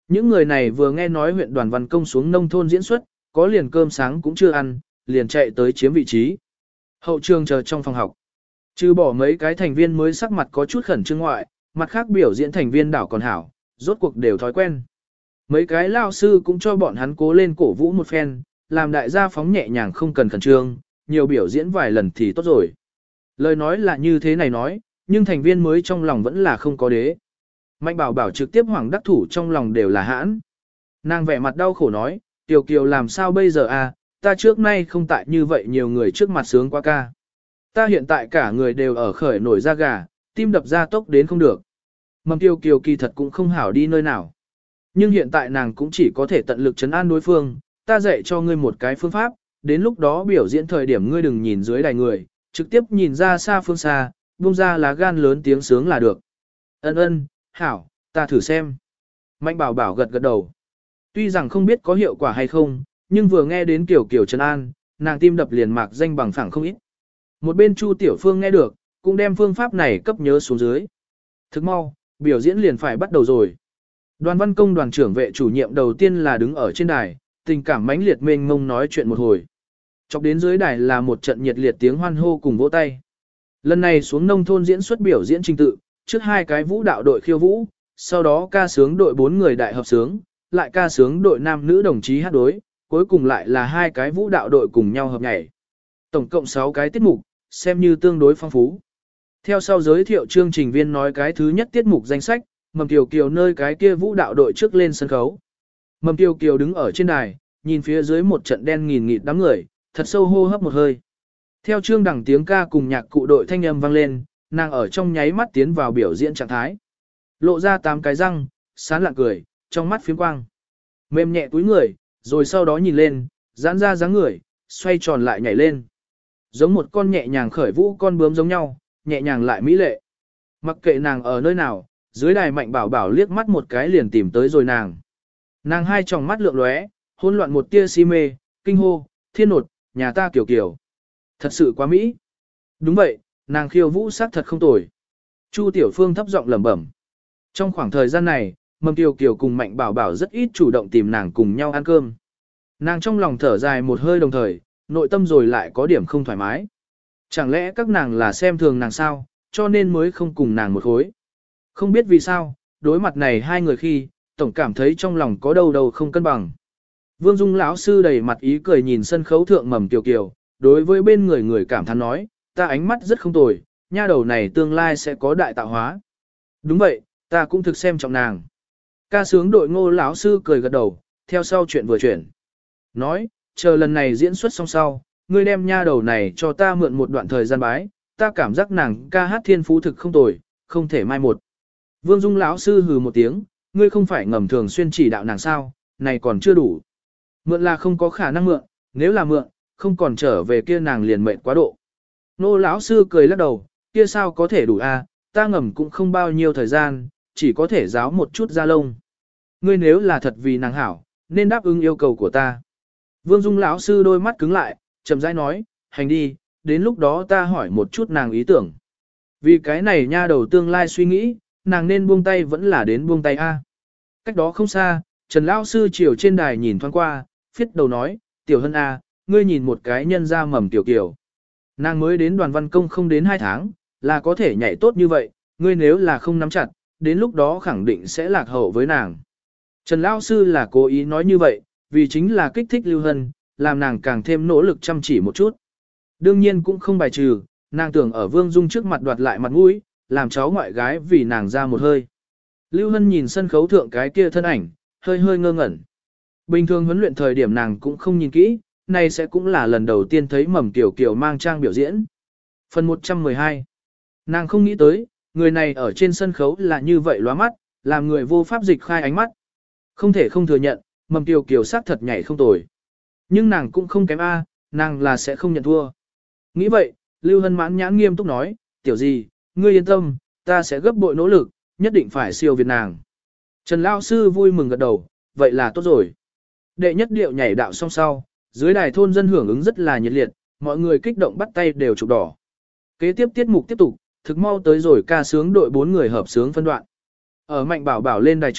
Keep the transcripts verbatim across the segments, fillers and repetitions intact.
Những người này vừa nghe nói huyện đoàn văn công xuống nông thôn diễn xuất, có liền cơm sáng cũng chưa ăn, liền chạy tới chiếm vị trí. Hậu trường chờ trong phòng học. Trừ bỏ mấy cái thành viên mới sắc mặt có chút khẩn trương ngoại, mặt khác biểu diễn thành viên đảo còn hảo, rốt cuộc đều thói quen. Mấy cái lao sư cũng cho bọn hắn cố lên cổ vũ một phen, làm đại gia phóng nhẹ nhàng không cần khẩn trương, nhiều biểu diễn vài lần thì tốt rồi. Lời nói là như thế này nói, nhưng thành viên mới trong lòng vẫn là không có đế. Mạnh bảo bảo trực tiếp hoảng đắc thủ trong lòng đều là hãn. Nàng vẻ mặt đau khổ nói, Tiểu Kiều làm sao bây giờ à, ta trước nay không tại như vậy nhiều người trước mặt sướng qua ca. Ta hiện tại cả người đều ở khởi nổi da gà, tim đập ra tốc đến không được. Mầm Tiểu Kiều kỳ thật cũng không hảo đi nơi nào. Nhưng hiện tại nàng cũng chỉ có thể tận lực trấn an đối phương, ta dạy cho ngươi một cái phương pháp, đến lúc đó biểu diễn thời điểm ngươi đừng nhìn dưới đài người, trực tiếp nhìn ra xa phương xa, buông ra lá gan lớn tiếng sướng là được. Ân ân, hảo, ta thử xem. Mạnh bảo bảo gật gật đầu. Tuy rằng không biết có hiệu quả hay không, nhưng vừa nghe đến kiểu kiểu trấn an, nàng tim đập liền mạc danh bằng phẳng không ít. Một bên Chu Tiểu Phương nghe được, cũng đem phương pháp này cấp nhớ xuống dưới. Thức mau, biểu diễn liền phải bắt đầu rồi. Đoàn văn công đoàn trưởng vệ chủ nhiệm đầu tiên là đứng ở trên đài, tình cảm mãnh liệt mênh mông nói chuyện một hồi. Chọc đến dưới đài là một trận nhiệt liệt tiếng hoan hô cùng vỗ tay. Lần này xuống nông thôn diễn xuất biểu diễn trình tự, trước hai cái vũ đạo đội khiêu vũ, sau đó ca sướng đội bốn người đại hợp sướng, lại ca sướng đội nam nữ đồng chí hát đối, cuối cùng lại là hai cái vũ đạo đội cùng nhau hợp nhảy. Tổng cộng sáu cái tiết mục, xem như tương đối phong phú. Theo sau giới thiệu chương trình viên nói cái thứ nhất tiết mục danh sách, Mầm Kiều Kiều nơi cái kia vũ đạo đội trước lên sân khấu. Mầm Kiều Kiều đứng ở trên đài, nhìn phía dưới một trận đen nghìn nghịt đám người, thật sâu hô hấp một hơi. Theo chương đẳng tiếng ca cùng nhạc cụ đội thanh âm vang lên, nàng ở trong nháy mắt tiến vào biểu diễn trạng thái. Lộ ra tám cái răng, sán lạng cười, trong mắt phiếm quang. Mềm nhẹ túi người, rồi sau đó nhìn lên, giãn ra dáng người, xoay tròn lại nhảy lên. Giống một con nhẹ nhàng khởi vũ con bướm giống nhau, nhẹ nhàng lại mỹ lệ. Mặc kệ nàng ở nơi nào, dưới đài Mạnh bảo bảo liếc mắt một cái liền tìm tới rồi nàng. Nàng hai tròng mắt lượng lóe, hỗn loạn một tia si mê, kinh hô, thiên nột, nhà ta Kiều Kiều. Thật sự quá mỹ. Đúng vậy, nàng khiêu vũ sắc thật không tồi. Chu Tiểu Phương thấp giọng lẩm bẩm. Trong khoảng thời gian này, Mầm Kiều Kiều cùng Mạnh bảo bảo rất ít chủ động tìm nàng cùng nhau ăn cơm. Nàng trong lòng thở dài một hơi đồng thời, nội tâm rồi lại có điểm không thoải mái. Chẳng lẽ các nàng là xem thường nàng sao, cho nên mới không cùng nàng một khối. Không biết vì sao, đối mặt này hai người khi, tổng cảm thấy trong lòng có đâu đâu không cân bằng. Vương Dung lão sư đầy mặt ý cười nhìn sân khấu thượng Mầm Kiều Kiều, đối với bên người người cảm thán nói, ta ánh mắt rất không tồi, nha đầu này tương lai sẽ có đại tạo hóa. Đúng vậy, ta cũng thực xem trọng nàng. Ca sướng đội Ngô lão sư cười gật đầu, theo sau chuyện vừa chuyển. Nói, chờ lần này diễn xuất xong sau, ngươi đem nha đầu này cho ta mượn một đoạn thời gian bái, ta cảm giác nàng ca hát thiên phú thực không tồi, không thể mai một. Vương Dung lão sư hừ một tiếng, ngươi không phải ngầm thường xuyên chỉ đạo nàng sao, này còn chưa đủ. Mượn là không có khả năng mượn, nếu là mượn, không còn trở về kia nàng liền mệnh quá độ. Nô lão sư cười lắc đầu, kia sao có thể đủ a, ta ngầm cũng không bao nhiêu thời gian, chỉ có thể giáo một chút da lông. Ngươi nếu là thật vì nàng hảo, nên đáp ứng yêu cầu của ta. Vương Dung lão sư đôi mắt cứng lại, chậm rãi nói, hành đi, đến lúc đó ta hỏi một chút nàng ý tưởng. Vì cái này nha đầu tương lai suy nghĩ, nàng nên buông tay vẫn là đến buông tay a. Cách đó không xa, Trần lão sư chiều trên đài nhìn thoáng qua, phiết đầu nói, Tiểu Hân a, ngươi nhìn một cái nhân ra Mầm Tiểu Kiều. Nàng mới đến đoàn văn công không đến hai tháng, là có thể nhảy tốt như vậy, ngươi nếu là không nắm chặt, đến lúc đó khẳng định sẽ lạc hậu với nàng. Trần lão sư là cố ý nói như vậy, vì chính là kích thích Lưu Hân, làm nàng càng thêm nỗ lực chăm chỉ một chút. Đương nhiên cũng không bài trừ, nàng tưởng ở Vương Dung trước mặt đoạt lại mặt mũi, làm cháu ngoại gái vì nàng ra một hơi. Lưu Hân nhìn sân khấu thượng cái kia thân ảnh, hơi hơi ngơ ngẩn. Bình thường huấn luyện thời điểm nàng cũng không nhìn kỹ, này sẽ cũng là lần đầu tiên thấy Mầm Tiểu Kiều mang trang biểu diễn. Phần một trăm mười hai. Nàng không nghĩ tới, người này ở trên sân khấu là như vậy lóa mắt, làm người vô pháp dịch khai ánh mắt. Không thể không thừa nhận, Mầm Tiểu Kiều sắc thật nhảy không tồi. Nhưng nàng cũng không kém A, nàng là sẽ không nhận thua. Nghĩ vậy, Lưu Hân mãn nhãn nghiêm túc nói, tiểu gì, ngươi yên tâm, ta sẽ gấp bội nỗ lực, nhất định phải siêu việt nàng. Trần Lão sư vui mừng gật đầu, vậy là tốt rồi. Đệ nhất điệu nhảy đạo xong sau, dưới đài thôn dân hưởng ứng rất là nhiệt liệt, mọi người kích động bắt tay đều chụp đỏ. Kế tiếp tiết mục tiếp tục, thực mau tới rồi ca sướng đội bốn người hợp sướng phân đoạn. Ở Mạnh bảo bảo lên đài trước,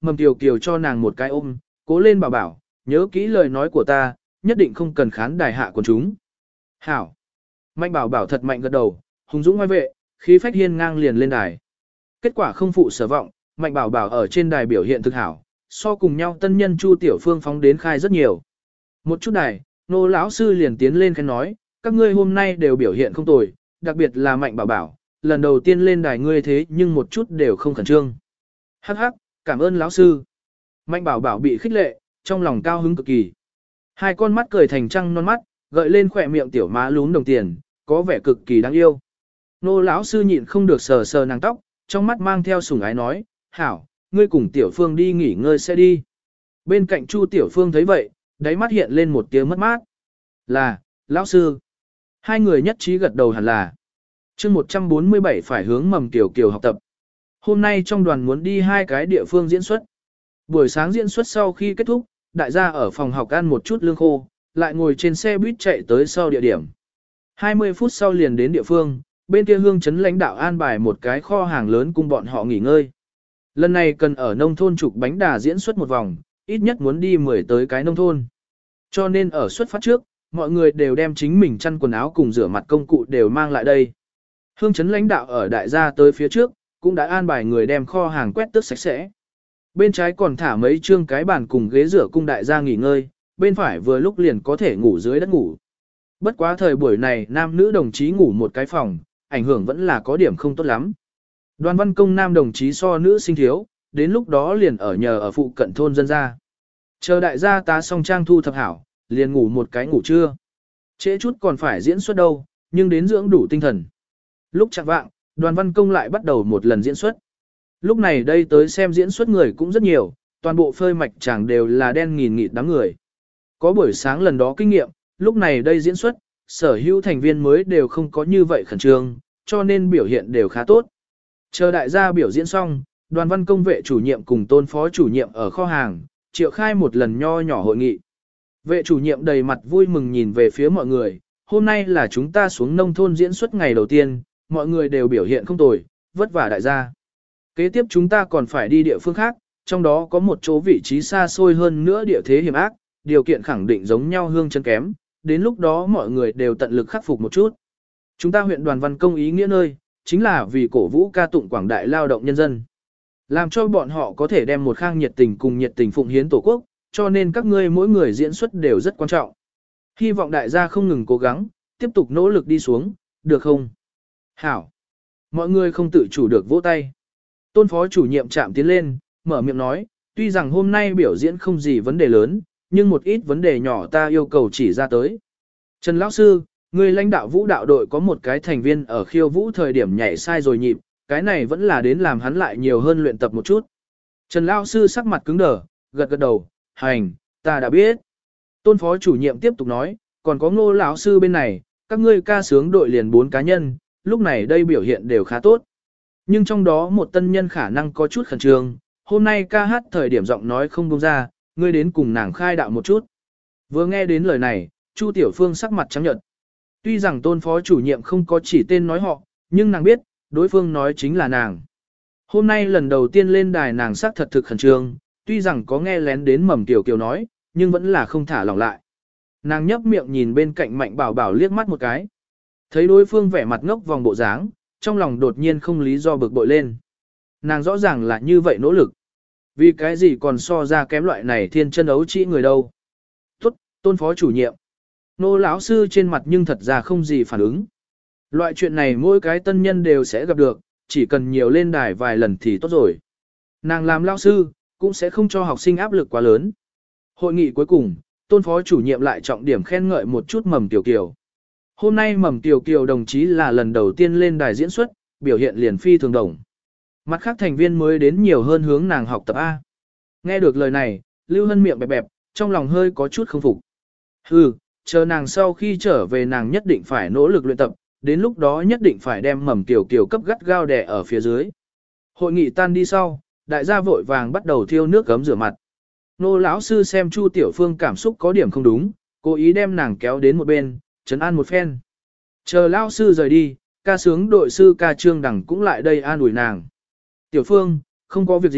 Mầm Kiều Kiều cho nàng một cái ôm, cố lên bảo bảo, nhớ kỹ lời nói của ta, nhất định không cần khán đài hạ quần chúng. Hảo. Mạnh bảo bảo thật mạnh gật đầu, hùng dũng ngoài vệ, khí phách hiên ngang liền lên đài. Kết quả không phụ sở vọng, mạnh bảo bảo ở trên đài biểu hiện thực hảo, so cùng nhau tân nhân Chu Tiểu Phương phóng đến khai rất nhiều. Một chút đài, nô lão sư liền tiến lên khen nói, các ngươi hôm nay đều biểu hiện không tồi, đặc biệt là mạnh bảo bảo, lần đầu tiên lên đài ngươi thế nhưng một chút đều không khẩn trương. Hắc hắc, cảm ơn lão sư. Mạnh bảo bảo bị khích lệ, trong lòng cao hứng cực kỳ. Hai con mắt cười thành trăng non mắt, gợi lên khỏe miệng tiểu má lún đồng tiền, có vẻ cực kỳ đáng yêu. Nô lão sư nhịn không được sờ sờ nàng tóc, trong mắt mang theo sủng ái nói, hảo, ngươi cùng tiểu phương đi nghỉ ngơi sẽ đi. Bên cạnh Chu Tiểu Phương thấy vậy, đáy mắt hiện lên một tia mất mát. Là, lão sư. Hai người nhất trí gật đầu hẳn là. chương một trăm bốn mươi bảy phải hướng Mầm Kiều Kiều học tập. Hôm nay trong đoàn muốn đi hai cái địa phương diễn xuất. Buổi sáng diễn xuất sau khi kết thúc, đại gia ở phòng học ăn một chút lương khô, lại ngồi trên xe buýt chạy tới sau địa điểm. hai mươi phút sau liền đến địa phương, bên kia hương chấn lãnh đạo an bài một cái kho hàng lớn cùng bọn họ nghỉ ngơi. Lần này cần ở nông thôn trục bánh đà diễn xuất một vòng, ít nhất muốn đi mười tới cái nông thôn. Cho nên ở xuất phát trước, mọi người đều đem chính mình chăn quần áo cùng rửa mặt công cụ đều mang lại đây. Hương chấn lãnh đạo ở đại gia tới phía trước, cũng đã an bài người đem kho hàng quét tước sạch sẽ. Bên trái còn thả mấy trương cái bàn cùng ghế rửa cung đại gia nghỉ ngơi, bên phải vừa lúc liền có thể ngủ dưới đất ngủ. Bất quá thời buổi này nam nữ đồng chí ngủ một cái phòng, ảnh hưởng vẫn là có điểm không tốt lắm. Đoàn văn công nam đồng chí so nữ sinh thiếu, đến lúc đó liền ở nhờ ở phụ cận thôn dân gia. Chờ đại gia tá xong trang thu thập hảo, liền ngủ một cái ngủ trưa. Trễ chút còn phải diễn xuất đâu, nhưng đến dưỡng đủ tinh thần. Lúc chạng vạng, đoàn văn công lại bắt đầu một lần diễn xuất. Lúc này đây tới xem diễn xuất người cũng rất nhiều, toàn bộ phơi mạch chẳng đều là đen nghìn nghịt đám người. Có buổi sáng lần đó kinh nghiệm, lúc này đây diễn xuất, sở hữu thành viên mới đều không có như vậy khẩn trương, cho nên biểu hiện đều khá tốt. Chờ đại gia biểu diễn xong, đoàn văn công vệ chủ nhiệm cùng tôn phó chủ nhiệm ở kho hàng, triệu khai một lần nho nhỏ hội nghị. Vệ chủ nhiệm đầy mặt vui mừng nhìn về phía mọi người, hôm nay là chúng ta xuống nông thôn diễn xuất ngày đầu tiên, mọi người đều biểu hiện không tồi, vất vả đại gia. Kế tiếp chúng ta còn phải đi địa phương khác, trong đó có một chỗ vị trí xa xôi hơn nữa địa thế hiểm ác, điều kiện khẳng định giống nhau hương chân kém, đến lúc đó mọi người đều tận lực khắc phục một chút. Chúng ta huyện đoàn văn công ý nghĩa nơi, chính là vì cổ vũ ca tụng quảng đại lao động nhân dân. Làm cho bọn họ có thể đem một khang nhiệt tình cùng nhiệt tình phụng hiến tổ quốc, cho nên các ngươi mỗi người diễn xuất đều rất quan trọng. Hy vọng đại gia không ngừng cố gắng, tiếp tục nỗ lực đi xuống, được không? Hảo! Mọi người không tự chủ được vỗ tay. Tôn phó chủ nhiệm chạm tiến lên, mở miệng nói, tuy rằng hôm nay biểu diễn không gì vấn đề lớn, nhưng một ít vấn đề nhỏ ta yêu cầu chỉ ra tới. Trần Lão Sư, người lãnh đạo vũ đạo đội có một cái thành viên ở khiêu vũ thời điểm nhảy sai rồi nhịp, cái này vẫn là đến làm hắn lại nhiều hơn luyện tập một chút. Trần Lão Sư sắc mặt cứng đờ, gật gật đầu, hành, ta đã biết. Tôn phó chủ nhiệm tiếp tục nói, còn có Ngô Lão Sư bên này, các ngươi ca sướng đội liền bốn cá nhân, lúc này đây biểu hiện đều khá tốt. Nhưng trong đó một tân nhân khả năng có chút khẩn trương, hôm nay ca hát thời điểm giọng nói không buông ra, ngươi đến cùng nàng khai đạo một chút. Vừa nghe đến lời này, Chu Tiểu Phương sắc mặt trắng nhợt. Tuy rằng tôn phó chủ nhiệm không có chỉ tên nói họ, nhưng nàng biết, đối phương nói chính là nàng. Hôm nay lần đầu tiên lên đài nàng sắc thật thực khẩn trương, tuy rằng có nghe lén đến Mầm Kiều Kiều nói, nhưng vẫn là không thả lỏng lại. Nàng nhấp miệng nhìn bên cạnh Mạnh Bảo Bảo liếc mắt một cái. Thấy đối phương vẻ mặt ngốc vòng bộ dáng, trong lòng đột nhiên không lý do bực bội lên. Nàng rõ ràng là như vậy nỗ lực. Vì cái gì còn so ra kém loại này thiên chân ấu trĩ người đâu. Tốt, tôn phó chủ nhiệm. Nô lão sư trên mặt nhưng thật ra không gì phản ứng. Loại chuyện này mỗi cái tân nhân đều sẽ gặp được, chỉ cần nhiều lên đài vài lần thì tốt rồi. Nàng làm lão sư, cũng sẽ không cho học sinh áp lực quá lớn. Hội nghị cuối cùng, tôn phó chủ nhiệm lại trọng điểm khen ngợi một chút Mầm Kiều Kiều. Hôm nay Mầm Kiều Kiều đồng chí là lần đầu tiên lên đài diễn xuất, biểu hiện liền phi thường đồng. Mặt khác thành viên mới đến nhiều hơn hướng nàng học tập A. Nghe được lời này, Lưu Hân miệng bẹp bẹp, trong lòng hơi có chút không phục. Hừ, chờ nàng sau khi trở về nàng nhất định phải nỗ lực luyện tập, đến lúc đó nhất định phải đem Mầm Kiều Kiều cấp gắt gao đè ở phía dưới. Hội nghị tan đi sau, đại gia vội vàng bắt đầu thiêu nước gấm rửa mặt. Nô lão sư xem Chu Tiểu Phương cảm xúc có điểm không đúng, cố ý đem nàng kéo đến một bên, trấn an một phen. Chờ lão sư rời đi, ca sướng đội sư ca Trương Đằng cũng lại đây an ủi nàng. Tiểu Phương, không có việc gì,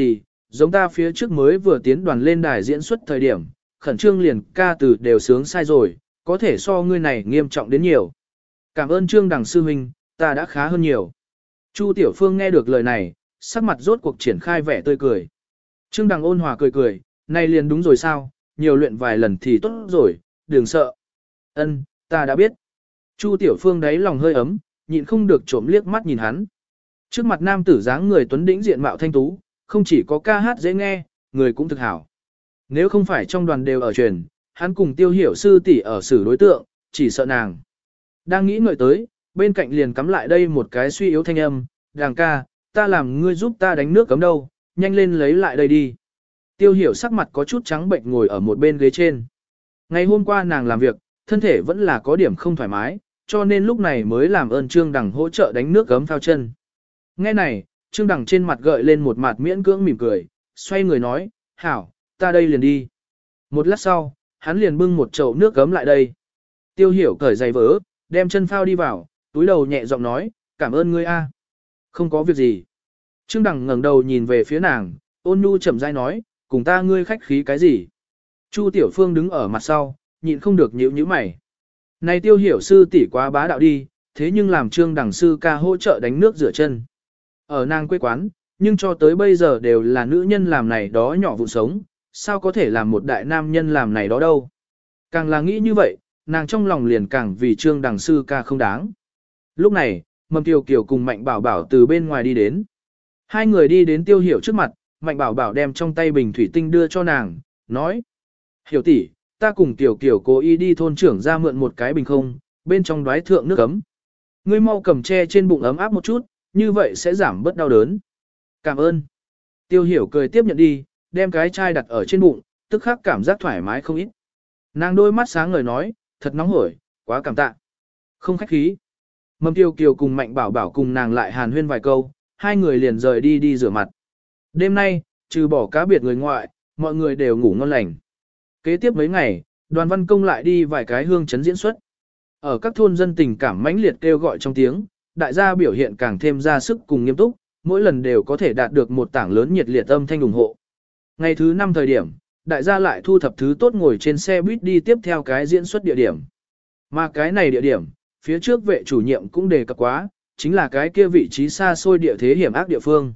giống ta phía trước mới vừa tiến đoàn lên đài diễn xuất thời điểm, khẩn trương liền ca từ đều sướng sai rồi, có thể so ngươi này nghiêm trọng đến nhiều. Cảm ơn Trương Đằng sư huynh, ta đã khá hơn nhiều. Chu Tiểu Phương nghe được lời này, sắc mặt rốt cuộc triển khai vẻ tươi cười. Trương Đằng ôn hòa cười cười, này liền đúng rồi sao, nhiều luyện vài lần thì tốt rồi, đừng sợ. Ân, ta đã biết. Chu Tiểu Phương đáy lòng hơi ấm, nhịn không được trộm liếc mắt nhìn hắn. Trước mặt nam tử dáng người tuấn đĩnh diện mạo thanh tú, không chỉ có ca hát dễ nghe, người cũng thực hảo. Nếu không phải trong đoàn đều ở truyền, hắn cùng Tiêu Hiểu sư tỷ ở xử đối tượng, chỉ sợ nàng. Đang nghĩ ngợi tới, bên cạnh liền cắm lại đây một cái suy yếu thanh âm, Đằng ca, ta làm ngươi giúp ta đánh nước cấm đâu, nhanh lên lấy lại đây đi. Tiêu Hiểu sắc mặt có chút trắng bệnh ngồi ở một bên ghế trên. Ngày hôm qua nàng làm việc, thân thể vẫn là có điểm không thoải mái, cho nên lúc này mới làm ơn Trương Đằng hỗ trợ đánh nước cấm phao chân. Nghe này, Trương Đằng trên mặt gợi lên một mặt miễn cưỡng mỉm cười, xoay người nói, hảo, ta đây liền đi. Một lát sau, hắn liền bưng một chậu nước gấm lại đây. Tiêu Hiểu cởi giày vỡ, đem chân phao đi vào, túi đầu nhẹ giọng nói, cảm ơn ngươi a. Không có việc gì. Trương Đằng ngẩng đầu nhìn về phía nàng, ôn nhu chậm rãi nói, cùng ta ngươi khách khí cái gì. Chu Tiểu Phương đứng ở mặt sau, nhịn không được nhíu nhíu mày. Này Tiêu Hiểu sư tỷ quá bá đạo đi, thế nhưng làm Trương Đằng sư ca hỗ trợ đánh nước rửa chân. Ở nàng quê quán, nhưng cho tới bây giờ đều là nữ nhân làm này đó nhỏ vụ sống, sao có thể làm một đại nam nhân làm này đó đâu. Càng là nghĩ như vậy, nàng trong lòng liền càng vì Trương Đằng sư ca không đáng. Lúc này, Mầm Kiều Kiều cùng Mạnh Bảo Bảo từ bên ngoài đi đến. Hai người đi đến Tiêu Hiểu trước mặt, Mạnh Bảo Bảo đem trong tay bình thủy tinh đưa cho nàng, nói. Hiểu tỷ, ta cùng Kiều Kiều cố ý đi thôn trưởng ra mượn một cái bình không, bên trong đoái thượng nước ấm. Ngươi mau cầm che trên bụng ấm áp một chút, như vậy sẽ giảm bớt đau đớn. Cảm ơn. Tiêu Hiểu cười tiếp nhận đi, đem cái chai đặt ở trên bụng, tức khắc cảm giác thoải mái không ít. Nàng đôi mắt sáng ngời nói, thật nóng hổi, quá cảm tạ. Không khách khí. Mầm Kiều Kiều cùng Mạnh Bảo Bảo cùng nàng lại hàn huyên vài câu, hai người liền rời đi đi rửa mặt. Đêm nay, trừ bỏ cá biệt người ngoại, mọi người đều ngủ ngon lành. Kế tiếp mấy ngày, Đoàn Văn Công lại đi vài cái hương chấn diễn xuất. Ở các thôn dân tình cảm mãnh liệt kêu gọi trong tiếng, đại gia biểu hiện càng thêm ra sức cùng nghiêm túc, mỗi lần đều có thể đạt được một tảng lớn nhiệt liệt âm thanh ủng hộ. Ngày thứ năm thời điểm, đại gia lại thu thập thứ tốt ngồi trên xe buýt đi tiếp theo cái diễn xuất địa điểm. Mà cái này địa điểm, phía trước vệ chủ nhiệm cũng đề cập quá, chính là cái kia vị trí xa xôi địa thế hiểm ác địa phương.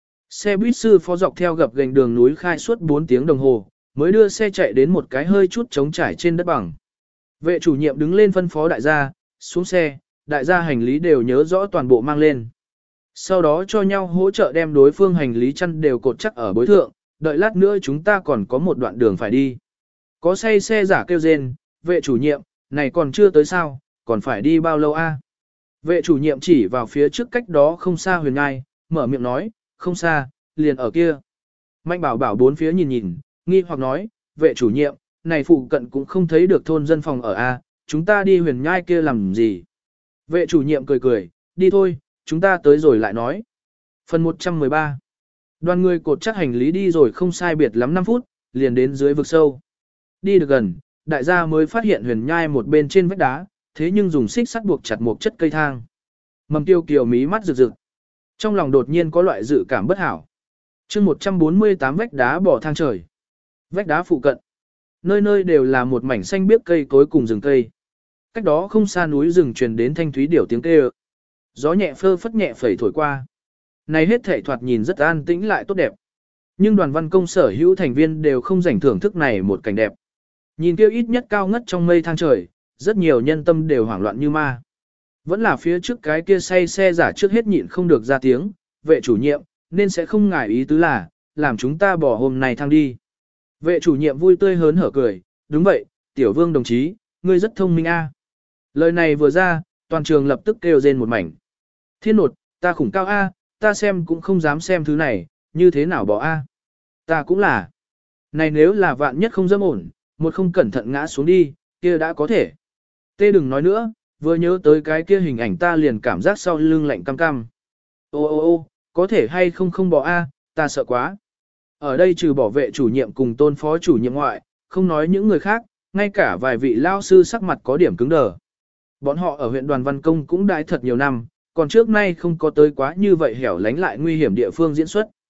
Xe buýt sư phó dọc theo gập ghềnh đường núi khai suốt bốn tiếng đồng hồ, mới đưa xe chạy đến một cái hơi chút trống trải trên đất bằng. Vệ chủ nhiệm đứng lên phân phó đại gia, xuống xe, đại gia hành lý đều nhớ rõ toàn bộ mang lên. Sau đó cho nhau hỗ trợ đem đối phương hành lý chăn đều cột chắc ở bối thượng, đợi lát nữa chúng ta còn có một đoạn đường phải đi. Có say xe giả kêu rên, vệ chủ nhiệm, này còn chưa tới sao, còn phải đi bao lâu a? Vệ chủ nhiệm chỉ vào phía trước cách đó không xa huyền ngai, mở miệng nói, không xa, liền ở kia. Mạnh bảo bảo bốn phía nhìn nhìn, nghi hoặc nói, vệ chủ nhiệm, này phụ cận cũng không thấy được thôn dân phòng ở a, chúng ta đi huyền nhai kia làm gì? Vệ chủ nhiệm cười cười, đi thôi, chúng ta tới rồi lại nói. Phần một trăm mười ba. Đoàn người cột chắc hành lý đi rồi không sai biệt lắm năm phút, liền đến dưới vực sâu. Đi được gần, đại gia mới phát hiện huyền nhai một bên trên vách đá, thế nhưng dùng xích sắt buộc chặt một chất cây thang. Mầm Tiêu Kiều mí mắt rực rực. Trong lòng đột nhiên có loại dự cảm bất hảo. chương một trăm bốn mươi tám vách đá bỏ thang trời. Vách đá phụ cận. Nơi nơi đều là một mảnh xanh biếc cây cối cùng rừng cây. Cách đó không xa núi rừng truyền đến thanh thúy điểu tiếng kêu. Gió nhẹ phơ phất nhẹ phẩy thổi qua. Này hết thảy thoạt nhìn rất an tĩnh lại tốt đẹp. Nhưng Đoàn Văn Công sở hữu thành viên đều không rảnh thưởng thức này một cảnh đẹp. Nhìn kêu ít nhất cao ngất trong mây thang trời, rất nhiều nhân tâm đều hoảng loạn như ma. Vẫn là phía trước cái kia say xe giả trước hết nhịn không được ra tiếng, vệ chủ nhiệm, nên sẽ không ngại ý tứ là, làm chúng ta bỏ hôm nay thang đi. Vệ chủ nhiệm vui tươi hớn hở cười, đúng vậy, tiểu vương đồng chí, ngươi rất thông minh a. Lời này vừa ra, toàn trường lập tức kêu rên một mảnh. Thiên nột, ta khủng cao a, ta xem cũng không dám xem thứ này, như thế nào bỏ a. Ta cũng là. Này nếu là vạn nhất không dâm ổn, một không cẩn thận ngã xuống đi, kia đã có thể. Tê đừng nói nữa, vừa nhớ tới cái kia hình ảnh ta liền cảm giác sau lưng lạnh cam cam. Ô ô ô, có thể hay không không bỏ a, ta sợ quá. Ở đây trừ bảo vệ chủ nhiệm cùng tôn phó chủ nhiệm ngoại, không nói những người khác, ngay cả vài vị lao sư sắc mặt có điểm cứng đờ. Bọn họ ở huyện Đoàn Văn Công cũng đãi thật nhiều năm, còn trước nay không có tới quá như vậy hẻo lánh lại nguy hiểm địa phương diễn xuất.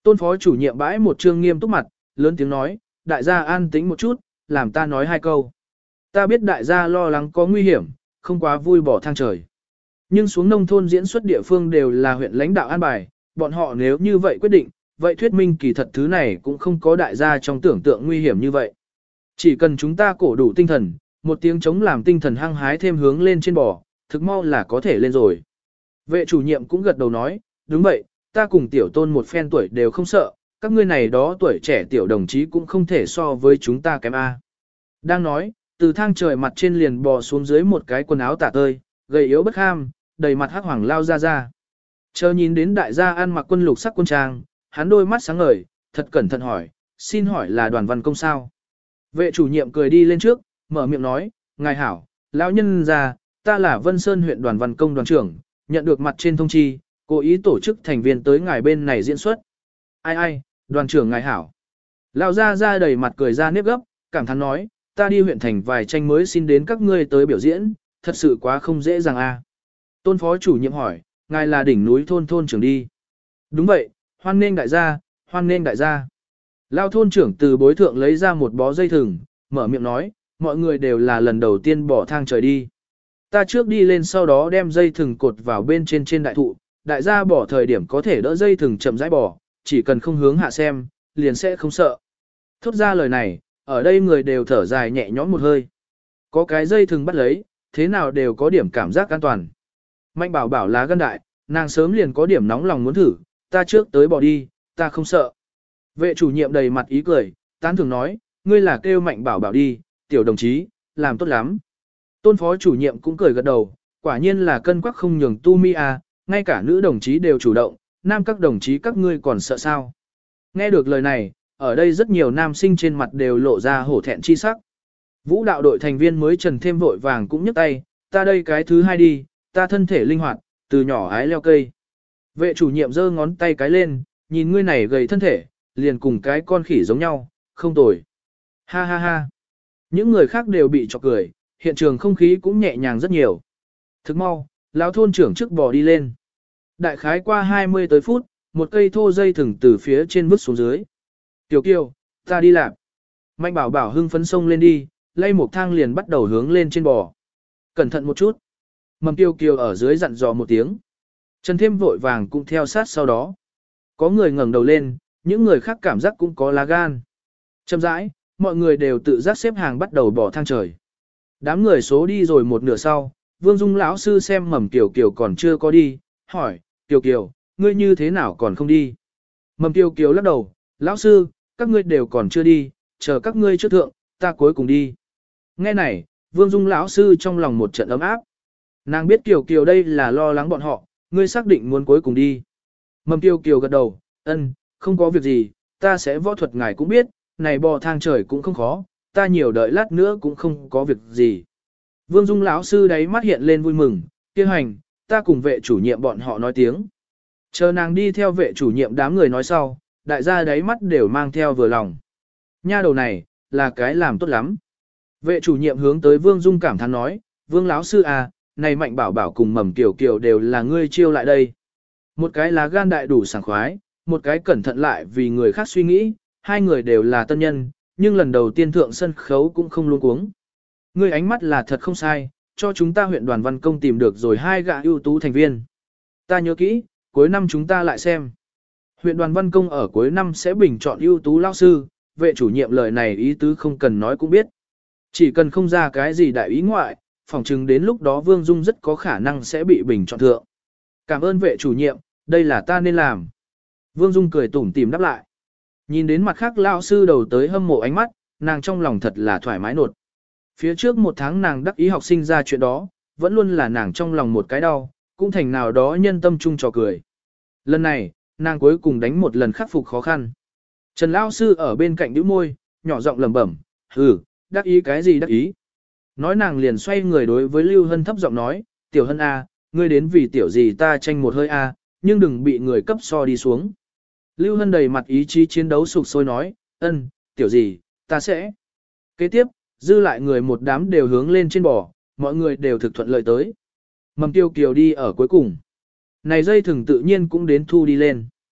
Tôn phó chủ nhiệm bãi một trương nghiêm túc mặt, lớn tiếng nói, đại gia an tĩnh một chút, làm ta nói hai câu. Ta biết đại gia lo lắng có nguy hiểm, không quá vui bỏ thang trời. Nhưng xuống nông thôn diễn xuất địa phương đều là huyện lãnh đạo an bài, bọn họ nếu như vậy quyết định, vậy thuyết minh kỳ thật thứ này cũng không có đại gia trong tưởng tượng nguy hiểm như vậy. Chỉ cần chúng ta cổ đủ tinh thần, một tiếng chống làm tinh thần hăng hái thêm hướng lên trên bò, thực mau là có thể lên rồi. Vệ chủ nhiệm cũng gật đầu nói, đúng vậy, ta cùng tiểu tôn một phen tuổi đều không sợ, các ngươi này đó tuổi trẻ tiểu đồng chí cũng không thể so với chúng ta kém A. Đang nói, từ thang trời mặt trên liền bò xuống dưới một cái quần áo tả tơi, gầy yếu bất ham, đầy mặt hắc hoàng lao ra ra. Chờ nhìn đến đại gia ăn mặc quân lục sắc quân trang, hắn đôi mắt sáng ngời, thật cẩn thận hỏi, xin hỏi là đoàn văn công sao? Vệ chủ nhiệm cười đi lên trước, mở miệng nói, ngài hảo, lão nhân già, ta là Vân Sơn huyện đoàn văn công đoàn trưởng, nhận được mặt trên thông chi, cố ý tổ chức thành viên tới ngài bên này diễn xuất. Ai ai, đoàn trưởng ngài hảo. Lão gia ra đầy mặt cười ra nếp gấp, cảm thán nói, ta đi huyện thành vài tranh mới xin đến các ngươi tới biểu diễn, thật sự quá không dễ dàng a. Tôn phó chủ nhiệm hỏi, ngài là đỉnh núi thôn thôn trưởng đi. Đúng vậy, hoan nghênh đại gia, hoan nghênh đại gia. Lão thôn trưởng từ bối thượng lấy ra một bó dây thừng, mở miệng nói, mọi người đều là lần đầu tiên bỏ thang trời đi. Ta trước đi lên sau đó đem dây thừng cột vào bên trên trên đại thụ, đại gia bỏ thời điểm có thể đỡ dây thừng chậm rãi bỏ, chỉ cần không hướng hạ xem, liền sẽ không sợ. Thốt ra lời này, ở đây người đều thở dài nhẹ nhõm một hơi. Có cái dây thừng bắt lấy, thế nào đều có điểm cảm giác an toàn. Mạnh bảo bảo lá gân đại, nàng sớm liền có điểm nóng lòng muốn thử, ta trước tới bỏ đi, ta không sợ. Vệ chủ nhiệm đầy mặt ý cười, tán thưởng nói, ngươi là kêu mạnh bảo bảo đi, tiểu đồng chí, làm tốt lắm. Tôn phó chủ nhiệm cũng cười gật đầu, quả nhiên là cân quắc không nhường tu mi à, ngay cả nữ đồng chí đều chủ động, nam các đồng chí các ngươi còn sợ sao. Nghe được lời này, ở đây rất nhiều nam sinh trên mặt đều lộ ra hổ thẹn chi sắc. Vũ đạo đội thành viên mới trần thêm vội vàng cũng nhấc tay, ta đây cái thứ hai đi, ta thân thể linh hoạt, từ nhỏ ái leo cây. Vệ chủ nhiệm giơ ngón tay cái lên, nhìn ngươi này gầy thân thể, liền cùng cái con khỉ giống nhau, không tồi. Ha ha ha. Những người khác đều bị chọc cười, hiện trường không khí cũng nhẹ nhàng rất nhiều. Thức mau, lão thôn trưởng trước bò đi lên. Đại khái qua hai mươi tới phút, một cây thô dây thừng từ phía trên vứt xuống dưới. Tiểu kiều, ta đi làm. Mạnh bảo bảo hưng phấn sông lên đi, lay một thang liền bắt đầu hướng lên trên bò. Cẩn thận một chút. Mầm kiều kiều ở dưới dặn dò một tiếng. Trần thêm vội vàng cũng theo sát sau đó. Có người ngẩng đầu lên, những người khác cảm giác cũng có lá gan. Chậm rãi, mọi người đều tự giác xếp hàng bắt đầu bỏ thang trời. Đám người số đi rồi một nửa sau, Vương Dung lão sư xem Mầm Kiều Kiều còn chưa có đi, hỏi, Kiều Kiều, ngươi như thế nào còn không đi? Mầm Kiều Kiều lắc đầu, lão sư, các ngươi đều còn chưa đi, chờ các ngươi trước thượng, ta cuối cùng đi. Nghe này, Vương Dung lão sư trong lòng một trận ấm áp. Nàng biết Kiều Kiều đây là lo lắng bọn họ, ngươi xác định muốn cuối cùng đi. Mầm Kiều Kiều gật đầu, ân, không có việc gì, ta sẽ võ thuật ngài cũng biết, này bò thang trời cũng không khó, ta nhiều đợi lát nữa cũng không có việc gì. Vương Dung lão sư đáy mắt hiện lên vui mừng, kia hành, ta cùng vệ chủ nhiệm bọn họ nói tiếng. Chờ nàng đi theo vệ chủ nhiệm đám người nói sau, đại gia đáy mắt đều mang theo vừa lòng. Nha đầu này, là cái làm tốt lắm. Vệ chủ nhiệm hướng tới Vương Dung cảm thán nói, Vương lão sư à, này Mạnh bảo bảo cùng Mầm Kiều Kiều đều là ngươi chiêu lại đây. Một cái là gan đại đủ sảng khoái, một cái cẩn thận lại vì người khác suy nghĩ, hai người đều là tân nhân, nhưng lần đầu tiên thượng sân khấu cũng không luống cuống. Ngươi ánh mắt là thật không sai, cho chúng ta huyện đoàn văn công tìm được rồi hai gã ưu tú thành viên. Ta nhớ kỹ, cuối năm chúng ta lại xem. Huyện đoàn văn công ở cuối năm sẽ bình chọn ưu tú lao sư, vệ chủ nhiệm lời này ý tứ không cần nói cũng biết. Chỉ cần không ra cái gì đại ý ngoại, phỏng chừng đến lúc đó Vương Dung rất có khả năng sẽ bị bình chọn thượng. Cảm ơn vệ chủ nhiệm, đây là ta nên làm. Vương Dung cười tủm tỉm đáp lại. Nhìn đến mặt khác lao sư đầu tới hâm mộ ánh mắt, nàng trong lòng thật là thoải mái nột. Phía trước một tháng nàng đắc ý học sinh ra chuyện đó, vẫn luôn là nàng trong lòng một cái đau, cũng thành nào đó nhân tâm chung trò cười. Lần này, nàng cuối cùng đánh một lần khắc phục khó khăn. Trần lao sư ở bên cạnh nhíu môi, nhỏ giọng lẩm bẩm, hừ, đắc ý cái gì đắc ý. Nói nàng liền xoay người đối với Lưu Hân thấp giọng nói, tiểu Hân A, ngươi đến vì tiểu gì ta tranh một hơi A, nhưng đừng bị người cấp so đi xuống. Lưu Hân đầy mặt ý chí chiến đấu sục sôi nói, ân, tiểu gì, ta sẽ. Kế tiếp, dư lại người một đám đều hướng lên trên bò, mọi người đều thực thuận lợi tới. Mầm Tiêu Kiều đi ở cuối cùng. Này dây thừng tự nhiên cũng đến thu đi lên.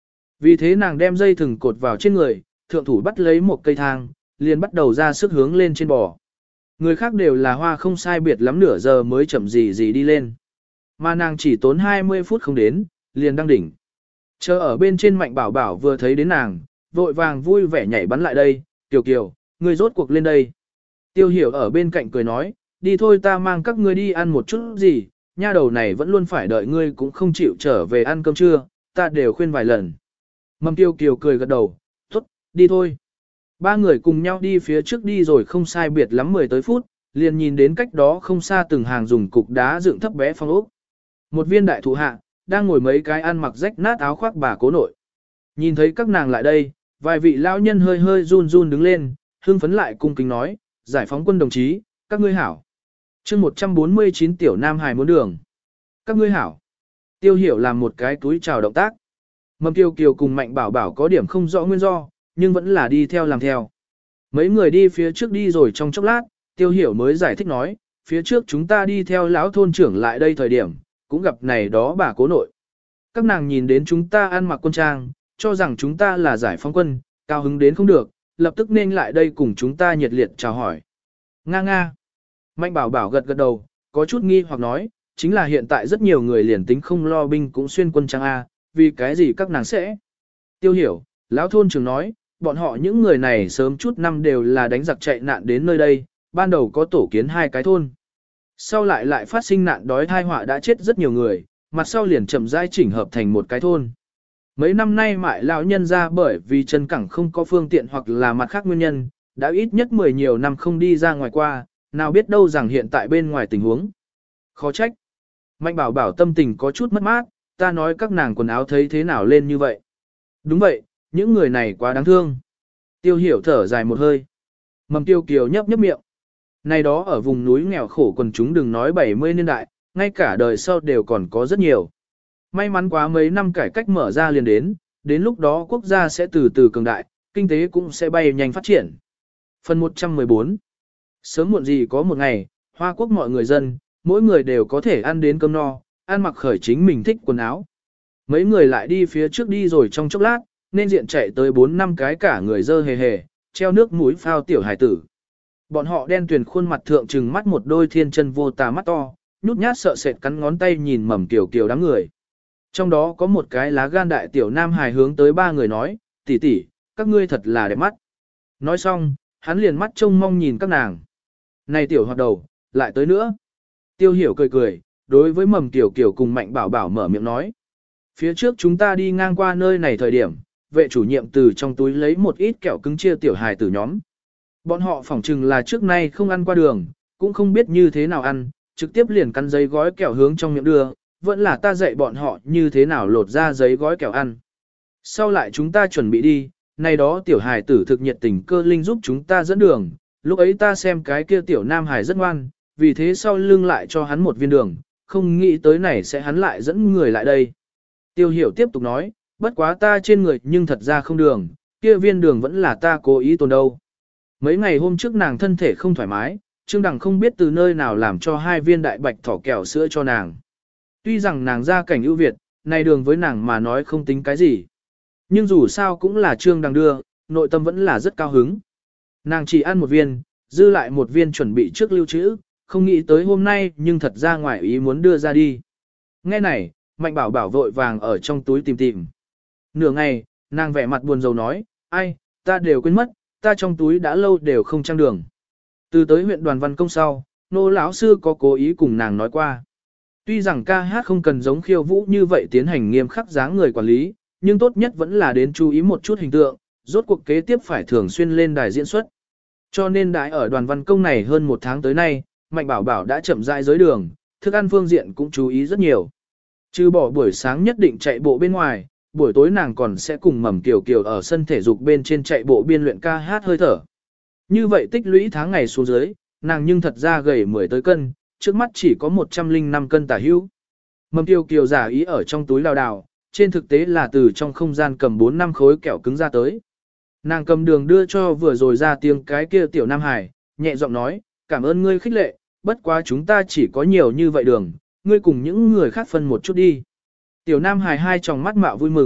Vì thế nàng đem dây thừng cột vào trên người, thượng thủ bắt lấy một cây thang, liền bắt đầu ra sức hướng lên trên bò. Người khác đều là hoa không sai biệt lắm nửa giờ mới chậm gì gì đi lên. Mà nàng chỉ tốn hai mươi phút không đến, liền đăng đỉnh. Chờ ở bên trên Mạnh Bảo Bảo vừa thấy đến nàng, vội vàng vui vẻ nhảy bắn lại đây, Kiều Kiều, ngươi rốt cuộc lên đây. Tiêu Hiểu ở bên cạnh cười nói, đi thôi ta mang các ngươi đi ăn một chút gì, nha đầu này vẫn luôn phải đợi ngươi cũng không chịu trở về ăn cơm trưa, ta đều khuyên vài lần. Mầm Tiêu Kiều cười gật đầu, tốt, đi thôi. Ba người cùng nhau đi phía trước đi rồi không sai biệt lắm mười tới phút, liền nhìn đến cách đó không xa từng hàng dùng cục đá dựng thấp bé phong ốc. Một viên đại thụ hạ, đang ngồi mấy cái ăn mặc rách nát áo khoác bà cố nội. Nhìn thấy các nàng lại đây, vài vị lão nhân hơi hơi run run đứng lên, hưng phấn lại cung kính nói, giải phóng quân đồng chí, các ngươi hảo. chương một trăm bốn mươi chín tiểu Nam Hải muốn đường. Các ngươi hảo. Tiêu Hiểu làm một cái túi chào động tác. Mầm Tiêu Kiều cùng Mạnh Bảo Bảo có điểm không rõ nguyên do, nhưng vẫn là đi theo làm theo. Mấy người đi phía trước đi rồi trong chốc lát, Tiêu Hiểu mới giải thích nói, phía trước chúng ta đi theo lão thôn trưởng lại đây thời điểm, cũng gặp này đó bà cố nội. Các nàng nhìn đến chúng ta ăn mặc quân trang, cho rằng chúng ta là giải phóng quân, cao hứng đến không được, lập tức nên lại đây cùng chúng ta nhiệt liệt chào hỏi. Nga nga. Mạnh Bảo Bảo gật gật đầu, có chút nghi hoặc nói, chính là hiện tại rất nhiều người liền tính không lo binh cũng xuyên quân trang A, vì cái gì các nàng sẽ. Tiêu Hiểu, lão thôn trưởng nói, bọn họ những người này sớm chút năm đều là đánh giặc chạy nạn đến nơi đây, ban đầu có tổ kiến hai cái thôn. Sau lại lại phát sinh nạn đói thai họa đã chết rất nhiều người, mặt sau liền chậm rãi chỉnh hợp thành một cái thôn. Mấy năm nay mại lão nhân ra bởi vì chân cẳng không có phương tiện hoặc là mặt khác nguyên nhân, đã ít nhất mười nhiều năm không đi ra ngoài qua, nào biết đâu rằng hiện tại bên ngoài tình huống. Khó trách. Mạnh Bảo Bảo tâm tình có chút mất mát, ta nói các nàng quần áo thấy thế nào lên như vậy. Đúng vậy, những người này quá đáng thương. Tiêu Hiểu thở dài một hơi. Mầm Tiêu Kiều nhấp nhấp miệng. Này đó ở vùng núi nghèo khổ quần chúng đừng nói bảy mươi niên đại, ngay cả đời sau đều còn có rất nhiều. May mắn quá mấy năm cải cách mở ra liền đến, đến lúc đó quốc gia sẽ từ từ cường đại, kinh tế cũng sẽ bay nhanh phát triển. Phần một trăm mười bốn. Sớm muộn gì có một ngày, Hoa Quốc mọi người dân, mỗi người đều có thể ăn đến cơm no, ăn mặc khởi chính mình thích quần áo. Mấy người lại đi phía trước đi rồi trong chốc lát, nên diện chạy tới bốn năm cái cả người dơ hề hề, treo nước mũi phao tiểu hải tử. Bọn họ đen tuyền khuôn mặt thượng trừng mắt một đôi thiên chân vô tà mắt to, nhút nhát sợ sệt cắn ngón tay nhìn Mầm Kiều Kiều đám người. Trong đó có một cái lá gan đại tiểu nam hài hướng tới ba người nói, tỷ tỷ, các ngươi thật là đẹp mắt. Nói xong, hắn liền mắt trông mong nhìn các nàng. Này tiểu hoạt đầu, lại tới nữa. Tiêu Hiểu cười cười, đối với Mầm Kiều Kiều cùng Mạnh Bảo Bảo mở miệng nói. Phía trước chúng ta đi ngang qua nơi này thời điểm, vệ chủ nhiệm từ trong túi lấy một ít kẹo cứng chia tiểu hài tử nhóm. Bọn họ phỏng chừng là trước nay không ăn qua đường, cũng không biết như thế nào ăn, trực tiếp liền cắn giấy gói kẹo hướng trong miệng đưa, vẫn là ta dạy bọn họ như thế nào lột ra giấy gói kẹo ăn. Sau lại chúng ta chuẩn bị đi, này đó tiểu hài tử thực nhiệt tình cơ linh giúp chúng ta dẫn đường, lúc ấy ta xem cái kia tiểu nam hài rất ngoan, vì thế sau lưng lại cho hắn một viên đường, không nghĩ tới này sẽ hắn lại dẫn người lại đây. Tiêu Hiểu tiếp tục nói, bất quá ta trên người nhưng thật ra không đường, kia viên đường vẫn là ta cố ý tồn đâu. Mấy ngày hôm trước nàng thân thể không thoải mái, Trương Đằng không biết từ nơi nào làm cho hai viên đại bạch thỏ kẹo sữa cho nàng. Tuy rằng nàng ra cảnh ưu việt, này đường với nàng mà nói không tính cái gì. Nhưng dù sao cũng là Trương Đằng đưa, nội tâm vẫn là rất cao hứng. Nàng chỉ ăn một viên, dư lại một viên chuẩn bị trước lưu trữ, không nghĩ tới hôm nay nhưng thật ra ngoài ý muốn đưa ra đi. Nghe này, Mạnh Bảo Bảo vội vàng ở trong túi tìm tìm. Nửa ngày, nàng vẻ mặt buồn rầu nói, ai, ta đều quên mất, ta trong túi đã lâu đều không trang đường. Từ tới huyện đoàn văn công sau, nô lão sư có cố ý cùng nàng nói qua. Tuy rằng ca hát không cần giống khiêu vũ như vậy tiến hành nghiêm khắc dáng người quản lý, nhưng tốt nhất vẫn là đến chú ý một chút hình tượng, rốt cuộc kế tiếp phải thường xuyên lên đài diễn xuất. Cho nên đại ở đoàn văn công này hơn một tháng tới nay, Mạnh Bảo Bảo đã chậm rãi giới đường, thức ăn phương diện cũng chú ý rất nhiều. Trừ bỏ buổi sáng nhất định chạy bộ bên ngoài, buổi tối nàng còn sẽ cùng Mầm Kiều Kiều ở sân thể dục bên trên chạy bộ biên luyện ca hát hơi thở. Như vậy tích lũy tháng ngày xuống dưới, nàng nhưng thật ra gầy mười tới cân, trước mắt chỉ có một trăm lẻ năm cân tả hữu. Mầm Kiều Kiều giả ý ở trong túi lào đảo, trên thực tế là từ trong không gian cầm bốn năm khối kẹo cứng ra tới. Nàng cầm đường đưa cho vừa rồi ra tiếng cái kia tiểu Nam Hải, nhẹ giọng nói, cảm ơn ngươi khích lệ, bất quá chúng ta chỉ có nhiều như vậy đường, ngươi cùng những người khác phân một chút đi. Tiểu Nam Hải hai tròng mắt mạo vui mừng,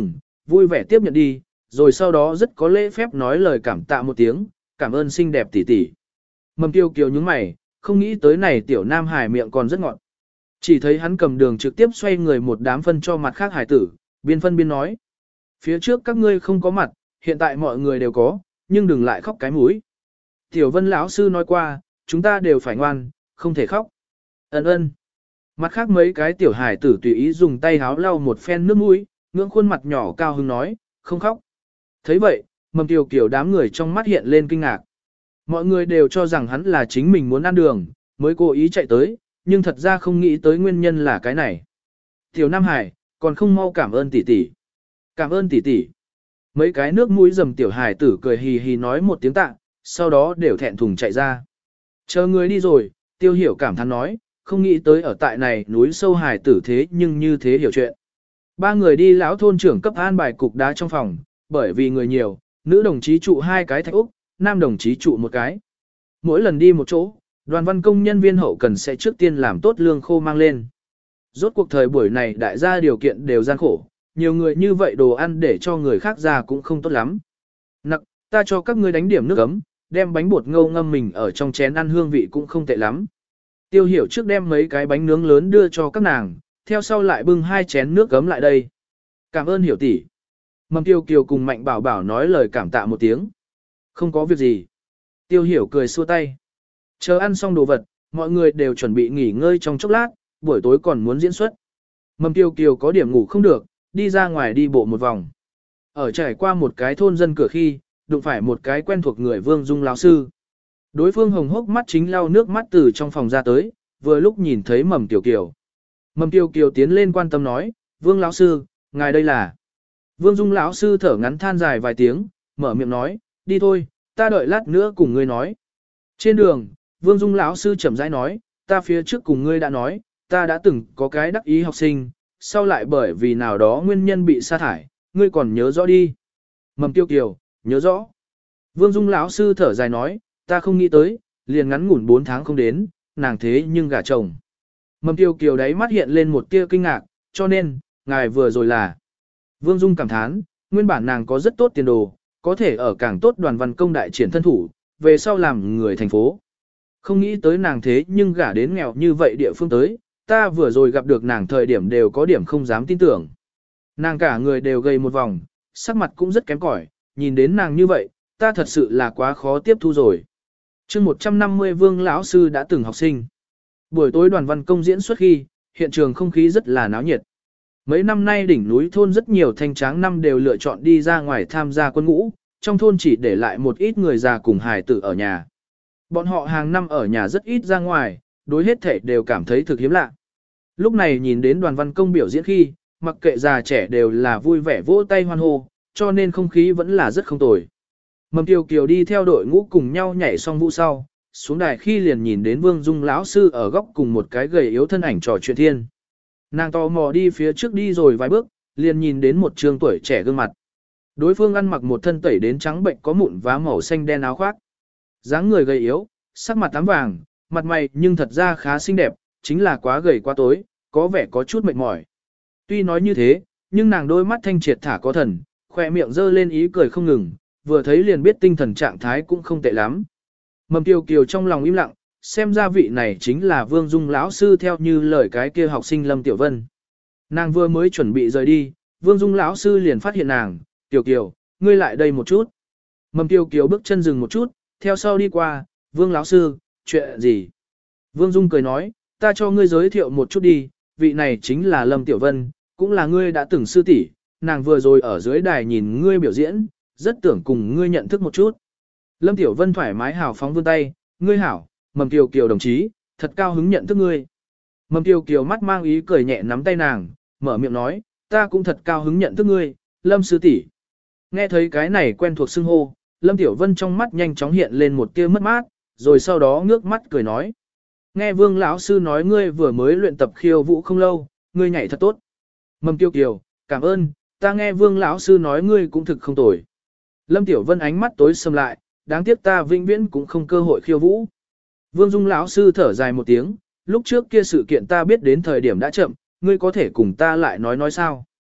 vui vẻ tiếp nhận đi, rồi sau đó rất có lễ phép nói lời cảm tạ một tiếng, cảm ơn xinh đẹp tỷ tỷ. Mầm Kiều Kiều nhướng mày, không nghĩ tới này tiểu nam hải miệng còn rất ngọt. Chỉ thấy hắn cầm đường trực tiếp xoay người một đám phân cho mặt khác hải tử, biên phân biên nói. Phía trước các ngươi không có mặt, hiện tại mọi người đều có, nhưng đừng lại khóc cái mũi. Tiểu Vân lão sư nói qua, chúng ta đều phải ngoan, không thể khóc. Ấn ơn. Mặt khác mấy cái tiểu hải tử tùy ý dùng tay háo lau một phen nước mũi, ngưỡng khuôn mặt nhỏ cao hứng nói, không khóc. Thấy vậy, Mầm Kiều Kiều đám người trong mắt hiện lên kinh ngạc. Mọi người đều cho rằng hắn là chính mình muốn ăn đường, mới cố ý chạy tới, nhưng thật ra không nghĩ tới nguyên nhân là cái này. Tiểu Nam Hải, còn không mau cảm ơn tỷ tỷ. Cảm ơn tỷ tỷ. Mấy cái nước mũi dầm tiểu hải tử cười hì hì nói một tiếng tạ, sau đó đều thẹn thùng chạy ra. Chờ người đi rồi, Tiêu Hiểu cảm thán nói, không nghĩ tới ở tại này núi sâu hải tử thế nhưng như thế hiểu chuyện. Ba người đi lão thôn trưởng cấp an bài cục đá trong phòng, bởi vì người nhiều, nữ đồng chí trụ hai cái thạch úc, nam đồng chí trụ một cái. Mỗi lần đi một chỗ, đoàn văn công nhân viên hậu cần sẽ trước tiên làm tốt lương khô mang lên. Rốt cuộc thời buổi này đại gia điều kiện đều gian khổ, nhiều người như vậy đồ ăn để cho người khác ra cũng không tốt lắm. Nặc, ta cho các ngươi đánh điểm nước ấm, đem bánh bột ngâu ngâm mình ở trong chén ăn hương vị cũng không tệ lắm. Tiêu Hiểu trước đem mấy cái bánh nướng lớn đưa cho các nàng, theo sau lại bưng hai chén nước ấm lại đây. Cảm ơn Hiểu tỷ. Mầm Tiêu Kiều cùng Mạnh Bảo Bảo nói lời cảm tạ một tiếng. Không có việc gì. Tiêu Hiểu cười xua tay. Chờ ăn xong đồ vật, mọi người đều chuẩn bị nghỉ ngơi trong chốc lát, buổi tối còn muốn diễn xuất. Mầm Tiêu Kiều có điểm ngủ không được, đi ra ngoài đi bộ một vòng. Ở trải qua một cái thôn dân cửa khi, đụng phải một cái quen thuộc người Vương Dung lão sư. Đối phương hồng hốc mắt chính lau nước mắt từ trong phòng ra tới, vừa lúc nhìn thấy Mầm Tiêu Kiều. Mầm Tiêu Kiều tiến lên quan tâm nói, Vương lão sư, ngài đây là. Vương Dung lão sư thở ngắn than dài vài tiếng, mở miệng nói, đi thôi, ta đợi lát nữa cùng ngươi nói. Trên đường, Vương Dung lão sư chậm rãi nói, ta phía trước cùng ngươi đã nói, ta đã từng có cái đắc ý học sinh, sau lại bởi vì nào đó nguyên nhân bị sa thải, ngươi còn nhớ rõ đi. Mầm Tiêu Kiều, nhớ rõ. Vương Dung lão sư thở dài nói, ta không nghĩ tới, liền ngắn ngủn bốn tháng không đến, nàng thế nhưng gả chồng. Mầm Tiêu Kiều đáy mắt hiện lên một tia kinh ngạc, cho nên, ngài vừa rồi là. Vương Dung cảm thán, nguyên bản nàng có rất tốt tiền đồ, có thể ở càng tốt đoàn văn công đại triển thân thủ, về sau làm người thành phố. Không nghĩ tới nàng thế nhưng gả đến nghèo như vậy địa phương tới, ta vừa rồi gặp được nàng thời điểm đều có điểm không dám tin tưởng. Nàng cả người đều gầy một vòng, sắc mặt cũng rất kém cỏi, nhìn đến nàng như vậy, ta thật sự là quá khó tiếp thu rồi. chương một trăm năm mươi Vương lão sư đã từng học sinh. Buổi tối đoàn văn công diễn xuất khi, hiện trường không khí rất là náo nhiệt. Mấy năm nay đỉnh núi thôn rất nhiều thanh tráng năm đều lựa chọn đi ra ngoài tham gia quân ngũ, trong thôn chỉ để lại một ít người già cùng hài tử ở nhà. Bọn họ hàng năm ở nhà rất ít ra ngoài, đối hết thể đều cảm thấy thực hiếm lạ. Lúc này nhìn đến đoàn văn công biểu diễn khi, mặc kệ già trẻ đều là vui vẻ vỗ tay hoan hô, cho nên không khí vẫn là rất không tồi. Mầm Kiều Kiều đi theo đội ngũ cùng nhau nhảy xong vũ sau, xuống đài khi liền nhìn đến Vương Dung lão sư ở góc cùng một cái gầy yếu thân ảnh trò chuyện thiên. Nàng tò mò đi phía trước đi rồi vài bước, liền nhìn đến một trường tuổi trẻ gương mặt. Đối phương ăn mặc một thân tẩy đến trắng bệnh có mụn vá màu xanh đen áo khoác. Dáng người gầy yếu, sắc mặt tám vàng, mặt mày nhưng thật ra khá xinh đẹp, chính là quá gầy quá tối, có vẻ có chút mệt mỏi. Tuy nói như thế, nhưng nàng đôi mắt thanh triệt thả có thần, khỏe miệng dơ lên ý cười không ngừng, vừa thấy liền biết tinh thần trạng thái cũng không tệ lắm. Mầm Kiều Kiều trong lòng im lặng, xem ra vị này chính là Vương Dung lão sư theo như lời cái kia học sinh Lâm Tiểu Vân. Nàng vừa mới chuẩn bị rời đi, Vương Dung lão sư liền phát hiện nàng, Kiều Kiều, ngươi lại đây một chút. Mầm Kiều Kiều bước chân dừng một chút, theo sau đi qua, Vương lão sư, chuyện gì? Vương Dung cười nói, ta cho ngươi giới thiệu một chút đi, vị này chính là Lâm Tiểu Vân, cũng là ngươi đã từng sư tỷ, nàng vừa rồi ở dưới đài nhìn ngươi biểu diễn, rất tưởng cùng ngươi nhận thức một chút. Lâm Tiểu Vân thoải mái hào phóng vươn tay, ngươi hảo, Mầm Kiều Kiều đồng chí, thật cao hứng nhận thức ngươi. Mầm Kiều Kiều mắt mang ý cười nhẹ nắm tay nàng, mở miệng nói, ta cũng thật cao hứng nhận thức ngươi, Lâm sư tỷ. Nghe thấy cái này quen thuộc xưng hô, Lâm Tiểu Vân trong mắt nhanh chóng hiện lên một tia mất mát, rồi sau đó ngước mắt cười nói. Nghe Vương lão sư nói ngươi vừa mới luyện tập khiêu vũ không lâu, ngươi nhảy thật tốt. Mầm Kiều Kiều, cảm ơn, ta nghe Vương lão sư nói ngươi cũng thực không tồi. Lâm Tiểu Vân ánh mắt tối sầm lại, đáng tiếc ta vĩnh viễn cũng không cơ hội khiêu vũ. Vương Dung lão sư thở dài một tiếng, lúc trước kia sự kiện ta biết đến thời điểm đã chậm, ngươi có thể cùng ta lại nói nói sao.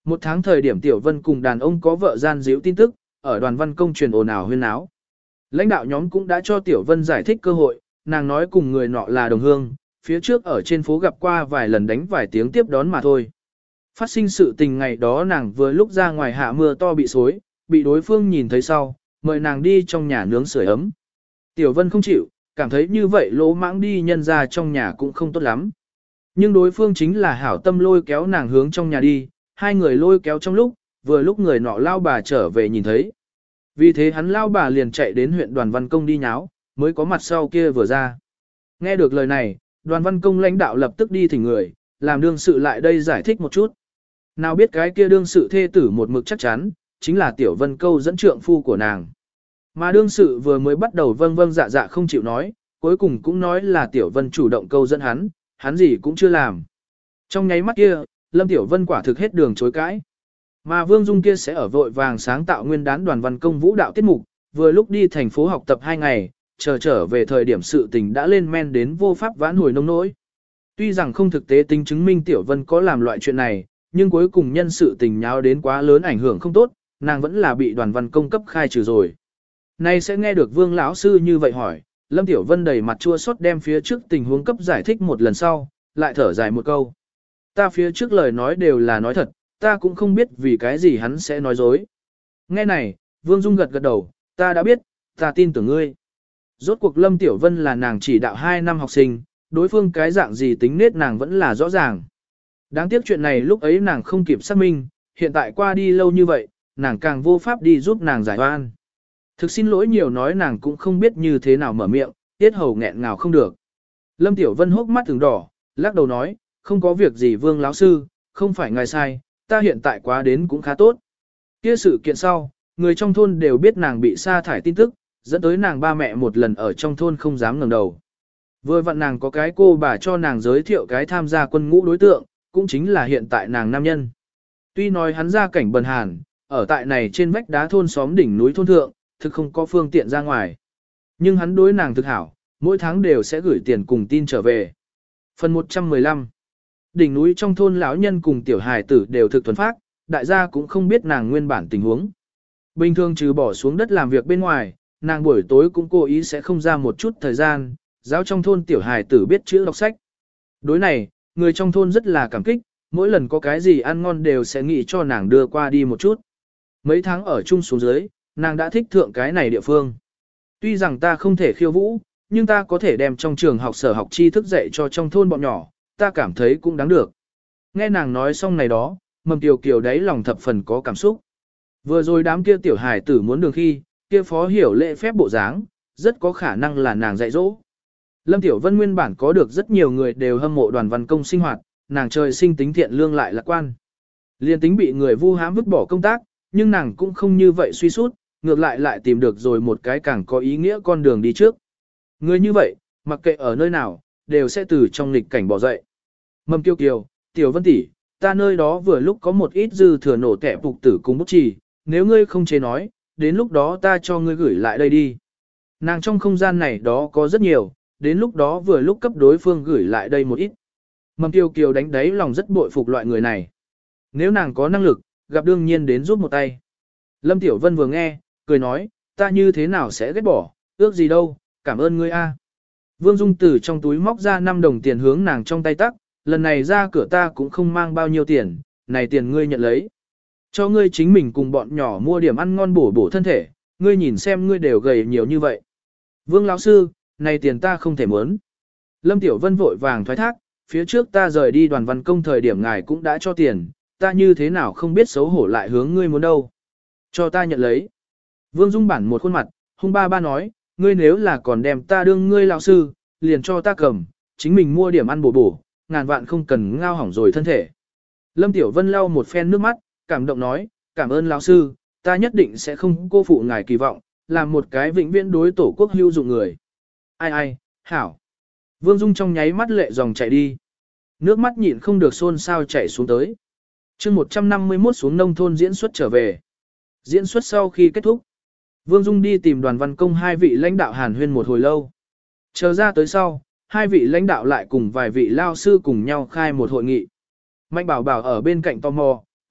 Một tháng thời điểm Tiểu Vân cùng đàn ông có vợ gian díu tin tức, ở đoàn văn công truyền ồn ào huyên náo. Lãnh đạo nhóm cũng đã cho Tiểu Vân giải thích cơ hội, nàng nói cùng người nọ là đồng hương, phía trước ở trên phố gặp qua vài lần đánh vài tiếng tiếp đón mà thôi. Phát sinh sự tình ngày đó nàng vừa lúc ra ngoài hạ mưa to bị xối, bị đối phương nhìn thấy sau, mời nàng đi trong nhà nướng sưởi ấm. Tiểu Vân không chịu, cảm thấy như vậy lỗ mãng đi nhân ra trong nhà cũng không tốt lắm. Nhưng đối phương chính là hảo tâm lôi kéo nàng hướng trong nhà đi, hai người lôi kéo trong lúc, vừa lúc người nọ lao bà trở về nhìn thấy. Vì thế hắn lao bà liền chạy đến huyện đoàn văn công đi nháo, mới có mặt sau kia vừa ra. Nghe được lời này, đoàn văn công lãnh đạo lập tức đi thỉnh người, làm đương sự lại đây giải thích một chút. Nào biết cái kia đương sự thê tử một mực chắc chắn, chính là Tiểu Vân câu dẫn trượng phu của nàng. Mà đương sự vừa mới bắt đầu vâng vâng dạ dạ không chịu nói, cuối cùng cũng nói là Tiểu Vân chủ động câu dẫn hắn, hắn gì cũng chưa làm. Trong nháy mắt kia, Lâm Tiểu Vân quả thực hết đường chối cãi. Mà Vương Dung kia sẽ ở vội vàng sáng tạo nguyên đán đoàn văn công vũ đạo tiết mục, vừa lúc đi thành phố học tập hai ngày, chờ trở về thời điểm sự tình đã lên men đến vô pháp vãn hồi nông nỗi. Tuy rằng không thực tế tính chứng minh Tiểu Vân có làm loại chuyện này, nhưng cuối cùng nhân sự tình nháo đến quá lớn ảnh hưởng không tốt, nàng vẫn là bị đoàn văn công cấp khai trừ rồi. Nay sẽ nghe được Vương lão sư như vậy hỏi, Lâm Tiểu Vân đầy mặt chua xót đem phía trước tình huống cấp giải thích một lần sau, lại thở dài một câu. Ta phía trước lời nói đều là nói thật, ta cũng không biết vì cái gì hắn sẽ nói dối. Nghe này, Vương Dung gật gật đầu, ta đã biết, ta tin tưởng ngươi. Rốt cuộc Lâm Tiểu Vân là nàng chỉ đạo hai năm học sinh, đối phương cái dạng gì tính nết nàng vẫn là rõ ràng. Đáng tiếc chuyện này lúc ấy nàng không kịp xác minh, hiện tại qua đi lâu như vậy, nàng càng vô pháp đi giúp nàng giải oan. Thực xin lỗi nhiều nói nàng cũng không biết như thế nào mở miệng, tiết hầu nghẹn ngào không được. Lâm Tiểu Vân hốc mắt từng đỏ, lắc đầu nói, không có việc gì Vương lão sư, không phải ngài sai, ta hiện tại quá đến cũng khá tốt. Kia sự kiện sau, người trong thôn đều biết nàng bị sa thải tin tức, dẫn tới nàng ba mẹ một lần ở trong thôn không dám ngẩng đầu. Vừa vặn nàng có cái cô bà cho nàng giới thiệu cái tham gia quân ngũ đối tượng, cũng chính là hiện tại nàng nam nhân. Tuy nói hắn ra cảnh bần hàn, ở tại này trên vách đá thôn xóm đỉnh núi thôn thượng, thực không có phương tiện ra ngoài. Nhưng hắn đối nàng thực hảo, mỗi tháng đều sẽ gửi tiền cùng tin trở về. Phần một trăm mười lăm. Đỉnh núi trong thôn lão nhân cùng tiểu hài tử đều thực thuần phác, đại gia cũng không biết nàng nguyên bản tình huống. Bình thường trừ bỏ xuống đất làm việc bên ngoài, nàng buổi tối cũng cố ý sẽ không ra một chút thời gian, giáo trong thôn tiểu hài tử biết chữ đọc sách. Đối này, người trong thôn rất là cảm kích, mỗi lần có cái gì ăn ngon đều sẽ nghĩ cho nàng đưa qua đi một chút. Mấy tháng ở chung xuống dưới, nàng đã thích thượng cái này địa phương. Tuy rằng ta không thể khiêu vũ, nhưng ta có thể đem trong trường học sở học tri thức dạy cho trong thôn bọn nhỏ, ta cảm thấy cũng đáng được. Nghe nàng nói xong này đó, Mầm Kiều Kiều đáy lòng thập phần có cảm xúc. Vừa rồi đám kia tiểu hải tử muốn đường khi, kia phó hiểu lễ phép bộ dáng, rất có khả năng là nàng dạy dỗ. Lâm Tiểu Vân nguyên bản có được rất nhiều người đều hâm mộ đoàn văn công sinh hoạt, nàng trời sinh tính thiện lương lại lạc quan. Liên tính bị người vu hãm vứt bỏ công tác, nhưng nàng cũng không như vậy suy sút, ngược lại lại tìm được rồi một cái càng có ý nghĩa con đường đi trước. Người như vậy, mặc kệ ở nơi nào, đều sẽ từ trong nghịch cảnh bỏ dậy. Mầm Kiều Kiều, Tiểu Vân tỷ, ta nơi đó vừa lúc có một ít dư thừa nổ tẻ phục tử cùng bút chì, nếu ngươi không chế nói, đến lúc đó ta cho ngươi gửi lại đây đi. Nàng trong không gian này đó có rất nhiều, đến lúc đó vừa lúc cấp đối phương gửi lại đây một ít. Mầm Kiều Kiều đánh đáy lòng rất bội phục loại người này. Nếu nàng có năng lực, gặp đương nhiên đến giúp một tay. Lâm Tiểu Vân vừa nghe, cười nói, ta như thế nào sẽ ghét bỏ, ước gì đâu, cảm ơn ngươi a. Vương Dung từ trong túi móc ra năm đồng tiền hướng nàng trong tay tắc, lần này ra cửa ta cũng không mang bao nhiêu tiền, này tiền ngươi nhận lấy. Cho ngươi chính mình cùng bọn nhỏ mua điểm ăn ngon bổ bổ thân thể, ngươi nhìn xem ngươi đều gầy nhiều như vậy. Vương lão sư, này tiền ta không thể muốn. Lâm Tiểu Vân vội vàng thoái thác, phía trước ta rời đi đoàn văn công thời điểm ngài cũng đã cho tiền, ta như thế nào không biết xấu hổ lại hướng ngươi muốn đâu. Cho ta nhận lấy. Vương Dung bản một khuôn mặt, hung ba ba nói, ngươi nếu là còn đem ta đương ngươi lão sư, liền cho ta cầm, chính mình mua điểm ăn bổ bổ, ngàn vạn không cần ngao hỏng rồi thân thể. Lâm Tiểu Vân lau một phen nước mắt, cảm động nói, cảm ơn lão sư, ta nhất định sẽ không cô phụ ngài kỳ vọng, làm một cái vĩnh viễn đối tổ quốc hữu dụng người. Ai ai, hảo. Vương Dung trong nháy mắt lệ dòng chạy đi. Nước mắt nhịn không được xôn xao chảy xuống tới. chương một trăm năm mươi mốt xuống nông thôn diễn xuất trở về. Diễn xuất sau khi kết thúc, Vương Dung đi tìm đoàn văn công hai vị lãnh đạo hàn huyên một hồi lâu. Chờ ra tới sau, hai vị lãnh đạo lại cùng vài vị lao sư cùng nhau khai một hội nghị. Mạnh bảo bảo ở bên cạnh tò mò, ai,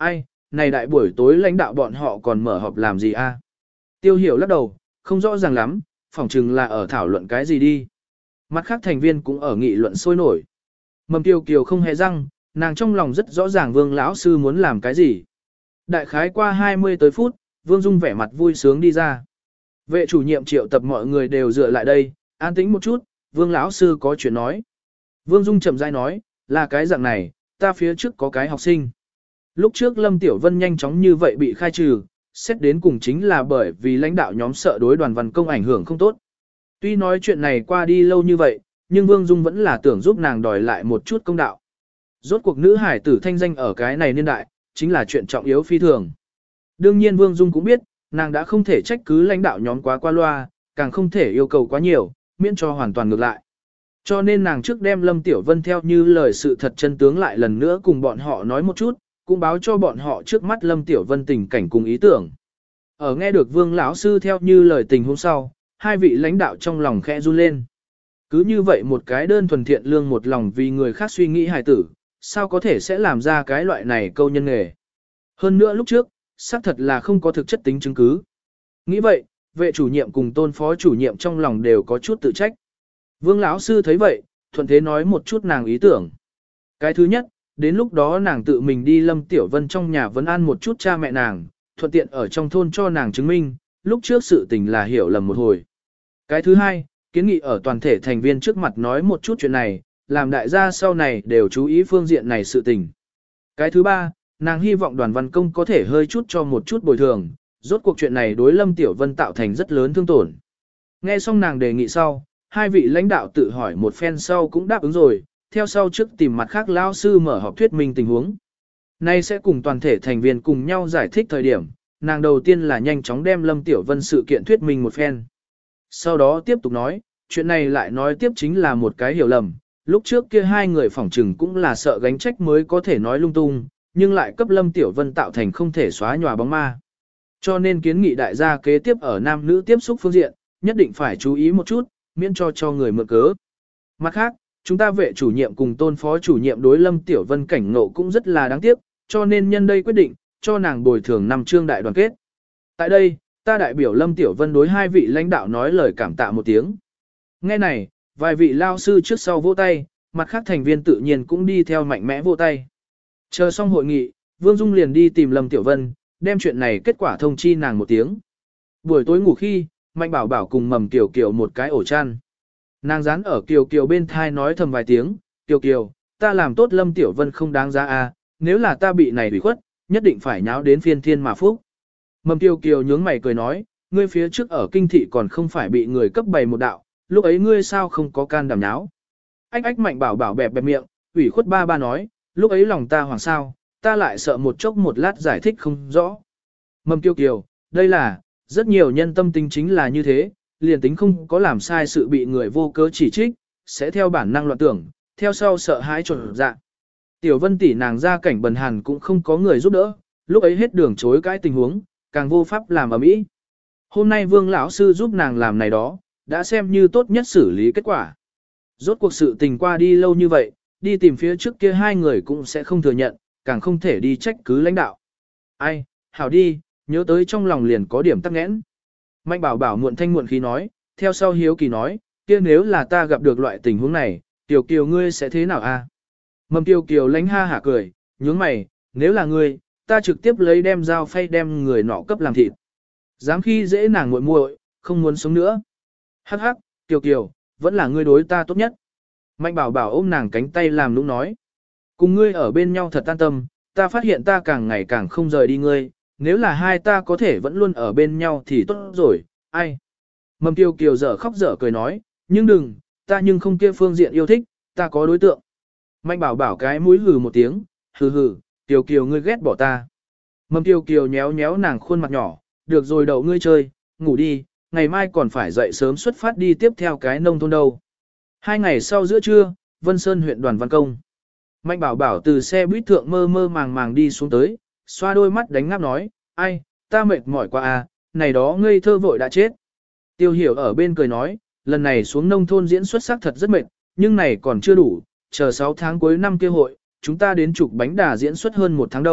này đại buổi tối lãnh đạo bọn họ còn mở họp làm gì a? Tiêu hiểu lắc đầu, không rõ ràng lắm, phỏng chừng là ở thảo luận cái gì đi. Mặt khác thành viên cũng ở nghị luận sôi nổi. Mầm Tiêu Kiều không hề răng, nàng trong lòng rất rõ ràng Vương lão sư muốn làm cái gì. Đại khái qua hai mươi tới phút, Vương Dung vẻ mặt vui sướng đi ra. Vệ chủ nhiệm triệu tập mọi người đều dựa lại đây, an tĩnh một chút, Vương lão sư có chuyện nói. Vương Dung chậm rãi nói, là cái dạng này, ta phía trước có cái học sinh. Lúc trước Lâm Tiểu Vân nhanh chóng như vậy bị khai trừ, xét đến cùng chính là bởi vì lãnh đạo nhóm sợ đối đoàn văn công ảnh hưởng không tốt. Tuy nói chuyện này qua đi lâu như vậy, nhưng Vương Dung vẫn là tưởng giúp nàng đòi lại một chút công đạo. Rốt cuộc nữ hải tử thanh danh ở cái này niên đại, chính là chuyện trọng yếu phi thường. Đương nhiên Vương Dung cũng biết, nàng đã không thể trách cứ lãnh đạo nhóm quá qua loa, càng không thể yêu cầu quá nhiều, miễn cho hoàn toàn ngược lại. Cho nên nàng trước đem Lâm Tiểu Vân theo như lời sự thật chân tướng lại lần nữa cùng bọn họ nói một chút, cũng báo cho bọn họ trước mắt Lâm Tiểu Vân tình cảnh cùng ý tưởng. Ở nghe được Vương lão sư theo như lời tình hôm sau, hai vị lãnh đạo trong lòng khẽ run lên. Cứ như vậy một cái đơn thuần thiện lương một lòng vì người khác suy nghĩ hài tử, sao có thể sẽ làm ra cái loại này câu nhân nghề. Hơn nữa lúc trước, xác thật là không có thực chất tính chứng cứ. Nghĩ vậy, vệ chủ nhiệm cùng tôn phó chủ nhiệm trong lòng đều có chút tự trách. Vương lão sư thấy vậy, thuận thế nói một chút nàng ý tưởng. Cái thứ nhất, đến lúc đó nàng tự mình đi Lâm Tiểu Vân trong nhà vấn an một chút cha mẹ nàng, thuận tiện ở trong thôn cho nàng chứng minh, lúc trước sự tình là hiểu lầm một hồi. Cái thứ hai, kiến nghị ở toàn thể thành viên trước mặt nói một chút chuyện này, làm đại gia sau này đều chú ý phương diện này sự tình. Cái thứ ba, nàng hy vọng đoàn văn công có thể hơi chút cho một chút bồi thường, rốt cuộc chuyện này đối Lâm Tiểu Vân tạo thành rất lớn thương tổn. Nghe xong nàng đề nghị sau, hai vị lãnh đạo tự hỏi một phen sau cũng đáp ứng rồi, theo sau trước tìm mặt khác lao sư mở họp thuyết minh tình huống. Nay sẽ cùng toàn thể thành viên cùng nhau giải thích thời điểm, nàng đầu tiên là nhanh chóng đem Lâm Tiểu Vân sự kiện thuyết minh một phen. Sau đó tiếp tục nói, chuyện này lại nói tiếp chính là một cái hiểu lầm, lúc trước kia hai người phỏng trừng cũng là sợ gánh trách mới có thể nói lung tung, nhưng lại cấp Lâm Tiểu Vân tạo thành không thể xóa nhòa bóng ma. Cho nên kiến nghị đại gia kế tiếp ở nam nữ tiếp xúc phương diện, nhất định phải chú ý một chút, miễn cho cho người mượn cớ. Mặt khác, chúng ta vệ chủ nhiệm cùng tôn phó chủ nhiệm đối Lâm Tiểu Vân cảnh ngộ cũng rất là đáng tiếc, cho nên nhân đây quyết định, cho nàng bồi thường năm chương đại đoàn kết. Tại đây, ta đại biểu Lâm Tiểu Vân đối hai vị lãnh đạo nói lời cảm tạ một tiếng. Nghe này, vài vị lao sư trước sau vỗ tay, mặt khác thành viên tự nhiên cũng đi theo mạnh mẽ vỗ tay. Chờ xong hội nghị, Vương Dung liền đi tìm Lâm Tiểu Vân, đem chuyện này kết quả thông chi nàng một tiếng. Buổi tối ngủ khi, Mạnh Bảo Bảo cùng Mầm Kiều Kiều một cái ổ chăn. Nàng dán ở Kiều Kiều bên thai nói thầm vài tiếng, Kiều Kiều, ta làm tốt Lâm Tiểu Vân không đáng giá à, nếu là ta bị này bị khuất, nhất định phải nháo đến phiên thiên mà phúc. Mầm Kiều Kiều nhướng mày cười nói, ngươi phía trước ở kinh thị còn không phải bị người cấp bày một đạo, lúc ấy ngươi sao không có can đảm nháo. Ách ách Mạnh Bảo Bảo bẹp bẹp miệng, ủy khuất ba ba nói, lúc ấy lòng ta hoảng sao, ta lại sợ một chốc một lát giải thích không rõ. Mầm Kiều Kiều, đây là, rất nhiều nhân tâm tính chính là như thế, liền tính không có làm sai sự bị người vô cớ chỉ trích, sẽ theo bản năng loạn tưởng, theo sau sợ hãi trộn dạ. Tiểu Vân tỷ nàng ra cảnh bần hàn cũng không có người giúp đỡ, lúc ấy hết đường chối cãi tình huống, càng vô pháp làm ở mỹ. Hôm nay Vương lão sư giúp nàng làm này đó, đã xem như tốt nhất xử lý kết quả. Rốt cuộc sự tình qua đi lâu như vậy, đi tìm phía trước kia hai người cũng sẽ không thừa nhận, càng không thể đi trách cứ lãnh đạo. Ai, hảo đi, nhớ tới trong lòng liền có điểm tắc nghẽn. Mạnh Bảo Bảo muộn thanh muộn khí nói, theo sau hiếu kỳ nói, kia nếu là ta gặp được loại tình huống này, Tiểu Kiều ngươi sẽ thế nào a? Mầm Tiểu Kiều lánh ha hả cười, nhướng mày, nếu là ngươi, ta trực tiếp lấy đem dao phay đem người nọ cấp làm thịt. Dám khi dễ nàng muội muội, không muốn sống nữa. Hắc hắc, Tiểu Kiều, vẫn là ngươi đối ta tốt nhất. Mạnh Bảo Bảo ôm nàng cánh tay làm nũng nói. Cùng ngươi ở bên nhau thật an tâm, ta phát hiện ta càng ngày càng không rời đi ngươi, nếu là hai ta có thể vẫn luôn ở bên nhau thì tốt rồi, ai. Mầm Kiều Kiều dở khóc dở cười nói, nhưng đừng, ta nhưng không kia phương diện yêu thích, ta có đối tượng. Mạnh Bảo Bảo cái mũi hừ một tiếng, hừ hừ, Kiều Kiều ngươi ghét bỏ ta. Mầm Kiều Kiều nhéo nhéo nàng khuôn mặt nhỏ, được rồi đậu ngươi chơi, ngủ đi, ngày mai còn phải dậy sớm xuất phát đi tiếp theo cái nông thôn đâu. Hai ngày sau giữa trưa, Vân Sơn huyện Đoàn Văn Công. Mạnh Bảo Bảo từ xe buýt thượng mơ mơ màng màng đi xuống tới, xoa đôi mắt đánh ngáp nói, ai, ta mệt mỏi quá à, này đó ngây thơ vội đã chết. Tiêu Hiểu ở bên cười nói, lần này xuống nông thôn diễn xuất sắc thật rất mệt, nhưng này còn chưa đủ, chờ sáu tháng cuối năm kia hội, chúng ta đến chụp bánh đà diễn xuất hơn một tháng đâu,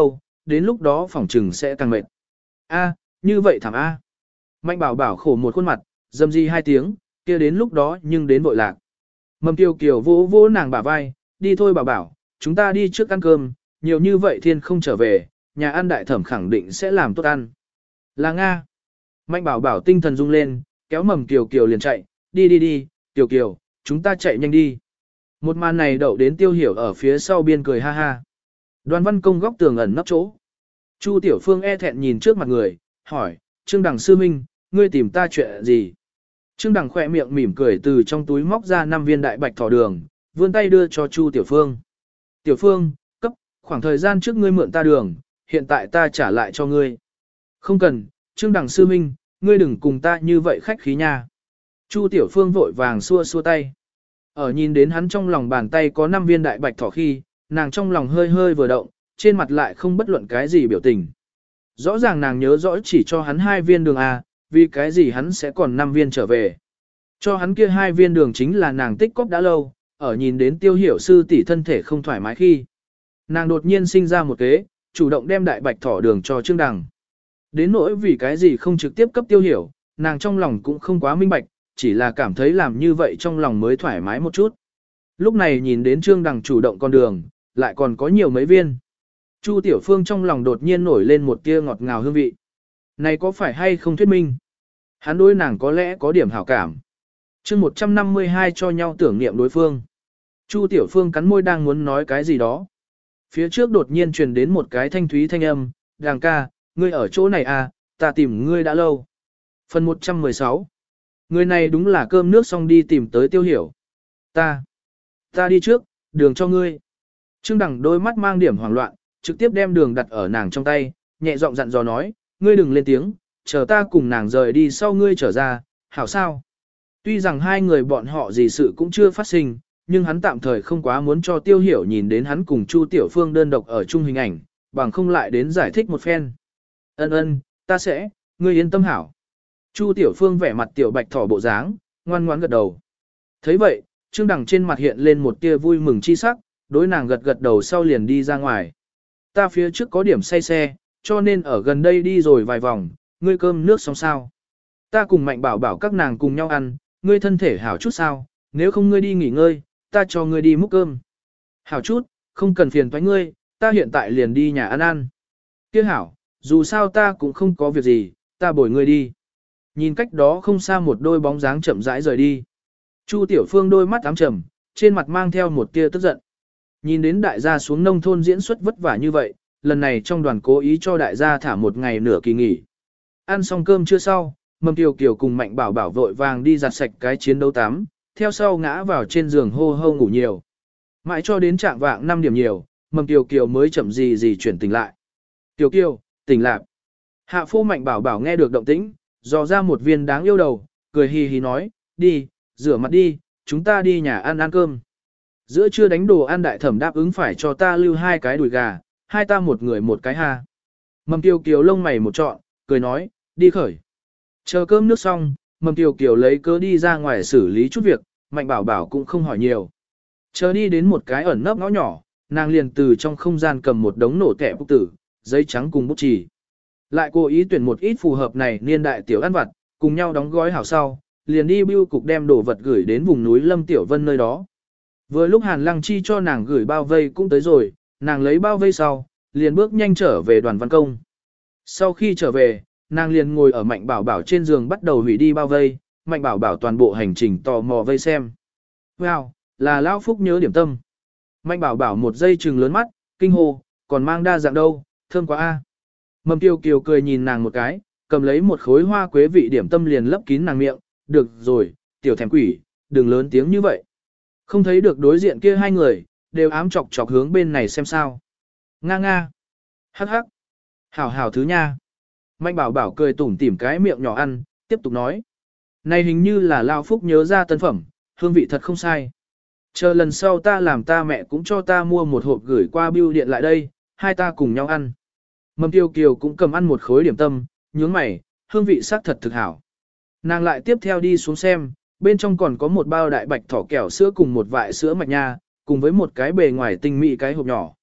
đến lúc đó phỏng trừng sẽ càng mệt. A, như vậy thảm A. Mạnh bảo bảo khổ một khuôn mặt, dầm di hai tiếng, kia đến lúc đó nhưng đến vội lạc. Mầm Kiều Kiều vỗ vỗ nàng bả vai, đi thôi bảo bảo, chúng ta đi trước ăn cơm, nhiều như vậy thiên không trở về, nhà ăn đại thẩm khẳng định sẽ làm tốt ăn. Là Nga. Mạnh bảo bảo tinh thần rung lên, kéo Mầm Kiều Kiều liền chạy, đi đi đi, Kiều Kiều, chúng ta chạy nhanh đi. Một màn này đậu đến Tiêu Hiểu ở phía sau biên cười ha ha. Đoàn Văn Công góc tường ẩn nấp chỗ. Chu Tiểu Phương e thẹn nhìn trước mặt người, hỏi, Trương Đằng sư minh, ngươi tìm ta chuyện gì? Trương Đằng khỏe miệng mỉm cười từ trong túi móc ra năm viên đại bạch thỏ đường, vươn tay đưa cho Chu Tiểu Phương. Tiểu Phương, cấp, khoảng thời gian trước ngươi mượn ta đường, hiện tại ta trả lại cho ngươi. Không cần, Trương Đằng sư minh, ngươi đừng cùng ta như vậy khách khí nha. Chu Tiểu Phương vội vàng xua xua tay. Ở nhìn đến hắn trong lòng bàn tay có năm viên đại bạch thỏ khi, nàng trong lòng hơi hơi vừa động, trên mặt lại không bất luận cái gì biểu tình. Rõ ràng nàng nhớ rõ chỉ cho hắn hai viên đường A, vì cái gì hắn sẽ còn năm viên trở về. Cho hắn kia hai viên đường chính là nàng tích cóp đã lâu, ở nhìn đến Tiêu Hiểu sư tỷ thân thể không thoải mái khi. Nàng đột nhiên sinh ra một kế, chủ động đem đại bạch thỏ đường cho Trương Đằng. Đến nỗi vì cái gì không trực tiếp cấp Tiêu Hiểu, nàng trong lòng cũng không quá minh bạch, chỉ là cảm thấy làm như vậy trong lòng mới thoải mái một chút. Lúc này nhìn đến Trương Đằng chủ động con đường, lại còn có nhiều mấy viên. Chu Tiểu Phương trong lòng đột nhiên nổi lên một tia ngọt ngào hương vị. Này có phải hay không thuyết minh? Hắn đối nàng có lẽ có điểm hảo cảm. chương một trăm năm mươi hai cho nhau tưởng niệm đối phương. Chu Tiểu Phương cắn môi đang muốn nói cái gì đó. Phía trước đột nhiên truyền đến một cái thanh thúy thanh âm, Đằng ca, ngươi ở chỗ này à, ta tìm ngươi đã lâu. Phần một trăm mười sáu. Người này đúng là cơm nước xong đi tìm tới Tiêu Hiểu. Ta, ta đi trước, đường cho ngươi. Trương Đằng đôi mắt mang điểm hoảng loạn, trực tiếp đem đường đặt ở nàng trong tay, nhẹ giọng dặn dò nói, ngươi đừng lên tiếng, chờ ta cùng nàng rời đi sau ngươi trở ra, hảo sao. Tuy rằng hai người bọn họ gì sự cũng chưa phát sinh, nhưng hắn tạm thời không quá muốn cho Tiêu Hiểu nhìn đến hắn cùng Chu Tiểu Phương đơn độc ở chung hình ảnh, bằng không lại đến giải thích một phen. Ân ân, ta sẽ, ngươi yên tâm hảo. Chu Tiểu Phương vẻ mặt tiểu bạch thỏ bộ dáng, ngoan ngoãn gật đầu. Thấy vậy, Trương Đằng trên mặt hiện lên một tia vui mừng chi sắc, đối nàng gật gật đầu sau liền đi ra ngoài. Ta phía trước có điểm say xe, cho nên ở gần đây đi rồi vài vòng, ngươi cơm nước xong sao. Ta cùng Mạnh bảo bảo các nàng cùng nhau ăn, ngươi thân thể hảo chút sao, nếu không ngươi đi nghỉ ngơi, ta cho ngươi đi múc cơm. Hảo chút, không cần phiền toái ngươi, ta hiện tại liền đi nhà ăn ăn. Kia hảo, dù sao ta cũng không có việc gì, ta bồi ngươi đi. Nhìn cách đó không xa một đôi bóng dáng chậm rãi rời đi. Chu Tiểu Phương đôi mắt ám trầm, trên mặt mang theo một tia tức giận. Nhìn đến đại gia xuống nông thôn diễn xuất vất vả như vậy, lần này trong đoàn cố ý cho đại gia thả một ngày nửa kỳ nghỉ. Ăn xong cơm chưa sau, Mầm Kiều Kiều cùng Mạnh bảo bảo vội vàng đi giặt sạch cái chiến đấu tắm, theo sau ngã vào trên giường hô hô ngủ nhiều. Mãi cho đến trạng vạng năm điểm nhiều, Mầm Kiều Kiều mới chậm gì gì chuyển tỉnh lại. Kiều Kiều, tỉnh lạc. Hạ phu Mạnh bảo bảo nghe được động tĩnh, dò ra một viên đáng yêu đầu, cười hì hì nói, đi, rửa mặt đi, chúng ta đi nhà ăn ăn cơm. Giữa trưa đánh đồ ăn đại thẩm đáp ứng phải cho ta lưu hai cái đùi gà, hai ta một người một cái ha. Mầm Kiều Kiều lông mày một trọn, cười nói, đi khởi. Chờ cơm nước xong, Mầm Kiều Kiều lấy cớ đi ra ngoài xử lý chút việc, Mạnh bảo bảo cũng không hỏi nhiều. Chờ đi đến một cái ẩn nấp ngõ nhỏ, nàng liền từ trong không gian cầm một đống nổ tẻ bút tử, giấy trắng cùng bút chì. Lại cố ý tuyển một ít phù hợp này niên đại tiểu ăn vặt, cùng nhau đóng gói hảo sau, liền đi bưu cục đem đồ vật gửi đến vùng núi Lâm Tiểu Vân nơi đó. Vừa lúc Hàn Lăng Chi cho nàng gửi bao vây cũng tới rồi, nàng lấy bao vây sau, liền bước nhanh trở về đoàn văn công. Sau khi trở về, nàng liền ngồi ở Mạnh bảo bảo trên giường bắt đầu hủy đi bao vây, Mạnh bảo bảo toàn bộ hành trình tò mò vây xem. Wow, là Lão Phúc nhớ điểm tâm. Mạnh bảo bảo một giây trừng lớn mắt, kinh hô, còn mang đa dạng đâu, thơm quá a. Mầm Kiều Kiều cười nhìn nàng một cái, cầm lấy một khối hoa quế vị điểm tâm liền lấp kín nàng miệng, được rồi, tiểu thèm quỷ, đừng lớn tiếng như vậy. Không thấy được đối diện kia hai người, đều ám chọc chọc hướng bên này xem sao. Nga nga. Hắc hắc. Hảo hảo thứ nha. Mạnh bảo bảo cười tủm tỉm cái miệng nhỏ ăn, tiếp tục nói. Này hình như là Lao Phúc nhớ ra tân phẩm, hương vị thật không sai. Chờ lần sau ta làm ta mẹ cũng cho ta mua một hộp gửi qua bưu điện lại đây, hai ta cùng nhau ăn. Mầm Kiều Kiều cũng cầm ăn một khối điểm tâm, nhướng mày, hương vị sắc thật thực hảo. Nàng lại tiếp theo đi xuống xem, bên trong còn có một bao đại bạch thỏ kẹo sữa cùng một vại sữa mạch nha, cùng với một cái bề ngoài tinh mỹ cái hộp nhỏ.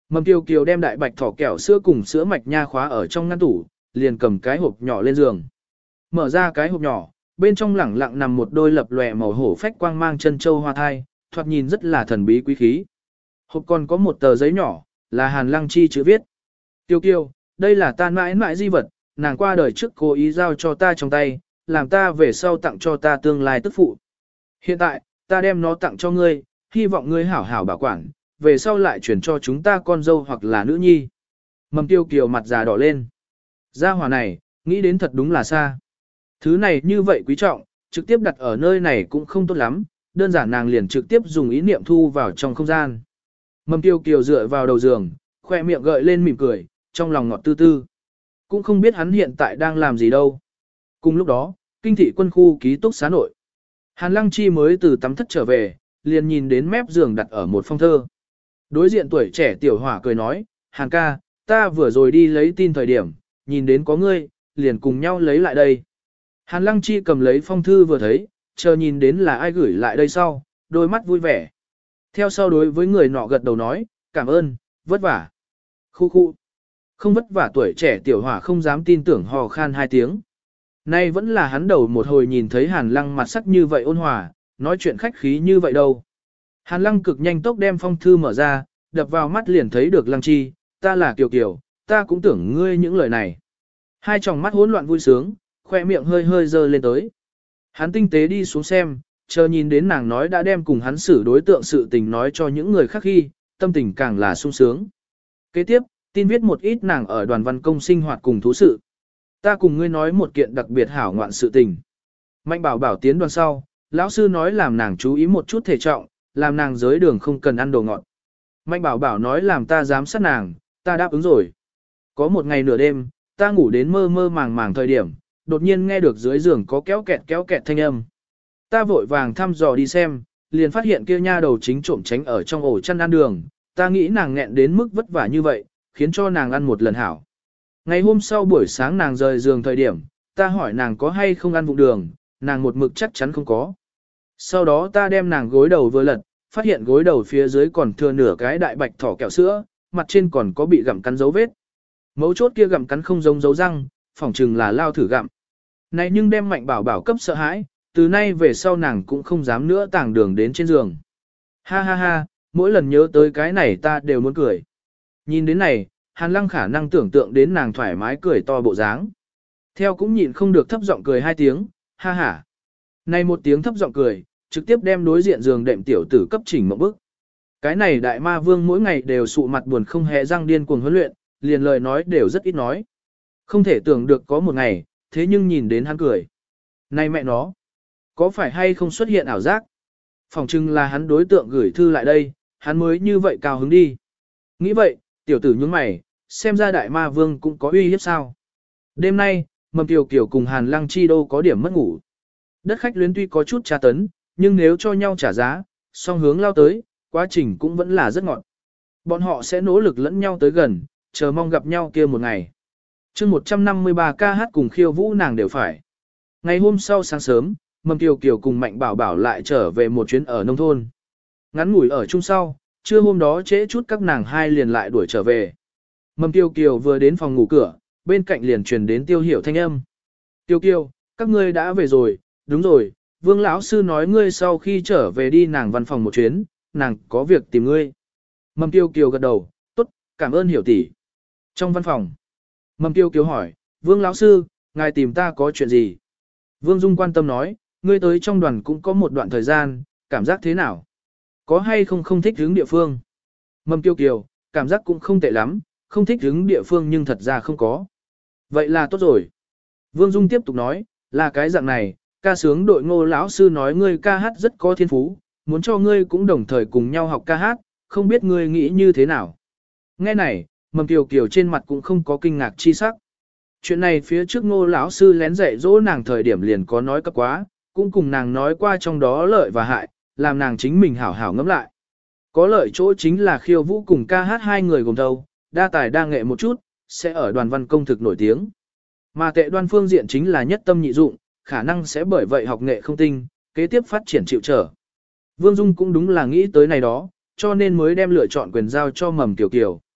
Mầm Kiều Kiều đem đại bạch thỏ kẹo sữa cùng sữa mạch nha khóa ở trong ngăn tủ, liền cầm cái hộp nhỏ lên giường. Mở ra cái hộp nhỏ, bên trong lẳng lặng nằm một đôi lập lòe màu hổ phách quang mang chân châu hoa thai, thoạt nhìn rất là thần bí quý khí. Hộp còn có một tờ giấy nhỏ, là Hàn Lăng Chi chữ viết. Kiều Kiều, đây là ta mãi mãi di vật, nàng qua đời trước cố ý giao cho ta trong tay, làm ta về sau tặng cho ta tương lai tức phụ. Hiện tại, ta đem nó tặng cho ngươi, hy vọng ngươi hảo hảo bảo quản, về sau lại chuyển cho chúng ta con dâu hoặc là nữ nhi. Mầm Tiêu Kiều mặt già đỏ lên. Gia hỏa này, nghĩ đến thật đúng là xa. Thứ này như vậy quý trọng, trực tiếp đặt ở nơi này cũng không tốt lắm, đơn giản nàng liền trực tiếp dùng ý niệm thu vào trong không gian. Mầm Tiêu Kiều dựa vào đầu giường, khoe miệng gợi lên mỉm cười, trong lòng ngọt tư tư. Cũng không biết hắn hiện tại đang làm gì đâu. Cùng lúc đó, kinh thị quân khu ký túc xá nội. Hàn Lăng Chi mới từ tắm thất trở về, liền nhìn đến mép giường đặt ở một phong thơ. Đối diện tuổi trẻ tiểu hỏa cười nói, Hàn ca, ta vừa rồi đi lấy tin thời điểm, nhìn đến có ngươi, liền cùng nhau lấy lại đây. Hàn Lăng Chi cầm lấy phong thư vừa thấy, chờ nhìn đến là ai gửi lại đây sau, đôi mắt vui vẻ. Theo sau đối với người nọ gật đầu nói, cảm ơn, vất vả. Khu khu. Không vất vả tuổi trẻ tiểu hỏa không dám tin tưởng hò khan hai tiếng. Nay vẫn là hắn đầu một hồi nhìn thấy Hàn Lăng mặt sắc như vậy ôn hòa, nói chuyện khách khí như vậy đâu. Hàn Lăng cực nhanh tốc đem phong thư mở ra, đập vào mắt liền thấy được Lăng Chi, ta là Kiều Kiều, ta cũng tưởng ngươi những lời này. Hai tròng mắt hỗn loạn vui sướng, khoe miệng hơi hơi dơ lên tới. Hắn tinh tế đi xuống xem, chờ nhìn đến nàng nói đã đem cùng hắn xử đối tượng sự tình nói cho những người khác khi, tâm tình càng là sung sướng. Kế tiếp, tin viết một ít nàng ở đoàn văn công sinh hoạt cùng thú sự. Ta cùng ngươi nói một kiện đặc biệt hảo ngoạn sự tình. Mạnh bảo bảo tiến đoàn sau, lão sư nói làm nàng chú ý một chút thể trọng, làm nàng giới đường không cần ăn đồ ngọt. Mạnh bảo bảo nói làm ta giám sát nàng, ta đáp ứng rồi. Có một ngày nửa đêm, ta ngủ đến mơ mơ màng màng thời điểm, đột nhiên nghe được dưới giường có kéo kẹt kéo kẹt thanh âm. Ta vội vàng thăm dò đi xem, liền phát hiện kia nha đầu chính trộm tránh ở trong ổ chăn ăn đường, ta nghĩ nàng nghẹn đến mức vất vả như vậy, khiến cho nàng ăn một lần hảo. Ngày hôm sau buổi sáng nàng rời giường thời điểm, ta hỏi nàng có hay không ăn vụng đường, nàng một mực chắc chắn không có. Sau đó ta đem nàng gối đầu vừa lật, phát hiện gối đầu phía dưới còn thừa nửa cái đại bạch thỏ kẹo sữa, mặt trên còn có bị gặm cắn dấu vết. Mấu chốt kia gặm cắn không giống dấu răng, phỏng chừng là lao thử gặm. Này nhưng đem Mạnh bảo bảo cấp sợ hãi, từ nay về sau nàng cũng không dám nữa tàng đường đến trên giường. Ha ha ha, mỗi lần nhớ tới cái này ta đều muốn cười. Nhìn đến này, Hàn Lăng khả năng tưởng tượng đến nàng thoải mái cười to bộ dáng. Theo cũng nhịn không được thấp giọng cười hai tiếng, ha ha. Này một tiếng thấp giọng cười, trực tiếp đem đối diện giường đệm tiểu tử cấp chỉnh một bước. Cái này đại ma vương mỗi ngày đều sụ mặt buồn không hề răng điên cuồng huấn luyện, liền lời nói đều rất ít nói. Không thể tưởng được có một ngày, thế nhưng nhìn đến hắn cười. Này mẹ nó, có phải hay không xuất hiện ảo giác? Phòng chừng là hắn đối tượng gửi thư lại đây, hắn mới như vậy cao hứng đi. Nghĩ vậy, tiểu tử nhướng mày, xem ra đại ma vương cũng có uy hiếp sao. Đêm nay, Mầm Kiều Kiều cùng Hàn Lăng Chi đô có điểm mất ngủ. Đất khách luyến tuy có chút tra tấn, nhưng nếu cho nhau trả giá, song hướng lao tới, quá trình cũng vẫn là rất ngọt. Bọn họ sẽ nỗ lực lẫn nhau tới gần, chờ mong gặp nhau kia một ngày. chương một trăm năm mươi ba ca hát cùng khiêu vũ nàng đều phải. Ngày hôm sau sáng sớm, Mầm Kiều Kiều cùng Mạnh Bảo Bảo lại trở về một chuyến ở nông thôn. Ngắn ngủi ở chung sau, trưa hôm đó trễ chút các nàng hai liền lại đuổi trở về. Mầm Kiều Kiều vừa đến phòng ngủ cửa, bên cạnh liền truyền đến Tiêu Hiểu thanh âm. Kiều Kiều, các ngươi đã về rồi, đúng rồi, Vương lão sư nói ngươi sau khi trở về đi nàng văn phòng một chuyến, nàng có việc tìm ngươi. Mầm Kiều Kiều gật đầu, tốt, cảm ơn Hiểu tỷ. Trong văn phòng, Mầm Kiều Kiều hỏi, Vương lão sư, ngài tìm ta có chuyện gì? Vương Dung quan tâm nói, ngươi tới trong đoàn cũng có một đoạn thời gian, cảm giác thế nào? Có hay không không thích hướng địa phương? Mầm Kiều Kiều, cảm giác cũng không tệ lắm, không thích hướng địa phương nhưng thật ra không có. Vậy là tốt rồi. Vương Dung tiếp tục nói, là cái dạng này, ca sướng đội Ngô lão sư nói ngươi ca hát rất có thiên phú, muốn cho ngươi cũng đồng thời cùng nhau học ca hát, không biết ngươi nghĩ như thế nào. Nghe này, Mầm Kiều Kiều trên mặt cũng không có kinh ngạc chi sắc. Chuyện này phía trước Ngô lão sư lén dạy dỗ nàng thời điểm liền có nói cấp quá, cũng cùng nàng nói qua trong đó lợi và hại, làm nàng chính mình hảo hảo ngẫm lại. Có lợi chỗ chính là khiêu vũ cùng ca hát hai người gồm thâu, đa tài đa nghệ một chút, sẽ ở đoàn văn công thực nổi tiếng. Mà tệ đoan phương diện chính là nhất tâm nhị dụng, khả năng sẽ bởi vậy học nghệ không tinh, kế tiếp phát triển chịu trở. Vương Dung cũng đúng là nghĩ tới này đó, cho nên mới đem lựa chọn quyền giao cho Mầm Kiều Kiều.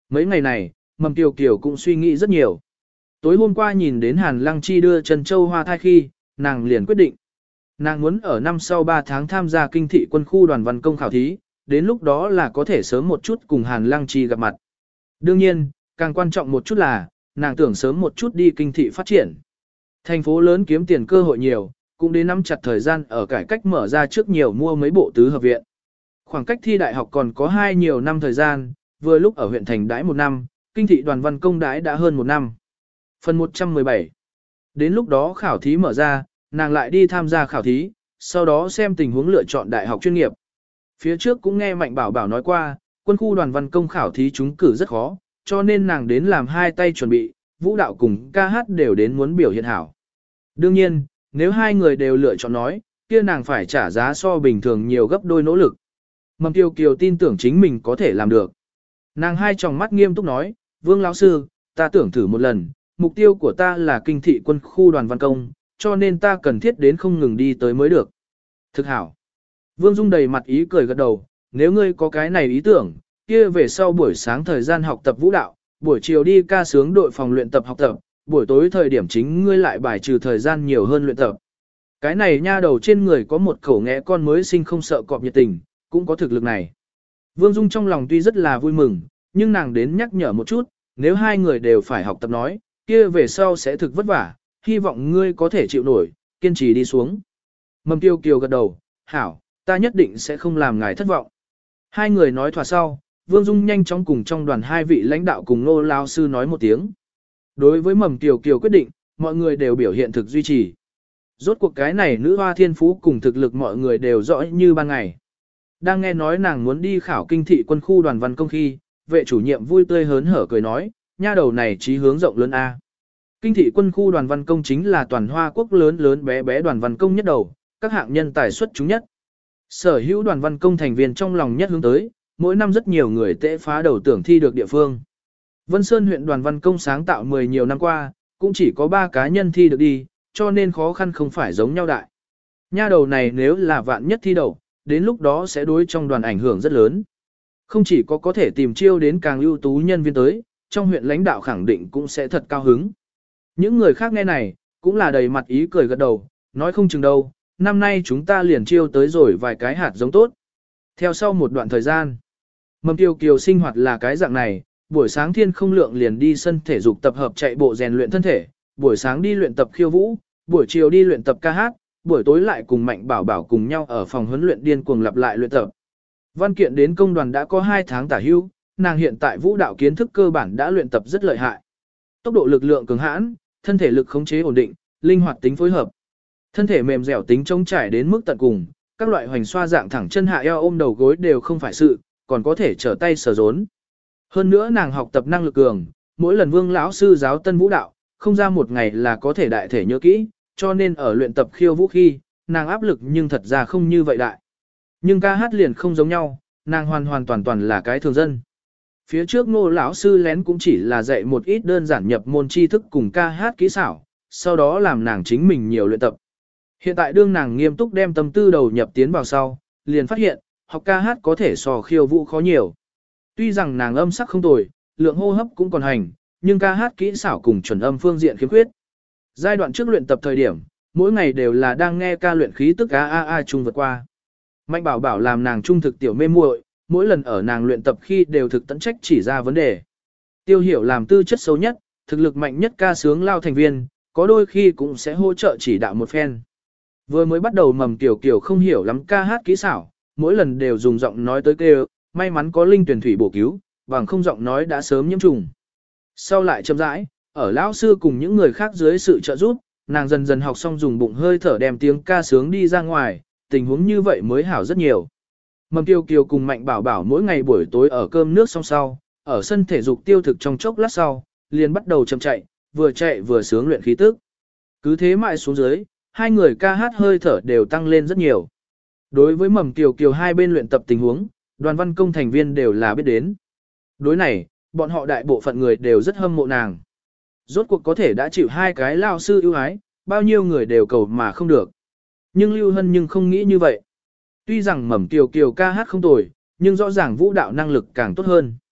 Mấy ngày này, Mầm Kiều Kiều cũng suy nghĩ rất nhiều. Tối hôm qua nhìn đến Hàn Lăng Chi đưa Trần Châu Hoa thai khi, nàng liền quyết định. Nàng muốn ở năm sau ba tháng tham gia kinh thị quân khu đoàn văn công khảo thí, đến lúc đó là có thể sớm một chút cùng Hàn Lăng Chi gặp mặt. Đương nhiên, càng quan trọng một chút là, nàng tưởng sớm một chút đi kinh thị phát triển. Thành phố lớn kiếm tiền cơ hội nhiều, cũng đến nắm chặt thời gian ở cải cách mở ra trước nhiều mua mấy bộ tứ hợp viện. Khoảng cách thi đại học còn có hai nhiều năm thời gian, vừa lúc ở huyện thành đãi một năm, kinh thị đoàn văn công đãi đã hơn một năm. Phần một trăm mười bảy. Đến lúc đó khảo thí mở ra, nàng lại đi tham gia khảo thí, sau đó xem tình huống lựa chọn đại học chuyên nghiệp. Phía trước cũng nghe Mạnh Bảo Bảo nói qua, quân khu đoàn văn công khảo thí trúng cử rất khó, cho nên nàng đến làm hai tay chuẩn bị, vũ đạo cùng ca hát đều đến muốn biểu hiện hảo. Đương nhiên, nếu hai người đều lựa chọn nói, kia nàng phải trả giá so bình thường nhiều gấp đôi nỗ lực. Mầm Kiều Kiều tin tưởng chính mình có thể làm được. Nàng hai tròng mắt nghiêm túc nói, Vương lão sư, ta tưởng thử một lần, mục tiêu của ta là kinh thị quân khu đoàn văn công, cho nên ta cần thiết đến không ngừng đi tới mới được. Thực hảo. Vương Dung đầy mặt ý cười gật đầu, nếu ngươi có cái này ý tưởng, kia về sau buổi sáng thời gian học tập vũ đạo, buổi chiều đi ca sướng đội phòng luyện tập học tập, buổi tối thời điểm chính ngươi lại bài trừ thời gian nhiều hơn luyện tập. Cái này nha đầu trên người có một khẩu ngẽ con mới sinh không sợ cọp nhiệt tình, cũng có thực lực này. Vương Dung trong lòng tuy rất là vui mừng, nhưng nàng đến nhắc nhở một chút, nếu hai người đều phải học tập nói, kia về sau sẽ thực vất vả, hy vọng ngươi có thể chịu nổi, kiên trì đi xuống. Mầm Kiều Kiều gật đầu, hảo, ta nhất định sẽ không làm ngài thất vọng. Hai người nói thỏa sau, Vương Dung nhanh chóng cùng trong đoàn hai vị lãnh đạo cùng Nô lão sư nói một tiếng. Đối với Mầm Kiều Kiều quyết định, mọi người đều biểu hiện thực duy trì. Rốt cuộc cái này nữ hoa thiên phú cùng thực lực mọi người đều rõ như ban ngày. Đang nghe nói nàng muốn đi khảo kinh thị quân khu đoàn văn công khi, vệ chủ nhiệm vui tươi hớn hở cười nói, nha đầu này trí hướng rộng lớn A. Kinh thị quân khu đoàn văn công chính là toàn Hoa Quốc lớn lớn bé bé đoàn văn công nhất đầu, các hạng nhân tài xuất chúng nhất. Sở hữu đoàn văn công thành viên trong lòng nhất hướng tới, mỗi năm rất nhiều người tễ phá đầu tưởng thi được địa phương. Vân Sơn huyện đoàn văn công sáng tạo mười nhiều năm qua, cũng chỉ có ba cá nhân thi được đi, cho nên khó khăn không phải giống nhau đại. Nha đầu này nếu là vạn nhất thi đậu, đến lúc đó sẽ đối trong đoàn ảnh hưởng rất lớn. Không chỉ có có thể tìm chiêu đến càng ưu tú nhân viên tới, trong huyện lãnh đạo khẳng định cũng sẽ thật cao hứng. Những người khác nghe này, cũng là đầy mặt ý cười gật đầu, nói không chừng đâu, năm nay chúng ta liền chiêu tới rồi vài cái hạt giống tốt. Theo sau một đoạn thời gian, Mầm Kiều Kiều sinh hoạt là cái dạng này, buổi sáng thiên không lượng liền đi sân thể dục tập hợp chạy bộ rèn luyện thân thể, buổi sáng đi luyện tập khiêu vũ, buổi chiều đi luyện tập ca hát, buổi tối lại cùng Mạnh Bảo Bảo cùng nhau ở phòng huấn luyện điên cuồng lặp lại luyện tập. Văn kiện đến công đoàn đã có hai tháng tả hưu, nàng hiện tại vũ đạo kiến thức cơ bản đã luyện tập rất lợi hại. Tốc độ lực lượng cường hãn, thân thể lực khống chế ổn định, linh hoạt tính phối hợp. Thân thể mềm dẻo tính chống trải đến mức tận cùng, các loại hoành xoa dạng thẳng chân hạ eo ôm đầu gối đều không phải sự, còn có thể trở tay sở rốn. Hơn nữa nàng học tập năng lực cường, mỗi lần Vương lão sư giáo tân vũ đạo, không ra một ngày là có thể đại thể nhớ kỹ, cho nên ở luyện tập khiêu vũ khi, nàng áp lực nhưng thật ra không như vậy đại. Nhưng ca hát liền không giống nhau, nàng hoàn hoàn toàn toàn là cái thường dân. Phía trước Ngô lão sư lén cũng chỉ là dạy một ít đơn giản nhập môn tri thức cùng ca hát kỹ xảo, sau đó làm nàng chính mình nhiều luyện tập. Hiện tại đương nàng nghiêm túc đem tâm tư đầu nhập tiến vào sau, liền phát hiện, học ca hát có thể so khiêu vũ khó nhiều. Tuy rằng nàng âm sắc không tồi, lượng hô hấp cũng còn hành, nhưng ca hát kỹ xảo cùng chuẩn âm phương diện khiếm khuyết. Giai đoạn trước luyện tập thời điểm, mỗi ngày đều là đang nghe ca luyện khí tức a a a chung vượt qua. Mạnh Bảo Bảo làm nàng trung thực tiểu mê muội, mỗi lần ở nàng luyện tập khi đều thực tận trách chỉ ra vấn đề. Tiêu Hiểu làm tư chất xấu nhất, thực lực mạnh nhất ca sướng lao thành viên, có đôi khi cũng sẽ hỗ trợ chỉ đạo một phen. Vừa mới bắt đầu Mầm Kiều Kiều không hiểu lắm ca hát kỹ xảo, mỗi lần đều dùng giọng nói tới kêu, may mắn có linh tuyển thủy bổ cứu, bằng không giọng nói đã sớm nhiễm trùng. Sau lại chậm rãi, ở lão sư cùng những người khác dưới sự trợ giúp, nàng dần dần học xong dùng bụng hơi thở đem tiếng ca sướng đi ra ngoài, tình huống như vậy mới hảo rất nhiều. Mầm Kiều Kiều cùng Mạnh Bảo Bảo mỗi ngày buổi tối ở cơm nước xong sau, ở sân thể dục tiêu thực trong chốc lát sau, liền bắt đầu chậm chạy, vừa chạy vừa sướng luyện khí tức. Cứ thế mãi xuống dưới, hai người ca hát hơi thở đều tăng lên rất nhiều. Đối với Mầm Kiều Kiều hai bên luyện tập tình huống, đoàn văn công thành viên đều là biết đến. Đối này, bọn họ đại bộ phận người đều rất hâm mộ nàng. Rốt cuộc có thể đã chịu hai cái lao sư ưu ái, bao nhiêu người đều cầu mà không được. Nhưng Lưu Hân nhưng không nghĩ như vậy. Tuy rằng Mầm Kiều Kiều ca hát không tồi, nhưng rõ ràng vũ đạo năng lực càng tốt hơn.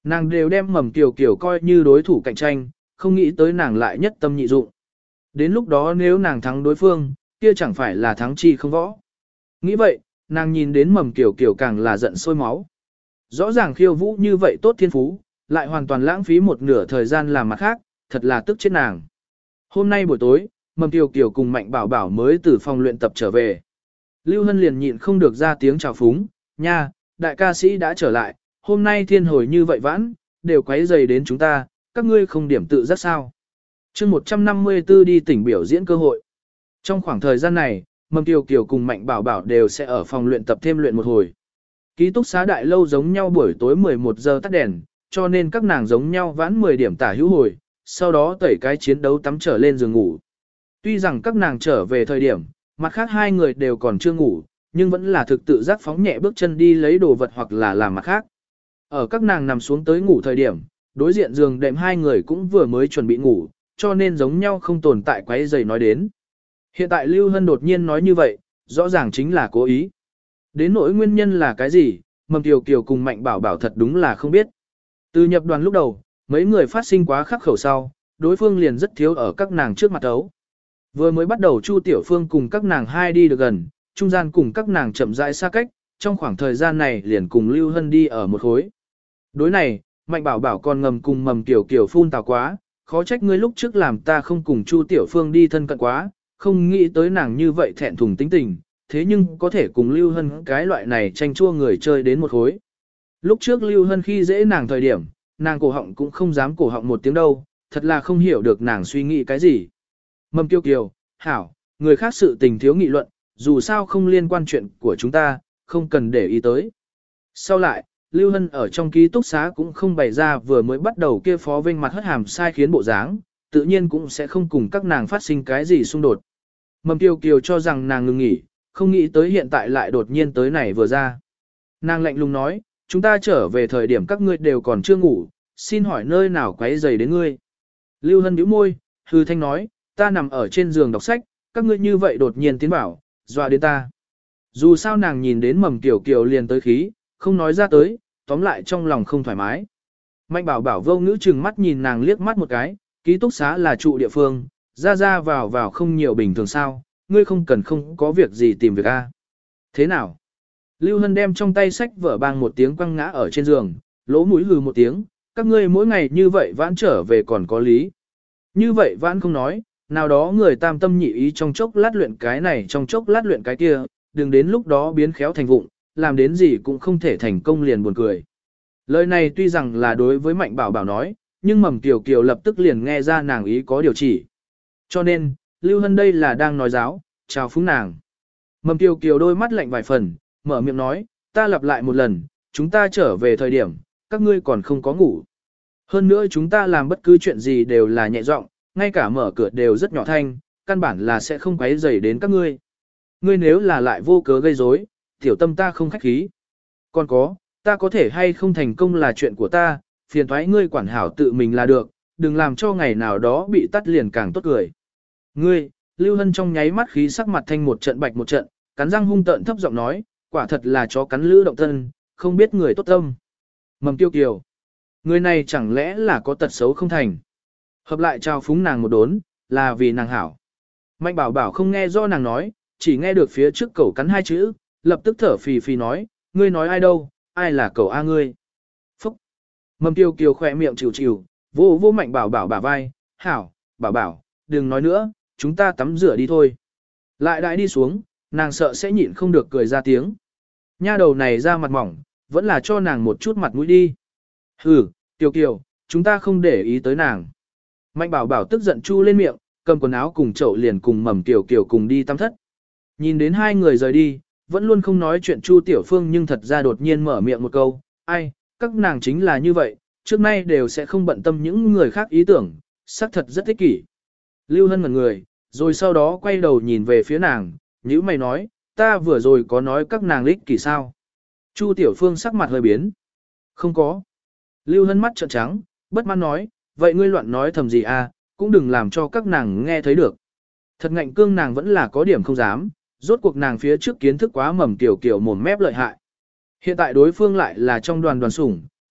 Nàng đều đem Mầm Kiều Kiều coi như đối thủ cạnh tranh, không nghĩ tới nàng lại nhất tâm nhị dụng. Đến lúc đó nếu nàng thắng đối phương, kia chẳng phải là thắng chi không võ. Nghĩ vậy, nàng nhìn đến Mầm Kiều Kiều càng là giận sôi máu. Rõ ràng khiêu vũ như vậy tốt thiên phú, lại hoàn toàn lãng phí một nửa thời gian làm mặt khác, thật là tức chết nàng. Hôm nay buổi tối, Mầm Kiều Kiều cùng Mạnh Bảo Bảo mới từ phòng luyện tập trở về. Lưu Hân liền nhịn không được ra tiếng chào phúng, nha, đại ca sĩ đã trở lại, hôm nay thiên hồi như vậy vãn, đều quấy rầy đến chúng ta, các ngươi không điểm tự giác sao. chương một trăm năm mươi tư đi tỉnh biểu diễn cơ hội. Trong khoảng thời gian này, Mầm Kiều Kiều cùng Mạnh Bảo Bảo đều sẽ ở phòng luyện tập thêm luyện một hồi. Ký túc xá đại lâu giống nhau buổi tối mười một giờ tắt đèn, cho nên các nàng giống nhau vãn mười điểm tả hữu hồi, sau đó tẩy cái chiến đấu tắm trở lên giường ngủ. Tuy rằng các nàng trở về thời điểm, mặt khác hai người đều còn chưa ngủ, nhưng vẫn là thực tự giác phóng nhẹ bước chân đi lấy đồ vật hoặc là làm mặt khác. Ở các nàng nằm xuống tới ngủ thời điểm, đối diện giường đệm hai người cũng vừa mới chuẩn bị ngủ, cho nên giống nhau không tồn tại quấy giày nói đến. Hiện tại Lưu Hân đột nhiên nói như vậy, rõ ràng chính là cố ý. Đến nỗi nguyên nhân là cái gì, Mầm Kiều Kiều cùng Mạnh Bảo Bảo thật đúng là không biết. Từ nhập đoàn lúc đầu, mấy người phát sinh quá khắc khẩu sau, đối phương liền rất thiếu ở các nàng trước mặt ấu. Vừa mới bắt đầu Chu Tiểu Phương cùng các nàng hai đi được gần, trung gian cùng các nàng chậm rãi xa cách, trong khoảng thời gian này liền cùng Lưu Hân đi ở một khối. Đối này, Mạnh Bảo Bảo còn ngầm cùng Mầm Kiều Kiều phun tào quá, khó trách ngươi lúc trước làm ta không cùng Chu Tiểu Phương đi thân cận quá, không nghĩ tới nàng như vậy thẹn thùng tính tình, thế nhưng có thể cùng Lưu Hân cái loại này tranh chua người chơi đến một khối. Lúc trước Lưu Hân khi dễ nàng thời điểm, nàng cổ họng cũng không dám cổ họng một tiếng đâu, thật là không hiểu được nàng suy nghĩ cái gì. Mầm Kiều Kiều, hảo, người khác sự tình thiếu nghị luận, dù sao không liên quan chuyện của chúng ta, không cần để ý tới. Sau lại, Lưu Hân ở trong ký túc xá cũng không bày ra vừa mới bắt đầu kia phó vinh mặt hất hàm sai khiến bộ dáng, tự nhiên cũng sẽ không cùng các nàng phát sinh cái gì xung đột. Mầm Kiều Kiều cho rằng nàng ngừng nghỉ, không nghĩ tới hiện tại lại đột nhiên tới này vừa ra. Nàng lạnh lùng nói, chúng ta trở về thời điểm các ngươi đều còn chưa ngủ, xin hỏi nơi nào quấy rầy đến ngươi. Lưu Hân nhíu môi, hư thanh nói, ta nằm ở trên giường đọc sách, các ngươi như vậy đột nhiên tiến bảo, dọa đến ta. Dù sao nàng nhìn đến Mầm Kiều Kiều liền tới khí, không nói ra tới, tóm lại trong lòng không thoải mái. Mạnh Bảo Bảo vô ngữ chừng mắt nhìn nàng liếc mắt một cái, ký túc xá là trụ địa phương, ra ra vào vào không nhiều bình thường sao, ngươi không cần không có việc gì tìm việc a. Thế nào? Lưu Hân đem trong tay sách vở bang một tiếng quăng ngã ở trên giường, lỗ mũi hừ một tiếng, các ngươi mỗi ngày như vậy vãn trở về còn có lý. Như vậy vãn không nói, nào đó người tam tâm nhị ý trong chốc lát luyện cái này trong chốc lát luyện cái kia, đừng đến lúc đó biến khéo thành vụng, làm đến gì cũng không thể thành công liền buồn cười. Lời này tuy rằng là đối với Mạnh Bảo Bảo nói, nhưng Mầm Kiều Kiều lập tức liền nghe ra nàng ý có điều chỉ. Cho nên, Lưu Hân đây là đang nói giáo, chào phúng nàng. Mầm Kiều Kiều đôi mắt lạnh vài phần, mở miệng nói, ta lặp lại một lần, chúng ta trở về thời điểm, các ngươi còn không có ngủ. Hơn nữa chúng ta làm bất cứ chuyện gì đều là nhẹ giọng, ngay cả mở cửa đều rất nhỏ thanh, căn bản là sẽ không quấy rầy đến các ngươi. Ngươi nếu là lại vô cớ gây rối, tiểu tâm ta không khách khí. Còn có, ta có thể hay không thành công là chuyện của ta, phiền thoái ngươi quản hảo tự mình là được, đừng làm cho ngày nào đó bị tắt liền càng tốt cười. Ngươi, Lưu Hân trong nháy mắt khí sắc mặt thanh một trận bạch một trận, cắn răng hung tợn thấp giọng nói, quả thật là chó cắn lữ động thân, không biết người tốt tâm. Mầm Kiều Kiều, người này chẳng lẽ là có tật xấu không thành. Hợp lại trao phúng nàng một đốn, là vì nàng hảo. Mạnh Bảo Bảo không nghe do nàng nói, chỉ nghe được phía trước cẩu cắn hai chữ, lập tức thở phì phì nói, ngươi nói ai đâu, ai là cậu A ngươi. Phúc! Mầm Kiều Kiều khỏe miệng chịu chịu, vô vô Mạnh Bảo Bảo bả vai, hảo, Bảo Bảo, đừng nói nữa, chúng ta tắm rửa đi thôi. Lại đại đi xuống, nàng sợ sẽ nhịn không được cười ra tiếng. Nha đầu này ra mặt mỏng, vẫn là cho nàng một chút mặt mũi đi. Hừ, Kiều Kiều, chúng ta không để ý tới nàng. Mạnh Bảo Bảo tức giận chu lên miệng, cầm quần áo cùng chậu liền cùng Mầm Kiều Kiều cùng đi tắm thất. Nhìn đến hai người rời đi, vẫn luôn không nói chuyện Chu Tiểu Phương nhưng thật ra đột nhiên mở miệng một câu, ai, các nàng chính là như vậy, trước nay đều sẽ không bận tâm những người khác ý tưởng, xác thật rất ích kỷ. Lưu Hân ngẩn người, rồi sau đó quay đầu nhìn về phía nàng, nhữ mày nói, ta vừa rồi có nói các nàng ích kỷ sao? Chu Tiểu Phương sắc mặt hơi biến. Không có. Lưu Hân mắt trợn trắng, bất mãn nói, vậy ngươi loạn nói thầm gì à, cũng đừng làm cho các nàng nghe thấy được. Thật ngạnh cương nàng vẫn là có điểm không dám, rốt cuộc nàng phía trước kiến thức quá Mầm Kiều Kiều mồm mép lợi hại. Hiện tại đối phương lại là trong đoàn đoàn sủng,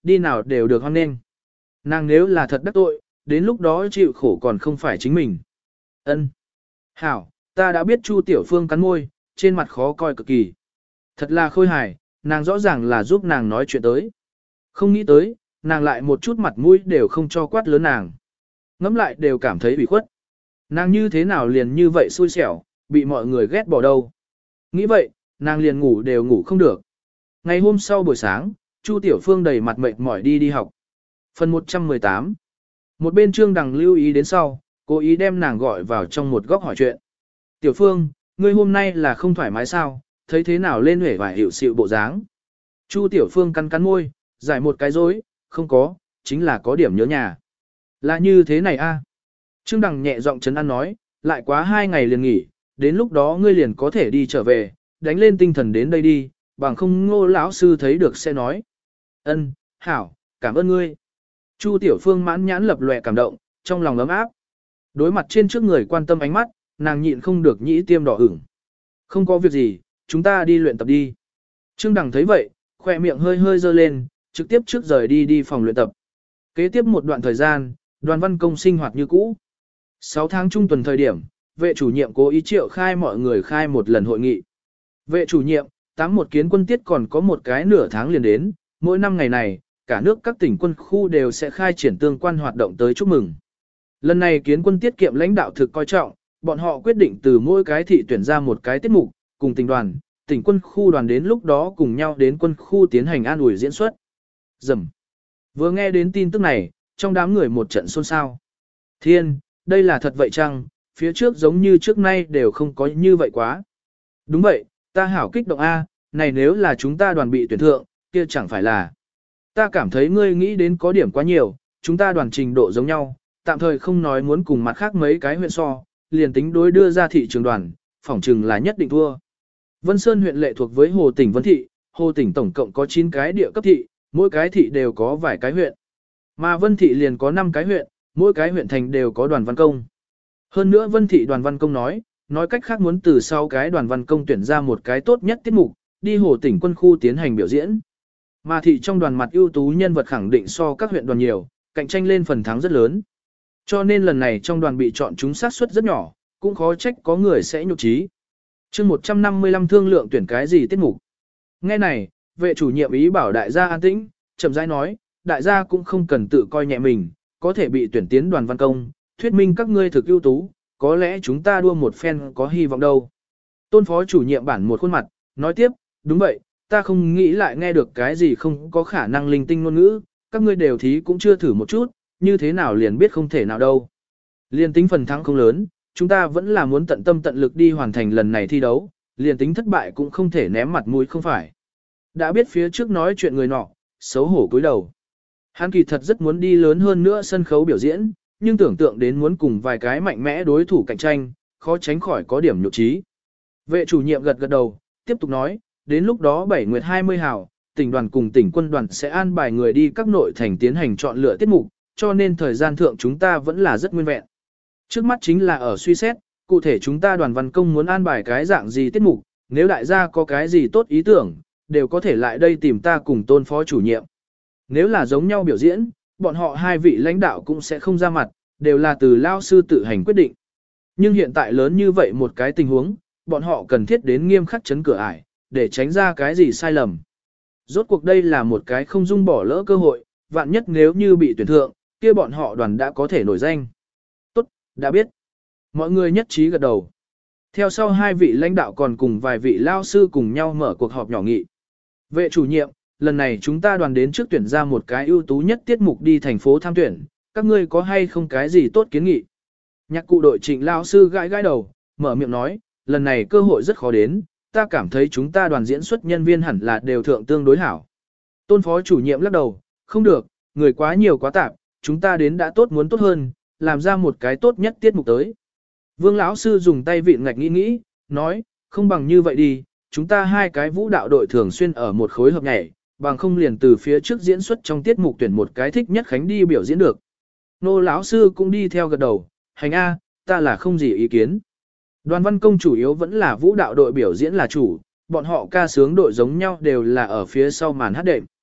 đi nào đều được hoan nghênh. Nàng nếu là thật đắc tội, đến lúc đó chịu khổ còn không phải chính mình. Ân, hảo, ta đã biết Chu Tiểu Phương cắn môi, trên mặt khó coi cực kỳ. Thật là khôi hài, nàng rõ ràng là giúp nàng nói chuyện tới. Không nghĩ tới, nàng lại một chút mặt mũi đều không cho quát lớn nàng. Ngắm lại đều cảm thấy bị khuất. Nàng như thế nào liền như vậy xui xẻo, bị mọi người ghét bỏ đâu. Nghĩ vậy, nàng liền ngủ đều ngủ không được. Ngày hôm sau buổi sáng, Chu Tiểu Phương đầy mặt mệt mỏi đi đi học. Phần một trăm mười tám. Một bên Trương Đằng lưu ý đến sau, cố ý đem nàng gọi vào trong một góc hỏi chuyện. Tiểu Phương, ngươi hôm nay là không thoải mái sao, thấy thế nào lên huệ vải hiệu xịu bộ dáng. Chu Tiểu Phương cắn cắn môi, giải một cái dối, không có, chính là có điểm nhớ nhà. Là như thế này a. Trương Đằng nhẹ giọng trấn an nói, lại quá hai ngày liền nghỉ, đến lúc đó ngươi liền có thể đi trở về, đánh lên tinh thần đến đây đi, bằng không Ngô lão sư thấy được sẽ nói. Ân, hảo, cảm ơn ngươi. Chu Tiểu Phương mãn nhãn lập lòe cảm động, trong lòng ấm áp. Đối mặt trên trước người quan tâm ánh mắt, nàng nhịn không được nhĩ tiêm đỏ ửng. Không có việc gì, chúng ta đi luyện tập đi. Trương Đằng thấy vậy, khỏe miệng hơi hơi dơ lên, trực tiếp trước rời đi đi phòng luyện tập. Kế tiếp một đoạn thời gian, Đoàn Văn Công sinh hoạt như cũ. sáu tháng trung tuần thời điểm, vệ chủ nhiệm cố ý triệu khai mọi người khai một lần hội nghị. Vệ chủ nhiệm, tám một kiến quân tiết còn có một cái nửa tháng liền đến, mỗi năm ngày này, cả nước các tỉnh quân khu đều sẽ khai triển tương quan hoạt động tới chúc mừng. Lần này kiến quân tiết kiệm lãnh đạo thực coi trọng, bọn họ quyết định từ mỗi cái thị tuyển ra một cái tiết mục, cùng tỉnh đoàn, tỉnh quân khu đoàn đến lúc đó cùng nhau đến quân khu tiến hành an ủi diễn xuất. Dầm. Vừa nghe đến tin tức này, trong đám người một trận xôn xao. Thiên, đây là thật vậy chăng, phía trước giống như trước nay đều không có như vậy quá. Đúng vậy, ta hảo kích động A, này nếu là chúng ta đoàn bị tuyển thượng, kia chẳng phải là. Ta cảm thấy ngươi nghĩ đến có điểm quá nhiều, chúng ta đoàn trình độ giống nhau, tạm thời không nói muốn cùng mặt khác mấy cái huyện so, liền tính đối đưa ra thị trường đoàn, phỏng chừng là nhất định thua. Vân Sơn huyện lệ thuộc với Hồ tỉnh Vân Thị, Hồ tỉnh tổng cộng có chín cái địa cấp thị, mỗi cái thị đều có vài cái huyện. Mà Vân Thị liền có năm cái huyện, mỗi cái huyện thành đều có đoàn văn công. Hơn nữa Vân Thị đoàn văn công nói, nói cách khác muốn từ sau cái đoàn văn công tuyển ra một cái tốt nhất tiết mục, đi Hồ tỉnh quân khu tiến hành biểu diễn. Mà thị trong đoàn mặt ưu tú nhân vật khẳng định so các huyện đoàn nhiều, cạnh tranh lên phần thắng rất lớn. Cho nên lần này trong đoàn bị chọn chúng sát suất rất nhỏ, cũng khó trách có người sẽ nhục trí. chương một trăm năm mươi lăm thương lượng tuyển cái gì tiết mục. Nghe này, vệ chủ nhiệm ý bảo đại gia an tĩnh, chậm rãi nói, đại gia cũng không cần tự coi nhẹ mình, có thể bị tuyển tiến đoàn văn công, thuyết minh các ngươi thực ưu tú, có lẽ chúng ta đua một phen có hy vọng đâu. Tôn phó chủ nhiệm bản một khuôn mặt, nói tiếp, đúng vậy, ta không nghĩ lại nghe được cái gì không có khả năng linh tinh ngôn ngữ, các ngươi đều thí cũng chưa thử một chút, như thế nào liền biết không thể nào đâu. Liên tính phần thắng không lớn, chúng ta vẫn là muốn tận tâm tận lực đi hoàn thành lần này thi đấu, liền tính thất bại cũng không thể ném mặt mũi không phải. Đã biết phía trước nói chuyện người nọ, xấu hổ cúi đầu. Hắn kỳ thật rất muốn đi lớn hơn nữa sân khấu biểu diễn, nhưng tưởng tượng đến muốn cùng vài cái mạnh mẽ đối thủ cạnh tranh, khó tránh khỏi có điểm nhục trí. Vệ chủ nhiệm gật gật đầu, tiếp tục nói, đến lúc đó bảy nguyệt hai mươi hào, tỉnh đoàn cùng tỉnh quân đoàn sẽ an bài người đi các nội thành tiến hành chọn lựa tiết mục, cho nên thời gian thượng chúng ta vẫn là rất nguyên vẹn. Trước mắt chính là ở suy xét, cụ thể chúng ta đoàn văn công muốn an bài cái dạng gì tiết mục, nếu đại gia có cái gì tốt ý tưởng, đều có thể lại đây tìm ta cùng tôn phó chủ nhiệm. Nếu là giống nhau biểu diễn, bọn họ hai vị lãnh đạo cũng sẽ không ra mặt, đều là từ lao sư tự hành quyết định. Nhưng hiện tại lớn như vậy một cái tình huống, bọn họ cần thiết đến nghiêm khắc chấn cửa ải, để tránh ra cái gì sai lầm. Rốt cuộc đây là một cái không dung bỏ lỡ cơ hội, vạn nhất nếu như bị tuyển thượng, kia bọn họ đoàn đã có thể nổi danh. Tốt, đã biết. Mọi người nhất trí gật đầu. Theo sau hai vị lãnh đạo còn cùng vài vị lao sư cùng nhau mở cuộc họp nhỏ nghị. Vệ chủ nhiệm, lần này chúng ta đoàn đến trước tuyển ra một cái ưu tú nhất tiết mục đi thành phố tham tuyển, các ngươi có hay không cái gì tốt kiến nghị? Nhạc cụ đội Trịnh lao sư gãi gãi đầu, mở miệng nói, lần này cơ hội rất khó đến, ta cảm thấy chúng ta đoàn diễn xuất nhân viên hẳn là đều thượng tương đối hảo. Tôn phó chủ nhiệm lắc đầu, không được, người quá nhiều quá tạp, chúng ta đến đã tốt muốn tốt hơn, làm ra một cái tốt nhất tiết mục tới. Vương lão sư dùng tay vịn ngạch nghĩ nghĩ, nói, không bằng như vậy đi, chúng ta hai cái vũ đạo đội thường xuyên ở một khối hợp nhảy, bằng không liền từ phía trước diễn xuất trong tiết mục tuyển một cái thích nhất khánh đi biểu diễn được. Nô lão sư cũng đi theo gật đầu, hành A, ta là không gì ý kiến. Đoàn văn công chủ yếu vẫn là vũ đạo đội biểu diễn là chủ, bọn họ ca sướng đội giống nhau đều là ở phía sau màn hát đệm.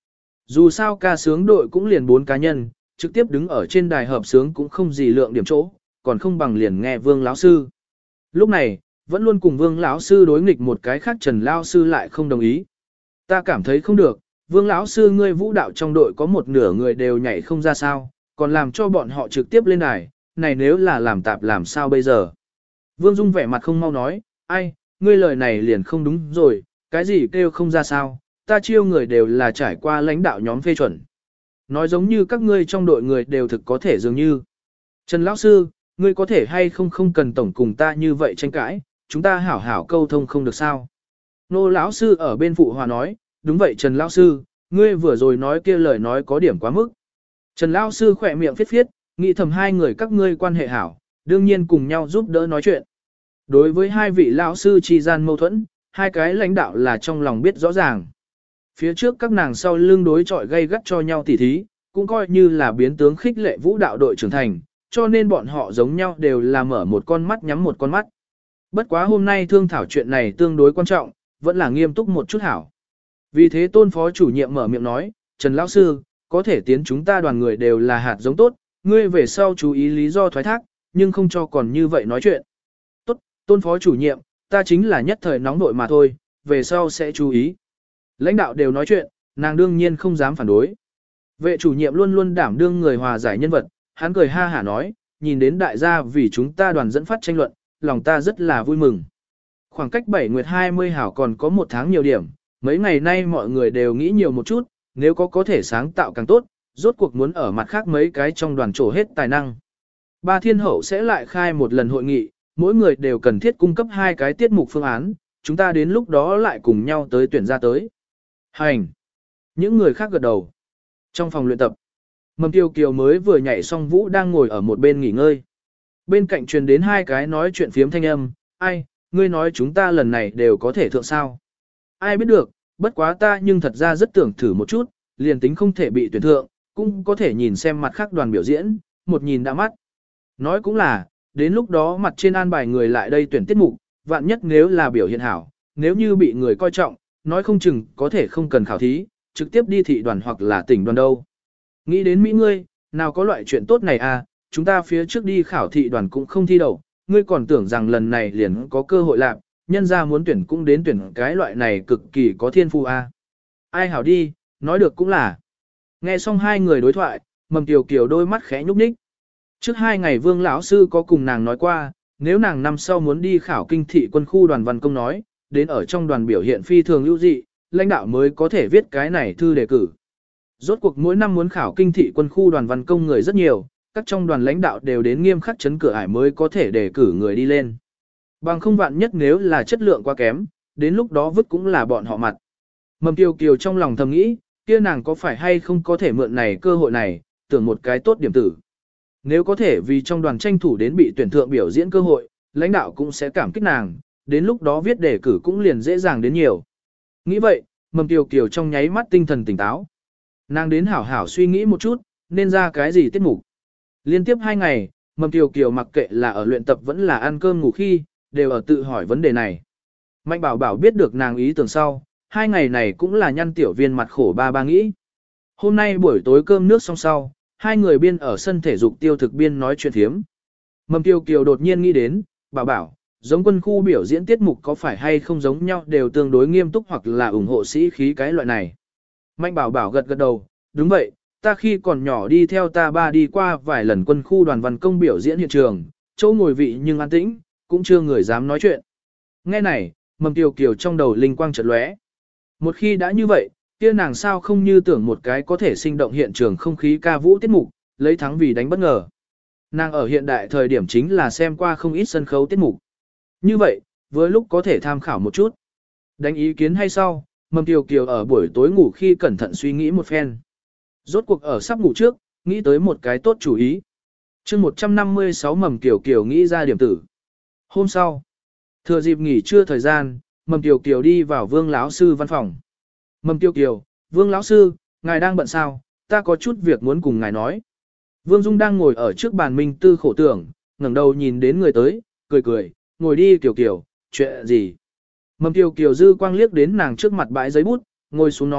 Dù sao ca sướng đội cũng liền bốn cá nhân, trực tiếp đứng ở trên đài hợp sướng cũng không gì lượng điểm chỗ, còn không bằng liền nghe Vương lão sư. Lúc này, vẫn luôn cùng Vương lão sư đối nghịch một cái khác Trần lão sư lại không đồng ý. Ta cảm thấy không được, Vương lão sư ngươi vũ đạo trong đội có một nửa người đều nhảy không ra sao, còn làm cho bọn họ trực tiếp lên đài, này nếu là làm tạp làm sao bây giờ? Vương Dung vẻ mặt không mau nói, ai, ngươi lời này liền không đúng rồi, cái gì kêu không ra sao, ta chiêu người đều là trải qua lãnh đạo nhóm phê chuẩn. Nói giống như các ngươi trong đội người đều thực có thể dường như. Trần lão sư, ngươi có thể hay không không cần tổng cùng ta như vậy tranh cãi, chúng ta hảo hảo câu thông không được sao? Nô lão sư ở bên phụ hòa nói, đúng vậy Trần lão sư, ngươi vừa rồi nói kia lời nói có điểm quá mức. Trần lão sư khỏe miệng phiết phiết, nghĩ thầm hai người các ngươi quan hệ hảo, đương nhiên cùng nhau giúp đỡ nói chuyện. Đối với hai vị lão sư chi gian mâu thuẫn, hai cái lãnh đạo là trong lòng biết rõ ràng. Phía trước các nàng sau lưng đối chọi gây gắt cho nhau tỉ thí, cũng coi như là biến tướng khích lệ vũ đạo đội trưởng thành, cho nên bọn họ giống nhau đều là mở một con mắt nhắm một con mắt. Bất quá hôm nay thương thảo chuyện này tương đối quan trọng, vẫn là nghiêm túc một chút hảo. Vì thế tôn phó chủ nhiệm mở miệng nói, Trần lão sư, có thể tiến chúng ta đoàn người đều là hạt giống tốt, ngươi về sau chú ý lý do thoái thác, nhưng không cho còn như vậy nói chuyện. Tốt, tôn phó chủ nhiệm, ta chính là nhất thời nóng nội mà thôi, về sau sẽ chú ý. Lãnh đạo đều nói chuyện, nàng đương nhiên không dám phản đối. Vệ chủ nhiệm luôn luôn đảm đương người hòa giải nhân vật, hắn cười ha hả nói, nhìn đến đại gia vì chúng ta đoàn dẫn phát tranh luận, lòng ta rất là vui mừng. Khoảng cách bảy nguyệt hai mươi hảo còn có một tháng nhiều điểm, mấy ngày nay mọi người đều nghĩ nhiều một chút, nếu có có thể sáng tạo càng tốt, rốt cuộc muốn ở mặt khác mấy cái trong đoàn trổ hết tài năng. Ba thiên hậu sẽ lại khai một lần hội nghị, mỗi người đều cần thiết cung cấp hai cái tiết mục phương án, chúng ta đến lúc đó lại cùng nhau tới tuyển ra tới. Hành! Những người khác gật đầu. Trong phòng luyện tập, Mầm Tiêu Kiều mới vừa nhảy xong vũ đang ngồi ở một bên nghỉ ngơi. Bên cạnh truyền đến hai cái nói chuyện phiếm thanh âm, ai, ngươi nói chúng ta lần này đều có thể thượng sao. Ai biết được, bất quá ta nhưng thật ra rất tưởng thử một chút, liền tính không thể bị tuyển thượng, cũng có thể nhìn xem mặt khác đoàn biểu diễn, một nhìn đã mắt. Nói cũng là, đến lúc đó mặt trên an bài người lại đây tuyển tiết mục, vạn nhất nếu là biểu hiện hảo, nếu như bị người coi trọng, nói không chừng có thể không cần khảo thí, trực tiếp đi thị đoàn hoặc là tỉnh đoàn đâu. Nghĩ đến Mỹ ngươi, nào có loại chuyện tốt này à, chúng ta phía trước đi khảo thị đoàn cũng không thi đậu, ngươi còn tưởng rằng lần này liền có cơ hội lạc, nhân ra muốn tuyển cũng đến tuyển cái loại này cực kỳ có thiên phu à. Ai hảo đi, nói được cũng là. Nghe xong hai người đối thoại, Mầm Kiều Kiều đôi mắt khẽ nhúc nhích. Trước hai ngày Vương lão sư có cùng nàng nói qua, nếu nàng năm sau muốn đi khảo kinh thị quân khu đoàn văn công nói, đến ở trong đoàn biểu hiện phi thường ưu dị, lãnh đạo mới có thể viết cái này thư đề cử. Rốt cuộc mỗi năm muốn khảo kinh thị quân khu đoàn văn công người rất nhiều, các trong đoàn lãnh đạo đều đến nghiêm khắc chấn cửa ải mới có thể đề cử người đi lên. Bằng không vạn nhất nếu là chất lượng quá kém, đến lúc đó vứt cũng là bọn họ mặt. Mầm Kiều Kiều trong lòng thầm nghĩ, kia nàng có phải hay không có thể mượn này cơ hội này, tưởng một cái tốt điểm tử. Nếu có thể vì trong đoàn tranh thủ đến bị tuyển thượng biểu diễn cơ hội, lãnh đạo cũng sẽ cảm kích nàng, đến lúc đó viết đề cử cũng liền dễ dàng đến nhiều. Nghĩ vậy, Mầm Kiều Kiều trong nháy mắt tinh thần tỉnh táo. Nàng đến hảo hảo suy nghĩ một chút, nên ra cái gì tiết mục. Liên tiếp hai ngày, Mầm Kiều Kiều mặc kệ là ở luyện tập vẫn là ăn cơm ngủ khi, đều ở tự hỏi vấn đề này. Mạnh Bảo Bảo biết được nàng ý tưởng sau, hai ngày này cũng là nhăn tiểu viên mặt khổ ba ba nghĩ. Hôm nay buổi tối cơm nước xong sau, hai người biên ở sân thể dục tiêu thực biên nói chuyện thiếm. Mầm Kiều Kiều đột nhiên nghĩ đến, Bảo Bảo, giống quân khu biểu diễn tiết mục có phải hay không giống nhau đều tương đối nghiêm túc hoặc là ủng hộ sĩ khí cái loại này. Mạnh Bảo Bảo gật gật đầu, đúng vậy, ta khi còn nhỏ đi theo ta ba đi qua vài lần quân khu đoàn văn công biểu diễn hiện trường, chỗ ngồi vị nhưng an tĩnh, cũng chưa người dám nói chuyện. Nghe này, Mầm Kiều Kiều trong đầu linh quang chợt lóe. Một khi đã như vậy, kia nàng sao không như tưởng một cái có thể sinh động hiện trường không khí ca vũ tiết mục, lấy thắng vì đánh bất ngờ. Nàng ở hiện đại thời điểm chính là xem qua không ít sân khấu tiết mục. Như vậy, với lúc có thể tham khảo một chút. Đánh ý kiến hay sau, Mầm Kiều Kiều ở buổi tối ngủ khi cẩn thận suy nghĩ một phen. Rốt cuộc ở sắp ngủ trước, nghĩ tới một cái tốt chủ ý. chương một trăm năm mươi sáu Mầm Kiều Kiều nghĩ ra điểm tử. Hôm sau, thừa dịp nghỉ trưa thời gian, Mầm Kiều Kiều đi vào Vương lão sư văn phòng. Mầm Kiều Kiều, Vương lão sư, ngài đang bận sao, ta có chút việc muốn cùng ngài nói. Vương Dung đang ngồi ở trước bàn minh tư khổ tưởng, ngẩng đầu nhìn đến người tới, cười cười, ngồi đi Kiều Kiều, chuyện gì. Mầm Kiều Kiều dư quang liếc đến nàng trước mặt bãi giấy bút, ngồi xuống nói,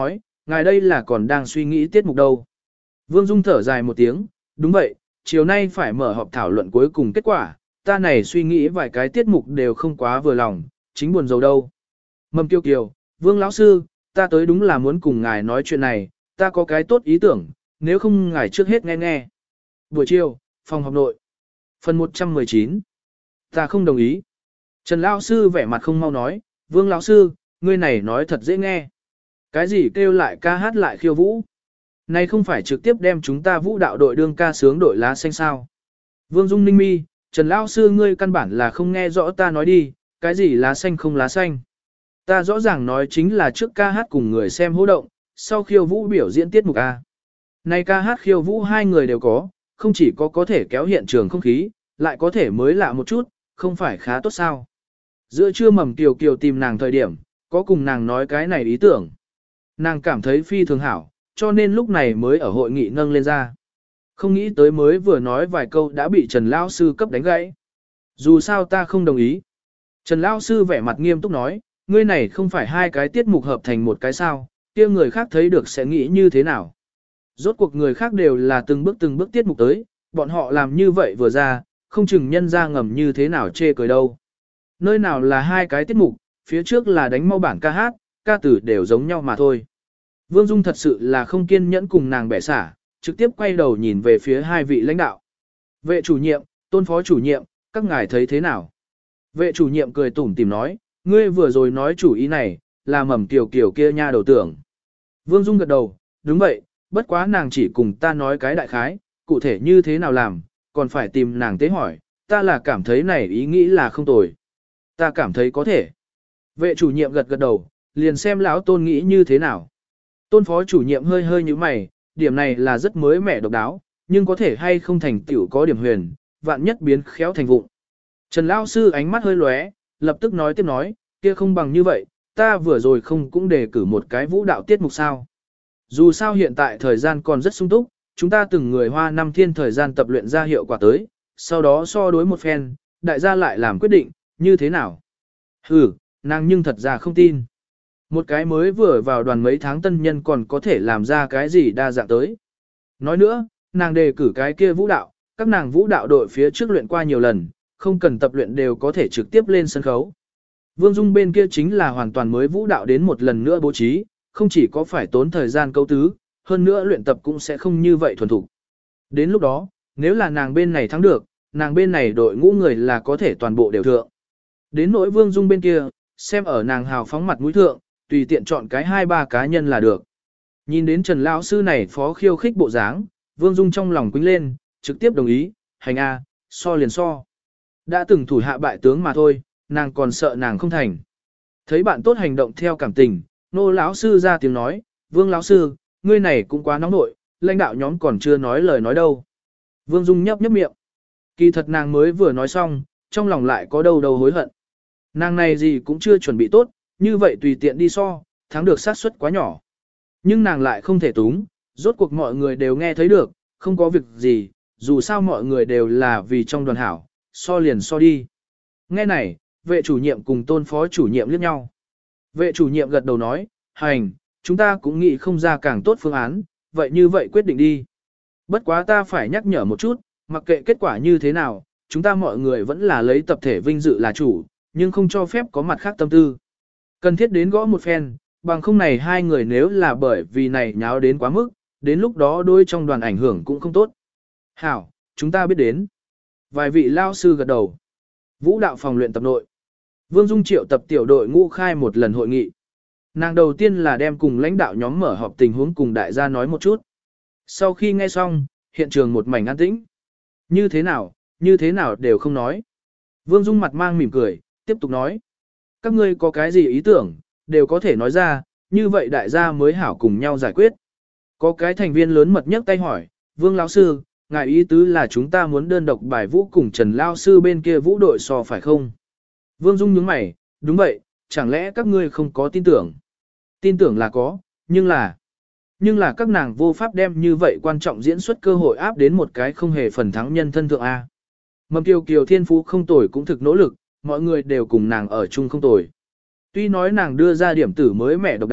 ngài đây là còn đang suy nghĩ tiết mục đâu. Vương Dung thở dài một tiếng, đúng vậy, chiều nay phải mở họp thảo luận cuối cùng kết quả, ta này suy nghĩ vài cái tiết mục đều không quá vừa lòng, chính buồn rầu đâu. Mầm Kiều Kiều, Vương lão sư, ta tới đúng là muốn cùng ngài nói chuyện này, ta có cái tốt ý tưởng, nếu không ngài trước hết nghe nghe. Buổi chiều, phòng họp nội. Phần một trăm mười chín. Ta không đồng ý. Trần lão sư vẻ mặt không mau nói, Vương lão sư, ngươi này nói thật dễ nghe. Cái gì kêu lại ca hát lại khiêu vũ? Này không phải trực tiếp đem chúng ta vũ đạo đội đương ca sướng đội lá xanh sao? Vương Dung ninh mi, Trần lão sư ngươi căn bản là không nghe rõ ta nói đi, cái gì lá xanh không lá xanh. Ta rõ ràng nói chính là trước ca hát cùng người xem hô động, sau khiêu vũ biểu diễn tiết mục A. Này ca hát khiêu vũ hai người đều có, không chỉ có có thể kéo hiện trường không khí, lại có thể mới lạ một chút, không phải khá tốt sao. Giữa trưa Mầm Kiều Kiều tìm nàng thời điểm, có cùng nàng nói cái này ý tưởng. Nàng cảm thấy phi thường hảo, cho nên lúc này mới ở hội nghị nâng lên ra. Không nghĩ tới mới vừa nói vài câu đã bị Trần Lão Sư cấp đánh gãy. Dù sao ta không đồng ý. Trần Lão Sư vẻ mặt nghiêm túc nói, ngươi này không phải hai cái tiết mục hợp thành một cái sao, kia người khác thấy được sẽ nghĩ như thế nào. Rốt cuộc người khác đều là từng bước từng bước tiết mục tới, bọn họ làm như vậy vừa ra, không chừng nhân ra ngầm như thế nào chê cười đâu. Nơi nào là hai cái tiết mục, phía trước là đánh mau bản ca hát, ca tử đều giống nhau mà thôi. Vương Dung thật sự là không kiên nhẫn cùng nàng bẻ xả, trực tiếp quay đầu nhìn về phía hai vị lãnh đạo. Vệ chủ nhiệm, Tôn phó chủ nhiệm, các ngài thấy thế nào? Vệ chủ nhiệm cười tủm tỉm nói, ngươi vừa rồi nói chủ ý này, là Mầm Kiều Kiều kia nha đầu tưởng. Vương Dung gật đầu, đúng vậy, bất quá nàng chỉ cùng ta nói cái đại khái, cụ thể như thế nào làm, còn phải tìm nàng tế hỏi, ta là cảm thấy này ý nghĩ là không tồi. Ta cảm thấy có thể. Vệ chủ nhiệm gật gật đầu, liền xem lão Tôn nghĩ như thế nào. Tôn phó chủ nhiệm hơi hơi như mày, điểm này là rất mới mẻ độc đáo, nhưng có thể hay không thành tiểu có điểm huyền, vạn nhất biến khéo thành vụng. Trần lão sư ánh mắt hơi lóe, lập tức nói tiếp nói, kia không bằng như vậy, ta vừa rồi không cũng đề cử một cái vũ đạo tiết mục sao. Dù sao hiện tại thời gian còn rất sung túc, chúng ta từng người hoa năm thiên thời gian tập luyện ra hiệu quả tới, sau đó so đối một phen, đại gia lại làm quyết định, như thế nào. Ừ, nàng nhưng thật ra không tin. Một cái mới vừa vào đoàn mấy tháng tân nhân còn có thể làm ra cái gì đa dạng tới. Nói nữa, nàng đề cử cái kia vũ đạo, các nàng vũ đạo đội phía trước luyện qua nhiều lần, không cần tập luyện đều có thể trực tiếp lên sân khấu. Vương Dung bên kia chính là hoàn toàn mới vũ đạo đến một lần nữa bố trí, không chỉ có phải tốn thời gian câu tứ, hơn nữa luyện tập cũng sẽ không như vậy thuần thục. Đến lúc đó, nếu là nàng bên này thắng được, nàng bên này đội ngũ người là có thể toàn bộ đều thượng. Đến nỗi Vương Dung bên kia, xem ở nàng hào phóng mặt mũi thượng, tùy tiện chọn cái hai ba cá nhân là được. Nhìn đến Trần lão sư này phó khiêu khích bộ dáng, Vương Dung trong lòng quýnh lên, trực tiếp đồng ý, hành a, so liền so. Đã từng thủ hạ bại tướng mà thôi, nàng còn sợ nàng không thành. Thấy bạn tốt hành động theo cảm tình, nô lão sư ra tiếng nói, Vương lão sư, ngươi này cũng quá nóng nội, lãnh đạo nhóm còn chưa nói lời nói đâu. Vương Dung nhấp nhấp miệng. Kỳ thật nàng mới vừa nói xong, trong lòng lại có đâu đâu hối hận. Nàng này gì cũng chưa chuẩn bị tốt, như vậy tùy tiện đi so, thắng được xác suất quá nhỏ. Nhưng nàng lại không thể túng, rốt cuộc mọi người đều nghe thấy được, không có việc gì, dù sao mọi người đều là vì trong đoàn hảo, so liền so đi. Nghe này, vệ chủ nhiệm cùng Tôn phó chủ nhiệm liếc nhau. Vệ chủ nhiệm gật đầu nói, hành, chúng ta cũng nghĩ không ra càng tốt phương án, vậy như vậy quyết định đi. Bất quá ta phải nhắc nhở một chút, mặc kệ kết quả như thế nào, chúng ta mọi người vẫn là lấy tập thể vinh dự là chủ, nhưng không cho phép có mặt khác tâm tư. Cần thiết đến gõ một phen, bằng không này hai người nếu là bởi vì này nháo đến quá mức, đến lúc đó đôi trong đoàn ảnh hưởng cũng không tốt. Hảo, chúng ta biết đến. Vài vị lao sư gật đầu. Vũ đạo phòng luyện tập nội. Vương Dung triệu tập tiểu đội ngũ khai một lần hội nghị. Nàng đầu tiên là đem cùng lãnh đạo nhóm mở họp tình huống cùng đại gia nói một chút. Sau khi nghe xong, hiện trường một mảnh an tĩnh. Như thế nào, như thế nào đều không nói. Vương Dung mặt mang mỉm cười, tiếp tục nói. Các ngươi có cái gì ý tưởng, đều có thể nói ra, như vậy đại gia mới hảo cùng nhau giải quyết. Có cái thành viên lớn mật nhất tay hỏi, Vương lão sư, ngài ý tứ là chúng ta muốn đơn độc bài vũ cùng Trần lão sư bên kia vũ đội so phải không? Vương Dung nhướng mày, đúng vậy, chẳng lẽ các ngươi không có tin tưởng? Tin tưởng là có, nhưng là... Nhưng là các nàng vô pháp đem như vậy quan trọng diễn xuất cơ hội áp đến một cái không hề phần thắng nhân thân thượng A. Mầm Kiều Kiều thiên phú không tồi cũng thực nỗ lực, mọi người đều cùng nàng ở chung không tồi. Tuy nói nàng đưa ra điểm tử mới mẻ độc đáo,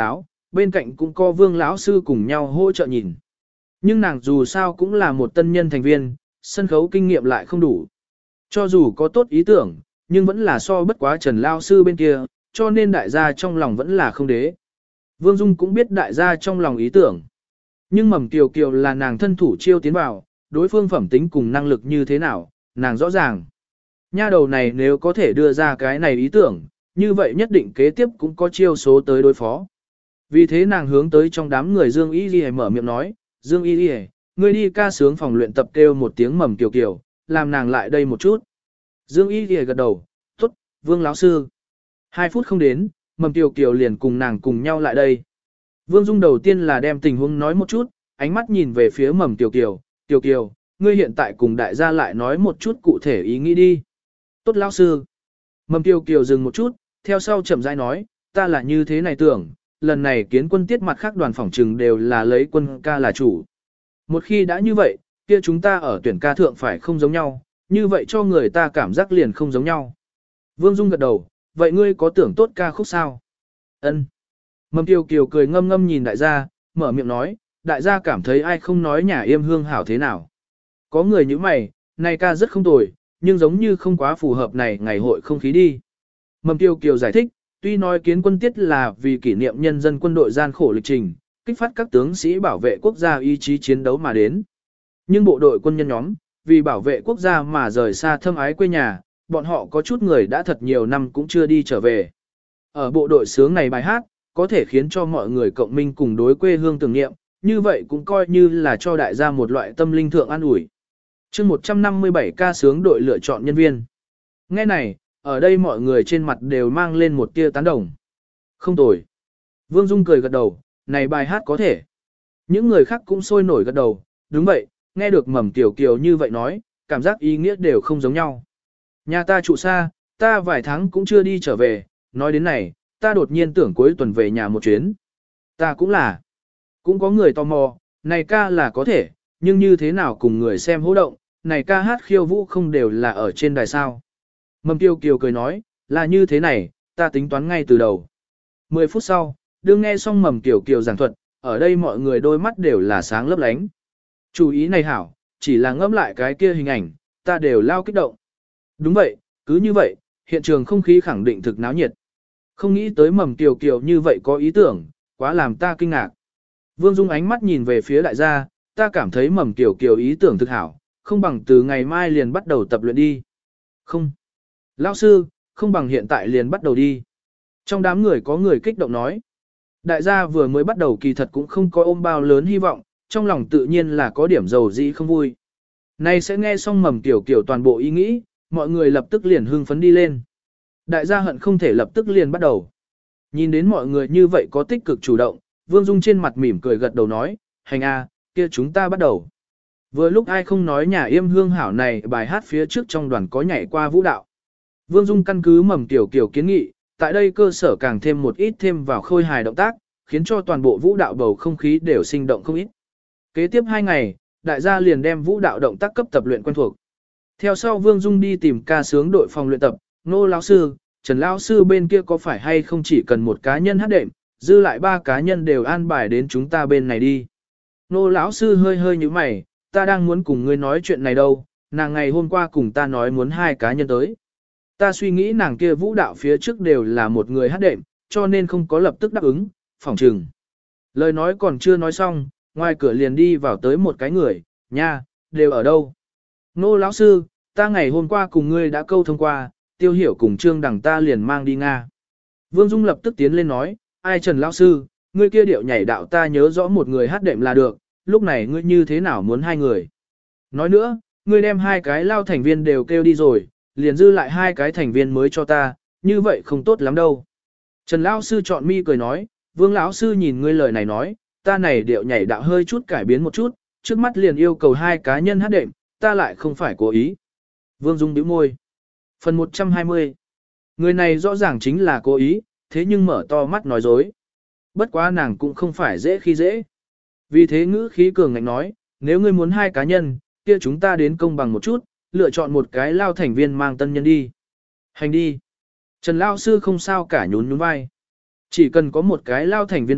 bên cạnh cũng có Vương lão sư cùng nhau hỗ trợ nhìn. Nhưng nàng dù sao cũng là một tân nhân thành viên, sân khấu kinh nghiệm lại không đủ. Cho dù có tốt ý tưởng, nhưng vẫn là so bất quá Trần lão sư bên kia, cho nên đại gia trong lòng vẫn là không đế. Vương Dung cũng biết đại gia trong lòng ý tưởng. Nhưng Mầm Kiều Kiều là nàng thân thủ chiêu tiến vào, đối phương phẩm tính cùng năng lực như thế nào, nàng rõ ràng. Nha đầu này nếu có thể đưa ra cái này ý tưởng, như vậy nhất định kế tiếp cũng có chiêu số tới đối phó. Vì thế nàng hướng tới trong đám người Dương Y Ghi mở miệng nói, Dương Y Ghi, ngươi đi ca sướng phòng luyện tập kêu một tiếng Mầm Kiều Kiều, làm nàng lại đây một chút. Dương Y Ghi gật đầu, tốt, Vương lão sư. Hai phút không đến, Mầm Kiều Kiều liền cùng nàng cùng nhau lại đây. Vương Dung đầu tiên là đem tình huống nói một chút, ánh mắt nhìn về phía Mầm Kiều Kiều, Kiều Kiều, ngươi hiện tại cùng đại gia lại nói một chút cụ thể ý nghĩ đi. Tốt lão sư. Mầm Kiều Kiều dừng một chút, theo sau chậm rãi nói, ta là như thế này tưởng, lần này kiến quân tiết mặt khác đoàn phỏng trừng đều là lấy quân ca là chủ. Một khi đã như vậy, kia chúng ta ở tuyển ca thượng phải không giống nhau, như vậy cho người ta cảm giác liền không giống nhau. Vương Dung gật đầu, vậy ngươi có tưởng tốt ca khúc sao? Ân. Mầm Kiều Kiều cười ngâm ngâm nhìn đại gia, mở miệng nói, đại gia cảm thấy ai không nói nhà yêm hương hảo thế nào. Có người như mày, này ca rất không tồi, nhưng giống như không quá phù hợp này ngày hội không khí đi. Mầm Kiều Kiều giải thích, tuy nói kiến quân tiết là vì kỷ niệm nhân dân quân đội gian khổ lịch trình, kích phát các tướng sĩ bảo vệ quốc gia ý chí chiến đấu mà đến. Nhưng bộ đội quân nhân nhóm, vì bảo vệ quốc gia mà rời xa thâm ái quê nhà, bọn họ có chút người đã thật nhiều năm cũng chưa đi trở về. Ở bộ đội sướng này bài hát, có thể khiến cho mọi người cộng minh cùng đối quê hương tưởng niệm, như vậy cũng coi như là cho đại gia một loại tâm linh thượng an ủi. Chương một trăm năm mươi bảy ca sướng đội lựa chọn nhân viên. Nghe này, ở đây mọi người trên mặt đều mang lên một tia tán đồng. Không tồi. Vương Dung cười gật đầu, này bài hát có thể. Những người khác cũng sôi nổi gật đầu, đúng vậy, nghe được Mầm Kiều Kiều như vậy nói, cảm giác ý nghĩa đều không giống nhau. Nhà ta trụ xa, ta vài tháng cũng chưa đi trở về, nói đến này, ta đột nhiên tưởng cuối tuần về nhà một chuyến. Ta cũng là. Cũng có người tò mò, này ca là có thể, nhưng như thế nào cùng người xem hô động, này ca hát khiêu vũ không đều là ở trên đài sao. Mầm Kiều Kiều cười nói, là như thế này, ta tính toán ngay từ đầu. Mười phút sau, đương nghe xong Mầm Kiều Kiều giảng thuật, ở đây mọi người đôi mắt đều là sáng lấp lánh. Chú ý này hảo, chỉ là ngẫm lại cái kia hình ảnh, ta đều lao kích động. Đúng vậy, cứ như vậy, hiện trường không khí khẳng định thực náo nhiệt. Không nghĩ tới Mầm Kiều Kiều như vậy có ý tưởng, quá làm ta kinh ngạc. Vương Dung ánh mắt nhìn về phía đại gia, ta cảm thấy Mầm Kiều Kiều ý tưởng thực hảo, không bằng từ ngày mai liền bắt đầu tập luyện đi. Không. Lão sư, không bằng hiện tại liền bắt đầu đi. Trong đám người có người kích động nói. Đại gia vừa mới bắt đầu kỳ thật cũng không có ôm bao lớn hy vọng, trong lòng tự nhiên là có điểm dầu dĩ không vui. Nay sẽ nghe xong Mầm Kiều Kiều toàn bộ ý nghĩ, mọi người lập tức liền hưng phấn đi lên. Đại gia hận không thể lập tức liền bắt đầu. Nhìn đến mọi người như vậy có tích cực chủ động, Vương Dung trên mặt mỉm cười gật đầu nói, hành a, kia chúng ta bắt đầu. Vừa lúc ai không nói nhà yêm hương hảo này bài hát phía trước trong đoàn có nhảy qua vũ đạo. Vương Dung căn cứ Mầm Kiều Kiều kiến nghị, tại đây cơ sở càng thêm một ít thêm vào khôi hài động tác, khiến cho toàn bộ vũ đạo bầu không khí đều sinh động không ít. Kế tiếp hai ngày, đại gia liền đem vũ đạo động tác cấp tập luyện quen thuộc. Theo sau Vương Dung đi tìm ca sướng đội phòng luyện tập, Nô lão sư, Trần lão sư bên kia có phải hay không chỉ cần một cá nhân hát đệm, dư lại ba cá nhân đều an bài đến chúng ta bên này đi. Nô lão sư hơi hơi như mày, ta đang muốn cùng ngươi nói chuyện này đâu, nàng ngày hôm qua cùng ta nói muốn hai cá nhân tới. Ta suy nghĩ nàng kia vũ đạo phía trước đều là một người hát đệm, cho nên không có lập tức đáp ứng, phỏng trừng. Lời nói còn chưa nói xong, ngoài cửa liền đi vào tới một cái người, nha, đều ở đâu. Nô lão sư, ta ngày hôm qua cùng ngươi đã câu thông qua, Tiêu Hiểu cùng Trương Đằng ta liền mang đi Nga. Vương Dung lập tức tiến lên nói, ai Trần lão sư, ngươi kia điệu nhảy đạo ta nhớ rõ một người hát đệm là được, lúc này ngươi như thế nào muốn hai người. Nói nữa, ngươi đem hai cái lao thành viên đều kêu đi rồi, liền dư lại hai cái thành viên mới cho ta, như vậy không tốt lắm đâu. Trần lão sư chọn mi cười nói, Vương lão sư nhìn ngươi lời này nói, ta này điệu nhảy đạo hơi chút cải biến một chút, trước mắt liền yêu cầu hai cá nhân hát đệm, ta lại không phải cố ý. Vương Dung bĩu môi. Phần một trăm hai mươi. Người này rõ ràng chính là cố ý, thế nhưng mở to mắt nói dối. Bất quá nàng cũng không phải dễ khi dễ. Vì thế ngữ khí cường ngạnh nói, nếu ngươi muốn hai cá nhân, kia chúng ta đến công bằng một chút, lựa chọn một cái lao thành viên mang tân nhân đi. Hành đi. Trần lao sư không sao cả nhún nhún vai. Chỉ cần có một cái lao thành viên ở,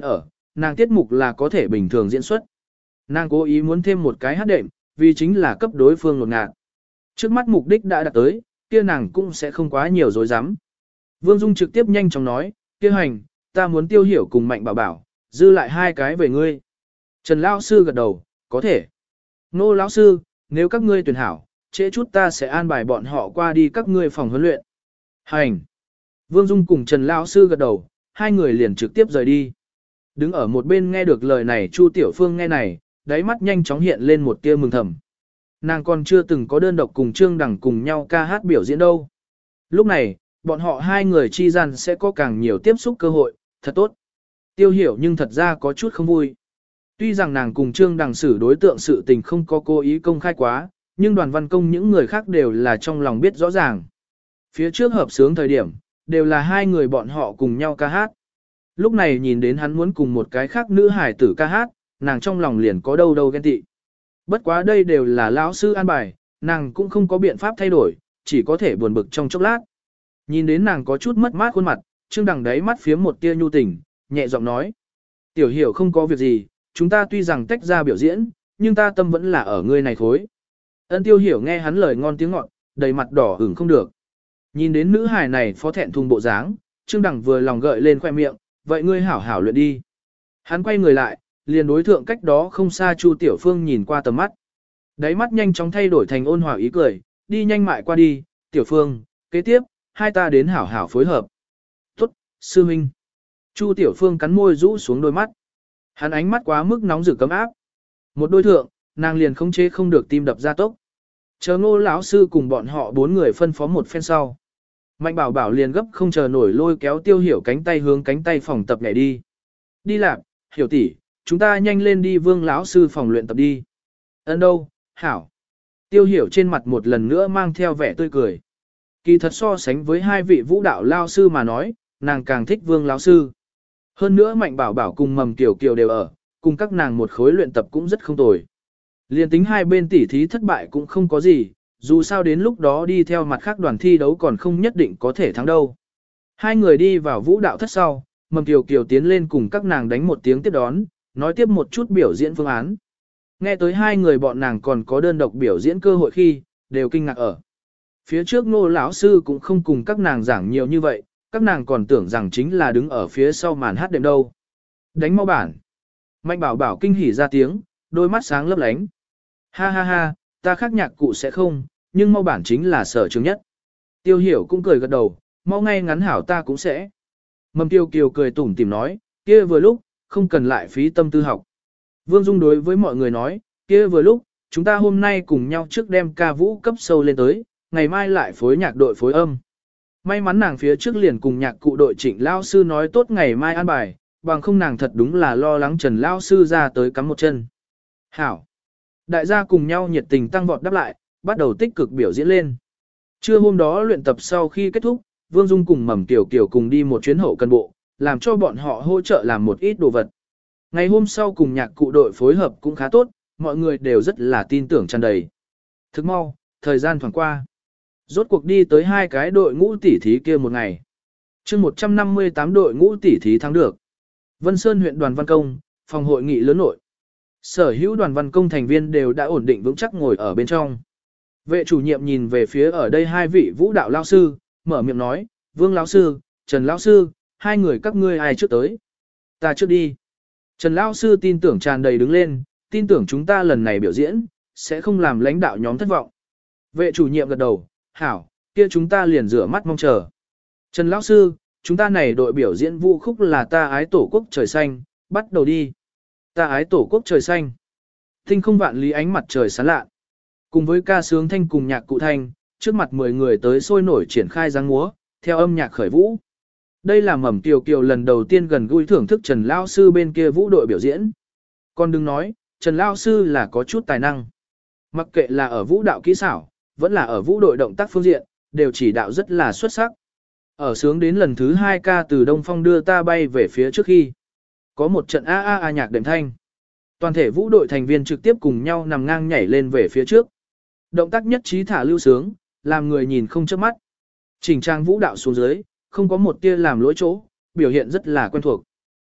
nàng tiết mục là có thể bình thường diễn xuất. Nàng cố ý muốn thêm một cái hát đệm, vì chính là cấp đối phương ngột ngạt. Trước mắt mục đích đã đạt tới, kia nàng cũng sẽ không quá nhiều dối rắm. Vương Dung trực tiếp nhanh chóng nói, kia hành, ta muốn Tiêu Hiểu cùng Mạnh Bảo Bảo, dư lại hai cái về ngươi. Trần Lão Sư gật đầu, có thể. Nô Lão Sư, nếu các ngươi tuyển hảo, trễ chút ta sẽ an bài bọn họ qua đi các ngươi phòng huấn luyện. Hành. Vương Dung cùng Trần Lão Sư gật đầu, hai người liền trực tiếp rời đi. Đứng ở một bên nghe được lời này Chu Tiểu Phương nghe này, đáy mắt nhanh chóng hiện lên một tia mừng thầm. Nàng còn chưa từng có đơn độc cùng Trương Đằng cùng nhau ca hát biểu diễn đâu. Lúc này, bọn họ hai người chi gian sẽ có càng nhiều tiếp xúc cơ hội, thật tốt. Tiêu Hiểu nhưng thật ra có chút không vui. Tuy rằng nàng cùng Trương Đằng xử đối tượng sự tình không có cố ý công khai quá, nhưng đoàn văn công những người khác đều là trong lòng biết rõ ràng. Phía trước hợp sướng thời điểm, đều là hai người bọn họ cùng nhau ca hát. Lúc này nhìn đến hắn muốn cùng một cái khác nữ hải tử ca hát, nàng trong lòng liền có đâu đâu ghen tị. Bất quá đây đều là lão sư an bài, nàng cũng không có biện pháp thay đổi, chỉ có thể buồn bực trong chốc lát. Nhìn đến nàng có chút mất mát khuôn mặt, Trương Đằng đáy mắt phía một tia nhu tình, nhẹ giọng nói. Tiểu Hiểu không có việc gì, chúng ta tuy rằng tách ra biểu diễn, nhưng ta tâm vẫn là ở ngươi này thối. Ân Tiêu Hiểu nghe hắn lời ngon tiếng ngọt, đầy mặt đỏ ửng không được. Nhìn đến nữ hài này phó thẹn thùng bộ dáng, Trương Đằng vừa lòng gợi lên khoe miệng, vậy ngươi hảo hảo luyện đi. Hắn quay người lại, liền đối thượng cách đó không xa Chu Tiểu Phương nhìn qua tầm mắt. Đáy mắt nhanh chóng thay đổi thành ôn hòa ý cười, đi nhanh mại qua đi, Tiểu Phương, kế tiếp, hai ta đến hảo hảo phối hợp. Tốt, sư minh. Chu Tiểu Phương cắn môi rũ xuống đôi mắt. Hắn ánh mắt quá mức nóng rực cấm áp. Một đôi thượng, nàng liền không chế không được tim đập ra tốc. Chờ Ngô lão sư cùng bọn họ bốn người phân phó một phen sau. Mạnh Bảo Bảo liền gấp không chờ nổi lôi kéo Tiêu Hiểu cánh tay hướng cánh tay phòng tập nhảy đi. Đi làm, Hiểu tỷ, chúng ta nhanh lên đi Vương lão sư phòng luyện tập đi. Ấn đâu, hảo. Tiêu Hiểu trên mặt một lần nữa mang theo vẻ tươi cười. Kỳ thật so sánh với hai vị vũ đạo lao sư mà nói, nàng càng thích Vương lão sư. Hơn nữa Mạnh Bảo Bảo cùng Mầm Kiều Kiều đều ở, cùng các nàng một khối luyện tập cũng rất không tồi. Liên tính hai bên tỉ thí thất bại cũng không có gì, dù sao đến lúc đó đi theo mặt khác đoàn thi đấu còn không nhất định có thể thắng đâu. Hai người đi vào vũ đạo thất sau, Mầm Kiều Kiều tiến lên cùng các nàng đánh một tiếng tiếp đón, nói tiếp một chút biểu diễn phương án. Nghe tới hai người bọn nàng còn có đơn độc biểu diễn cơ hội khi, đều kinh ngạc ở. Phía trước Ngô lão sư cũng không cùng các nàng giảng nhiều như vậy, các nàng còn tưởng rằng chính là đứng ở phía sau màn hát đệm đâu. Đánh mau bản. Mạnh Bảo Bảo kinh hỉ ra tiếng, đôi mắt sáng lấp lánh. Ha ha ha, ta khác nhạc cụ sẽ không, nhưng mau bản chính là sở trường nhất. Tiêu Hiểu cũng cười gật đầu, mau ngay ngắn hảo ta cũng sẽ. Mầm Tiêu Kiều cười tủm tỉm nói, kia vừa lúc, không cần lại phí tâm tư học. Vương Dung đối với mọi người nói, kia vừa lúc, chúng ta hôm nay cùng nhau trước đem ca vũ cấp sâu lên tới, ngày mai lại phối nhạc đội phối âm. May mắn nàng phía trước liền cùng nhạc cụ đội Trịnh Lao Sư nói tốt ngày mai an bài, bằng không nàng thật đúng là lo lắng Trần Lao Sư ra tới cắm một chân. Hảo! Đại gia cùng nhau nhiệt tình tăng vọt đáp lại, bắt đầu tích cực biểu diễn lên. Trưa hôm đó luyện tập sau khi kết thúc, Vương Dung cùng Mầm Tiểu Kiều cùng đi một chuyến hậu cần bộ, làm cho bọn họ hỗ trợ làm một ít đồ vật. Ngày hôm sau cùng nhạc cụ đội phối hợp cũng khá tốt, mọi người đều rất là tin tưởng tràn đầy. Thức mau, thời gian thoảng qua. Rốt cuộc đi tới hai cái đội ngũ tỷ thí kia một ngày. chương một trăm năm mươi tám đội ngũ tỷ thí thắng được. Vân Sơn huyện đoàn văn công, phòng hội nghị lớn nội. Sở hữu đoàn văn công thành viên đều đã ổn định vững chắc ngồi ở bên trong. Vệ chủ nhiệm nhìn về phía ở đây hai vị vũ đạo lao sư, mở miệng nói, Vương lão sư, Trần lão sư, hai người các ngươi ai trước tới? Ta trước đi. Trần lão sư tin tưởng tràn đầy đứng lên, tin tưởng chúng ta lần này biểu diễn, sẽ không làm lãnh đạo nhóm thất vọng. Vệ chủ nhiệm gật đầu, hảo, kia chúng ta liền rửa mắt mong chờ. Trần lão sư, chúng ta này đội biểu diễn vũ khúc là ta ái tổ quốc trời xanh, bắt đầu đi. Ta ái tổ quốc trời xanh. Tinh không vạn lý ánh mặt trời sáng lạ. Cùng với ca sướng thanh cùng nhạc cụ thanh, trước mặt mười người tới sôi nổi triển khai giang múa, theo âm nhạc khởi vũ. Đây là Mầm Kiều Kiều lần đầu tiên gần gũi thưởng thức Trần lão sư bên kia vũ đội biểu diễn. Còn đừng nói, Trần lão sư là có chút tài năng. Mặc kệ là ở vũ đạo kỹ xảo, vẫn là ở vũ đội động tác phương diện, đều chỉ đạo rất là xuất sắc. Ở sướng đến lần thứ hai ca từ Đông Phong đưa ta bay về phía trước khi. Có một trận a a a nhạc đệm thanh. Toàn thể vũ đội thành viên trực tiếp cùng nhau nằm ngang nhảy lên về phía trước. Động tác nhất trí thả lưu sướng, làm người nhìn không chớp mắt. Chỉnh trang vũ đạo xuống dưới, không có một tia làm lỗi chỗ, biểu hiện rất là quen thuộc.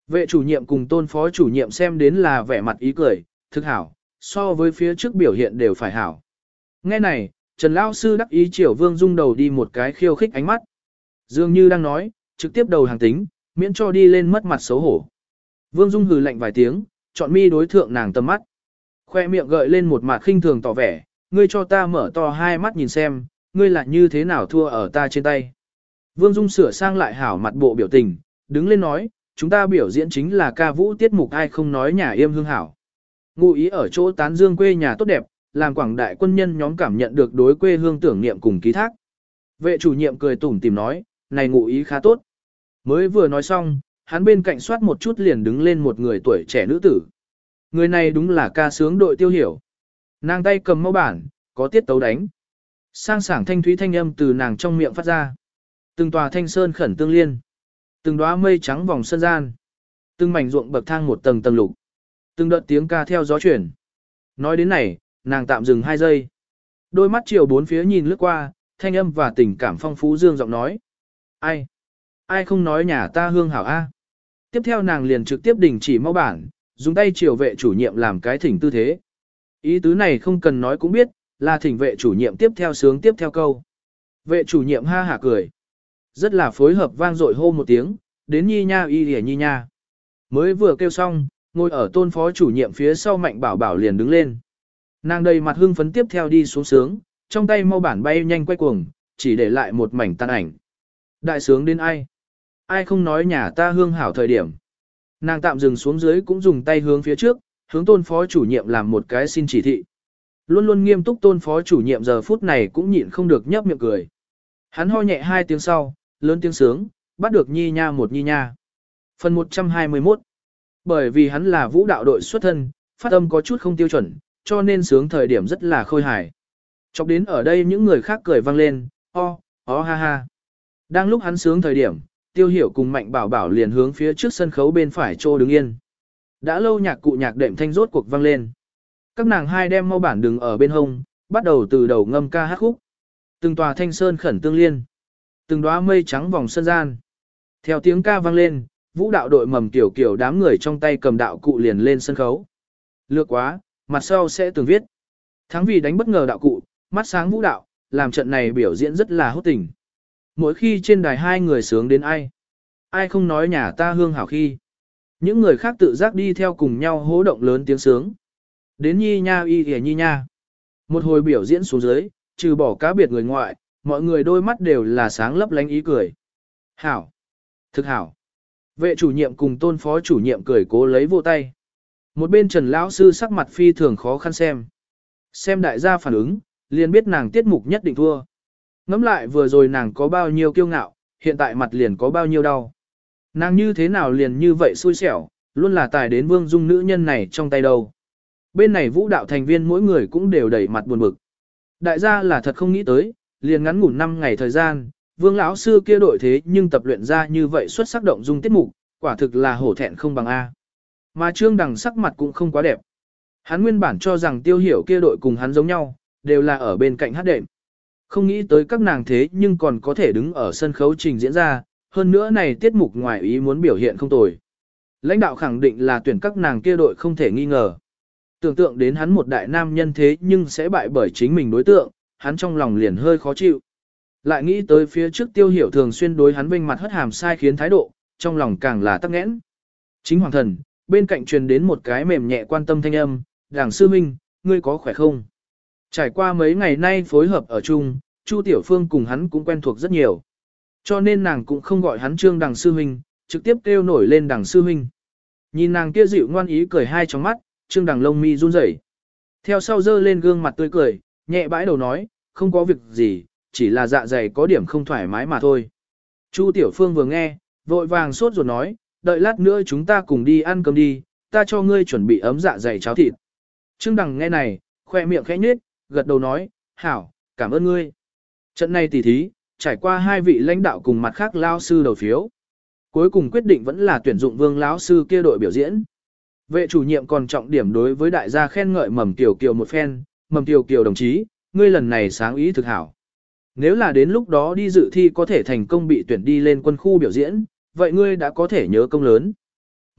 Vệ chủ nhiệm cùng tôn phó chủ nhiệm xem đến là vẻ mặt ý cười, thực hảo, so với phía trước biểu hiện đều phải hảo. Nghe này, Trần Lão Sư đắc ý chiều Vương Dung đầu đi một cái khiêu khích ánh mắt. Dường như đang nói, trực tiếp đầu hàng tính, miễn cho đi lên mất mặt xấu hổ. Vương Dung hừ lạnh vài tiếng, chọn mi đối thượng nàng tầm mắt. Khoe miệng gợi lên một mặt khinh thường tỏ vẻ, ngươi cho ta mở to hai mắt nhìn xem, ngươi là như thế nào thua ở ta trên tay. Vương Dung sửa sang lại hảo mặt bộ biểu tình, đứng lên nói, chúng ta biểu diễn chính là ca vũ tiết mục ai không nói nhà yêm hương hảo. Ngụ ý ở chỗ tán dương quê nhà tốt đẹp, làm quảng đại quân nhân nhóm cảm nhận được đối quê hương tưởng niệm cùng ký thác. Vệ chủ nhiệm cười tủm tìm nói, này ngụ ý khá tốt. Mới vừa nói xong, hắn bên cạnh soát một chút liền đứng lên một người tuổi trẻ nữ tử. Người này đúng là ca sướng đội Tiêu Hiểu. Nàng tay cầm mẫu bản, có tiết tấu đánh. Sang sảng thanh thúy thanh âm từ nàng trong miệng phát ra. Từng tòa thanh sơn khẩn tương liên. Từng đóa mây trắng vòng sân gian. Từng mảnh ruộng bậc thang một tầng tầng lục. Từng đợt tiếng ca theo gió chuyển. Nói đến này, nàng tạm dừng hai giây. Đôi mắt chiều bốn phía nhìn lướt qua, thanh âm và tình cảm phong phú dương giọng nói. Ai? Ai không nói nhà ta hương hảo a? Tiếp theo nàng liền trực tiếp đình chỉ mau bản, dùng tay chiều vệ chủ nhiệm làm cái thỉnh tư thế. Ý tứ này không cần nói cũng biết, là thỉnh vệ chủ nhiệm tiếp theo sướng tiếp theo câu. Vệ chủ nhiệm ha hả cười. Rất là phối hợp vang dội hô một tiếng, đến nhi nha y lìa nhi nha. Mới vừa kêu xong, ngồi ở tôn phó chủ nhiệm phía sau Mạnh Bảo Bảo liền đứng lên. Nàng đầy mặt hưng phấn tiếp theo đi xuống sướng, trong tay mau bản bay nhanh quay cuồng, chỉ để lại một mảnh tàn ảnh. Đại sướng đến ai? Ai không nói nhà ta hương hảo thời điểm. Nàng tạm dừng xuống dưới cũng dùng tay hướng phía trước, hướng tôn phó chủ nhiệm làm một cái xin chỉ thị. Luôn luôn nghiêm túc tôn phó chủ nhiệm giờ phút này cũng nhịn không được nhấp miệng cười. Hắn ho nhẹ hai tiếng sau, lớn tiếng sướng, bắt được nhi nha một nhi nha. Phần một trăm hai mươi mốt. Bởi vì hắn là vũ đạo đội xuất thân, phát âm có chút không tiêu chuẩn, cho nên sướng thời điểm rất là khôi hài. Chọc đến ở đây những người khác cười vang lên, o, o ha ha. Đang lúc hắn sướng thời điểm, Tiêu Hiểu cùng Mạnh Bảo Bảo liền hướng phía trước sân khấu bên phải trô đứng yên. Đã lâu nhạc cụ nhạc đệm thanh rốt cuộc vang lên. Các nàng hai đem mau bản đứng ở bên hông, bắt đầu từ đầu ngâm ca hát khúc. Từng tòa thanh sơn khẩn tương liên. Từng đóa mây trắng vòng sân gian. Theo tiếng ca vang lên, vũ đạo đội mầm tiểu kiểu đám người trong tay cầm đạo cụ liền lên sân khấu. Lược quá, mặt sau sẽ từng viết. Thắng vì đánh bất ngờ đạo cụ, mắt sáng vũ đạo, làm trận này biểu diễn rất là hốt tình. Mỗi khi trên đài hai người sướng đến ai, ai không nói nhà ta hương hảo khi. Những người khác tự giác đi theo cùng nhau hố động lớn tiếng sướng. Đến nhi nha y kìa nhi nha. Một hồi biểu diễn xuống dưới, trừ bỏ cá biệt người ngoại, mọi người đôi mắt đều là sáng lấp lánh ý cười. Hảo! Thực hảo! Vệ chủ nhiệm cùng tôn phó chủ nhiệm cười cố lấy vô tay. Một bên Trần Lão Sư sắc mặt phi thường khó khăn xem. Xem đại gia phản ứng, liền biết nàng tiết mục nhất định thua. Ngắm lại vừa rồi nàng có bao nhiêu kiêu ngạo, hiện tại mặt liền có bao nhiêu đau. Nàng như thế nào liền như vậy xui xẻo, luôn là tài đến Vương Dung nữ nhân này trong tay đâu. Bên này vũ đạo thành viên mỗi người cũng đều đẩy mặt buồn bực. Đại gia là thật không nghĩ tới, liền ngắn ngủn năm ngày thời gian, Vương lão sư kia đội thế nhưng tập luyện ra như vậy xuất sắc động dung tiết mục, quả thực là hổ thẹn không bằng A. Mà Trương Đằng sắc mặt cũng không quá đẹp. Hắn nguyên bản cho rằng Tiêu Hiểu kia đội cùng hắn giống nhau, đều là ở bên cạnh hát đệm. Không nghĩ tới các nàng thế nhưng còn có thể đứng ở sân khấu trình diễn ra, hơn nữa này tiết mục ngoài ý muốn biểu hiện không tồi. Lãnh đạo khẳng định là tuyển các nàng kia đội không thể nghi ngờ. Tưởng tượng đến hắn một đại nam nhân thế nhưng sẽ bại bởi chính mình đối tượng, hắn trong lòng liền hơi khó chịu. Lại nghĩ tới phía trước Tiêu Hiểu thường xuyên đối hắn vênh mặt hất hàm sai khiến thái độ, trong lòng càng là tắc nghẽn. Chính hoàng thần, bên cạnh truyền đến một cái mềm nhẹ quan tâm thanh âm, Đảng sư huynh, ngươi có khỏe không? Trải qua mấy ngày nay phối hợp ở chung, Chu Tiểu Phương cùng hắn cũng quen thuộc rất nhiều. Cho nên nàng cũng không gọi hắn Trương Đằng sư huynh, trực tiếp kêu nổi lên Đằng sư huynh. Nhìn nàng kia dịu ngoan ý cười hai trong mắt, Trương Đằng lông mi run rẩy. Theo sau dơ lên gương mặt tươi cười, nhẹ bãi đầu nói, không có việc gì, chỉ là dạ dày có điểm không thoải mái mà thôi. Chu Tiểu Phương vừa nghe, vội vàng sốt ruột nói, đợi lát nữa chúng ta cùng đi ăn cơm đi, ta cho ngươi chuẩn bị ấm dạ dày cháo thịt. Trương Đằng nghe này, khoe miệng khẽ nhếch, gật đầu nói, hảo, cảm ơn ngươi. Trận này tỉ thí, trải qua hai vị lãnh đạo cùng mặt khác lao sư đầu phiếu. Cuối cùng quyết định vẫn là tuyển dụng Vương lão sư kia đội biểu diễn. Vệ chủ nhiệm còn trọng điểm đối với đại gia khen ngợi Mầm Tiểu Kiều một phen, Mầm Tiểu Kiều đồng chí, ngươi lần này sáng ý thực hảo. Nếu là đến lúc đó đi dự thi có thể thành công bị tuyển đi lên quân khu biểu diễn, vậy ngươi đã có thể nhớ công lớn.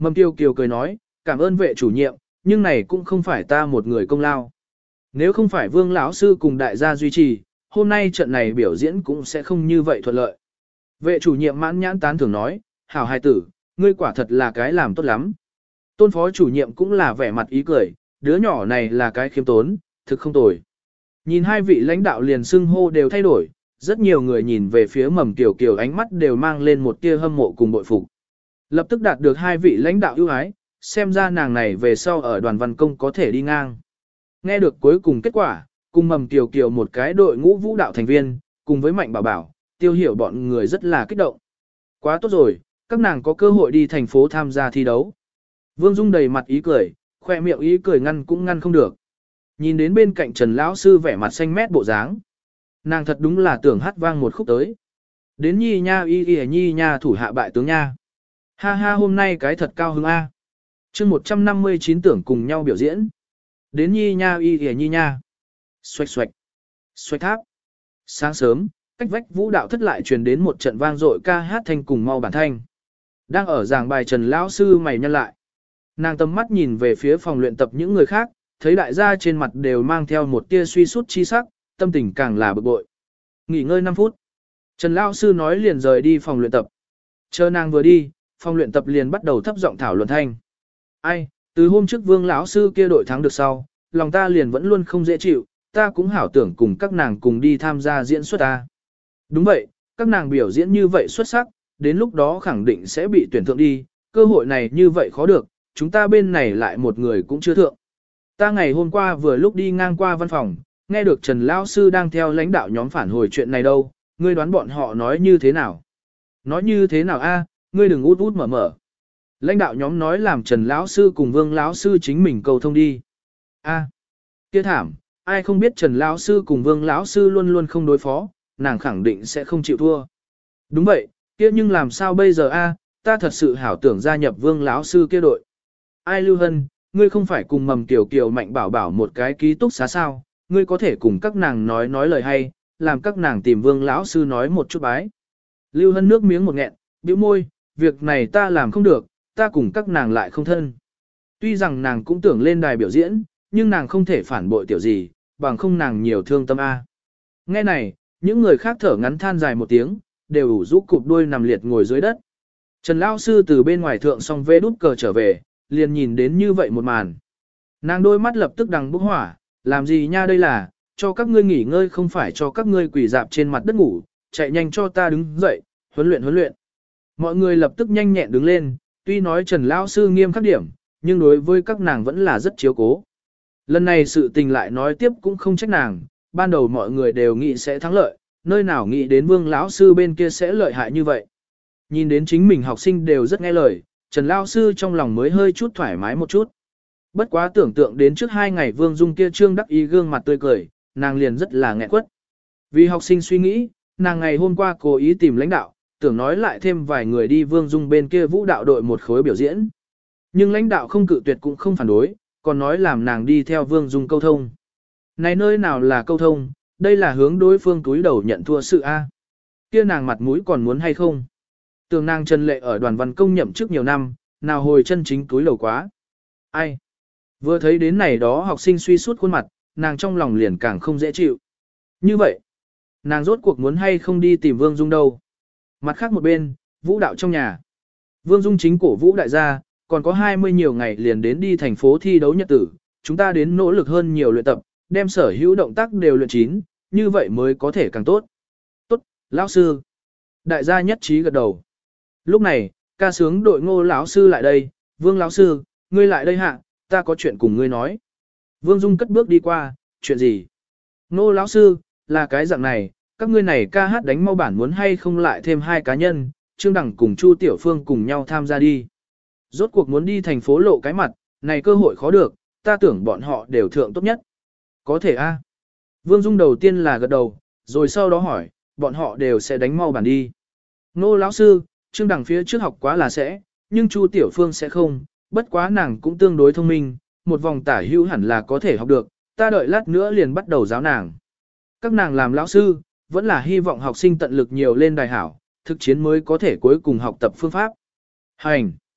Mầm Tiêu Kiều cười nói, cảm ơn vệ chủ nhiệm, nhưng này cũng không phải ta một người công lao. Nếu không phải Vương lão sư cùng đại gia duy trì, hôm nay trận này biểu diễn cũng sẽ không như vậy thuận lợi. Vệ chủ nhiệm mãn nhãn tán thưởng nói, hảo hài tử, ngươi quả thật là cái làm tốt lắm. Tôn phó chủ nhiệm cũng là vẻ mặt ý cười, đứa nhỏ này là cái khiêm tốn, thực không tồi. Nhìn hai vị lãnh đạo liền xưng hô đều thay đổi, rất nhiều người nhìn về phía Mầm Tiểu Kiều ánh mắt đều mang lên một tia hâm mộ cùng bội phục. Lập tức đạt được hai vị lãnh đạo ưu ái, xem ra nàng này về sau ở đoàn văn công có thể đi ngang. Nghe được cuối cùng kết quả, cùng Mầm Tiểu Kiều một cái đội ngũ vũ đạo thành viên, cùng với Mạnh Bảo Bảo, Tiêu Hiểu bọn người rất là kích động. Quá tốt rồi, các nàng có cơ hội đi thành phố tham gia thi đấu. Vương Dung đầy mặt ý cười, khoe miệng ý cười ngăn cũng ngăn không được. Nhìn đến bên cạnh Trần lão sư vẻ mặt xanh mét bộ dáng. Nàng thật đúng là tưởng hát vang một khúc tới. Đến nhi nha y y nhi nha thủ hạ bại tướng nha. Ha ha hôm nay cái thật cao hứng A. chương một trăm năm mươi chín tưởng cùng nhau biểu diễn. Đến nhi nha y y nhi nha. Xoạch xoạch. Xoạch tháp. Sáng sớm, cách vách vũ đạo thất lại truyền đến một trận vang dội ca hát thanh cùng mau bản thanh. Đang ở giảng bài Trần lão sư mày nhăn lại. Nàng tầm mắt nhìn về phía phòng luyện tập những người khác, thấy đại gia trên mặt đều mang theo một tia suy sút chi sắc, tâm tình càng là bực bội. Nghỉ ngơi năm phút. Trần lão sư nói liền rời đi phòng luyện tập. Chờ nàng vừa đi, phòng luyện tập liền bắt đầu thấp giọng thảo luận thanh. Ai, từ hôm trước Vương lão sư kia đội thắng được sau, lòng ta liền vẫn luôn không dễ chịu, ta cũng hảo tưởng cùng các nàng cùng đi tham gia diễn xuất ta. Đúng vậy, các nàng biểu diễn như vậy xuất sắc, đến lúc đó khẳng định sẽ bị tuyển thượng đi, cơ hội này như vậy khó được, chúng ta bên này lại một người cũng chưa thượng. Ta ngày hôm qua vừa lúc đi ngang qua văn phòng, nghe được Trần Lão Sư đang theo lãnh đạo nhóm phản hồi chuyện này đâu, ngươi đoán bọn họ nói như thế nào? Nói như thế nào a? Ngươi đừng út út mở mở. Lãnh đạo nhóm nói làm Trần Lão Sư cùng Vương Lão Sư chính mình cầu thông đi. A, kia thảm, ai không biết Trần Lão Sư cùng Vương Lão Sư luôn luôn không đối phó, nàng khẳng định sẽ không chịu thua. Đúng vậy, kia nhưng làm sao bây giờ a? Ta thật sự hảo tưởng gia nhập Vương Lão Sư kia đội. Ai Lưu Hân, ngươi không phải cùng Mầm Tiểu Kiều Mạnh Bảo Bảo một cái ký túc xá sao, ngươi có thể cùng các nàng nói nói lời hay, làm các nàng tìm Vương Lão Sư nói một chút bái. Lưu Hân nước miếng một nghẹn, bĩu môi, việc này ta làm không được, ta cùng các nàng lại không thân. Tuy rằng nàng cũng tưởng lên đài biểu diễn, nhưng nàng không thể phản bội tiểu gì, bằng không nàng nhiều thương tâm A. Nghe này, những người khác thở ngắn than dài một tiếng, đều ủ rũ cụp đuôi nằm liệt ngồi dưới đất. Trần Lão Sư từ bên ngoài thượng xong vê đút cờ trở về, liền nhìn đến như vậy một màn. Nàng đôi mắt lập tức đằng bốc hỏa, làm gì nha đây là, cho các ngươi nghỉ ngơi không phải cho các ngươi quỳ dạp trên mặt đất ngủ, chạy nhanh cho ta đứng dậy, huấn luyện huấn luyện. Mọi người lập tức nhanh nhẹn đứng lên, tuy nói Trần Lão Sư nghiêm khắc điểm, nhưng đối với các nàng vẫn là rất chiếu cố. Lần này sự tình lại nói tiếp cũng không trách nàng, ban đầu mọi người đều nghĩ sẽ thắng lợi, nơi nào nghĩ đến Vương Lão Sư bên kia sẽ lợi hại như vậy. Nhìn đến chính mình học sinh đều rất nghe lời, Trần Lão Sư trong lòng mới hơi chút thoải mái một chút. Bất quá tưởng tượng đến trước hai ngày Vương Dung kia trương đắc ý gương mặt tươi cười, nàng liền rất là nghẹn quất. Vì học sinh suy nghĩ, nàng ngày hôm qua cố ý tìm lãnh đạo, tưởng nói lại thêm vài người đi Vương Dung bên kia vũ đạo đội một khối biểu diễn. Nhưng lãnh đạo không cự tuyệt cũng không phản đối, còn nói làm nàng đi theo Vương Dung câu thông. Này nơi nào là câu thông, đây là hướng đối phương túi đầu nhận thua sự A. Kia nàng mặt mũi còn muốn hay không? Tưởng nàng Trần Lệ ở đoàn văn công nhậm chức nhiều năm, nào hồi chân chính túi đầu quá. Ai? Vừa thấy đến này đó học sinh suy suốt khuôn mặt, nàng trong lòng liền càng không dễ chịu. Như vậy, nàng rốt cuộc muốn hay không đi tìm Vương Dung đâu. Mặt khác một bên, vũ đạo trong nhà. Vương Dung chính cổ vũ đại gia, còn có hai mươi nhiều ngày liền đến đi thành phố thi đấu nhật tử, chúng ta đến nỗ lực hơn nhiều luyện tập, đem sở hữu động tác đều luyện chín, như vậy mới có thể càng tốt. Tốt, lão sư. Đại gia nhất trí gật đầu. Lúc này, ca sướng đội Ngô lão sư lại đây, Vương lão sư, ngươi lại đây hạ, ta có chuyện cùng ngươi nói. Vương Dung cất bước đi qua, chuyện gì? Ngô lão sư, là cái dạng này, các ngươi này ca hát đánh mau bản muốn hay không lại thêm hai cá nhân, Trương Đằng cùng Chu Tiểu Phương cùng nhau tham gia đi. Rốt cuộc muốn đi thành phố lộ cái mặt, này cơ hội khó được, ta tưởng bọn họ đều thượng tốt nhất. Có thể a. Vương Dung đầu tiên là gật đầu, rồi sau đó hỏi, bọn họ đều sẽ đánh mau bản đi. Ngô lão sư, Trương Đằng phía trước học quá là sẽ, nhưng Chu Tiểu Phương sẽ không, bất quá nàng cũng tương đối thông minh, một vòng tả hữu hẳn là có thể học được, ta đợi lát nữa liền bắt đầu giáo nàng. Các nàng làm lão sư, vẫn là hy vọng học sinh tận lực nhiều lên đài hảo, thực chiến mới có thể cuối cùng học tập phương pháp. Hành!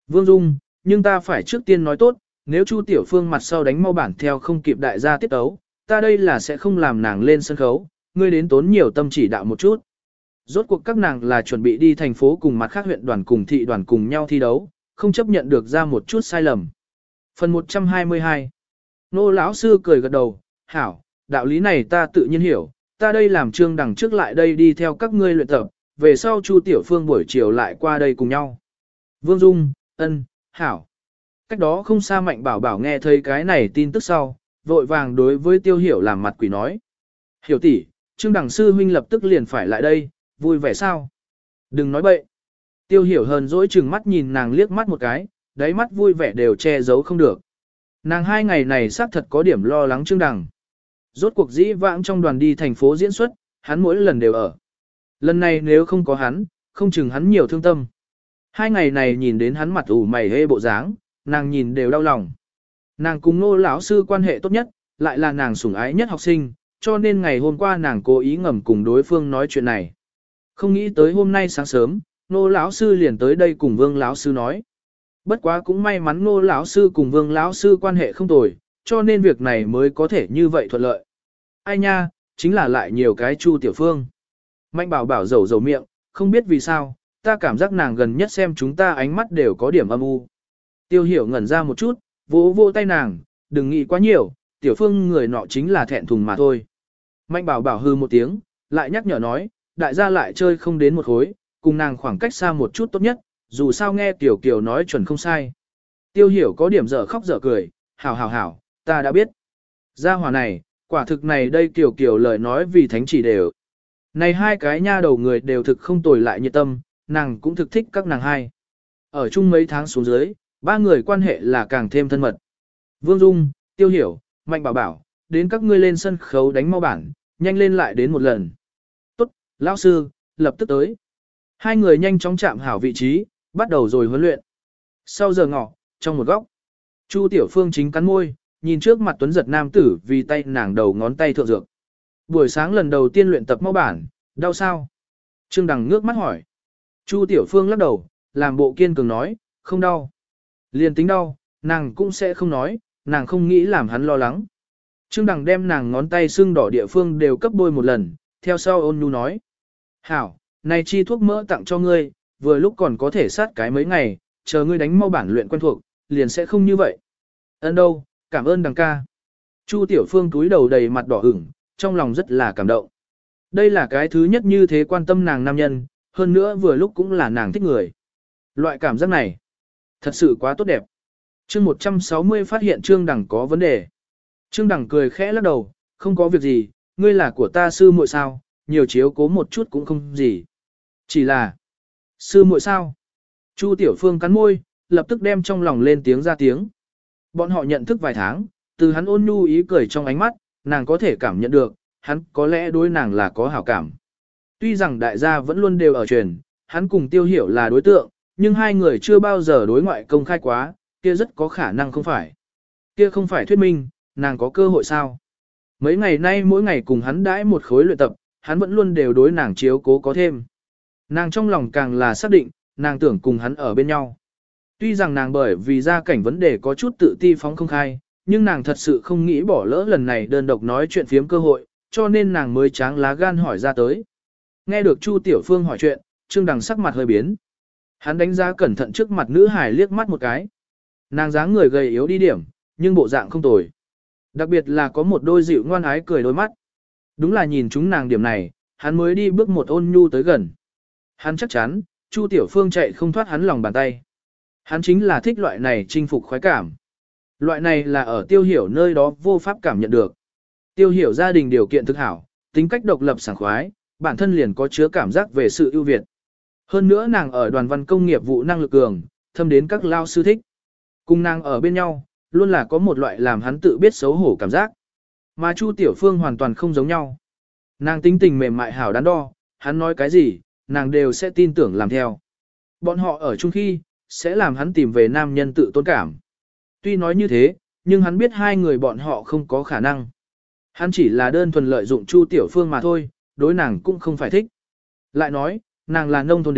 Vương Dung, nhưng ta phải trước tiên nói tốt, nếu Chu Tiểu Phương mặt sau đánh mau bản theo không kịp đại gia tiết tấu, ta đây là sẽ không làm nàng lên sân khấu, ngươi đến tốn nhiều tâm chỉ đạo một chút. Rốt cuộc các nàng là chuẩn bị đi thành phố cùng mặt khác huyện đoàn cùng thị đoàn cùng nhau thi đấu, không chấp nhận được ra một chút sai lầm. Phần một trăm hai mươi hai. Nô lão sư cười gật đầu, hảo, đạo lý này ta tự nhiên hiểu, ta đây làm trương đằng trước lại đây đi theo các ngươi luyện tập, về sau Chu Tiểu Phương buổi chiều lại qua đây cùng nhau. Vương Dung, ân, hảo. Cách đó không xa Mạnh Bảo Bảo nghe thấy cái này tin tức sau, vội vàng đối với Tiêu Hiểu làm mặt quỷ nói. Hiểu tỷ, trương đằng sư huynh lập tức liền phải lại đây, vui vẻ sao? Đừng nói bậy. Tiêu Hiểu hờn dỗi chừng mắt nhìn nàng liếc mắt một cái, đáy mắt vui vẻ đều che giấu không được. Nàng hai ngày này xác thật có điểm lo lắng Trương Đằng. Rốt cuộc dĩ vãng trong đoàn đi thành phố diễn xuất, hắn mỗi lần đều ở. Lần này nếu không có hắn, không chừng hắn nhiều thương tâm. Hai ngày này nhìn đến hắn mặt ủ mày hê bộ dáng, nàng nhìn đều đau lòng. Nàng cùng Nô lão sư quan hệ tốt nhất, lại là nàng sủng ái nhất học sinh, cho nên ngày hôm qua nàng cố ý ngầm cùng đối phương nói chuyện này. Không nghĩ tới hôm nay sáng sớm, Nô lão sư liền tới đây cùng Vương lão sư nói. Bất quá cũng may mắn Nô lão sư cùng Vương lão sư quan hệ không tồi, cho nên việc này mới có thể như vậy thuận lợi. Ai nha, chính là lại nhiều cái Chu Tiểu Phương. Mạnh Bảo Bảo dầu dầu miệng, không biết vì sao, ta cảm giác nàng gần nhất xem chúng ta ánh mắt đều có điểm âm u. Tiêu Hiểu ngẩn ra một chút, vỗ vỗ tay nàng, đừng nghĩ quá nhiều, Tiểu Phương người nọ chính là thẹn thùng mà thôi. Mạnh Bảo Bảo hư một tiếng, lại nhắc nhở nói, đại gia lại chơi không đến một khối, cùng nàng khoảng cách xa một chút tốt nhất, dù sao nghe Tiểu Kiều nói chuẩn không sai. Tiêu Hiểu có điểm dở khóc dở cười, hảo hảo hảo, ta đã biết. Gia hỏa này, quả thực này đây Tiểu Kiều lời nói vì thánh chỉ đều. Này hai cái nha đầu người đều thực không tồi lại nhiệt tâm, nàng cũng thực thích các nàng hai. Ở chung mấy tháng xuống dưới, ba người quan hệ là càng thêm thân mật. Vương Dung, Tiêu Hiểu, Mạnh Bảo Bảo, đến các ngươi lên sân khấu đánh mau bản, nhanh lên lại đến một lần. Tốt, lão sư, lập tức tới. Hai người nhanh chóng chạm hảo vị trí, bắt đầu rồi huấn luyện. Sau giờ ngọ, trong một góc, Chu Tiểu Phương chính cắn môi, nhìn trước mặt tuấn giật nam tử vì tay nàng đầu ngón tay thượng dược. Buổi sáng lần đầu tiên luyện tập mau bản, đau sao? Trương Đằng ngước mắt hỏi. Chu Tiểu Phương lắc đầu, làm bộ kiên cường nói, không đau. Liền tính đau, nàng cũng sẽ không nói, nàng không nghĩ làm hắn lo lắng. Trương Đằng đem nàng ngón tay sưng đỏ địa phương đều cấp bôi một lần, theo sau ôn nhu nói. Hảo, này chi thuốc mỡ tặng cho ngươi, vừa lúc còn có thể sát cái mấy ngày, chờ ngươi đánh mau bản luyện quen thuộc, liền sẽ không như vậy. Ơn đâu, cảm ơn Đằng ca. Chu Tiểu Phương túi đầu đầy mặt đỏ ửng, trong lòng rất là cảm động. Đây là cái thứ nhất như thế quan tâm nàng nam nhân, hơn nữa vừa lúc cũng là nàng thích người. Loại cảm giác này, thật sự quá tốt đẹp. Chương một trăm sáu mươi phát hiện Trương Đằng có vấn đề. Trương Đằng cười khẽ lắc đầu, không có việc gì, ngươi là của ta sư muội sao, nhiều chiếu cố một chút cũng không gì. Chỉ là, sư muội sao? Chu Tiểu Phương cắn môi, lập tức đem trong lòng lên tiếng ra tiếng. Bọn họ nhận thức vài tháng, từ hắn ôn nhu ý cười trong ánh mắt, nàng có thể cảm nhận được, hắn có lẽ đối nàng là có hảo cảm. Tuy rằng đại gia vẫn luôn đều ở truyền, hắn cùng Tiêu Hiểu là đối tượng, nhưng hai người chưa bao giờ đối ngoại công khai quá, kia rất có khả năng không phải. Kia không phải thuyết minh, nàng có cơ hội sao? Mấy ngày nay mỗi ngày cùng hắn đãi một khối luyện tập, hắn vẫn luôn đều đối nàng chiếu cố có thêm. Nàng trong lòng càng là xác định, nàng tưởng cùng hắn ở bên nhau. Tuy rằng nàng bởi vì gia cảnh vấn đề có chút tự ti phóng không khai, nhưng nàng thật sự không nghĩ bỏ lỡ lần này đơn độc nói chuyện phiếm cơ hội, cho nên nàng mới tráng lá gan hỏi ra tới. Nghe được Chu Tiểu Phương hỏi chuyện, Trương Đằng sắc mặt hơi biến. Hắn đánh giá cẩn thận trước mặt nữ hài liếc mắt một cái. Nàng dáng người gầy yếu đi điểm, nhưng bộ dạng không tồi. Đặc biệt là có một đôi dịu ngoan ái cười đôi mắt. Đúng là nhìn chúng nàng điểm này, hắn mới đi bước một ôn nhu tới gần. Hắn chắc chắn, Chu Tiểu Phương chạy không thoát hắn lòng bàn tay. Hắn chính là thích loại này chinh phục khoái cảm. Loại này là ở Tiêu Hiểu nơi đó vô pháp cảm nhận được. Tiêu Hiểu gia đình điều kiện thực hảo, tính cách độc lập sảng khoái, bản thân liền có chứa cảm giác về sự ưu việt. Hơn nữa nàng ở đoàn văn công nghiệp vụ năng lực cường, thâm đến các lao sư thích. Cùng nàng ở bên nhau, luôn là có một loại làm hắn tự biết xấu hổ cảm giác. Mà Chu Tiểu Phương hoàn toàn không giống nhau. Nàng tính tình mềm mại hảo đắn đo, hắn nói cái gì, nàng đều sẽ tin tưởng làm theo. Bọn họ ở chung khi, sẽ làm hắn tìm về nam nhân tự tôn cảm. Tuy nói như thế, nhưng hắn biết hai người bọn họ không có khả năng. Hắn chỉ là đơn thuần lợi dụng Chu Tiểu Phương mà thôi, đối nàng cũng không phải thích. Lại nói, nàng là nông thôn đến,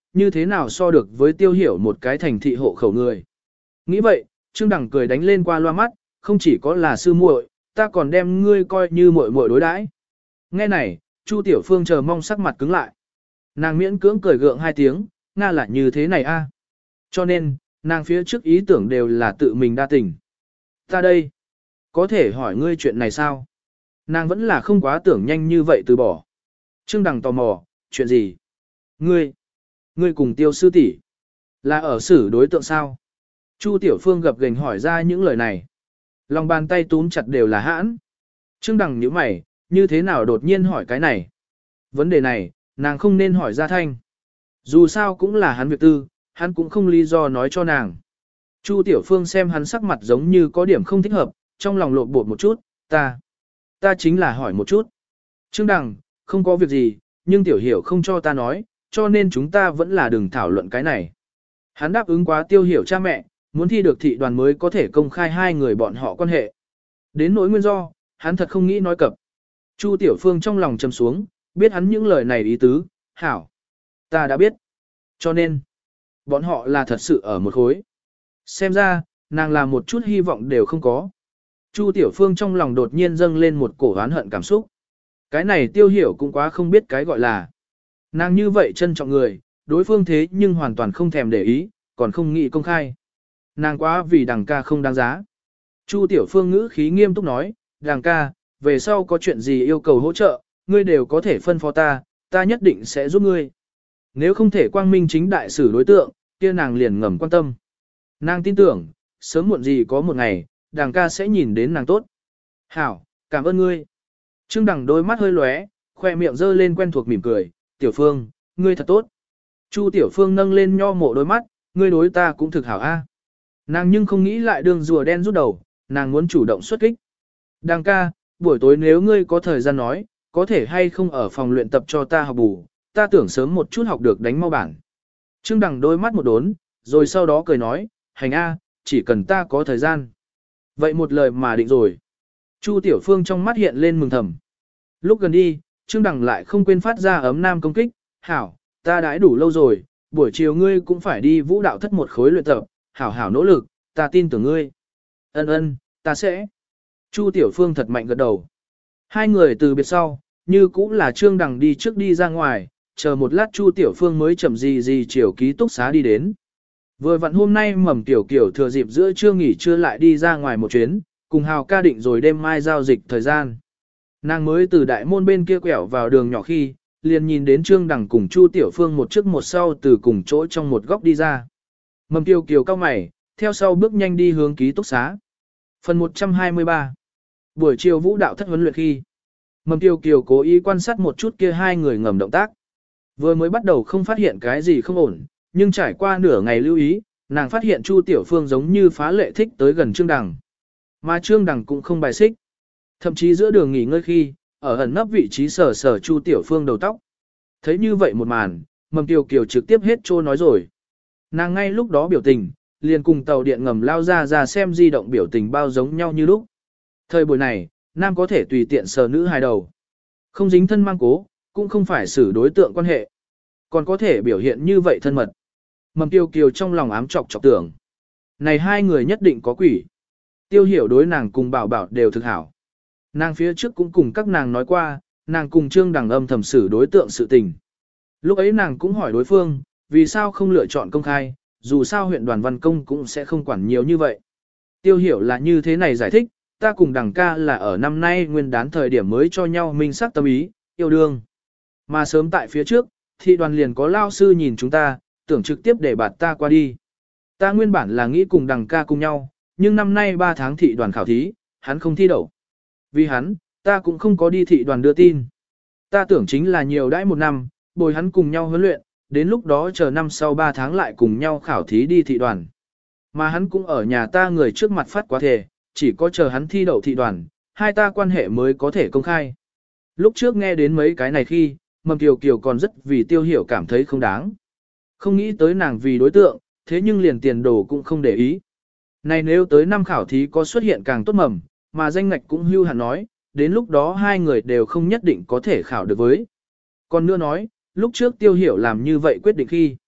như thế nào so được với Tiêu Hiểu một cái thành thị hộ khẩu người. Nghĩ vậy, Trương Đằng cười đánh lên qua loa mắt, không chỉ có là sư muội, ta còn đem ngươi coi như muội muội đối đãi. Nghe này, Chu Tiểu Phương chờ mong sắc mặt cứng lại. Nàng miễn cưỡng cười gượng hai tiếng, Nga là như thế này a. Cho nên, nàng phía trước ý tưởng đều là tự mình đa tình. Ta đây, có thể hỏi ngươi chuyện này sao? Nàng vẫn là không quá tưởng nhanh như vậy từ bỏ. Trương Đằng tò mò, chuyện gì? Ngươi, ngươi cùng Tiêu sư tỷ là ở xử đối tượng sao? Chu Tiểu Phương gập gềnh hỏi ra những lời này. Lòng bàn tay túm chặt đều là hãn. Trương Đằng nhíu mày, như thế nào đột nhiên hỏi cái này? Vấn đề này, nàng không nên hỏi ra thanh. Dù sao cũng là hắn việc tư, hắn cũng không lý do nói cho nàng. Chu Tiểu Phương xem hắn sắc mặt giống như có điểm không thích hợp, trong lòng lộn bột một chút, ta, ta chính là hỏi một chút. Trương Đằng, không có việc gì, nhưng Tiểu Hiểu không cho ta nói, cho nên chúng ta vẫn là đừng thảo luận cái này. Hắn đáp ứng quá Tiêu Hiểu cha mẹ, muốn thi được thị đoàn mới có thể công khai hai người bọn họ quan hệ. Đến nỗi nguyên do, hắn thật không nghĩ nói cập. Chu Tiểu Phương trong lòng trầm xuống, biết hắn những lời này ý tứ, hảo. Ta đã biết. Cho nên, bọn họ là thật sự ở một khối. Xem ra, nàng là một chút hy vọng đều không có. Chu Tiểu Phương trong lòng đột nhiên dâng lên một cổ oán hận cảm xúc. Cái này Tiêu Hiểu cũng quá không biết cái gọi là. Nàng như vậy trân trọng người, đối phương thế nhưng hoàn toàn không thèm để ý, còn không nghĩ công khai. Nàng quá vì Đằng ca không đáng giá. Chu Tiểu Phương ngữ khí nghiêm túc nói, Đằng ca, về sau có chuyện gì yêu cầu hỗ trợ, ngươi đều có thể phân phó ta, ta nhất định sẽ giúp ngươi. Nếu không thể quang minh chính đại xử đối tượng, kia nàng liền ngầm quan tâm. Nàng tin tưởng, sớm muộn gì có một ngày, Đằng ca sẽ nhìn đến nàng tốt. Hảo, cảm ơn ngươi. Trương Đằng đôi mắt hơi lóe, khoe miệng dơ lên quen thuộc mỉm cười, Tiểu Phương, ngươi thật tốt. Chu Tiểu Phương nâng lên nho mộ đôi mắt, ngươi đối ta cũng thực hảo a. Nàng nhưng không nghĩ lại đường rùa đen rút đầu, nàng muốn chủ động xuất kích. Đằng ca, buổi tối nếu ngươi có thời gian nói, có thể hay không ở phòng luyện tập cho ta học bù, ta tưởng sớm một chút học được đánh mau bản. Trương Đằng đôi mắt một đốn, rồi sau đó cười nói, hành a, chỉ cần ta có thời gian. Vậy một lời mà định rồi. Chu Tiểu Phương trong mắt hiện lên mừng thầm. Lúc gần đi, Trương Đằng lại không quên phát ra ấm nam công kích, hảo, ta đãi đủ lâu rồi, buổi chiều ngươi cũng phải đi vũ đạo thất một khối luyện tập, hảo hảo nỗ lực, ta tin tưởng ngươi. Ân ân, ta sẽ. Chu Tiểu Phương thật mạnh gật đầu. Hai người từ biệt sau, như cũng là Trương Đằng đi trước đi ra ngoài, chờ một lát Chu Tiểu Phương mới chậm gì gì chiều ký túc xá đi đến. Vừa vặn hôm nay Mầm Tiểu Kiều thừa dịp giữa trưa nghỉ trưa lại đi ra ngoài một chuyến, cùng Hào ca định rồi đêm mai giao dịch thời gian. Nàng mới từ đại môn bên kia quẹo vào đường nhỏ khi, liền nhìn đến Trương Đằng cùng Chu Tiểu Phương một trước một sau từ cùng chỗ trong một góc đi ra. Mầm Tiểu Kiều cao mày, theo sau bước nhanh đi hướng ký túc xá. Phần một trăm hai mươi ba. Buổi chiều vũ đạo thất huấn luyện khi, Mầm Tiểu Kiều cố ý quan sát một chút kia hai người ngầm động tác. Vừa mới bắt đầu không phát hiện cái gì không ổn, nhưng trải qua nửa ngày lưu ý, nàng phát hiện Chu Tiểu Phương giống như phá lệ thích tới gần Trương Đằng. Mà Trương Đằng cũng không bài xích. Thậm chí giữa đường nghỉ ngơi khi, ở ẩn nấp vị trí sở sở Chu Tiểu Phương đầu tóc. Thấy như vậy một màn, Mầm Tiểu Kiều trực tiếp hết trô nói rồi. Nàng ngay lúc đó biểu tình, liền cùng tàu điện ngầm lao ra ra xem di động biểu tình bao giống nhau như lúc. Thời buổi này, nam có thể tùy tiện sờ nữ hài đầu. Không dính thân mang cố, cũng không phải xử đối tượng quan hệ. Còn có thể biểu hiện như vậy thân mật. Mầm Tiêu Kiều trong lòng ám chọc chọc tưởng. Này hai người nhất định có quỷ. Tiêu Hiểu đối nàng cùng Bảo Bảo đều thực hảo. Nàng phía trước cũng cùng các nàng nói qua, nàng cùng Trương Đằng âm thầm xử đối tượng sự tình. Lúc ấy nàng cũng hỏi đối phương, vì sao không lựa chọn công khai, dù sao huyện đoàn văn công cũng sẽ không quản nhiều như vậy. Tiêu Hiểu là như thế này giải thích, ta cùng Đằng ca là ở năm nay nguyên đán thời điểm mới cho nhau minh sắc tâm ý, yêu đương. Mà sớm tại phía trước, thị đoàn liền có lao sư nhìn chúng ta, tưởng trực tiếp để bạt ta qua đi. Ta nguyên bản là nghĩ cùng Đằng ca cùng nhau, nhưng năm nay ba tháng thị đoàn khảo thí, hắn không thi đậu. Vì hắn, ta cũng không có đi thị đoàn đưa tin. Ta tưởng chính là nhiều đãi một năm, bồi hắn cùng nhau huấn luyện, đến lúc đó chờ năm sau ba tháng lại cùng nhau khảo thí đi thị đoàn. Mà hắn cũng ở nhà ta người trước mặt phát quá thể, chỉ có chờ hắn thi đậu thị đoàn, hai ta quan hệ mới có thể công khai. Lúc trước nghe đến mấy cái này khi, Mầm Kiều Kiều còn rất vì Tiêu Hiểu cảm thấy không đáng. Không nghĩ tới nàng vì đối tượng, thế nhưng liền tiền đồ cũng không để ý. Này nếu tới năm khảo thí có xuất hiện càng tốt mầm, mà danh ngạch cũng hưu hẳn nói, đến lúc đó hai người đều không nhất định có thể khảo được với. Còn nữa nói, lúc trước Tiêu Hiểu làm như vậy quyết định khi.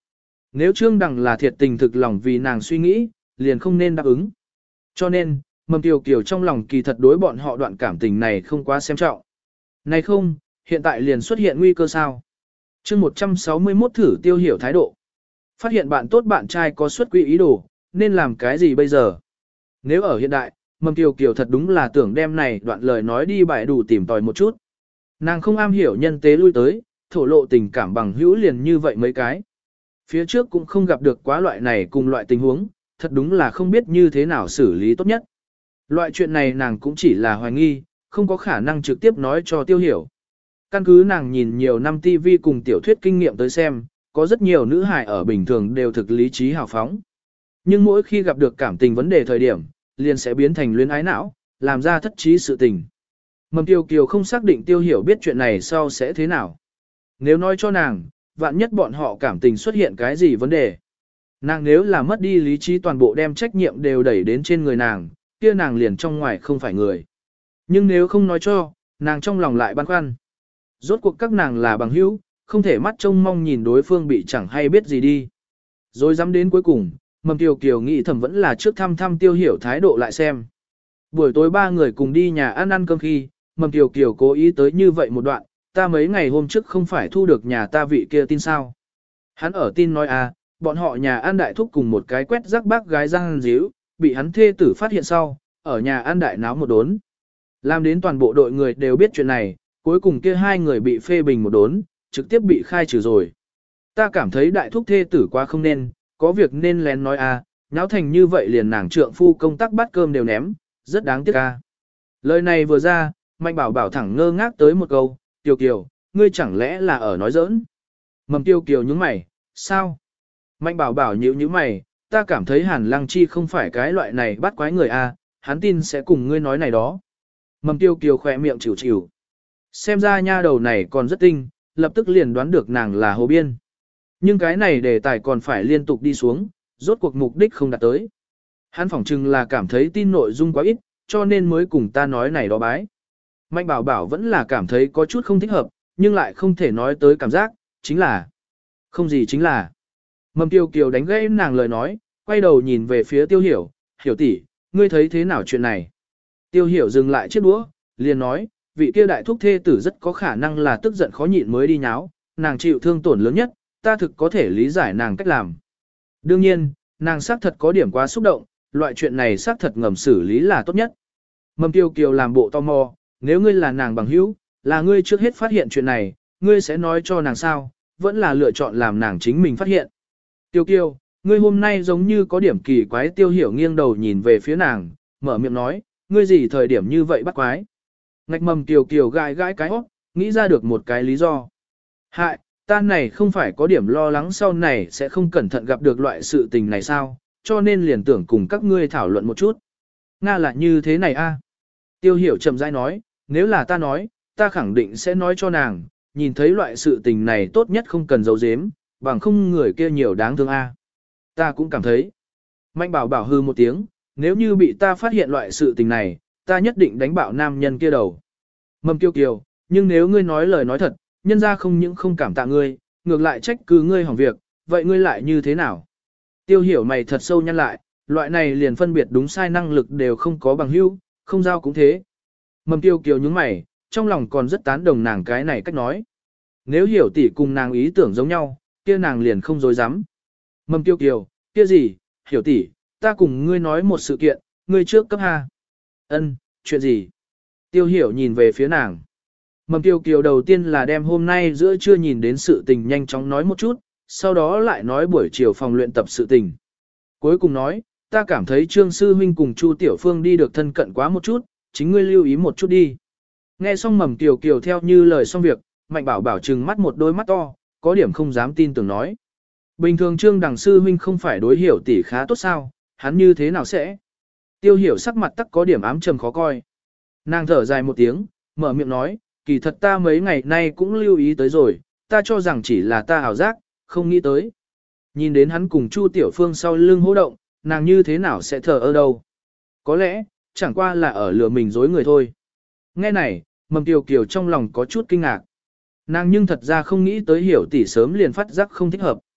Nếu Trương Đằng là thiệt tình thực lòng vì nàng suy nghĩ, liền không nên đáp ứng. Cho nên, Mầm Kiều Kiều trong lòng kỳ thật đối bọn họ đoạn cảm tình này không quá xem trọng. Này không, hiện tại liền xuất hiện nguy cơ sao? chương một trăm sáu mươi mốt thử Tiêu Hiểu thái độ. Phát hiện bạn tốt bạn trai có xuất quỹ ý đồ, nên làm cái gì bây giờ? Nếu ở hiện đại, Mầm Kiều Kiều thật đúng là tưởng đem này đoạn lời nói đi bài đủ tìm tòi một chút. Nàng không am hiểu nhân tế lui tới, thổ lộ tình cảm bằng hữu liền như vậy mấy cái. Phía trước cũng không gặp được quá loại này cùng loại tình huống, thật đúng là không biết như thế nào xử lý tốt nhất. Loại chuyện này nàng cũng chỉ là hoài nghi, không có khả năng trực tiếp nói cho Tiêu Hiểu. Căn cứ nàng nhìn nhiều năm ti vi cùng tiểu thuyết kinh nghiệm tới xem, có rất nhiều nữ hài ở bình thường đều thực lý trí hào phóng. Nhưng mỗi khi gặp được cảm tình vấn đề thời điểm, liền sẽ biến thành luyến ái não, làm ra thất trí sự tình. Mầm Kiều Kiều không xác định Tiêu Hiểu biết chuyện này sau sẽ thế nào. Nếu nói cho nàng, vạn nhất bọn họ cảm tình xuất hiện cái gì vấn đề. Nàng nếu là mất đi lý trí toàn bộ đem trách nhiệm đều đẩy đến trên người nàng, kia nàng liền trong ngoài không phải người. Nhưng nếu không nói cho, nàng trong lòng lại băn khoăn. Rốt cuộc các nàng là bằng hữu, không thể mắt trông mong nhìn đối phương bị chẳng hay biết gì đi. Rồi dám đến cuối cùng, Mầm Kiều Kiều nghĩ thầm vẫn là trước thăm thăm Tiêu Hiểu thái độ lại xem. Buổi tối ba người cùng đi nhà ăn ăn cơm khi, Mầm Kiều Kiều cố ý tới như vậy một đoạn, ta mấy ngày hôm trước không phải thu được nhà ta vị kia tin sao. Hắn ở tin nói à, bọn họ nhà ăn đại thúc cùng một cái quét rác bác gái răng díu, bị hắn thê tử phát hiện sau, ở nhà ăn đại náo một đốn. Làm đến toàn bộ đội người đều biết chuyện này, cuối cùng kia hai người bị phê bình một đốn, trực tiếp bị khai trừ rồi. Ta cảm thấy đại thúc thê tử quá không nên, có việc nên lén nói à, náo thành như vậy liền nàng trượng phu công tác bát cơm đều ném, rất đáng tiếc à. Lời này vừa ra, Mạnh Bảo Bảo thẳng ngơ ngác tới một câu, Kiều Kiều, ngươi chẳng lẽ là ở nói giỡn? Mầm Tiêu Kiều nhướng mày, sao? Mạnh Bảo Bảo nhíu nhíu mày, ta cảm thấy Hàn Lăng Chi không phải cái loại này bắt quái người a, hắn tin sẽ cùng ngươi nói này đó. Mầm Tiêu Kiều khỏe miệng chịu chịu. Xem ra nha đầu này còn rất tinh, lập tức liền đoán được nàng là Hồ Biên. Nhưng cái này đề tài còn phải liên tục đi xuống, rốt cuộc mục đích không đạt tới. Hắn phỏng chừng là cảm thấy tin nội dung quá ít, cho nên mới cùng ta nói này đó bái. Mạnh Bảo Bảo vẫn là cảm thấy có chút không thích hợp, nhưng lại không thể nói tới cảm giác, chính là... Không gì chính là... Mầm Tiêu Kiều đánh gãy nàng lời nói, quay đầu nhìn về phía Tiêu Hiểu, Hiểu tỷ, ngươi thấy thế nào chuyện này? Tiêu Hiểu dừng lại chiếc đũa, liền nói, vị kia đại thúc thê tử rất có khả năng là tức giận khó nhịn mới đi nháo, nàng chịu thương tổn lớn nhất, ta thực có thể lý giải nàng cách làm. Đương nhiên, nàng xác thật có điểm quá xúc động, loại chuyện này xác thật ngầm xử lý là tốt nhất. Mầm Tiêu Kiều làm bộ tò mò, nếu ngươi là nàng bằng hữu, là ngươi trước hết phát hiện chuyện này, ngươi sẽ nói cho nàng sao, vẫn là lựa chọn làm nàng chính mình phát hiện. Tiêu Kiều, ngươi hôm nay giống như có điểm kỳ quái. Tiêu Hiểu nghiêng đầu nhìn về phía nàng, mở miệng nói, ngươi gì thời điểm như vậy bắt quái. Ngạch Mầm Tiêu Kiều gãi gãi cái óc, nghĩ ra được một cái lý do. Hại, ta này không phải có điểm lo lắng sau này sẽ không cẩn thận gặp được loại sự tình này sao, cho nên liền tưởng cùng các ngươi thảo luận một chút. Nga là như thế này a. Tiêu Hiểu chậm rãi nói, nếu là ta nói, ta khẳng định sẽ nói cho nàng, nhìn thấy loại sự tình này tốt nhất không cần giấu giếm, bằng không người kia nhiều đáng thương a. Ta cũng cảm thấy. Mạnh Bảo Bảo hư một tiếng, nếu như bị ta phát hiện loại sự tình này, ta nhất định đánh bạo nam nhân kia đầu. Mầm Kiều Kiều, nhưng nếu ngươi nói lời nói thật, nhân ra không những không cảm tạ ngươi, ngược lại trách cứ ngươi hỏng việc, vậy ngươi lại như thế nào? Tiêu Hiểu mày thật sâu nhăn lại, loại này liền phân biệt đúng sai năng lực đều không có bằng hữu, không giao cũng thế. Mầm Tiêu Kiều nhướng mày, trong lòng còn rất tán đồng nàng cái này cách nói. Nếu Hiểu tỷ cùng nàng ý tưởng giống nhau, kia nàng liền không dối dám. Mầm Tiêu Kiều, kia gì, Hiểu tỷ, ta cùng ngươi nói một sự kiện, ngươi trước cấp ha. Ân, chuyện gì? Tiêu Hiểu nhìn về phía nàng. Mầm Tiêu Kiều đầu tiên là đem hôm nay giữa trưa nhìn đến sự tình nhanh chóng nói một chút, sau đó lại nói buổi chiều phòng luyện tập sự tình. Cuối cùng nói, ta cảm thấy Trương Sư Huynh cùng Chu Tiểu Phương đi được thân cận quá một chút, chính ngươi lưu ý một chút đi. Nghe xong Mầm Tiêu Kiều theo như lời xong việc, Mạnh Bảo Bảo trừng mắt một đôi mắt to, có điểm không dám tin tưởng nói. Bình thường Trương Đằng Sư Huynh không phải đối Hiểu tỷ khá tốt sao, hắn như thế nào sẽ? Tiêu Hiểu sắc mặt tắc có điểm ám trầm khó coi. Nàng thở dài một tiếng, mở miệng nói, kỳ thật ta mấy ngày nay cũng lưu ý tới rồi, ta cho rằng chỉ là ta ảo giác, không nghĩ tới. Nhìn đến hắn cùng Chu Tiểu Phương sau lưng hô động, nàng như thế nào sẽ thở ở đâu? Có lẽ, chẳng qua là ở lừa mình dối người thôi. Nghe này, Mầm Tiêu Kiều trong lòng có chút kinh ngạc. Nàng nhưng thật ra không nghĩ tới Hiểu tỷ sớm liền phát giác không thích hợp.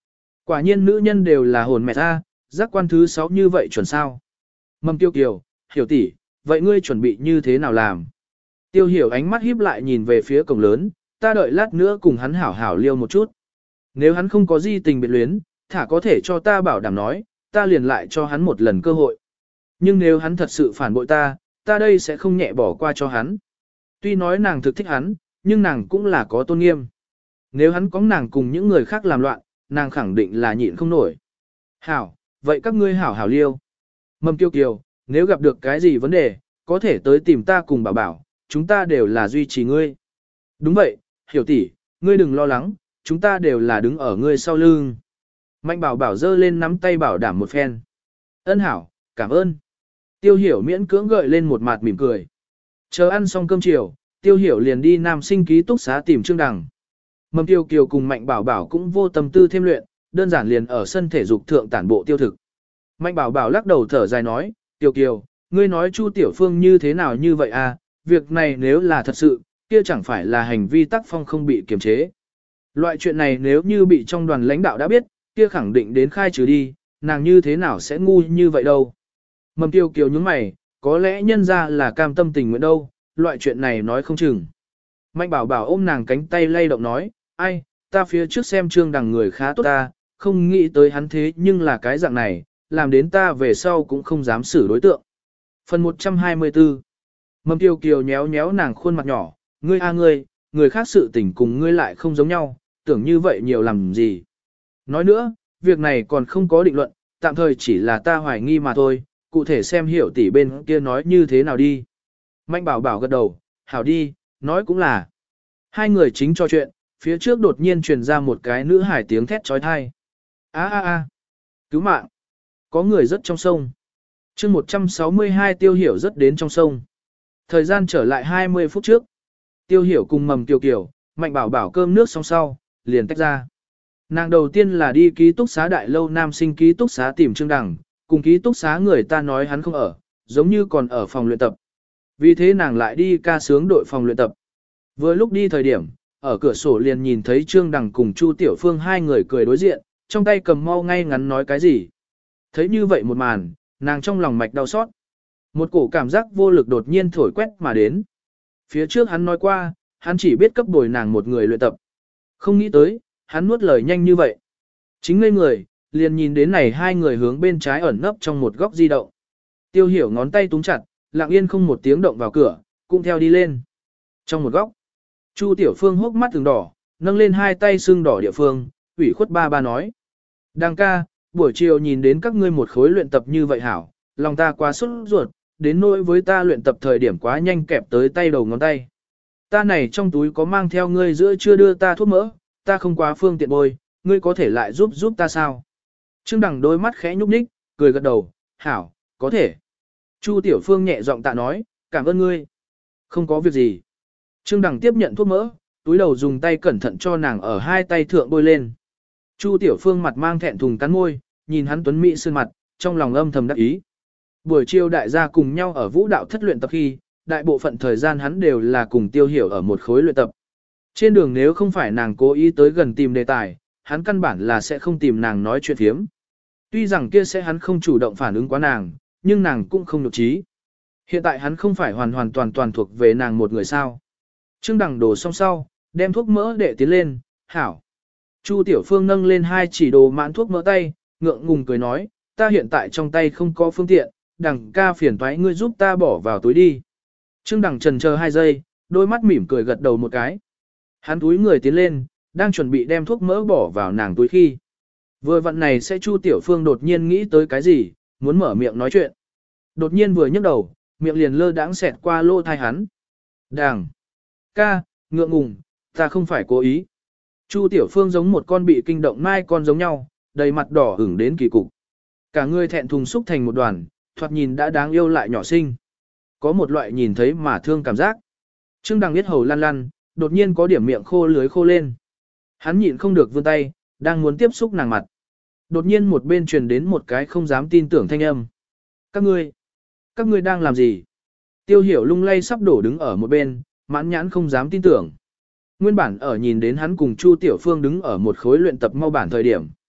Quả nhiên nữ nhân đều là hồn mẹ ta, giác quan thứ sáu như vậy chuẩn sao. Mầm tiêu kiều, hiểu tỷ, vậy ngươi chuẩn bị như thế nào làm? Tiêu hiểu ánh mắt híp lại nhìn về phía cổng lớn, ta đợi lát nữa cùng hắn hảo hảo liêu một chút. Nếu hắn không có gì tình biệt luyến, thả có thể cho ta bảo đảm nói, ta liền lại cho hắn một lần cơ hội. Nhưng nếu hắn thật sự phản bội ta, ta đây sẽ không nhẹ bỏ qua cho hắn. Tuy nói nàng thực thích hắn, nhưng nàng cũng là có tôn nghiêm. Nếu hắn có nàng cùng những người khác làm loạn, nàng khẳng định là nhịn không nổi. Hảo, vậy các ngươi hảo hảo liêu. Mầm kiêu kiều, nếu gặp được cái gì vấn đề, có thể tới tìm ta cùng bảo bảo, chúng ta đều là duy trì ngươi. Đúng vậy, hiểu tỷ, ngươi đừng lo lắng, chúng ta đều là đứng ở ngươi sau lưng. Mạnh bảo bảo giơ lên nắm tay bảo đảm một phen. Ân hảo, cảm ơn. Tiêu hiểu miễn cưỡng gợi lên một mặt mỉm cười. Chờ ăn xong cơm chiều, tiêu hiểu liền đi nam sinh ký túc xá tìm Trương Đằng. Mầm tiêu kiều cùng Mạnh bảo bảo cũng vô tâm tư thêm luyện, đơn giản liền ở sân thể dục thượng tản bộ tiêu thực. Mạnh bảo bảo lắc đầu thở dài nói, Tiêu kiều, ngươi nói Chu Tiểu Phương như thế nào như vậy à, việc này nếu là thật sự, kia chẳng phải là hành vi tác phong không bị kiềm chế. Loại chuyện này nếu như bị trong đoàn lãnh đạo đã biết, kia khẳng định đến khai trừ đi, nàng như thế nào sẽ ngu như vậy đâu. Mầm tiêu kiều nhướng mày, có lẽ nhân ra là cam tâm tình nguyện đâu, loại chuyện này nói không chừng. Mạnh bảo bảo ôm nàng cánh tay lay động nói, ai, ta phía trước xem Trương Đằng người khá tốt ta, không nghĩ tới hắn thế nhưng là cái dạng này, làm đến ta về sau cũng không dám xử đối tượng. Phần một trăm hai mươi tư. Mầm tiêu kiều nhéo nhéo nàng khuôn mặt nhỏ, ngươi a ngươi, người khác sự tình cùng ngươi lại không giống nhau, tưởng như vậy nhiều làm gì. Nói nữa, việc này còn không có định luận, tạm thời chỉ là ta hoài nghi mà thôi, cụ thể xem hiểu tỷ bên kia nói như thế nào đi. Mạnh bảo bảo gật đầu, hảo đi, nói cũng là. Hai người chính trò chuyện, phía trước đột nhiên truyền ra một cái nữ hải tiếng thét trói thai. A a a, cứu mạng, có người rất trong sông. chương một trăm sáu mươi hai tiêu hiểu rất đến trong sông. Thời gian trở lại hai mươi phút trước. Tiêu hiểu cùng mầm kiều kiều, Mạnh bảo bảo cơm nước xong sau, liền tách ra. Nàng đầu tiên là đi ký túc xá đại lâu nam sinh ký túc xá tìm Trương Đằng, cùng ký túc xá người ta nói hắn không ở, giống như còn ở phòng luyện tập. Vì thế nàng lại đi ca sướng đội phòng luyện tập. Vừa lúc đi thời điểm, ở cửa sổ liền nhìn thấy Trương Đằng cùng Chu Tiểu Phương hai người cười đối diện, trong tay cầm mau ngay ngắn nói cái gì. Thấy như vậy một màn, nàng trong lòng mạch đau xót. Một cổ cảm giác vô lực đột nhiên thổi quét mà đến. Phía trước hắn nói qua, hắn chỉ biết cấp bồi nàng một người luyện tập. Không nghĩ tới, hắn nuốt lời nhanh như vậy. Chính ngây người, liền nhìn đến này hai người hướng bên trái ẩn nấp trong một góc di động. Tiêu hiểu ngón tay túng chặt, lặng yên không một tiếng động vào cửa, cũng theo đi lên. Trong một góc, Chu Tiểu Phương hốc mắt từng đỏ, nâng lên hai tay sưng đỏ địa phương, ủy khuất ba ba nói. Đăng ca, buổi chiều nhìn đến các ngươi một khối luyện tập như vậy hảo, lòng ta quá sốt ruột, đến nỗi với ta luyện tập thời điểm quá nhanh kẹp tới tay đầu ngón tay. Ta này trong túi có mang theo ngươi giữa chưa đưa ta thuốc mỡ, ta không quá phương tiện bôi, ngươi có thể lại giúp giúp ta sao? Trương Đằng đôi mắt khẽ nhúc nhích, cười gật đầu, hảo, có thể. Chu Tiểu Phương nhẹ giọng tạ nói, cảm ơn ngươi. Không có việc gì. Trương Đằng tiếp nhận thuốc mỡ, túi đầu dùng tay cẩn thận cho nàng ở hai tay thượng bôi lên. Chu Tiểu Phương mặt mang thẹn thùng cắn môi, nhìn hắn tuấn mỹ sơn mặt, trong lòng âm thầm đắc ý. Buổi chiều đại gia cùng nhau ở vũ đạo thất luyện tập khi, đại bộ phận thời gian hắn đều là cùng Tiêu Hiểu ở một khối luyện tập. Trên đường nếu không phải nàng cố ý tới gần tìm đề tài, hắn căn bản là sẽ không tìm nàng nói chuyện phiếm. Tuy rằng kia sẽ hắn không chủ động phản ứng quá nàng, nhưng nàng cũng không nhục trí. Hiện tại hắn không phải hoàn hoàn toàn toàn thuộc về nàng một người sao. Trương Đằng đổ xong sau, đem thuốc mỡ để tiến lên, hảo. Chu Tiểu Phương nâng lên hai chỉ đồ mãn thuốc mỡ tay, ngượng ngùng cười nói, ta hiện tại trong tay không có phương tiện, Đằng ca phiền toái ngươi giúp ta bỏ vào túi đi. Trương Đằng trần chờ hai giây, đôi mắt mỉm cười gật đầu một cái. Hắn túi người tiến lên, đang chuẩn bị đem thuốc mỡ bỏ vào nàng túi khi. Vừa vặn này sẽ Chu Tiểu Phương đột nhiên nghĩ tới cái gì, muốn mở miệng nói chuyện. Đột nhiên vừa nhấc đầu, miệng liền lơ đãng xẹt qua lỗ thai hắn. Đằng ca, ngượng ngùng, ta không phải cố ý. Chu Tiểu Phương giống một con bị kinh động mai con giống nhau, đầy mặt đỏ ửng đến kỳ cục. Cả người thẹn thùng xúc thành một đoàn, thoạt nhìn đã đáng yêu lại nhỏ xinh. Có một loại nhìn thấy mà thương cảm giác. Trương Đằng biết hầu lăn lăn, đột nhiên có điểm miệng khô lưới khô lên. Hắn nhịn không được vươn tay, đang muốn tiếp xúc nàng mặt. Đột nhiên một bên truyền đến một cái không dám tin tưởng thanh âm. Các ngươi, các ngươi đang làm gì? Tiêu Hiểu lung lay sắp đổ đứng ở một bên, mãn nhãn không dám tin tưởng. Nguyên bản ở nhìn đến hắn cùng Chu Tiểu Phương đứng ở một khối luyện tập mau bản thời điểm.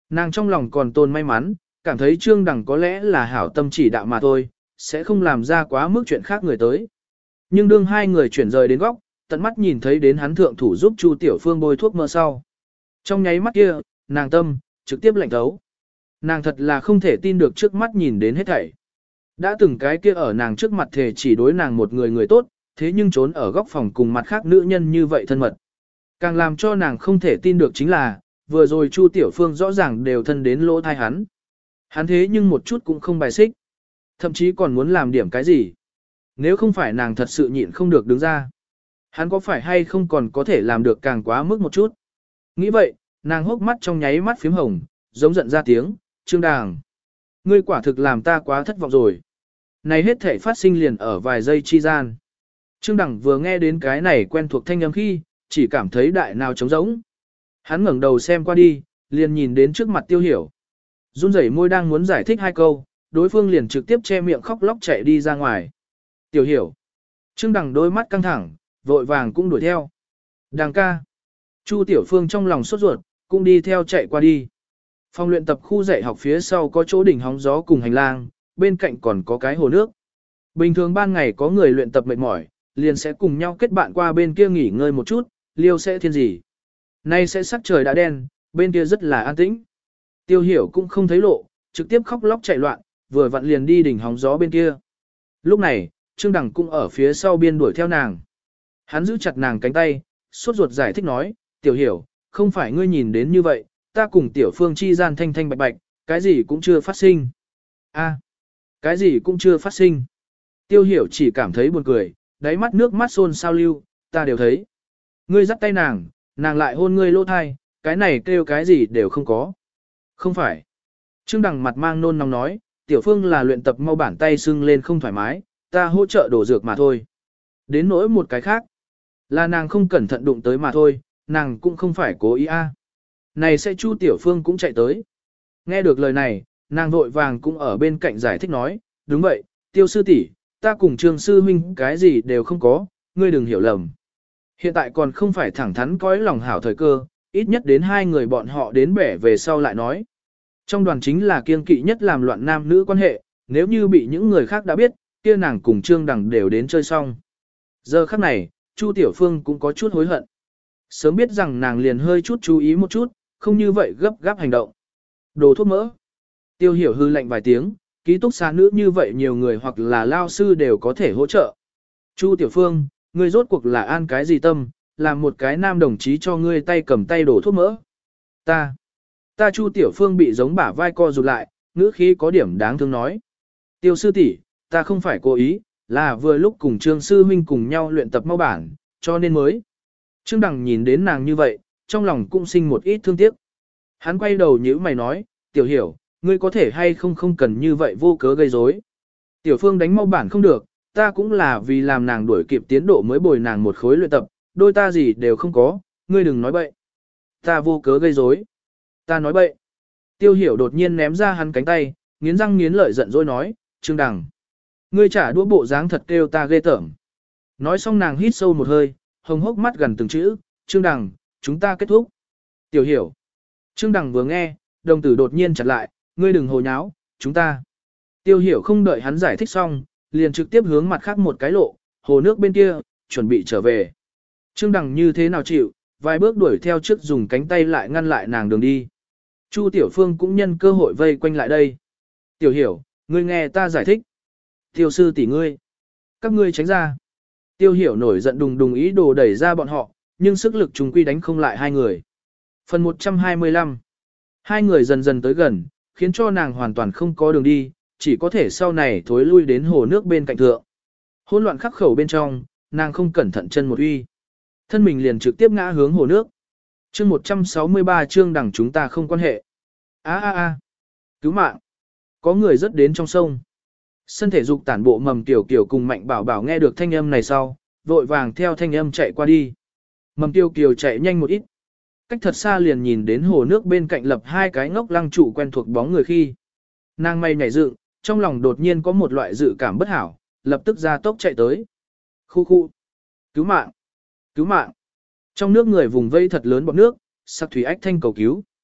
Nàng trong lòng còn tồn may mắn, cảm thấy Trương Đằng có lẽ là hảo tâm chỉ đạo mà thôi, sẽ không làm ra quá mức chuyện khác người tới. Nhưng đương hai người chuyển rời đến góc, tận mắt nhìn thấy đến hắn thượng thủ giúp Chu Tiểu Phương bôi thuốc mỡ sau. Trong nháy mắt kia, nàng tâm, trực tiếp lạnh thấu. Nàng thật là không thể tin được trước mắt nhìn đến hết thảy. Đã từng cái kia ở nàng trước mặt thể chỉ đối nàng một người người tốt, thế nhưng trốn ở góc phòng cùng mặt khác nữ nhân như vậy thân mật. Càng làm cho nàng không thể tin được chính là, vừa rồi Chu Tiểu Phương rõ ràng đều thân đến lỗ thai hắn. Hắn thế nhưng một chút cũng không bài xích. Thậm chí còn muốn làm điểm cái gì. Nếu không phải nàng thật sự nhịn không được đứng ra. Hắn có phải hay không còn có thể làm được càng quá mức một chút. Nghĩ vậy, nàng hốc mắt trong nháy mắt phím hồng, giống giận ra tiếng, Trương Đàng. Ngươi quả thực làm ta quá thất vọng rồi. Này hết thể phát sinh liền ở vài giây chi gian. Trương Đằng vừa nghe đến cái này quen thuộc thanh âm khi, chỉ cảm thấy đại nào trống rỗng. Hắn ngẩng đầu xem qua đi, liền nhìn đến trước mặt Tiêu Hiểu. Run rẩy môi đang muốn giải thích hai câu, đối phương liền trực tiếp che miệng khóc lóc chạy đi ra ngoài. Tiểu Hiểu. Trương Đằng đôi mắt căng thẳng, vội vàng cũng đuổi theo. Đằng ca. Chu Tiểu Phương trong lòng sốt ruột, cũng đi theo chạy qua đi. Phòng luyện tập khu dạy học phía sau có chỗ đỉnh hóng gió cùng hành lang, bên cạnh còn có cái hồ nước. Bình thường ban ngày có người luyện tập mệt mỏi, liền sẽ cùng nhau kết bạn qua bên kia nghỉ ngơi một chút, liêu sẽ thiên gì. Nay sẽ sắc trời đã đen, bên kia rất là an tĩnh. Tiêu Hiểu cũng không thấy lộ, trực tiếp khóc lóc chạy loạn, vừa vặn liền đi đỉnh hóng gió bên kia. Lúc này, Trương Đằng cũng ở phía sau biên đuổi theo nàng. Hắn giữ chặt nàng cánh tay, sốt ruột giải thích nói, Tiểu Hiểu, không phải ngươi nhìn đến như vậy, ta cùng Tiểu Phương chi gian thanh thanh bạch bạch, cái gì cũng chưa phát sinh. A, cái gì cũng chưa phát sinh. Tiêu Hiểu chỉ cảm thấy buồn cười, đáy mắt nước mắt xôn sao lưu, ta đều thấy. Ngươi dắt tay nàng, nàng lại hôn ngươi lỗ thai, cái này kêu cái gì đều không có. Không phải. Trương Đằng mặt mang nôn nóng nói, Tiểu Phương là luyện tập mau bản tay sưng lên không thoải mái, ta hỗ trợ đổ dược mà thôi. Đến nỗi một cái khác, là nàng không cẩn thận đụng tới mà thôi, nàng cũng không phải cố ý a. Này sẽ Chu Tiểu Phương cũng chạy tới. Nghe được lời này, nàng vội vàng cũng ở bên cạnh giải thích nói, đúng vậy, Tiêu sư tỷ, ta cùng Trương sư huynh cái gì đều không có, ngươi đừng hiểu lầm. Hiện tại còn không phải thẳng thắn cõi lòng hảo thời cơ, ít nhất đến hai người bọn họ đến bẻ về sau lại nói. Trong đoàn chính là kiêng kỵ nhất làm loạn nam nữ quan hệ, nếu như bị những người khác đã biết, kia nàng cùng Trương Đằng đều đến chơi xong. Giờ khắc này, Chu Tiểu Phương cũng có chút hối hận. Sớm biết rằng nàng liền hơi chút chú ý một chút, không như vậy gấp gáp hành động. Đồ thuốc mỡ. Tiêu Hiểu hư lạnh vài tiếng, ký túc xá nữ như vậy nhiều người hoặc là lao sư đều có thể hỗ trợ. Chu Tiểu Phương, ngươi rốt cuộc là an cái gì tâm, làm một cái nam đồng chí cho ngươi tay cầm tay đổ thuốc mỡ. Ta, ta Chu Tiểu Phương bị giống bả vai co rụt lại, ngữ khí có điểm đáng thương nói. Tiêu sư tỷ, ta không phải cố ý, là vừa lúc cùng Trương sư huynh cùng nhau luyện tập mau bản, cho nên mới. Trương Đằng nhìn đến nàng như vậy, trong lòng cũng sinh một ít thương tiếc. Hắn quay đầu nhíu mày nói, Tiểu Hiểu, ngươi có thể hay không không cần như vậy vô cớ gây rối. Tiểu Phương đánh mau bản không được, ta cũng là vì làm nàng đuổi kịp tiến độ mới bồi nàng một khối luyện tập, đôi ta gì đều không có, ngươi đừng nói bậy. Ta vô cớ gây rối. Ta nói bậy. Tiêu Hiểu đột nhiên ném ra hắn cánh tay, nghiến răng nghiến lợi giận dỗi nói, Trương Đằng. Ngươi trả đũa bộ dáng thật kêu ta ghê tởm. Nói xong nàng hít sâu một hơi, hồng hốc mắt gần từng chữ, Trương Đằng, chúng ta kết thúc. Tiểu Hiểu. Trương Đằng vừa nghe, đồng tử đột nhiên chặt lại, ngươi đừng hồ nháo, chúng ta. Tiêu Hiểu không đợi hắn giải thích xong, liền trực tiếp hướng mặt khác một cái lộ, hồ nước bên kia, chuẩn bị trở về. Trương Đằng như thế nào chịu, vài bước đuổi theo trước dùng cánh tay lại ngăn lại nàng đường đi. Chu Tiểu Phương cũng nhân cơ hội vây quanh lại đây. Tiểu Hiểu, ngươi nghe ta giải thích. Tiêu sư tỷ ngươi. Các ngươi tránh ra. Tiêu Hiểu nổi giận đùng đùng ý đồ đẩy ra bọn họ, nhưng sức lực chúng quy đánh không lại hai người. Phần một trăm hai mươi lăm. Hai người dần dần tới gần, khiến cho nàng hoàn toàn không có đường đi, chỉ có thể sau này thối lui đến hồ nước bên cạnh thượng. Hỗn loạn khắc khẩu bên trong, nàng không cẩn thận chân một uy. Thân mình liền trực tiếp ngã hướng hồ nước. Chương một trăm sáu mươi ba chương Đằng chúng ta không quan hệ. A a a. Cứu mạng. Có người rớt đến trong sông. Sân thể dục tản bộ Mầm Tiểu Kiều cùng Mạnh Bảo Bảo nghe được thanh âm này sau, vội vàng theo thanh âm chạy qua đi. Mầm Tiểu Kiều chạy nhanh một ít. Cách thật xa liền nhìn đến hồ nước bên cạnh lập hai cái ngốc lăng trụ quen thuộc bóng người khi. Nàng mây nhảy dựng, trong lòng đột nhiên có một loại dự cảm bất hảo, lập tức ra tốc chạy tới. Khu khu. Cứu mạng. Cứu mạng. Trong nước người vùng vây thật lớn bọt nước, sắc thủy ách thanh cầu cứu.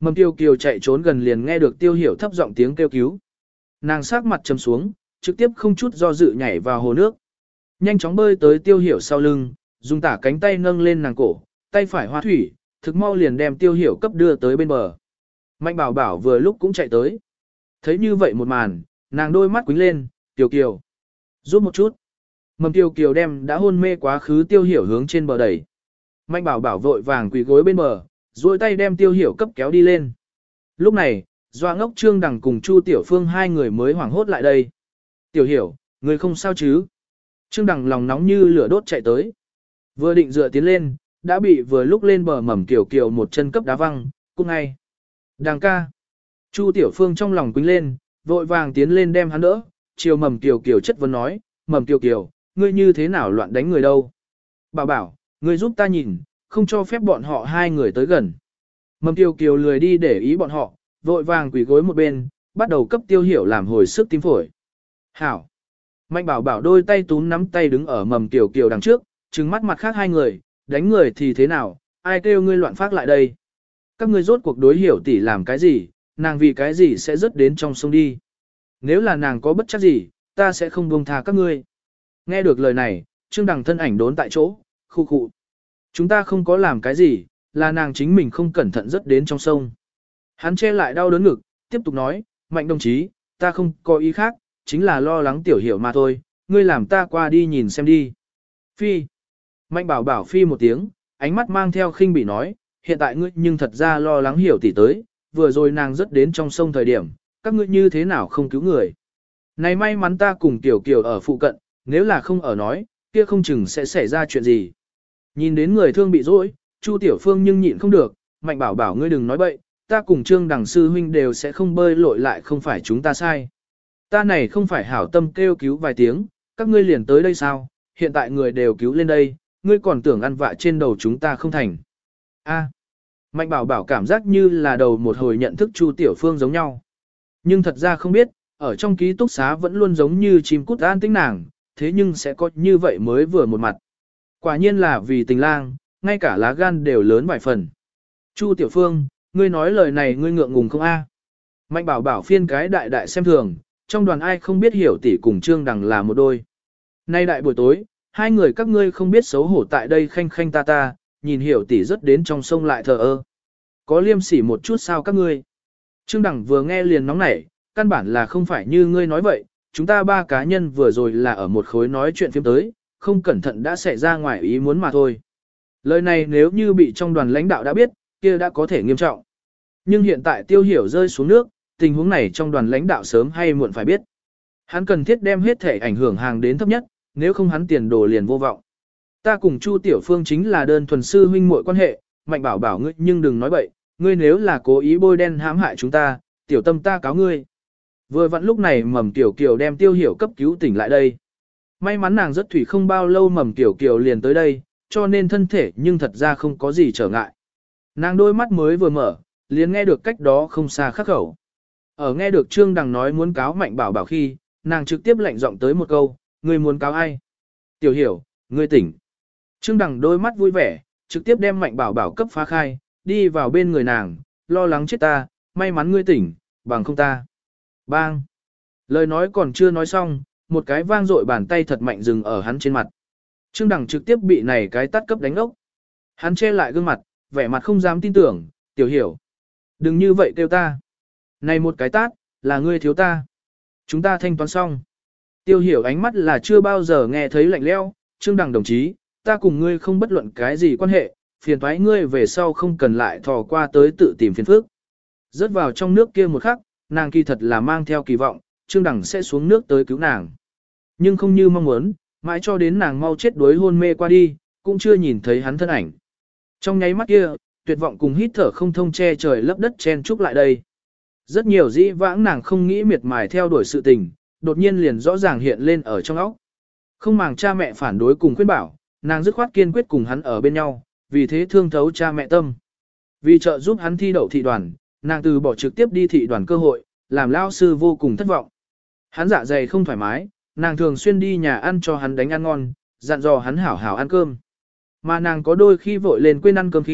Mầm Tiêu Kiều chạy trốn gần liền nghe được Tiêu Hiểu thấp giọng tiếng kêu cứu. Nàng sắc mặt trầm xuống, trực tiếp không chút do dự nhảy vào hồ nước. Nhanh chóng bơi tới Tiêu Hiểu sau lưng, dùng tả cánh tay nâng lên nàng cổ, tay phải hóa thủy, thực mau liền đem Tiêu Hiểu cấp đưa tới bên bờ. Mạnh Bảo Bảo vừa lúc cũng chạy tới. Thấy như vậy một màn, nàng đôi mắt quính lên, Tiêu Kiều. Giúp một chút. Mầm Tiêu Kiều đem đã hôn mê quá khứ Tiêu Hiểu hướng trên bờ đẩy. Mạnh Bảo Bảo vội vàng quỳ gối bên bờ, duỗi tay đem Tiêu Hiểu cấp kéo đi lên. Lúc này, Doa Ngốc Trương Đằng cùng Chu Tiểu Phương hai người mới hoảng hốt lại đây. Tiểu Hiểu, người không sao chứ? Trương Đằng lòng nóng như lửa đốt chạy tới. Vừa định dựa tiến lên, đã bị vừa lúc lên bờ Mầm Kiều Kiều một chân cấp đá văng, cung ngay. Đằng ca. Chu Tiểu Phương trong lòng quính lên, vội vàng tiến lên đem hắn đỡ, chiều Mầm Kiều Kiều chất vấn nói, Mầm Kiều Kiều, ngươi như thế nào loạn đánh người đâu? Bảo bảo, ngươi giúp ta nhìn, không cho phép bọn họ hai người tới gần. Mầm Kiều Kiều lười đi để ý bọn họ, vội vàng quỳ gối một bên, bắt đầu cấp Tiêu Hiểu làm hồi sức tim phổi. Hảo. Mạnh Bảo Bảo đôi tay túm nắm tay đứng ở Mầm Kiều Kiều đằng trước, trừng mắt mặt khác hai người, đánh người thì thế nào, ai kêu ngươi loạn phát lại đây. Các ngươi rốt cuộc đối Hiểu tỷ làm cái gì, nàng vì cái gì sẽ rớt đến trong sông đi. Nếu là nàng có bất chắc gì, ta sẽ không buông tha các ngươi. Nghe được lời này, Trương Đằng thân ảnh đốn tại chỗ, khu khụ. Chúng ta không có làm cái gì, là nàng chính mình không cẩn thận rớt đến trong sông. Hắn che lại đau đớn ngực, tiếp tục nói, Mạnh đồng chí, ta không có ý khác, chính là lo lắng Tiểu Hiểu mà thôi, ngươi làm ta qua đi nhìn xem đi. Phi. Mạnh Bảo Bảo phi một tiếng, ánh mắt mang theo khinh bỉ nói, hiện tại ngươi nhưng thật ra lo lắng Hiểu tỷ tới, vừa rồi nàng rớt đến trong sông thời điểm, các ngươi như thế nào không cứu người. Này may mắn ta cùng Tiểu Kiều ở phụ cận, nếu là không ở nói, kia không chừng sẽ xảy ra chuyện gì. Nhìn đến người thương bị dỗi, Chu Tiểu Phương nhưng nhịn không được, Mạnh Bảo Bảo ngươi đừng nói bậy, ta cùng Trương Đằng sư huynh đều sẽ không bơi lội lại không phải chúng ta sai. Ta này không phải hảo tâm kêu cứu vài tiếng, các ngươi liền tới đây sao, hiện tại người đều cứu lên đây, ngươi còn tưởng ăn vạ trên đầu chúng ta không thành. A. Mạnh Bảo Bảo cảm giác như là đầu một hồi nhận thức Chu Tiểu Phương giống nhau. Nhưng thật ra không biết, ở trong ký túc xá vẫn luôn giống như chim cút an tĩnh nàng, thế nhưng sẽ có như vậy mới vừa một mặt. Quả nhiên là vì tình lang, ngay cả lá gan đều lớn vài phần. Chu Tiểu Phương, ngươi nói lời này ngươi ngượng ngùng không a? Mạnh Bảo Bảo phiên cái đại đại xem thường, trong đoàn ai không biết Hiểu tỷ cùng Trương Đằng là một đôi. Nay đại buổi tối, hai người các ngươi không biết xấu hổ tại đây khanh khanh ta ta, nhìn Hiểu tỷ rất đến trong sông lại thờ ơ. Có liêm sỉ một chút sao các ngươi? Trương Đằng vừa nghe liền nóng nảy, căn bản là không phải như ngươi nói vậy, chúng ta ba cá nhân vừa rồi là ở một khối nói chuyện phim tới, không cẩn thận đã xảy ra ngoài ý muốn mà thôi. Lời này nếu như bị trong đoàn lãnh đạo đã biết, kia đã có thể nghiêm trọng. Nhưng hiện tại Tiêu Hiểu rơi xuống nước, tình huống này trong đoàn lãnh đạo sớm hay muộn phải biết. Hắn cần thiết đem hết thể ảnh hưởng hàng đến thấp nhất, nếu không hắn tiền đồ liền vô vọng. Ta cùng Chu Tiểu Phương chính là đơn thuần sư huynh muội quan hệ, Mạnh Bảo Bảo ngươi nhưng đừng nói bậy, ngươi nếu là cố ý bôi đen hãm hại chúng ta, tiểu tâm ta cáo ngươi. Vừa vặn lúc này Mầm Tiểu Kiều đem Tiêu Hiểu cấp cứu tỉnh lại đây. May mắn nàng rất thủy không bao lâu Mầm Tiểu Kiều liền tới đây, cho nên thân thể nhưng thật ra không có gì trở ngại. Nàng đôi mắt mới vừa mở, liền nghe được cách đó không xa khắc khẩu. Ở nghe được Trương Đằng nói muốn cáo Mạnh Bảo Bảo khi, nàng trực tiếp lạnh giọng tới một câu, ngươi muốn cáo ai? Tiểu Hiểu, ngươi tỉnh. Trương Đằng đôi mắt vui vẻ, trực tiếp đem Mạnh Bảo Bảo cấp phá khai, đi vào bên người nàng, lo lắng chết ta, may mắn ngươi tỉnh, bằng không ta. Bang! Lời nói còn chưa nói xong, một cái vang dội bàn tay thật mạnh dừng ở hắn trên mặt. Trương Đằng trực tiếp bị này cái tát cấp đánh ốc. Hắn che lại gương mặt, vẻ mặt không dám tin tưởng, Tiểu Hiểu. Đừng như vậy kêu ta. Này một cái tát, là ngươi thiếu ta. Chúng ta thanh toán xong. Tiêu Hiểu ánh mắt là chưa bao giờ nghe thấy lạnh lẽo, Trương Đằng đồng chí, ta cùng ngươi không bất luận cái gì quan hệ, phiền toái ngươi về sau không cần lại thò qua tới tự tìm phiền phức. Rớt vào trong nước kia một khắc, nàng kỳ thật là mang theo kỳ vọng, Trương Đằng sẽ xuống nước tới cứu nàng. Nhưng không như mong muốn, mãi cho đến nàng mau chết đuối hôn mê qua đi, cũng chưa nhìn thấy hắn thân ảnh. Trong nháy mắt kia, tuyệt vọng cùng hít thở không thông che trời lấp đất chen chúc lại đây. Rất nhiều dĩ vãng nàng không nghĩ miệt mài theo đuổi sự tình, đột nhiên liền rõ ràng hiện lên ở trong óc. Không màng cha mẹ phản đối cùng khuyên bảo, nàng dứt khoát kiên quyết cùng hắn ở bên nhau, vì thế thương thấu cha mẹ tâm. Vì trợ giúp hắn thi đậu thị đoàn, nàng từ bỏ trực tiếp đi thị đoàn cơ hội, làm lao sư vô cùng thất vọng. Hắn dạ dày không thoải mái, nàng thường xuyên đi nhà ăn cho hắn đánh ăn ngon, dặn dò hắn hảo hảo ăn cơm. Mà nàng có đôi khi vội lên quên ăn cơm khi,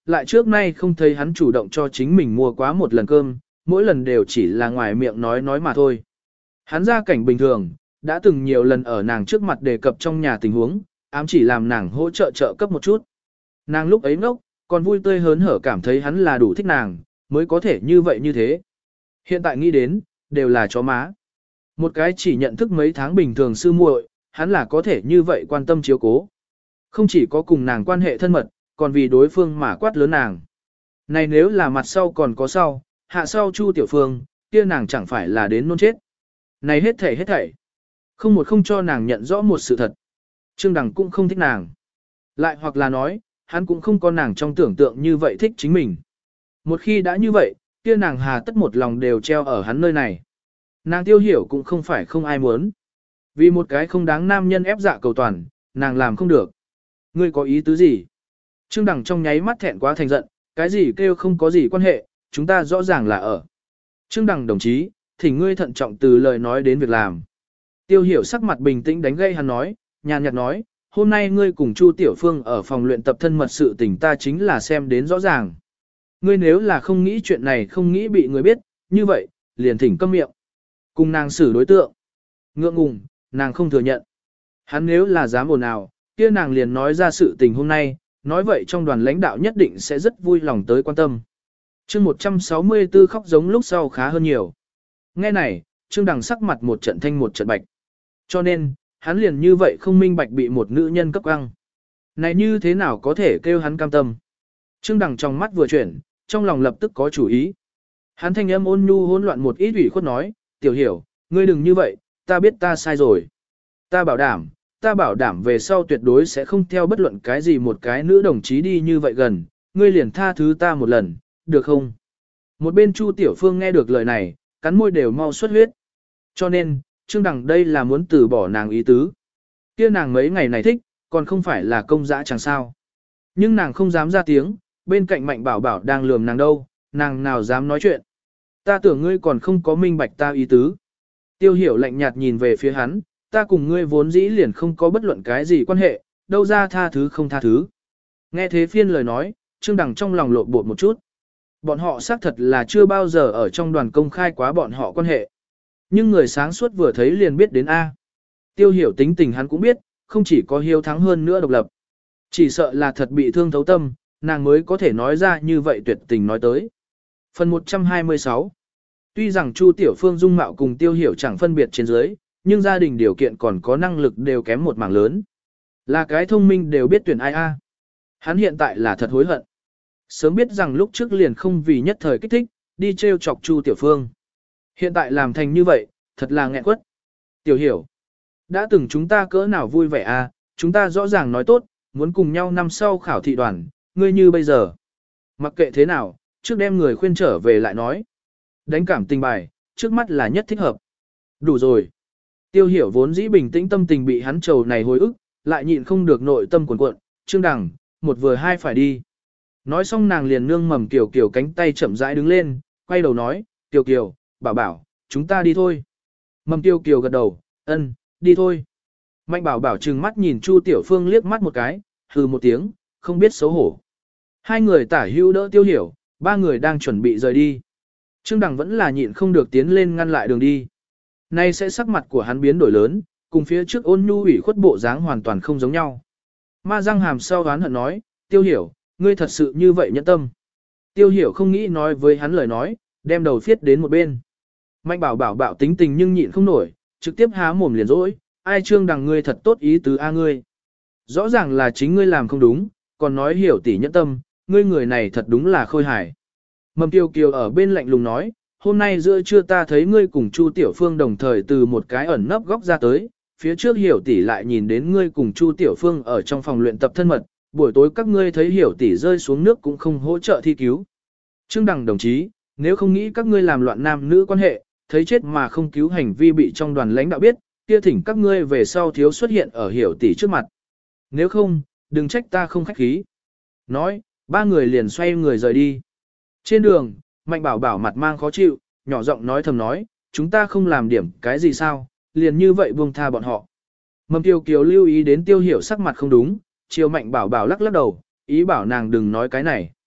lại trước nay không thấy hắn chủ động cho chính mình mua quá một lần cơm, mỗi lần đều chỉ là ngoài miệng nói nói mà thôi. Hắn gia cảnh bình thường, đã từng nhiều lần ở nàng trước mặt đề cập trong nhà tình huống, ám chỉ làm nàng hỗ trợ trợ cấp một chút. Nàng lúc ấy ngốc, còn vui tươi hớn hở cảm thấy hắn là đủ thích nàng, mới có thể như vậy như thế. Hiện tại nghĩ đến, đều là chó má. Một cái chỉ nhận thức mấy tháng bình thường sư muội, hắn là có thể như vậy quan tâm chiếu cố. Không chỉ có cùng nàng quan hệ thân mật, còn vì đối phương mà quát lớn nàng. Này nếu là mặt sau còn có sau, hạ sau Chu Tiểu Phương, kia nàng chẳng phải là đến nôn chết. Này hết thảy hết thảy. Không một không cho nàng nhận rõ một sự thật. Trương Đằng cũng không thích nàng. Lại hoặc là nói, hắn cũng không có nàng trong tưởng tượng như vậy thích chính mình. Một khi đã như vậy, kia nàng hà tất một lòng đều treo ở hắn nơi này. Nàng Tiêu Hiểu cũng không phải không ai muốn. Vì một cái không đáng nam nhân ép dạ cầu toàn, nàng làm không được. Ngươi có ý tứ gì? Trương Đằng trong nháy mắt thẹn quá thành giận, cái gì kêu không có gì quan hệ, chúng ta rõ ràng là ở. Trương Đằng đồng chí, thỉnh ngươi thận trọng từ lời nói đến việc làm. Tiêu Hiểu sắc mặt bình tĩnh đánh gây hắn nói, nhàn nhạt nói, hôm nay ngươi cùng Chu Tiểu Phương ở phòng luyện tập thân mật sự tình ta chính là xem đến rõ ràng. Ngươi nếu là không nghĩ chuyện này không nghĩ bị người biết, như vậy, liền thỉnh câm miệng. Cùng nàng xử đối tượng. Ngượng ngùng, nàng không thừa nhận. Hắn nếu là dám ồn ào, kia nàng liền nói ra sự tình hôm nay, nói vậy trong đoàn lãnh đạo nhất định sẽ rất vui lòng tới quan tâm. chương một trăm sáu mươi tư khóc giống lúc sau khá hơn nhiều. Nghe này, Trương Đằng sắc mặt một trận thanh một trận bạch. Cho nên, hắn liền như vậy không minh bạch bị một nữ nhân cấp căng. Này như thế nào có thể kêu hắn cam tâm. Trương Đằng trong mắt vừa chuyển, trong lòng lập tức có chủ ý. Hắn thanh âm ôn nhu hỗn loạn một ít ủy khuất nói, Tiểu Hiểu, ngươi đừng như vậy, ta biết ta sai rồi. Ta bảo đảm, ta bảo đảm về sau tuyệt đối sẽ không theo bất luận cái gì một cái nữ đồng chí đi như vậy gần, ngươi liền tha thứ ta một lần, được không? Một bên Chu Tiểu Phương nghe được lời này, cắn môi đều mau xuất huyết. Cho nên, Trương Đằng đây là muốn từ bỏ nàng ý tứ. Kia nàng mấy ngày này thích, còn không phải là công dã chẳng sao. Nhưng nàng không dám ra tiếng, bên cạnh Mạnh Bảo Bảo đang lườm nàng đâu, nàng nào dám nói chuyện. Ta tưởng ngươi còn không có minh bạch ta ý tứ. Tiêu Hiểu lạnh nhạt nhìn về phía hắn, ta cùng ngươi vốn dĩ liền không có bất luận cái gì quan hệ, đâu ra tha thứ không tha thứ. Nghe thế phiên lời nói, Trương Đằng trong lòng lộn bột một chút. Bọn họ xác thật là chưa bao giờ ở trong đoàn công khai quá bọn họ quan hệ. Nhưng người sáng suốt vừa thấy liền biết đến A. Tiêu Hiểu tính tình hắn cũng biết, không chỉ có hiếu thắng hơn nữa độc lập. Chỉ sợ là thật bị thương thấu tâm, nàng mới có thể nói ra như vậy tuyệt tình nói tới. Phần một trăm hai mươi sáu. Tuy rằng Chu Tiểu Phương dung mạo cùng Tiêu Hiểu chẳng phân biệt trên dưới, nhưng gia đình điều kiện còn có năng lực đều kém một mảng lớn. Là cái thông minh đều biết tuyển ai a. Hắn hiện tại là thật hối hận. Sớm biết rằng lúc trước liền không vì nhất thời kích thích, đi trêu chọc Chu Tiểu Phương. Hiện tại làm thành như vậy, thật là nghẹn quất. Tiểu Hiểu. Đã từng chúng ta cỡ nào vui vẻ a, chúng ta rõ ràng nói tốt, muốn cùng nhau năm sau khảo thị đoàn, ngươi như bây giờ. Mặc kệ thế nào, trước đem người khuyên trở về lại nói. Đánh cảm tình bài, trước mắt là nhất thích hợp. Đủ rồi. Tiêu Hiểu vốn dĩ bình tĩnh tâm tình bị hắn trầu này hồi ức, lại nhịn không được nội tâm cuộn cuộn, Trương Đằng, một vừa hai phải đi. Nói xong nàng liền nương mầm Kiều Kiều cánh tay chậm rãi đứng lên, quay đầu nói, Kiều Kiều, bảo bảo, chúng ta đi thôi. Mầm Kiều Kiều gật đầu, ân, đi thôi. Mạnh bảo bảo trừng mắt nhìn Chu Tiểu Phương liếc mắt một cái, hừ một tiếng, không biết xấu hổ. Hai người tả hữu đỡ Tiêu Hiểu, ba người đang chuẩn bị rời đi. Trương Đằng vẫn là nhịn không được tiến lên ngăn lại đường đi. Nay sẽ sắc mặt của hắn biến đổi lớn, cùng phía trước ôn nhu ủy khuất bộ dáng hoàn toàn không giống nhau. Ma răng hàm sau đoán hận nói, Tiêu Hiểu, ngươi thật sự như vậy nhẫn tâm. Tiêu Hiểu không nghĩ nói với hắn lời nói, đem đầu phiết đến một bên. Mạnh bảo bảo bảo tính tình nhưng nhịn không nổi, trực tiếp há mồm liền dỗi, ai Trương Đằng ngươi thật tốt ý tứ a ngươi. Rõ ràng là chính ngươi làm không đúng, còn nói Hiểu tỷ nhẫn tâm, ngươi người này thật đúng là khôi hài. Mầm Kiều Kiều ở bên lạnh lùng nói, hôm nay giữa trưa ta thấy ngươi cùng Chu Tiểu Phương đồng thời từ một cái ẩn nấp góc ra tới, phía trước Hiểu tỷ lại nhìn đến ngươi cùng Chu Tiểu Phương ở trong phòng luyện tập thân mật, buổi tối các ngươi thấy Hiểu tỷ rơi xuống nước cũng không hỗ trợ thi cứu. Trương Đằng đồng chí, nếu không nghĩ các ngươi làm loạn nam nữ quan hệ, thấy chết mà không cứu hành vi bị trong đoàn lãnh đạo biết, kia thỉnh các ngươi về sau thiếu xuất hiện ở Hiểu tỷ trước mặt. Nếu không, đừng trách ta không khách khí. Nói, ba người liền xoay người rời đi. Trên đường, Mạnh bảo bảo mặt mang khó chịu, nhỏ giọng nói thầm nói, chúng ta không làm điểm cái gì sao, liền như vậy buông tha bọn họ. Mầm Tiêu Kiều lưu ý đến Tiêu Hiểu sắc mặt không đúng, chiều Mạnh bảo bảo lắc lắc đầu, ý bảo nàng đừng nói cái này.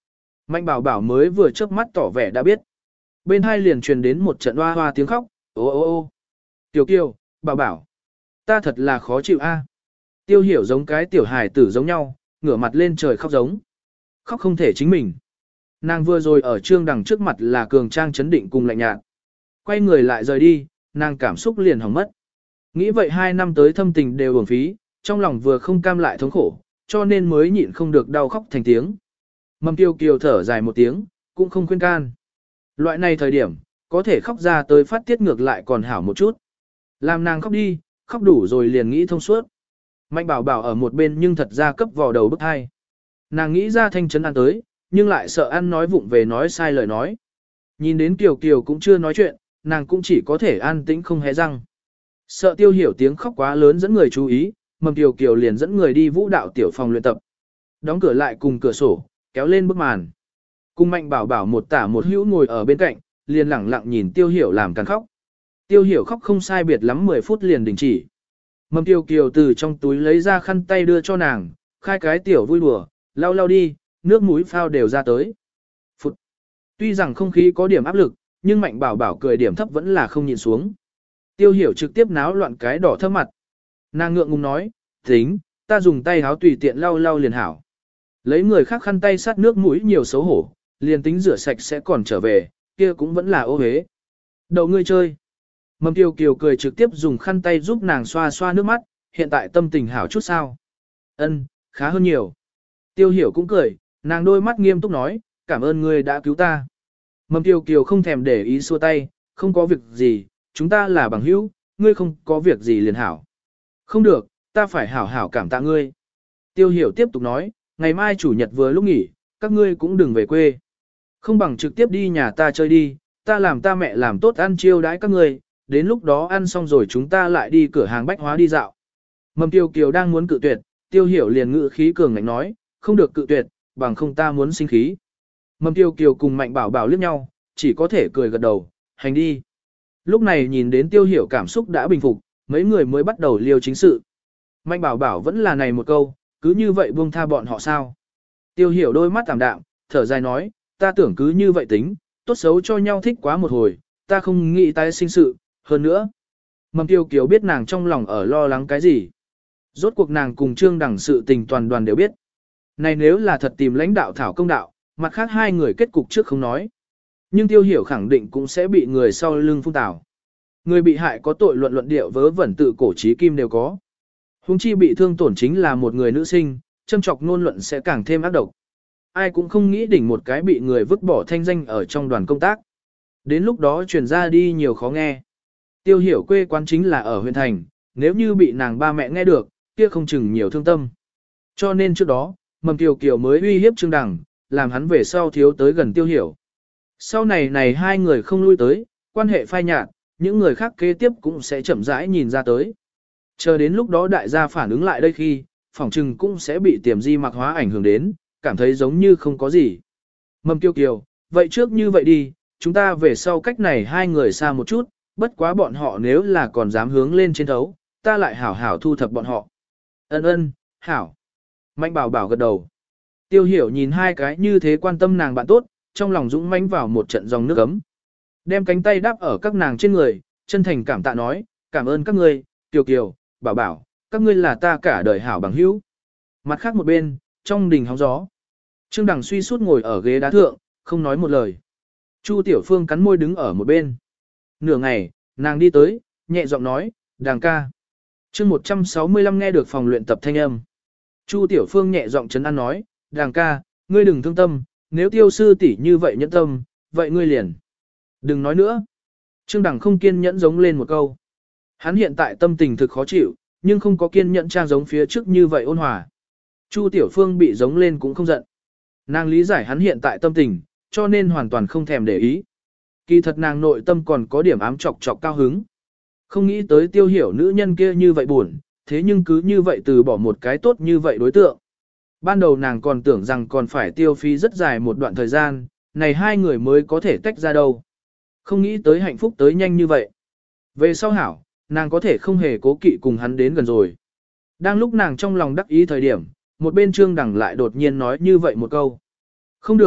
Mạnh bảo bảo mới vừa chớp mắt tỏ vẻ đã biết. Bên hai liền truyền đến một trận hoa hoa tiếng khóc, ô ô ô. Tiểu kiều, bảo bảo. Ta thật là khó chịu a. Tiêu hiểu giống cái tiểu hài tử giống nhau, ngửa mặt lên trời khóc giống. Khóc không thể chính mình. Nàng vừa rồi ở trương đằng trước mặt là cường trang chấn định cùng lạnh nhạt. Quay người lại rời đi, nàng cảm xúc liền hỏng mất. Nghĩ vậy hai năm tới thâm tình đều uổng phí, trong lòng vừa không cam lại thống khổ, cho nên mới nhịn không được đau khóc thành tiếng. Mầm tiêu kiều thở dài một tiếng, cũng không khuyên can. Loại này thời điểm, có thể khóc ra tới phát tiết ngược lại còn hảo một chút. Làm nàng khóc đi, khóc đủ rồi liền nghĩ thông suốt. Mạnh bảo bảo ở một bên nhưng thật ra cấp vào đầu bức hai. Nàng nghĩ ra thanh chấn ăn tới, nhưng lại sợ ăn nói vụng về nói sai lời nói. Nhìn đến Kiều Kiều cũng chưa nói chuyện, nàng cũng chỉ có thể an tĩnh không hé răng. Sợ Tiêu Hiểu tiếng khóc quá lớn dẫn người chú ý, Mầm Kiều Kiều liền dẫn người đi vũ đạo tiểu phòng luyện tập. Đóng cửa lại cùng cửa sổ, kéo lên bức màn. Cùng Mạnh bảo bảo một tả một hữu ngồi ở bên cạnh, liền lẳng lặng nhìn Tiêu Hiểu làm càng khóc. Tiêu Hiểu khóc không sai biệt lắm mười phút liền đình chỉ. Mầm Kiều Kiều từ trong túi lấy ra khăn tay đưa cho nàng, khai cái tiểu vui đùa, lau lau đi, nước mũi phao đều ra tới. Phụt. Tuy rằng không khí có điểm áp lực, nhưng Mạnh bảo bảo cười điểm thấp vẫn là không nhìn xuống. Tiêu Hiểu trực tiếp náo loạn cái đỏ thấp mặt. Nàng ngượng ngùng nói, tính, ta dùng tay háo tùy tiện lau lau liền hảo. Lấy người khác khăn tay sát nước mũi nhiều xấu hổ, liền tính rửa sạch sẽ còn trở về, kia cũng vẫn là ô hế. Đầu ngươi chơi. Mầm Kiều Kiều cười trực tiếp dùng khăn tay giúp nàng xoa xoa nước mắt, hiện tại tâm tình hảo chút sao. Ân, khá hơn nhiều. Tiêu Hiểu cũng cười, nàng đôi mắt nghiêm túc nói, cảm ơn ngươi đã cứu ta. Mầm Kiều Kiều không thèm để ý xua tay, không có việc gì, chúng ta là bằng hữu, ngươi không có việc gì liền hảo. Không được, ta phải hảo hảo cảm tạ ngươi. Tiêu Hiểu tiếp tục nói, ngày mai chủ nhật vừa lúc nghỉ, các ngươi cũng đừng về quê. Không bằng trực tiếp đi nhà ta chơi đi, ta làm ta mẹ làm tốt ăn chiêu đãi các ngươi, đến lúc đó ăn xong rồi chúng ta lại đi cửa hàng bách hóa đi dạo. Mầm Tiêu Kiều đang muốn cự tuyệt, Tiêu Hiểu liền ngự khí cường ngạnh nói, không được cự tuyệt, bằng không ta muốn sinh khí. Mầm Tiêu Kiều cùng Mạnh bảo bảo liếc nhau, chỉ có thể cười gật đầu, hành đi. Lúc này nhìn đến Tiêu Hiểu cảm xúc đã bình phục, mấy người mới bắt đầu liêu chính sự. Mạnh bảo bảo vẫn là này một câu, cứ như vậy buông tha bọn họ sao. Tiêu Hiểu đôi mắt tạm đạm, thở dài nói, ta tưởng cứ như vậy tính, tốt xấu cho nhau thích quá một hồi, ta không nghĩ tái sinh sự, hơn nữa. Mầm Tiêu Kiều biết nàng trong lòng ở lo lắng cái gì. Rốt cuộc nàng cùng Trương Đằng sự tình toàn đoàn đều biết. Này nếu là thật tìm lãnh đạo thảo công đạo, mặt khác hai người kết cục trước không nói. Nhưng Tiêu Hiểu khẳng định cũng sẽ bị người sau lưng phun tảo. Người bị hại có tội luận luận điệu vớ vẩn tự cổ trí kim đều có. Hùng chi bị thương tổn chính là một người nữ sinh, châm chọc ngôn luận sẽ càng thêm ác độc. Ai cũng không nghĩ đỉnh một cái bị người vứt bỏ thanh danh ở trong đoàn công tác. Đến lúc đó truyền ra đi nhiều khó nghe. Tiêu Hiểu quê quán chính là ở huyện thành, nếu như bị nàng ba mẹ nghe được, kia không chừng nhiều thương tâm. Cho nên trước đó, Mầm Kiều Kiều mới uy hiếp Trương Đằng, làm hắn về sau thiếu tới gần Tiêu Hiểu. Sau này này hai người không lui tới, quan hệ phai nhạt, những người khác kế tiếp cũng sẽ chậm rãi nhìn ra tới. Chờ đến lúc đó đại gia phản ứng lại đây khi, phỏng trừng cũng sẽ bị tiềm di mặc hóa ảnh hưởng đến, cảm thấy giống như không có gì. Mầm Kiều Kiều, vậy trước như vậy đi, chúng ta về sau cách này hai người xa một chút, bất quá bọn họ nếu là còn dám hướng lên trên thấu, ta lại hảo hảo thu thập bọn họ. Ân ân, hảo. Mạnh bảo bảo gật đầu. Tiêu Hiểu nhìn hai cái như thế quan tâm nàng bạn tốt, trong lòng dũng mãnh vào một trận dòng nước ấm. Đem cánh tay đáp ở các nàng trên người, chân thành cảm tạ nói, cảm ơn các ngươi, Kiều Kiều, bảo bảo, các ngươi là ta cả đời hảo bằng hữu. Mặt khác một bên, trong đình hóng gió. Trương Đằng suy sút ngồi ở ghế đá thượng, không nói một lời. Chu Tiểu Phương cắn môi đứng ở một bên. Nửa ngày, nàng đi tới, nhẹ giọng nói, Đằng ca. Chương một trăm sáu mươi lăm nghe được phòng luyện tập thanh âm. Chu Tiểu Phương nhẹ giọng trấn an nói, Đằng ca, ngươi đừng thương tâm, nếu Tiêu sư tỷ như vậy nhẫn tâm, vậy ngươi liền. Đừng nói nữa. Trương Đằng không kiên nhẫn giống lên một câu. Hắn hiện tại tâm tình thực khó chịu, nhưng không có kiên nhẫn trang giống phía trước như vậy ôn hòa. Chu Tiểu Phương bị giống lên cũng không giận. Nàng lý giải hắn hiện tại tâm tình, cho nên hoàn toàn không thèm để ý. Kỳ thật nàng nội tâm còn có điểm ám chọc chọc cao hứng. Không nghĩ tới Tiêu Hiểu nữ nhân kia như vậy buồn, thế nhưng cứ như vậy từ bỏ một cái tốt như vậy đối tượng. Ban đầu nàng còn tưởng rằng còn phải tiêu phí rất dài một đoạn thời gian, này hai người mới có thể tách ra đâu. Không nghĩ tới hạnh phúc tới nhanh như vậy. Về sau hảo, nàng có thể không hề cố kỵ cùng hắn đến gần rồi. Đang lúc nàng trong lòng đắc ý thời điểm, một bên Trương Đằng lại đột nhiên nói như vậy một câu. Không được,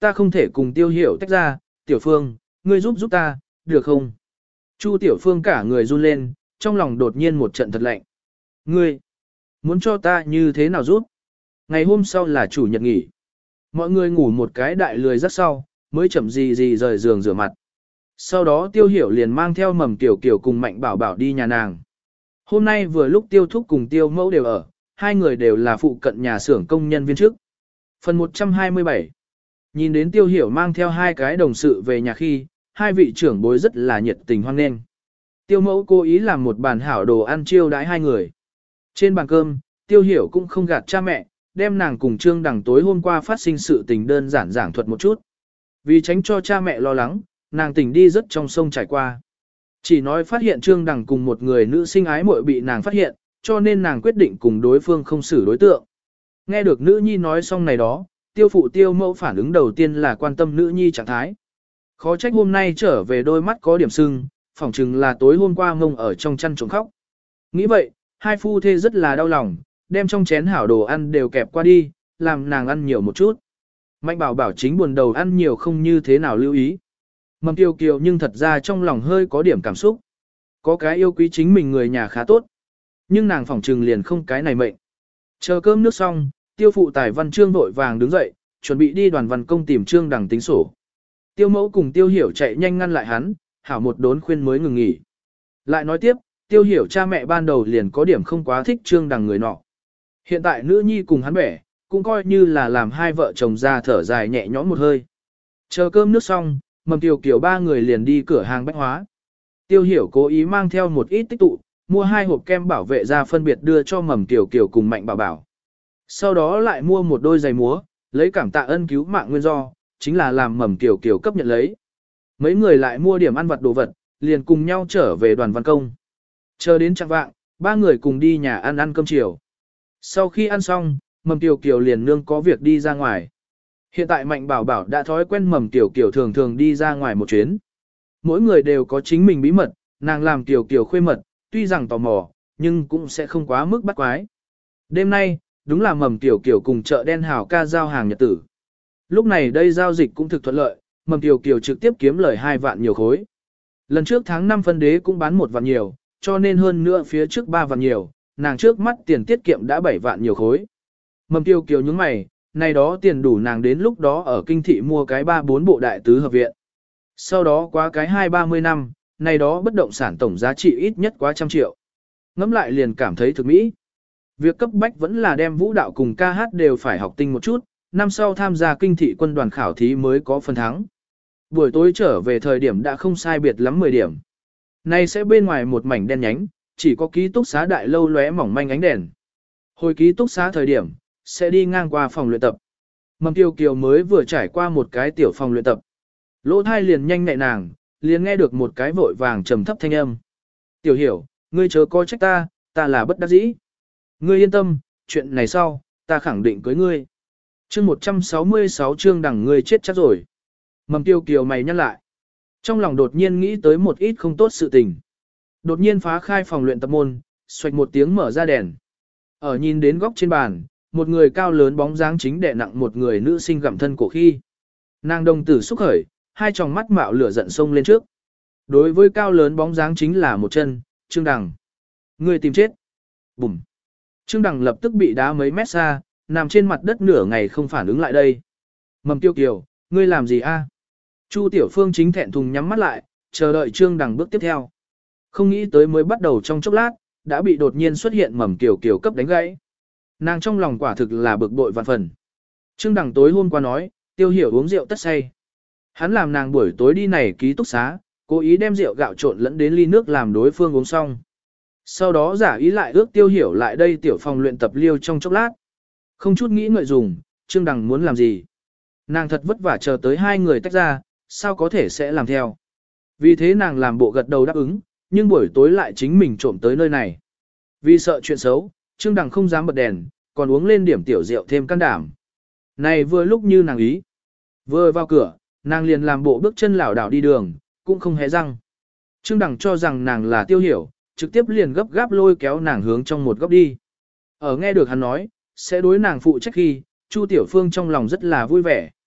ta không thể cùng Tiêu Hiểu tách ra, Tiểu Phương, ngươi giúp giúp ta, được không? Chu Tiểu Phương cả người run lên, trong lòng đột nhiên một trận thật lạnh. Ngươi, muốn cho ta như thế nào giúp? Ngày hôm sau là chủ nhật nghỉ. Mọi người ngủ một cái đại lười rất sau, mới chậm gì gì rời giường rửa mặt. Sau đó Tiêu Hiểu liền mang theo Mầm Tiểu Kiều cùng Mạnh Bảo Bảo đi nhà nàng. Hôm nay vừa lúc Tiêu Thúc cùng Tiêu Mẫu đều ở, hai người đều là phụ cận nhà xưởng công nhân viên chức. Phần một trăm hai mươi bảy. Nhìn đến Tiêu Hiểu mang theo hai cái đồng sự về nhà khi, hai vị trưởng bối rất là nhiệt tình hoan nghênh. Tiêu Mẫu cố ý làm một bàn hảo đồ ăn chiêu đãi hai người. Trên bàn cơm, Tiêu Hiểu cũng không gạt cha mẹ, đem nàng cùng Trương Đằng tối hôm qua phát sinh sự tình đơn giản giảng thuật một chút. Vì tránh cho cha mẹ lo lắng, nàng tỉnh đi rất trong sông trải qua. Chỉ nói phát hiện Trương Đằng cùng một người nữ sinh ái muội bị nàng phát hiện, cho nên nàng quyết định cùng đối phương không xử đối tượng. Nghe được nữ nhi nói xong này đó, Tiêu phụ Tiêu Mẫu phản ứng đầu tiên là quan tâm nữ nhi trạng thái. Khó trách hôm nay trở về đôi mắt có điểm sưng, phỏng chừng là tối hôm qua ngông ở trong chăn trống khóc. Nghĩ vậy, hai phu thê rất là đau lòng, đem trong chén hảo đồ ăn đều kẹp qua đi, làm nàng ăn nhiều một chút. Mạnh Bảo Bảo chính buồn đầu ăn nhiều không như thế nào lưu ý. Mầm Kiều Kiều nhưng thật ra trong lòng hơi có điểm cảm xúc. Có cái yêu quý chính mình người nhà khá tốt. Nhưng nàng phỏng trừng liền không cái này mệnh. Chờ cơm nước xong, Tiêu phụ Tài Văn Trương vội vàng đứng dậy, chuẩn bị đi đoàn văn công tìm Trương Đằng tính sổ. Tiêu Mẫu cùng Tiêu Hiểu chạy nhanh ngăn lại hắn, hảo một đốn khuyên mới ngừng nghỉ. Lại nói tiếp, Tiêu Hiểu cha mẹ ban đầu liền có điểm không quá thích Trương Đằng người nọ. Hiện tại nữ nhi cùng hắn bẻ, cũng coi như là làm hai vợ chồng ra thở dài nhẹ nhõm một hơi. Chờ cơm nước xong, Mầm Kiều Kiều ba người liền đi cửa hàng bách hóa. Tiêu Hiểu cố ý mang theo một ít tích tụ, mua hai hộp kem bảo vệ da phân biệt đưa cho Mầm Kiều Kiều cùng Mạnh Bảo Bảo. Sau đó lại mua một đôi giày múa, lấy cảm tạ ân cứu mạng nguyên do, chính là làm Mầm Kiều Kiều cấp nhận lấy. Mấy người lại mua điểm ăn vặt đồ vật, liền cùng nhau trở về đoàn văn công. Chờ đến trạng vạng, ba người cùng đi nhà ăn ăn cơm chiều. Sau khi ăn xong, Mầm Kiều Kiều liền nương có việc đi ra ngoài. Hiện tại Mạnh Bảo Bảo đã thói quen Mầm Kiều Kiều thường thường đi ra ngoài một chuyến. Mỗi người đều có chính mình bí mật, nàng làm Kiều Kiều khuê mật, tuy rằng tò mò, nhưng cũng sẽ không quá mức bắt quái. Đêm nay, đúng là Mầm Kiều Kiều cùng chợ đen hào ca giao hàng nhật tử. Lúc này đây giao dịch cũng thực thuận lợi, Mầm Kiều Kiều trực tiếp kiếm lời hai vạn nhiều khối. Lần trước tháng năm phân đế cũng bán một vạn nhiều, cho nên hơn nữa phía trước ba vạn nhiều, nàng trước mắt tiền tiết kiệm đã bảy vạn nhiều khối. Mầm Kiều Kiều nhướng mày, này đó tiền đủ nàng đến lúc đó ở kinh thị mua cái ba bốn bộ đại tứ hợp viện. Sau đó quá cái hai ba mươi năm, này đó bất động sản tổng giá trị ít nhất quá trăm triệu. Ngẫm lại liền cảm thấy thực mỹ. Việc cấp bách vẫn là đem vũ đạo cùng ca hát đều phải học tinh một chút, năm sau tham gia kinh thị quân đoàn khảo thí mới có phần thắng. Buổi tối trở về thời điểm đã không sai biệt lắm mười điểm. Nay sẽ bên ngoài một mảnh đen nhánh, chỉ có ký túc xá đại lâu lóe mỏng manh ánh đèn. Hồi ký túc xá thời điểm, sẽ đi ngang qua phòng luyện tập. Mầm Kiều Kiều mới vừa trải qua một cái tiểu phòng luyện tập. Lỗ thai liền nhanh nhẹ nàng, liền nghe được một cái vội vàng trầm thấp thanh âm. Tiểu Hiểu, ngươi chớ có trách ta, ta là bất đắc dĩ. Ngươi yên tâm, chuyện này sau, ta khẳng định cưới ngươi. Chương một trăm sáu mươi sáu chương đằng ngươi chết chắc rồi. Mầm Kiều Kiều mày nhăn lại. Trong lòng đột nhiên nghĩ tới một ít không tốt sự tình. Đột nhiên phá khai phòng luyện tập môn, xoạch một tiếng mở ra đèn. Ở nhìn đến góc trên bàn, một người cao lớn bóng dáng chính đè nặng một người nữ sinh gặm thân cổ khi. Nàng đồng tử xúc khởi, hai tròng mắt mạo lửa giận sông lên trước. Đối với cao lớn bóng dáng chính là một chân, Trương Đằng. Người tìm chết. Bùm. Trương Đằng lập tức bị đá mấy mét xa, nằm trên mặt đất nửa ngày không phản ứng lại đây. Mầm Kiều Kiều, ngươi làm gì a? Chu Tiểu Phương chính thẹn thùng nhắm mắt lại, chờ đợi Trương Đằng bước tiếp theo. Không nghĩ tới mới bắt đầu trong chốc lát, đã bị đột nhiên xuất hiện Mầm Kiều Kiều cấp đánh gãy. Nàng trong lòng quả thực là bực bội vạn phần. Trương Đằng tối hôm qua nói, Tiêu Hiểu uống rượu tất say. Hắn làm nàng buổi tối đi này ký túc xá, cố ý đem rượu gạo trộn lẫn đến ly nước làm đối phương uống xong. Sau đó giả ý lại ước Tiêu Hiểu lại đây tiểu phòng luyện tập liêu trong chốc lát. Không chút nghĩ ngợi dùng, Trương Đằng muốn làm gì. Nàng thật vất vả chờ tới hai người tách ra, sao có thể sẽ làm theo. Vì thế nàng làm bộ gật đầu đáp ứng, nhưng buổi tối lại chính mình trộm tới nơi này. Vì sợ chuyện xấu, Trương Đằng không dám bật đèn, còn uống lên điểm tiểu rượu thêm can đảm. Này vừa lúc như nàng ý. Vừa vào cửa, nàng liền làm bộ bước chân lảo đảo đi đường, cũng không hé răng. Trương Đằng cho rằng nàng là Tiêu Hiểu, trực tiếp liền gấp gáp lôi kéo nàng hướng trong một góc đi. Ở nghe được hắn nói, sẽ đối nàng phụ trách khi, Chu Tiểu Phương trong lòng rất là vui vẻ.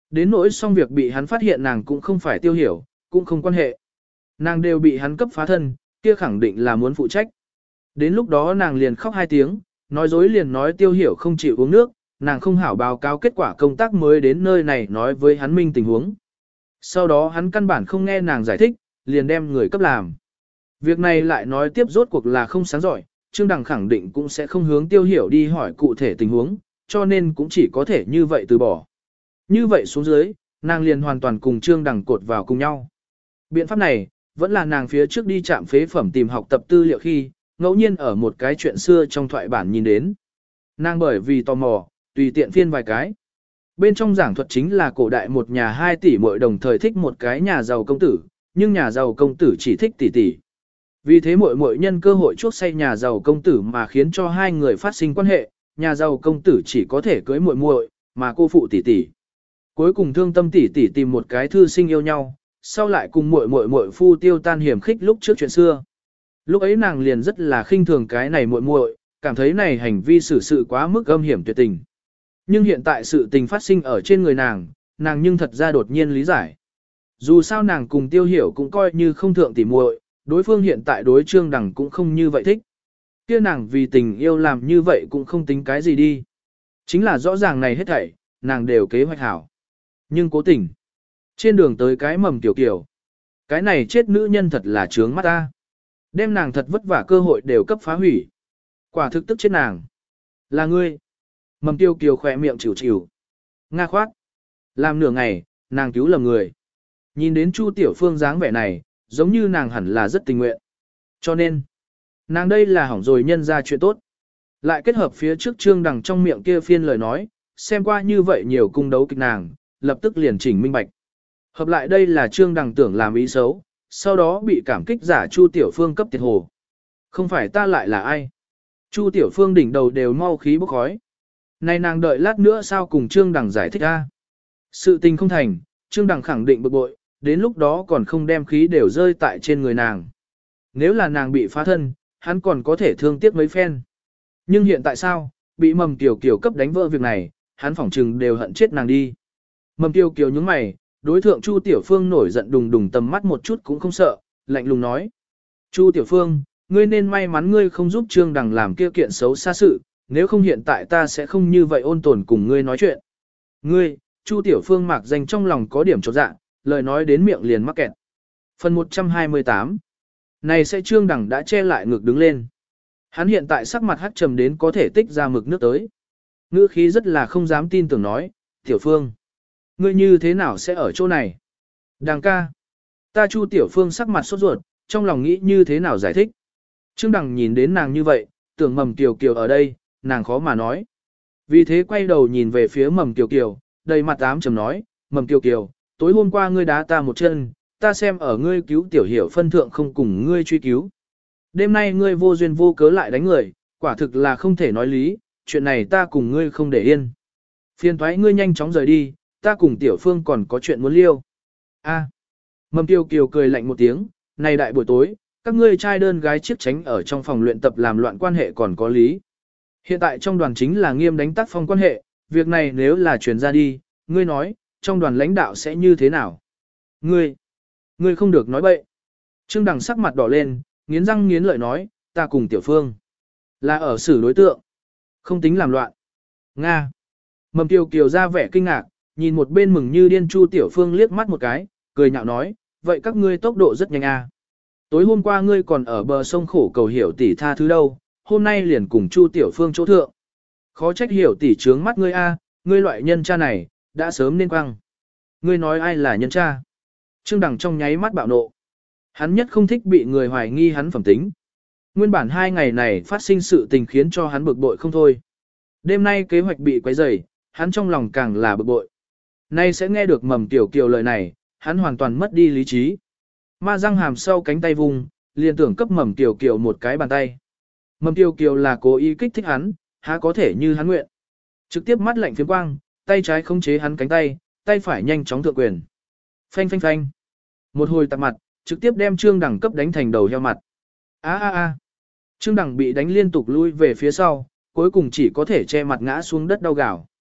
Đến nỗi xong việc bị hắn phát hiện nàng cũng không phải Tiêu Hiểu, cũng không quan hệ. Nàng đều bị hắn cấp phá thân, kia khẳng định là muốn phụ trách. Đến lúc đó nàng liền khóc hai tiếng, nói dối liền nói Tiêu Hiểu không chịu uống nước, nàng không hảo báo cáo kết quả công tác mới đến nơi này nói với hắn minh tình huống. Sau đó hắn căn bản không nghe nàng giải thích, liền đem người cấp làm. Việc này lại nói tiếp rốt cuộc là không sáng giỏi, Trương Đằng khẳng định cũng sẽ không hướng Tiêu Hiểu đi hỏi cụ thể tình huống, cho nên cũng chỉ có thể như vậy từ bỏ. Như vậy xuống dưới, nàng liền hoàn toàn cùng Trương Đằng cột vào cùng nhau. Biện pháp này, vẫn là nàng phía trước đi trạm phế phẩm tìm học tập tư liệu khi, ngẫu nhiên ở một cái chuyện xưa trong thoại bản nhìn đến. Nàng bởi vì tò mò, tùy tiện phiên vài cái. Bên trong giảng thuật chính là cổ đại một nhà hai tỷ muội đồng thời thích một cái nhà giàu công tử, nhưng nhà giàu công tử chỉ thích tỷ tỷ. Vì thế muội muội nhân cơ hội chuốc say nhà giàu công tử mà khiến cho hai người phát sinh quan hệ, nhà giàu công tử chỉ có thể cưới muội muội, mà cô phụ tỷ tỷ. Cuối cùng thương tâm tỷ tỷ tìm một cái thư sinh yêu nhau, sau lại cùng muội muội muội phu tiêu tan hiểm khích lúc trước chuyện xưa. Lúc ấy nàng liền rất là khinh thường cái này muội muội, cảm thấy này hành vi xử sự quá mức âm hiểm tuyệt tình. Nhưng hiện tại sự tình phát sinh ở trên người nàng, nàng nhưng thật ra đột nhiên lý giải. Dù sao nàng cùng Tiêu Hiểu cũng coi như không thượng tỉ muội, đối phương hiện tại đối Trương Đằng cũng không như vậy thích. Kia nàng vì tình yêu làm như vậy cũng không tính cái gì đi. Chính là rõ ràng này hết thảy, nàng đều kế hoạch hảo. Nhưng cố tình. Trên đường tới cái mầm tiểu kiểu. Cái này chết nữ nhân thật là trướng mắt ta. Đem nàng thật vất vả cơ hội đều cấp phá hủy. Quả thực tức chết nàng. Là ngươi. Mầm tiêu kiều khỏe miệng chịu chịu. Nga khoát. Làm nửa ngày, nàng cứu lầm người. Nhìn đến Chu Tiểu Phương dáng vẻ này, giống như nàng hẳn là rất tình nguyện. Cho nên, nàng đây là hỏng rồi nhân ra chuyện tốt. Lại kết hợp phía trước Trương Đằng trong miệng kia phiên lời nói, xem qua như vậy nhiều cung đấu kịch nàng, lập tức liền chỉnh minh bạch. Hợp lại đây là Trương Đằng tưởng làm ý xấu, sau đó bị cảm kích giả Chu Tiểu Phương cấp tiệt hồ. Không phải ta lại là ai? Chu Tiểu Phương đỉnh đầu đều mau khí bốc khói. Này nàng đợi lát nữa sao cùng Trương Đằng giải thích ra? Sự tình không thành, Trương Đằng khẳng định bực bội, đến lúc đó còn không đem khí đều rơi tại trên người nàng. Nếu là nàng bị phá thân, hắn còn có thể thương tiếc mấy phen. Nhưng hiện tại sao, bị Mầm Kiều Kiều cấp đánh vỡ việc này, hắn phỏng trừng đều hận chết nàng đi. Mầm Kiều Kiều nhướng mày, đối thượng Chu Tiểu Phương nổi giận đùng đùng tầm mắt một chút cũng không sợ, lạnh lùng nói. Chu Tiểu Phương, ngươi nên may mắn ngươi không giúp Trương Đằng làm kia kiện xấu xa sự, nếu không hiện tại ta sẽ không như vậy ôn tồn cùng ngươi nói chuyện. Ngươi, Chu Tiểu Phương mạc danh trong lòng có điểm chột dạ, lời nói đến miệng liền mắc kẹt. Phần một trăm hai mươi tám. Này sẽ Trương Đằng đã che lại ngực đứng lên. Hắn hiện tại sắc mặt hắt trầm đến có thể tích ra mực nước tới. Ngữ khí rất là không dám tin tưởng nói, Tiểu Phương, ngươi như thế nào sẽ ở chỗ này? Đằng ca. Ta Chu Tiểu Phương sắc mặt sốt ruột, trong lòng nghĩ như thế nào giải thích. Trương Đằng nhìn đến nàng như vậy, tưởng Mầm Kiều Kiều ở đây, nàng khó mà nói. Vì thế quay đầu nhìn về phía Mầm Kiều Kiều, đầy mặt ám trầm nói, Mầm Kiều Kiều, tối hôm qua ngươi đá ta một chân, ta xem ở ngươi cứu Tiểu Hiểu phân thượng không cùng ngươi truy cứu. Đêm nay ngươi vô duyên vô cớ lại đánh người, quả thực là không thể nói lý, chuyện này ta cùng ngươi không để yên. Phiền thoái ngươi nhanh chóng rời đi, ta cùng Tiểu Phương còn có chuyện muốn liêu. A. Mầm Kiều Kiều cười lạnh một tiếng, này đại buổi tối, các ngươi trai đơn gái chiếc tránh ở trong phòng luyện tập làm loạn quan hệ còn có lý. Hiện tại trong đoàn chính là nghiêm đánh tác phong quan hệ, việc này nếu là truyền ra đi, ngươi nói, trong đoàn lãnh đạo sẽ như thế nào? Ngươi, ngươi không được nói bậy. Trương Đằng sắc mặt đỏ lên, nghiến răng nghiến lợi nói, ta cùng Tiểu Phương là ở xử đối tượng, không tính làm loạn. Nga. Mầm Kiều Kiều ra vẻ kinh ngạc, nhìn một bên mừng như điên Chu Tiểu Phương liếc mắt một cái, cười nhạo nói, vậy các ngươi tốc độ rất nhanh à. Tối hôm qua ngươi còn ở bờ sông khổ cầu Hiểu tỷ tha thứ đâu, hôm nay liền cùng Chu Tiểu Phương chỗ thượng. Khó trách Hiểu tỷ trướng mắt ngươi a, ngươi loại nhân cha này, đã sớm nên quăng. Ngươi nói ai là nhân cha? Trương Đằng trong nháy mắt bạo nộ. Hắn nhất không thích bị người hoài nghi hắn phẩm tính. Nguyên bản hai ngày này phát sinh sự tình khiến cho hắn bực bội không thôi. Đêm nay kế hoạch bị quấy rầy, hắn trong lòng càng là bực bội. Nay sẽ nghe được Mầm Tiểu Kiều lời này, hắn hoàn toàn mất đi lý trí. Ma răng hàm sau cánh tay vùng, liền tưởng cấp Mầm Tiểu Kiều một cái bàn tay. Mầm Tiểu Kiều là cố ý kích thích hắn, há có thể như hắn nguyện. Trực tiếp mắt lạnh phiếm quang, tay trái khống chế hắn cánh tay, tay phải nhanh chóng thượng quyền. Phanh phanh phanh. Một hồi tạp mặt, trực tiếp đem Trương Đằng cấp đánh thành đầu heo mặt. A a a. Trương Đằng bị đánh liên tục lui về phía sau, cuối cùng chỉ có thể che mặt ngã xuống đất đau gào.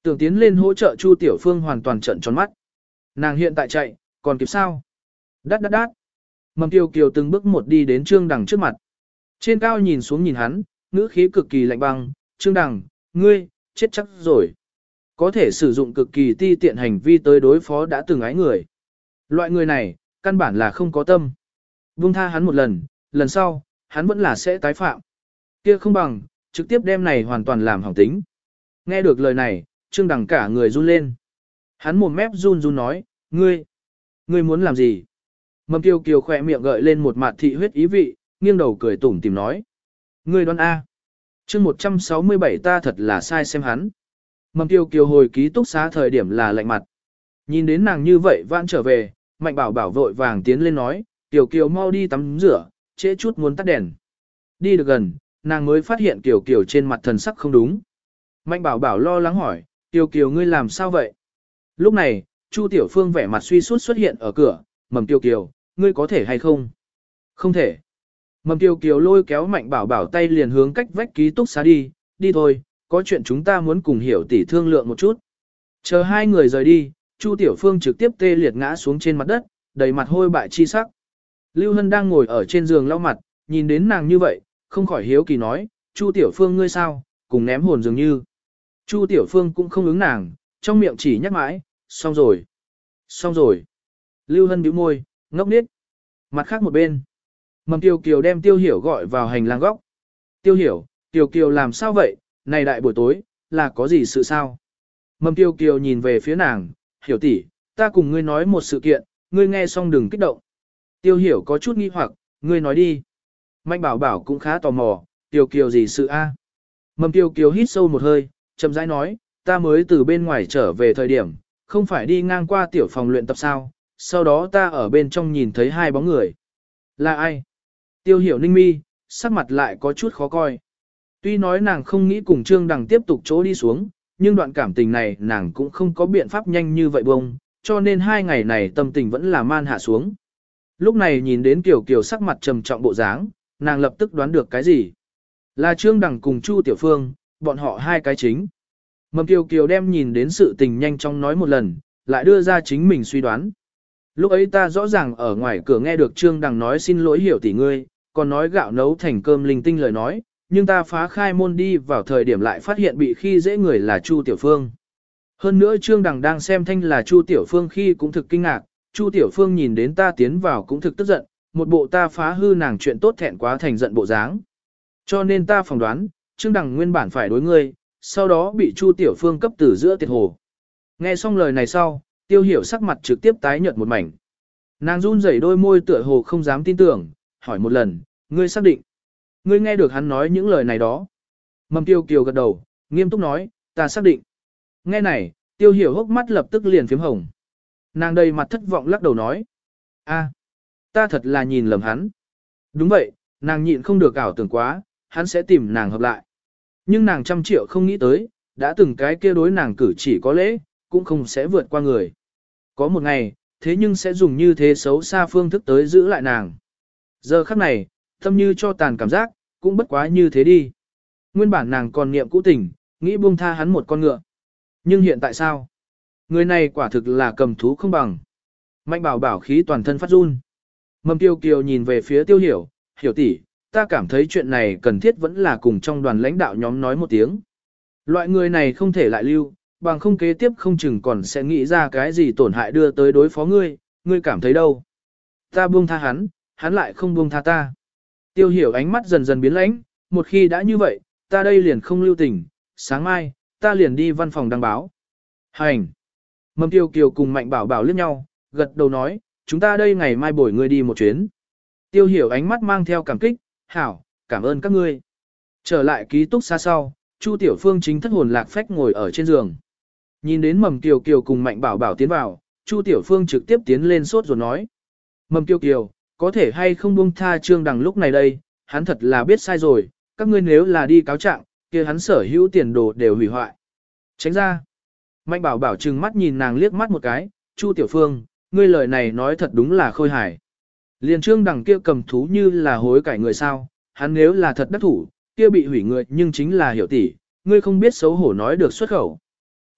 Tưởng tiến lên hỗ trợ Chu Tiểu Phương hoàn toàn trợn tròn mắt. Nàng hiện tại chạy, còn kịp sao? Đát đát đát. Mầm Kiều Kiều từng bước một đi đến Trương Đằng trước mặt. Trên cao nhìn xuống nhìn hắn, ngữ khí cực kỳ lạnh băng, Trương Đằng, ngươi, chết chắc rồi. Có thể sử dụng cực kỳ ti tiện hành vi tới đối phó đã từng ái người. Loại người này, căn bản là không có tâm. Buông tha hắn một lần, lần sau, hắn vẫn là sẽ tái phạm. Kia không bằng, trực tiếp đem này hoàn toàn làm hỏng tính. Nghe được lời này, Trương Đằng cả người run lên. Hắn mồm mép run run nói, ngươi, ngươi muốn làm gì? Mầm Kiều Kiều khỏe miệng gợi lên một mặt thị huyết ý vị, nghiêng đầu cười tủm tìm nói. Ngươi đoán A. chương một trăm sáu mươi bảy ta thật là sai xem hắn. Mầm Kiều Kiều hồi ký túc xá thời điểm là lạnh mặt. Nhìn đến nàng như vậy vãn trở về, Mạnh Bảo Bảo vội vàng tiến lên nói, Kiều Kiều mau đi tắm rửa, trễ chút muốn tắt đèn. Đi được gần, nàng mới phát hiện Kiều Kiều trên mặt thần sắc không đúng. Mạnh Bảo Bảo lo lắng hỏi, Kiều Kiều ngươi làm sao vậy? Lúc này, Chu Tiểu Phương vẻ mặt suy sút xuất hiện ở cửa, Mầm Kiều Kiều, ngươi có thể hay không? Không thể. Mầm Kiều Kiều lôi kéo Mạnh Bảo Bảo tay liền hướng cách vách ký túc xá đi, đi thôi, có chuyện chúng ta muốn cùng hiểu tỷ thương lượng một chút. Chờ hai người rời đi, Chu Tiểu Phương trực tiếp tê liệt ngã xuống trên mặt đất, đầy mặt hôi bại chi sắc. Lưu Hân đang ngồi ở trên giường lau mặt, nhìn đến nàng như vậy, không khỏi hiếu kỳ nói, Chu Tiểu Phương ngươi sao, cùng ném hồn dường như. Chu Tiểu Phương cũng không ứng nàng, trong miệng chỉ nhắc mãi, xong rồi, xong rồi. Lưu Hân bĩu môi, ngốc nghếch. Mặt khác một bên, Mầm Kiều Kiều đem Tiêu Hiểu gọi vào hành lang góc. Tiêu Hiểu, Kiều Kiều làm sao vậy, này đại buổi tối, là có gì sự sao? Mầm Kiều Kiều nhìn về phía nàng, Hiểu tỷ, ta cùng ngươi nói một sự kiện, ngươi nghe xong đừng kích động. Tiêu Hiểu có chút nghi hoặc, ngươi nói đi. Mạnh Bảo Bảo cũng khá tò mò, Kiều Kiều gì sự a? Mầm Kiều Kiều hít sâu một hơi, chậm rãi nói, ta mới từ bên ngoài trở về thời điểm, không phải đi ngang qua tiểu phòng luyện tập sao, sau đó ta ở bên trong nhìn thấy hai bóng người. Là ai? Tiêu Hiểu ninh mi, sắc mặt lại có chút khó coi. Tuy nói nàng không nghĩ cùng Trương Đằng tiếp tục chỗ đi xuống, nhưng đoạn cảm tình này nàng cũng không có biện pháp nhanh như vậy bông, cho nên hai ngày này tâm tình vẫn là man hạ xuống. Lúc này nhìn đến Kiều Kiều sắc mặt trầm trọng bộ dáng, nàng lập tức đoán được cái gì. Là Trương Đằng cùng Chu Tiểu Phương, bọn họ hai cái chính. Mầm Kiều Kiều đem nhìn đến sự tình nhanh chóng nói một lần, lại đưa ra chính mình suy đoán. Lúc ấy ta rõ ràng ở ngoài cửa nghe được Trương Đằng nói xin lỗi Hiểu tỷ ngươi, còn nói gạo nấu thành cơm linh tinh lời nói, nhưng ta phá khai môn đi vào thời điểm lại phát hiện bị khi dễ người là Chu Tiểu Phương. Hơn nữa Trương Đằng đang xem thanh là Chu Tiểu Phương khi cũng thực kinh ngạc, Chu Tiểu Phương nhìn đến ta tiến vào cũng thực tức giận, một bộ ta phá hư nàng chuyện tốt thẹn quá thành giận bộ dáng. Cho nên ta phỏng đoán, Trương Đằng nguyên bản phải đối ngươi, sau đó bị Chu Tiểu Phương cấp tử giữa tiệt hồ. Nghe xong lời này sau, Tiêu Hiểu sắc mặt trực tiếp tái nhợt một mảnh. Nàng run rẩy đôi môi tựa hồ không dám tin tưởng, hỏi một lần, ngươi xác định. Ngươi nghe được hắn nói những lời này đó. Mầm Tiêu Kiều gật đầu, nghiêm túc nói, ta xác định. Nghe này, Tiêu Hiểu hốc mắt lập tức liền phím hồng. Nàng đầy mặt thất vọng lắc đầu nói, a, ta thật là nhìn lầm hắn. Đúng vậy, nàng nhịn không được ảo tưởng quá, hắn sẽ tìm nàng hợp lại. Nhưng nàng trăm triệu không nghĩ tới, đã từng cái kia đối nàng cử chỉ có lễ, cũng không sẽ vượt qua người. Có một ngày, thế nhưng sẽ dùng như thế xấu xa phương thức tới giữ lại nàng. Giờ khắc này, tâm như cho tàn cảm giác, cũng bất quá như thế đi. Nguyên bản nàng còn niệm cũ tình, nghĩ buông tha hắn một con ngựa. Nhưng hiện tại sao? Người này quả thực là cầm thú không bằng. Mạnh Bảo Bảo khí toàn thân phát run. Mầm Tiêu Kiều nhìn về phía Tiêu Hiểu, Hiểu tỷ, ta cảm thấy chuyện này cần thiết vẫn là cùng trong đoàn lãnh đạo nhóm nói một tiếng. Loại người này không thể lại lưu, bằng không kế tiếp không chừng còn sẽ nghĩ ra cái gì tổn hại đưa tới đối phó ngươi, ngươi cảm thấy đâu. Ta buông tha hắn, hắn lại không buông tha ta. Tiêu Hiểu ánh mắt dần dần biến lãnh, một khi đã như vậy, ta đây liền không lưu tình, sáng mai, ta liền đi văn phòng đăng báo. Hành! Mầm Tiêu Kiều cùng Mạnh Bảo Bảo liếc nhau, gật đầu nói, chúng ta đây ngày mai bổi ngươi đi một chuyến. Tiêu Hiểu ánh mắt mang theo cảm kích, hảo, cảm ơn các ngươi. Trở lại ký túc xá sau, Chu Tiểu Phương chính thất hồn lạc phách ngồi ở trên giường. Nhìn đến Mầm Kiều Kiều cùng Mạnh Bảo Bảo tiến vào, Chu Tiểu Phương trực tiếp tiến lên sốt rồi nói. Mầm Kiều Kiều, có thể hay không buông tha Trương Đằng lúc này đây, hắn thật là biết sai rồi, các ngươi nếu là đi cáo trạng, kia hắn sở hữu tiền đồ đều hủy hoại. Tránh ra. Mạnh Bảo Bảo trừng mắt nhìn nàng liếc mắt một cái, Chu Tiểu Phương, ngươi lời này nói thật đúng là khôi hài. Liền Trương Đằng kia cầm thú như là hối cải người sao, hắn nếu là thật đắc thủ, kia bị hủy người nhưng chính là Hiểu tỷ, ngươi không biết xấu hổ nói được xuất khẩu.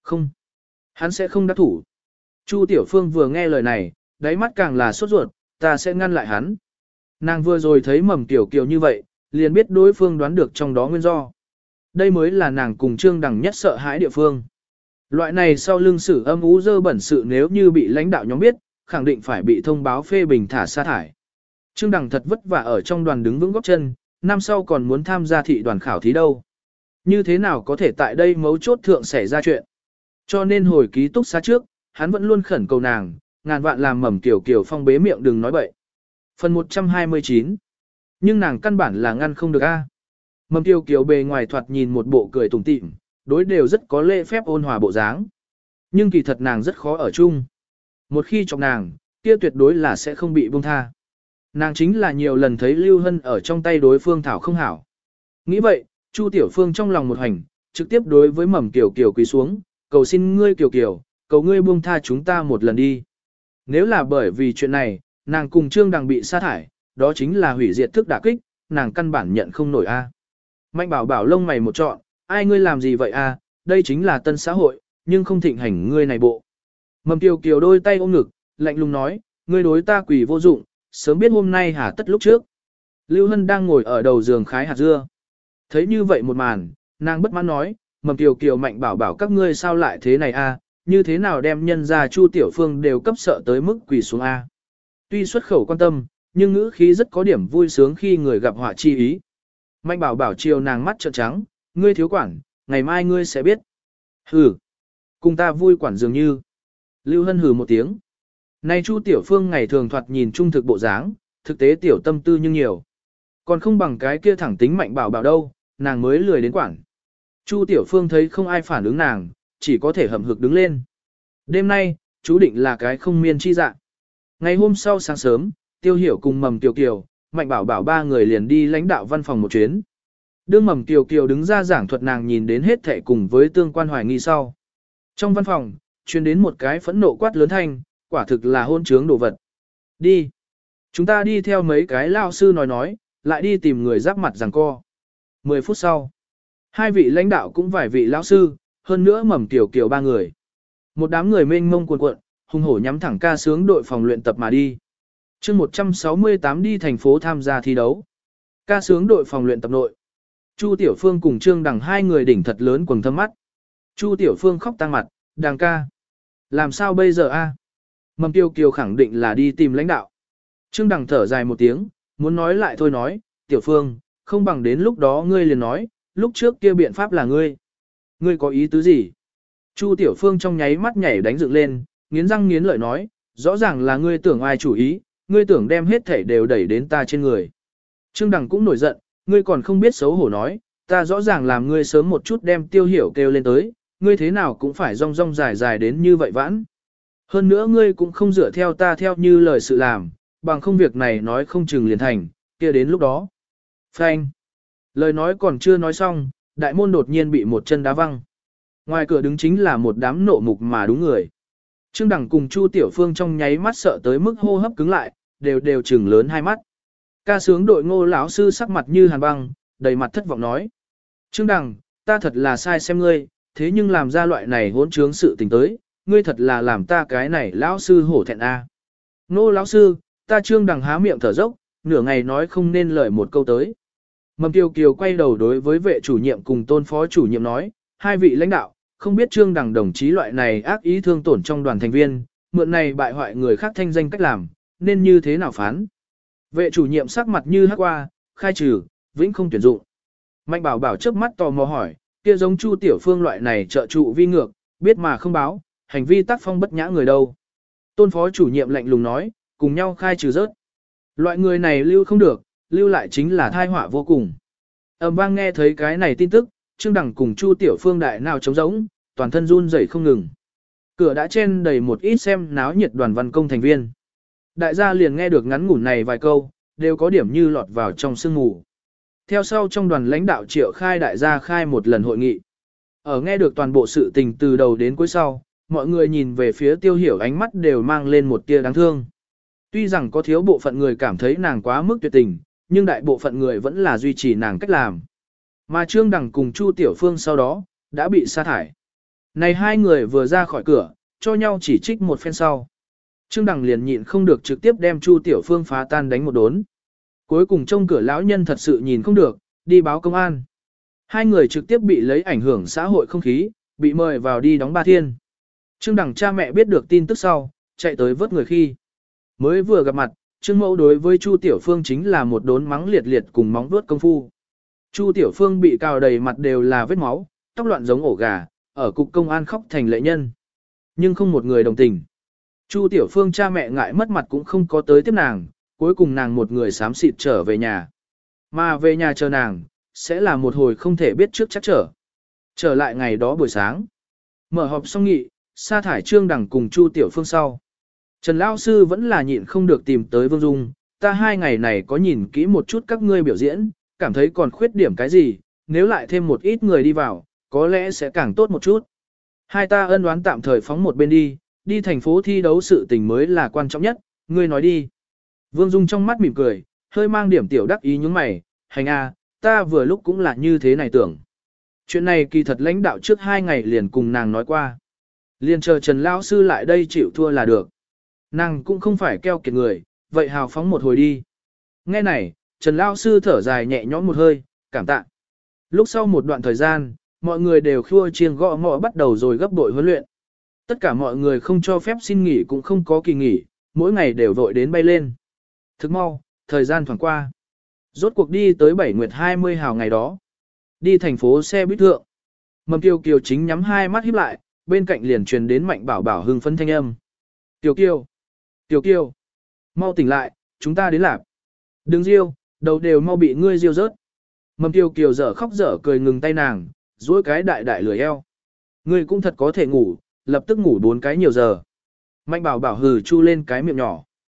Không, hắn sẽ không đắc thủ. Chu Tiểu Phương vừa nghe lời này, đáy mắt càng là sốt ruột, ta sẽ ngăn lại hắn. Nàng vừa rồi thấy Mầm Tiểu Kiều như vậy, liền biết đối phương đoán được trong đó nguyên do. Đây mới là nàng cùng Trương Đằng nhất sợ hãi địa phương. Loại này sau lưng sử âm ú dơ bẩn sự nếu như bị lãnh đạo nhóm biết, khẳng định phải bị thông báo phê bình thả sa thải. Trương Đằng thật vất vả ở trong đoàn đứng vững góc chân, năm sau còn muốn tham gia thị đoàn khảo thí đâu. Như thế nào có thể tại đây mấu chốt thượng xảy ra chuyện. Cho nên hồi ký túc xá trước, hắn vẫn luôn khẩn cầu nàng, ngàn vạn làm Mầm Tiểu Kiều phong bế miệng đừng nói bậy. Phần một trăm hai mươi chín. Nhưng nàng căn bản là ngăn không được a. Mầm Tiểu Kiều bề ngoài thoạt nhìn một bộ cười tủm tỉm, đối đều rất có lễ phép ôn hòa bộ dáng. Nhưng kỳ thật nàng rất khó ở chung. Một khi chọc nàng, kia tuyệt đối là sẽ không bị buông tha. Nàng chính là nhiều lần thấy Lưu Hân ở trong tay đối phương thảo không hảo. Nghĩ vậy, Chu Tiểu Phương trong lòng một hành, trực tiếp đối với Mầm Tiểu Kiều quỳ xuống, cầu xin ngươi Kiều Kiều, cầu ngươi buông tha chúng ta một lần đi. Nếu là bởi vì chuyện này, nàng cùng Trương Đằng bị sa thải, đó chính là hủy diệt thức đả kích, nàng căn bản nhận không nổi a. Mạnh bảo bảo lông mày một trọn, ai ngươi làm gì vậy a? Đây chính là tân xã hội, nhưng không thịnh hành ngươi này bộ. Mầm Tiểu Kiều đôi tay ôm ngực, lạnh lùng nói, ngươi đối ta quỷ vô dụng, sớm biết hôm nay hà tất lúc trước. Lưu Hân đang ngồi ở đầu giường khái hạt dưa. Thấy như vậy một màn, nàng bất mãn nói, Mầm Tiểu Kiều Mạnh bảo bảo các ngươi sao lại thế này a? Như thế nào đem nhân ra Chu Tiểu Phương đều cấp sợ tới mức quỳ xuống a? Tuy xuất khẩu quan tâm, nhưng ngữ khí rất có điểm vui sướng khi người gặp họa chi ý. Mạnh bảo bảo chiều nàng mắt trợn trắng, ngươi thiếu quản, ngày mai ngươi sẽ biết. Hừ, cùng ta vui quản dường như. Lưu Hân hừ một tiếng. Này Chu Tiểu Phương ngày thường thoạt nhìn trung thực bộ dáng, thực tế tiểu tâm tư nhưng nhiều. Còn không bằng cái kia thẳng tính Mạnh bảo bảo đâu, nàng mới lười đến quản. Chu Tiểu Phương thấy không ai phản ứng nàng, chỉ có thể hậm hực đứng lên. Đêm nay, chú định là cái không miên chi dạ. Ngày hôm sau sáng sớm, Tiêu Hiểu cùng Mầm Tiểu Kiều, Mạnh bảo bảo ba người liền đi lãnh đạo văn phòng một chuyến. Đương Mầm Tiểu Kiều đứng ra giảng thuật nàng nhìn đến hết thảy cùng với tương quan hoài nghi sau. Trong văn phòng, truyền đến một cái phẫn nộ quát lớn thanh, quả thực là hôn trướng đồ vật. Đi. Chúng ta đi theo mấy cái lao sư nói nói, lại đi tìm người giáp mặt giằng co. Mười phút sau, hai vị lãnh đạo cũng vài vị lão sư, hơn nữa Mầm Tiểu Kiều ba người. Một đám người mênh mông cuồn cuộn, hùng hổ nhắm thẳng ca sướng đội phòng luyện tập mà đi. chương một trăm sáu mươi tám đi thành phố tham gia thi đấu. Ca sướng đội phòng luyện tập nội. Chu Tiểu Phương cùng Trương Đằng hai người đỉnh thật lớn quầng thâm mắt. Chu Tiểu Phương khóc tăng mặt, Đằng ca. Làm sao bây giờ a? Mầm Tiểu Kiều khẳng định là đi tìm lãnh đạo. Trương Đằng thở dài một tiếng, muốn nói lại thôi nói, Tiểu Phương, không bằng đến lúc đó ngươi liền nói, lúc trước kia biện pháp là ngươi. Ngươi có ý tứ gì? Chu Tiểu Phương trong nháy mắt nhảy đánh dựng lên, nghiến răng nghiến lợi nói, rõ ràng là ngươi tưởng ai chủ ý, ngươi tưởng đem hết thảy đều đẩy đến ta trên người. Trương Đằng cũng nổi giận, ngươi còn không biết xấu hổ nói, ta rõ ràng làm ngươi sớm một chút đem Tiêu Hiểu kêu lên tới, ngươi thế nào cũng phải rong rong dài dài đến như vậy vãn. Hơn nữa ngươi cũng không dựa theo ta theo như lời sự làm, bằng không việc này nói không chừng liền thành, kia đến lúc đó. Phanh. Lời nói còn chưa nói xong, đại môn đột nhiên bị một chân đá văng. Ngoài cửa đứng chính là một đám nộ mục mà đúng người. Trương Đằng cùng Chu Tiểu Phương trong nháy mắt sợ tới mức hô hấp cứng lại, đều đều trừng lớn hai mắt. Ca sướng đội Ngô lão sư sắc mặt như hàn băng, đầy mặt thất vọng nói: "Trương Đằng, ta thật là sai xem ngươi, thế nhưng làm ra loại này hỗn trướng sự tình tới, ngươi thật là làm ta cái này lão sư hổ thẹn a." À. Ngô lão sư, ta Trương Đằng há miệng thở dốc, nửa ngày nói không nên lời một câu tới. Mầm Kiều Kiều quay đầu đối với vệ chủ nhiệm cùng tôn phó chủ nhiệm nói, hai vị lãnh đạo, không biết Trương Đằng đồng chí loại này ác ý thương tổn trong đoàn thành viên, mượn này bại hoại người khác thanh danh cách làm, nên như thế nào phán. Vệ chủ nhiệm sắc mặt như hắc qua, khai trừ, vĩnh không tuyển dụng. Mạnh bảo bảo trước mắt tò mò hỏi, kia giống Chu Tiểu Phương loại này trợ trụ vi ngược, biết mà không báo, hành vi tác phong bất nhã người đâu. Tôn phó chủ nhiệm lạnh lùng nói, cùng nhau khai trừ rớt. Loại người này lưu không được, lưu lại chính là thai họa vô cùng. Ầm vang nghe thấy cái này tin tức, Trương Đằng cùng Chu Tiểu Phương đại nào trống rỗng, toàn thân run rẩy không ngừng. Cửa đã chen đầy một ít xem náo nhiệt đoàn văn công thành viên. Đại gia liền nghe được ngắn ngủn này vài câu, đều có điểm như lọt vào trong sương mù. Theo sau trong đoàn lãnh đạo triệu khai đại gia khai một lần hội nghị. Ở nghe được toàn bộ sự tình từ đầu đến cuối sau, mọi người nhìn về phía Tiêu Hiểu ánh mắt đều mang lên một tia đáng thương. Tuy rằng có thiếu bộ phận người cảm thấy nàng quá mức tuyệt tình, nhưng đại bộ phận người vẫn là duy trì nàng cách làm. Mà Trương Đằng cùng Chu Tiểu Phương sau đó, đã bị sa thải. Này hai người vừa ra khỏi cửa, cho nhau chỉ trích một phen sau. Trương Đằng liền nhịn không được trực tiếp đem Chu Tiểu Phương phá tan đánh một đốn. Cuối cùng trông cửa lão nhân thật sự nhìn không được, đi báo công an. Hai người trực tiếp bị lấy ảnh hưởng xã hội không khí, bị mời vào đi đóng ba thiên. Trương Đằng cha mẹ biết được tin tức sau, chạy tới vớt người khi. Mới vừa gặp mặt, Trương Mẫu đối với Chu Tiểu Phương chính là một đốn mắng liệt liệt cùng móng vuốt công phu. Chu Tiểu Phương bị cào đầy mặt đều là vết máu, tóc loạn giống ổ gà, ở cục công an khóc thành lệ nhân. Nhưng không một người đồng tình. Chu Tiểu Phương cha mẹ ngại mất mặt cũng không có tới tiếp nàng, cuối cùng nàng một người xám xịt trở về nhà. Mà về nhà chờ nàng, sẽ là một hồi không thể biết trước chắc trở. Trở lại ngày đó buổi sáng. Mở họp xong nghị, sa thải Trương Đằng cùng Chu Tiểu Phương sau. Trần Lão Sư vẫn là nhịn không được tìm tới Vương Dung, ta hai ngày này có nhìn kỹ một chút các ngươi biểu diễn, cảm thấy còn khuyết điểm cái gì, nếu lại thêm một ít người đi vào, có lẽ sẽ càng tốt một chút. Hai ta ân oán tạm thời phóng một bên đi, đi thành phố thi đấu sự tình mới là quan trọng nhất, ngươi nói đi. Vương Dung trong mắt mỉm cười, hơi mang điểm tiểu đắc ý nhướng mày, hành a, ta vừa lúc cũng là như thế này tưởng. Chuyện này kỳ thật lãnh đạo trước hai ngày liền cùng nàng nói qua. Liền chờ Trần Lão Sư lại đây chịu thua là được. Nàng cũng không phải keo kiệt người, vậy hào phóng một hồi đi. Nghe này, Trần Lão Sư thở dài nhẹ nhõm một hơi, cảm tạ. Lúc sau một đoạn thời gian, mọi người đều khua chiêng gõ mõ bắt đầu rồi gấp bội huấn luyện. Tất cả mọi người không cho phép xin nghỉ cũng không có kỳ nghỉ, mỗi ngày đều vội đến bay lên. Thức mau, thời gian thoảng qua. Rốt cuộc đi tới bảy nguyệt hai mươi hào ngày đó. Đi thành phố xe buýt thượng. Mầm Kiều Kiều chính nhắm hai mắt híp lại, bên cạnh liền truyền đến Mạnh Bảo Bảo hưng phấn thanh âm. Kiều Kiều, Kiều Kiều, mau tỉnh lại, chúng ta đến lạp. Đừng riêu, đầu đều mau bị ngươi riêu rớt. Mầm Kiều Kiều dở khóc dở cười ngừng tay nàng, duỗi cái đại đại lười eo. Ngươi cũng thật có thể ngủ, lập tức ngủ bốn cái nhiều giờ. Mạnh Bảo Bảo hừ chu lên cái miệng nhỏ.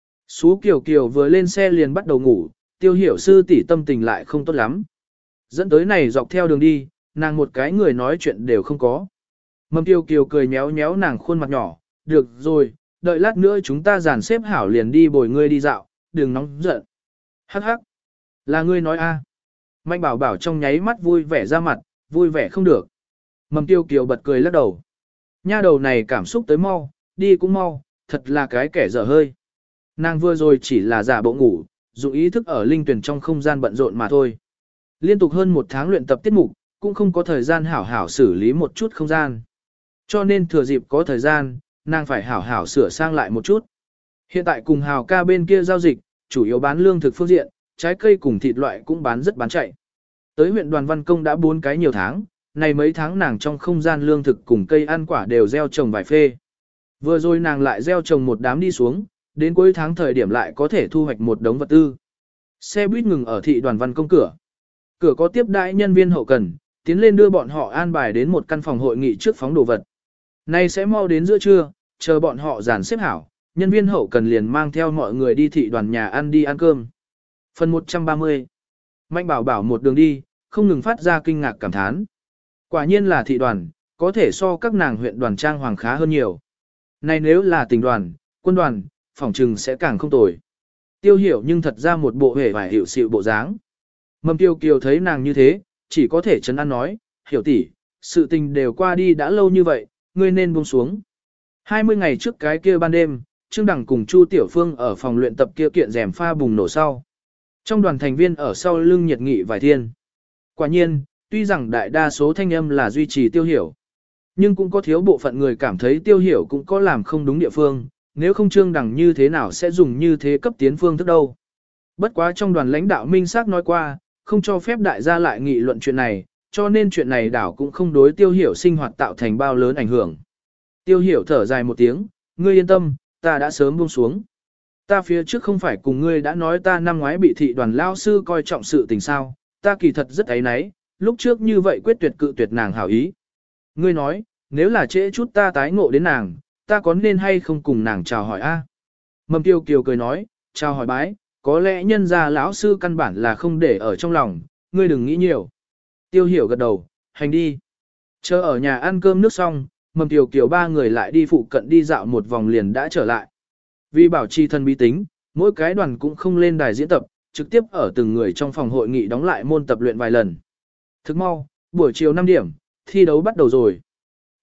Sú Kiều Kiều vừa lên xe liền bắt đầu ngủ, Tiêu Hiểu sư tỷ tâm tình lại không tốt lắm. Dẫn tới này dọc theo đường đi, nàng một cái người nói chuyện đều không có. Mầm Kiều Kiều cười nhéo nhéo nàng khuôn mặt nhỏ, được rồi, đợi lát nữa chúng ta dàn xếp hảo liền đi bồi ngươi đi dạo, đừng nóng giận. Hắc hắc, là ngươi nói a. Mạnh Bảo Bảo trong nháy mắt vui vẻ ra mặt, vui vẻ không được. Mầm Kiều Kiều bật cười lắc đầu. Nha đầu này cảm xúc tới mau, đi cũng mau, thật là cái kẻ dở hơi. Nàng vừa rồi chỉ là giả bộ ngủ, dụng ý thức ở linh tuyển trong không gian bận rộn mà thôi. Liên tục hơn một tháng luyện tập tiết mục, cũng không có thời gian hảo hảo xử lý một chút không gian. Cho nên thừa dịp có thời gian, nàng phải hảo hảo sửa sang lại một chút. Hiện tại cùng Hào ca bên kia giao dịch, chủ yếu bán lương thực phương diện, trái cây cùng thịt loại cũng bán rất bán chạy. Tới huyện Đoàn Văn Công đã bốn cái nhiều tháng, này mấy tháng nàng trong không gian lương thực cùng cây ăn quả đều gieo trồng vài phê. Vừa rồi nàng lại gieo trồng một đám đi xuống, đến cuối tháng thời điểm lại có thể thu hoạch một đống vật tư. Xe buýt ngừng ở thị Đoàn Văn Công cửa. Cửa có tiếp đãi nhân viên hậu cần, tiến lên đưa bọn họ an bài đến một căn phòng hội nghị trước phóng đồ vật. Nay sẽ mau đến giữa trưa, chờ bọn họ dàn xếp hảo, nhân viên hậu cần liền mang theo mọi người đi thị đoàn nhà ăn đi ăn cơm. Phần một trăm ba mươi. Mạnh Bảo Bảo một đường đi, không ngừng phát ra kinh ngạc cảm thán. Quả nhiên là thị đoàn, có thể so các nàng huyện đoàn trang hoàng khá hơn nhiều. Này nếu là tỉnh đoàn, quân đoàn, phỏng trừng sẽ càng không tồi. Tiêu Hiểu nhưng thật ra một bộ hề vải hiểu xịu bộ dáng. Mầm Tiêu Kiều thấy nàng như thế, chỉ có thể trấn an nói, Hiểu tỷ, sự tình đều qua đi đã lâu như vậy, ngươi nên buông xuống. hai mươi ngày trước cái kia ban đêm, Trương Đằng cùng Chu Tiểu Phương ở phòng luyện tập kia kiện rèm pha bùng nổ sau. Trong đoàn thành viên ở sau lưng nhiệt nghị vài thiên. Quả nhiên, tuy rằng đại đa số thanh âm là duy trì Tiêu Hiểu, nhưng cũng có thiếu bộ phận người cảm thấy Tiêu Hiểu cũng có làm không đúng địa phương, nếu không Trương Đằng như thế nào sẽ dùng như thế cấp tiến phương thức đâu. Bất quá trong đoàn lãnh đạo minh xác nói qua, không cho phép đại gia lại nghị luận chuyện này, cho nên chuyện này đảo cũng không đối Tiêu Hiểu sinh hoạt tạo thành bao lớn ảnh hưởng. Tiêu Hiểu thở dài một tiếng, ngươi yên tâm, ta đã sớm buông xuống. Ta phía trước không phải cùng ngươi đã nói ta năm ngoái bị thị đoàn lao sư coi trọng sự tình sao, ta kỳ thật rất áy náy, lúc trước như vậy quyết tuyệt cự tuyệt nàng hảo ý. Ngươi nói, nếu là trễ chút ta tái ngộ đến nàng, ta có nên hay không cùng nàng chào hỏi a? Mầm Tiêu Kiều cười nói, chào hỏi bái, có lẽ nhân gia lão sư căn bản là không để ở trong lòng, ngươi đừng nghĩ nhiều. Tiêu Hiểu gật đầu, hành đi. Chờ ở nhà ăn cơm nước xong, Mầm Tiêu Kiều ba người lại đi phụ cận đi dạo một vòng liền đã trở lại. Vì bảo trì thân bí tính, mỗi cái đoàn cũng không lên đài diễn tập, trực tiếp ở từng người trong phòng hội nghị đóng lại môn tập luyện vài lần. Thức mau, buổi chiều năm điểm, thi đấu bắt đầu rồi.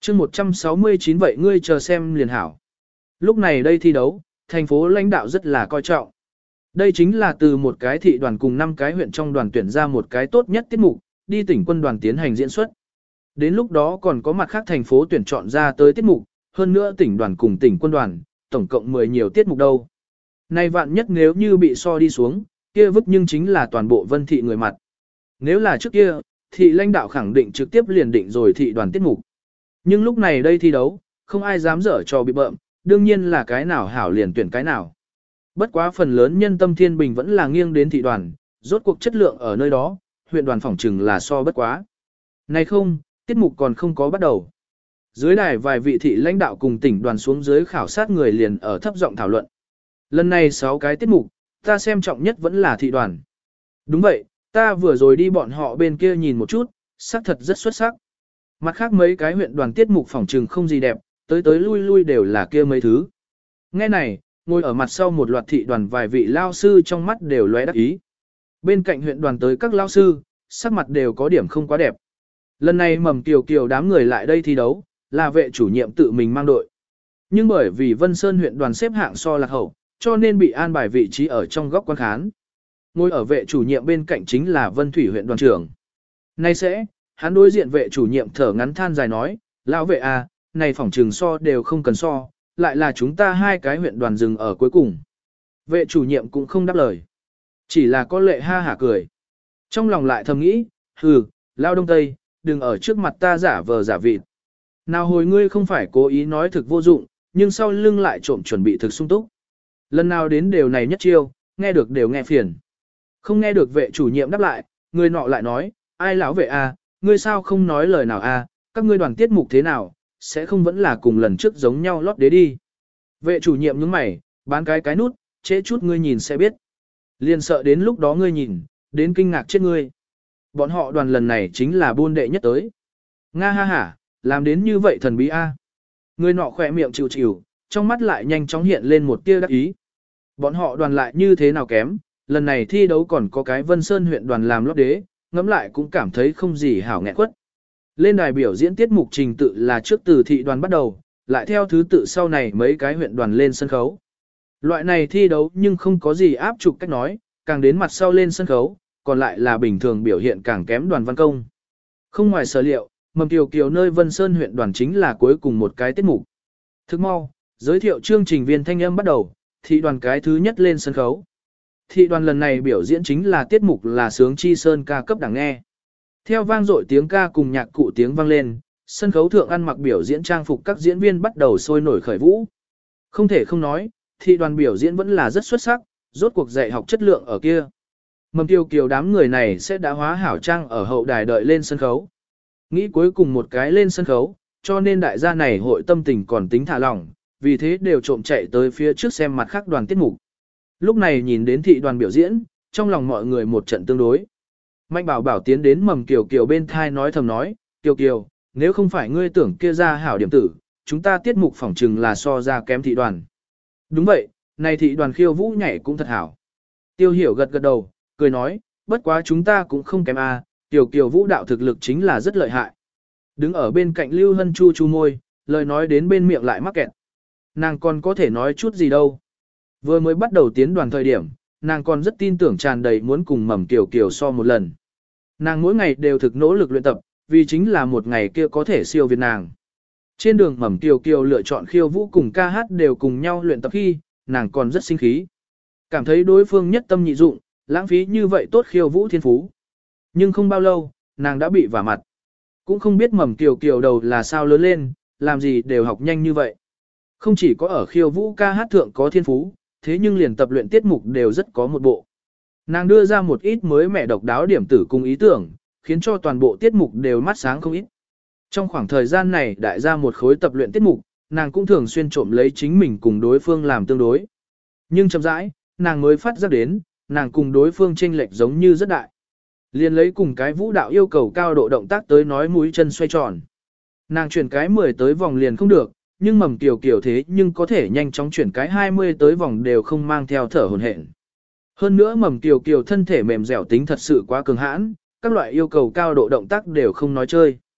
chương một trăm sáu mươi chín vậy ngươi chờ xem liền hảo. Lúc này đây thi đấu, thành phố lãnh đạo rất là coi trọng. Đây chính là từ một cái thị đoàn cùng năm cái huyện trong đoàn tuyển ra một cái tốt nhất tiết mục, đi tỉnh quân đoàn tiến hành diễn xuất. Đến lúc đó còn có mặt khác thành phố tuyển chọn ra tới tiết mục, hơn nữa tỉnh đoàn cùng tỉnh quân đoàn, tổng cộng mười nhiều tiết mục đâu. Nay vạn nhất nếu như bị so đi xuống, kia vứt nhưng chính là toàn bộ vân thị người mặt. Nếu là trước kia, thị lãnh đạo khẳng định trực tiếp liền định rồi thị đoàn tiết mục. Nhưng lúc này đây thi đấu, không ai dám dở trò bị bợm, đương nhiên là cái nào hảo liền tuyển cái nào. Bất quá phần lớn nhân tâm thiên bình vẫn là nghiêng đến thị đoàn, rốt cuộc chất lượng ở nơi đó, huyện đoàn phỏng trừng là so bất quá. Này không, tiết mục còn không có bắt đầu. Dưới đài vài vị thị lãnh đạo cùng tỉnh đoàn xuống dưới khảo sát người liền ở thấp giọng thảo luận. Lần này sáu cái tiết mục, ta xem trọng nhất vẫn là thị đoàn. Đúng vậy, ta vừa rồi đi bọn họ bên kia nhìn một chút, sắc thật rất xuất sắc. Mặt khác mấy cái huyện đoàn tiết mục phỏng trừng không gì đẹp, tới tới lui lui đều là kia mấy thứ. Nghe này, ngồi ở mặt sau một loạt thị đoàn vài vị lao sư trong mắt đều lóe đắc ý. Bên cạnh huyện đoàn tới các lao sư, sắc mặt đều có điểm không quá đẹp. Lần này mầm kiều kiều đám người lại đây thi đấu, là vệ chủ nhiệm tự mình mang đội. Nhưng bởi vì Vân Sơn huyện đoàn xếp hạng so lạc hậu, cho nên bị an bài vị trí ở trong góc quan khán. Ngồi ở vệ chủ nhiệm bên cạnh chính là Vân Thủy huyện đoàn trưởng. Nay sẽ, hắn đối diện vệ chủ nhiệm thở ngắn than dài nói, lão vệ à, này phỏng trừng so đều không cần so, lại là chúng ta hai cái huyện đoàn dừng ở cuối cùng. Vệ chủ nhiệm cũng không đáp lời. Chỉ là có lệ ha hả cười. Trong lòng lại thầm nghĩ, hừ, lao đông tây, đừng ở trước mặt ta giả vờ giả vịt. Nào hồi ngươi không phải cố ý nói thực vô dụng, nhưng sau lưng lại trộm chuẩn bị thực sung túc. Lần nào đến đều này nhất chiêu, nghe được đều nghe phiền. Không nghe được vệ chủ nhiệm đáp lại, người nọ lại nói, ai lão vệ à, ngươi sao không nói lời nào à, các ngươi đoàn tiết mục thế nào, sẽ không vẫn là cùng lần trước giống nhau lót đế đi. Vệ chủ nhiệm nhướng mày, bán cái cái nút, chế chút ngươi nhìn sẽ biết. Liền sợ đến lúc đó ngươi nhìn, đến kinh ngạc chết ngươi. Bọn họ đoàn lần này chính là buôn đệ nhất tới. Nga ha hả, làm đến như vậy thần bí a. Người nọ khỏe miệng chịu chịu, trong mắt lại nhanh chóng hiện lên một tia đắc ý. Bọn họ đoàn lại như thế nào kém, lần này thi đấu còn có cái Vân Sơn huyện đoàn làm lót đế, ngẫm lại cũng cảm thấy không gì hảo nghẹn quất. Lên đài biểu diễn tiết mục trình tự là trước từ thị đoàn bắt đầu, lại theo thứ tự sau này mấy cái huyện đoàn lên sân khấu. Loại này thi đấu nhưng không có gì áp trục cách nói, càng đến mặt sau lên sân khấu, còn lại là bình thường biểu hiện càng kém đoàn văn công. Không ngoài sở liệu, mầm kiều kiều nơi Vân Sơn huyện đoàn chính là cuối cùng một cái tiết mục. Thức mau, giới thiệu chương trình viên thanh âm bắt đầu, thị đoàn cái thứ nhất lên sân khấu. Thị đoàn lần này biểu diễn chính là tiết mục là sướng chi sơn ca cấp đẳng nghe. Theo vang dội tiếng ca cùng nhạc cụ tiếng vang lên, sân khấu thượng ăn mặc biểu diễn trang phục các diễn viên bắt đầu sôi nổi khởi vũ. Không thể không nói, thị đoàn biểu diễn vẫn là rất xuất sắc, rốt cuộc dạy học chất lượng ở kia. Mầm kiều kiều đám người này sẽ đã hóa hảo trang ở hậu đài đợi lên sân khấu. Nghĩ cuối cùng một cái lên sân khấu, cho nên đại gia này hội tâm tình còn tính thả lỏng, vì thế đều trộm chạy tới phía trước xem mặt khác đoàn tiết mục. Lúc này nhìn đến thị đoàn biểu diễn, trong lòng mọi người một trận tương đối. Mạnh bảo bảo tiến đến mầm kiều kiều bên thai nói thầm nói, kiều kiều, nếu không phải ngươi tưởng kia ra hảo điểm tử, chúng ta tiết mục phỏng chừng là so ra kém thị đoàn. Đúng vậy, này thị đoàn khiêu vũ nhảy cũng thật hảo. Tiêu hiểu gật gật đầu, cười nói, bất quá chúng ta cũng không kém a, kiều kiều vũ đạo thực lực chính là rất lợi hại. Đứng ở bên cạnh Lưu Hân chu chu môi, lời nói đến bên miệng lại mắc kẹt. Nàng còn có thể nói chút gì đâu. Vừa mới bắt đầu tiến đoàn thời điểm, nàng còn rất tin tưởng tràn đầy muốn cùng mầm kiều kiều so một lần. Nàng mỗi ngày đều thực nỗ lực luyện tập, vì chính là một ngày kia có thể siêu việt nàng. Trên đường mầm kiều kiều lựa chọn khiêu vũ cùng ca hát đều cùng nhau luyện tập khi, nàng còn rất sinh khí. Cảm thấy đối phương nhất tâm nhị dụng, lãng phí như vậy tốt khiêu vũ thiên phú. Nhưng không bao lâu, nàng đã bị vả mặt. Cũng không biết mầm kiều kiều đầu là sao lớn lên, làm gì đều học nhanh như vậy. Không chỉ có ở khiêu vũ ca hát thượng có thiên phú, thế nhưng liền tập luyện tiết mục đều rất có một bộ. Nàng đưa ra một ít mới mẻ độc đáo điểm tử cùng ý tưởng, khiến cho toàn bộ tiết mục đều mắt sáng không ít. Trong khoảng thời gian này đại ra một khối tập luyện tiết mục, nàng cũng thường xuyên trộm lấy chính mình cùng đối phương làm tương đối. Nhưng chậm rãi, nàng mới phát giác đến, nàng cùng đối phương chênh lệch giống như rất đại. Liền lấy cùng cái vũ đạo yêu cầu cao độ động tác tới nói mũi chân xoay tròn. Nàng chuyển cái mười tới vòng liền không được, nhưng mầm kiều kiều thế nhưng có thể nhanh chóng chuyển cái hai mươi tới vòng đều không mang theo thở hổn hển. Hơn nữa mầm kiều kiều thân thể mềm dẻo tính thật sự quá cường hãn, các loại yêu cầu cao độ động tác đều không nói chơi.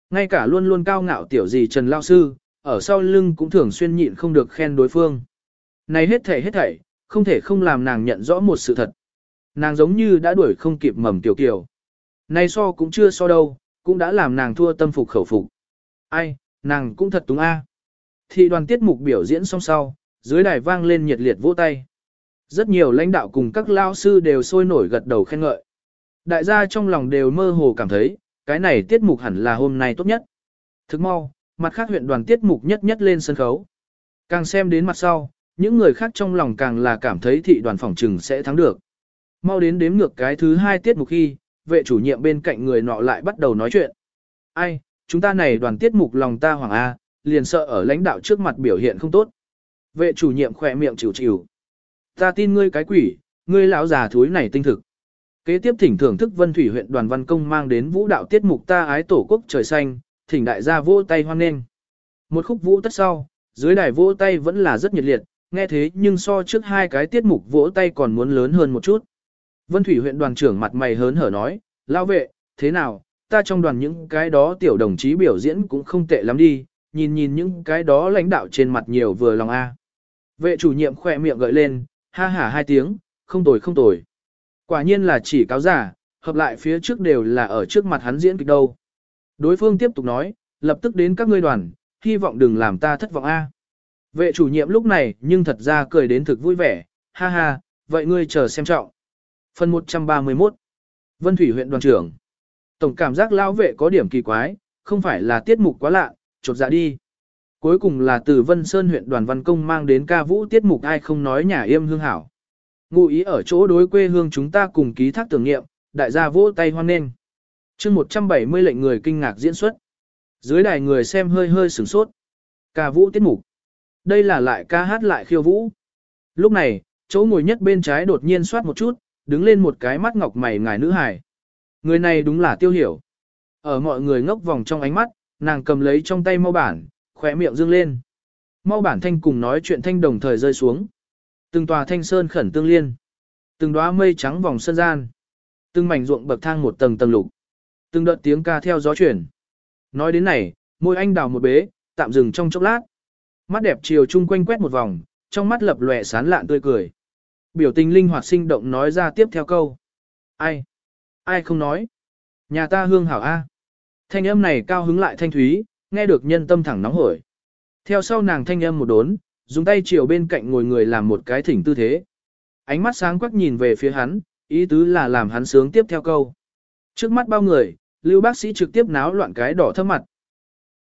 Ngay cả luôn luôn cao ngạo tiểu gì Trần Lao Sư, ở sau lưng cũng thường xuyên nhịn không được khen đối phương. Này hết thảy hết thảy, không thể không làm nàng nhận rõ một sự thật. Nàng giống như đã đuổi không kịp mầm tiểu kiều. Này so cũng chưa so đâu, cũng đã làm nàng thua tâm phục khẩu phục. Ai, nàng cũng thật túng a. Thị đoàn tiết mục biểu diễn xong sau, dưới đài vang lên nhiệt liệt vỗ tay. Rất nhiều lãnh đạo cùng các lao sư đều sôi nổi gật đầu khen ngợi. Đại gia trong lòng đều mơ hồ cảm thấy, cái này tiết mục hẳn là hôm nay tốt nhất. Thức mau, mặt khác huyện đoàn tiết mục nhất nhất lên sân khấu. Càng xem đến mặt sau, những người khác trong lòng càng là cảm thấy thị đoàn phỏng trừng sẽ thắng được. Mau đến đếm ngược cái thứ hai tiết mục khi, vệ chủ nhiệm bên cạnh người nọ lại bắt đầu nói chuyện. Ai, chúng ta này đoàn tiết mục lòng ta hoàng A, liền sợ ở lãnh đạo trước mặt biểu hiện không tốt. Vệ chủ nhiệm khỏe miệng chịu chịu. Ta tin ngươi cái quỷ, ngươi lão già thúi này tinh thực. Kế tiếp thỉnh thưởng thức Vân Thủy huyện đoàn văn công mang đến vũ đạo tiết mục ta ái tổ quốc trời xanh, thỉnh đại gia vỗ tay hoan nghênh. Một khúc vũ tất sau, dưới đài vỗ tay vẫn là rất nhiệt liệt, nghe thế nhưng so trước hai cái tiết mục vỗ tay còn muốn lớn hơn một chút. Vân Thủy huyện đoàn trưởng mặt mày hớn hở nói, lão vệ, thế nào, ta trong đoàn những cái đó tiểu đồng chí biểu diễn cũng không tệ lắm đi, nhìn nhìn những cái đó lãnh đạo trên mặt nhiều vừa lòng a. Vệ chủ nhiệm khỏe miệng gợi lên, ha hả hai tiếng, không tồi không tồi. Quả nhiên là chỉ cáo giả, hợp lại phía trước đều là ở trước mặt hắn diễn kịch đâu. Đối phương tiếp tục nói, lập tức đến các ngươi đoàn, hy vọng đừng làm ta thất vọng a. Vệ chủ nhiệm lúc này nhưng thật ra cười đến thực vui vẻ, ha ha, vậy ngươi chờ xem trọng. Phần một trăm ba mươi mốt Vân Thủy huyện đoàn trưởng. Tổng cảm giác lão vệ có điểm kỳ quái, không phải là tiết mục quá lạ, chột dạ đi. Cuối cùng là từ Vân Sơn huyện đoàn văn công mang đến ca vũ tiết mục ai không nói nhà yêm hương hảo. Ngụ ý ở chỗ đối quê hương chúng ta cùng ký thác tưởng niệm, đại gia vỗ tay hoan nghênh. Chương một trăm bảy mươi lệnh người kinh ngạc diễn xuất. Dưới đài người xem hơi hơi sửng sốt. Ca vũ tiết mục. Đây là lại ca hát lại khiêu vũ. Lúc này, chỗ ngồi nhất bên trái đột nhiên soát một chút, đứng lên một cái mắt ngọc mày ngài nữ hài. Người này đúng là Tiêu Hiểu. Ở mọi người ngốc vòng trong ánh mắt, nàng cầm lấy trong tay mau bản, khỏe miệng dương lên. Mau bản thanh cùng nói chuyện thanh đồng thời rơi xuống. Từng tòa thanh sơn khẩn tương liên. Từng đóa mây trắng vòng sân gian. Từng mảnh ruộng bậc thang một tầng tầng lục. Từng đợt tiếng ca theo gió chuyển. Nói đến này, môi anh đào một bế, tạm dừng trong chốc lát. Mắt đẹp chiều chung quanh quét một vòng, trong mắt lập lòe sán lạn tươi cười. Biểu tình linh hoạt sinh động nói ra tiếp theo câu. Ai? Ai không nói? Nhà ta hương hảo A. Thanh âm này cao hứng lại thanh thúy, nghe được nhân tâm thẳng nóng hổi. Theo sau nàng thanh âm một đốn, dùng tay chiều bên cạnh ngồi người làm một cái thỉnh tư thế. Ánh mắt sáng quắc nhìn về phía hắn, ý tứ là làm hắn sướng tiếp theo câu. Trước mắt bao người, Lưu bác sĩ trực tiếp náo loạn cái đỏ thấp mặt,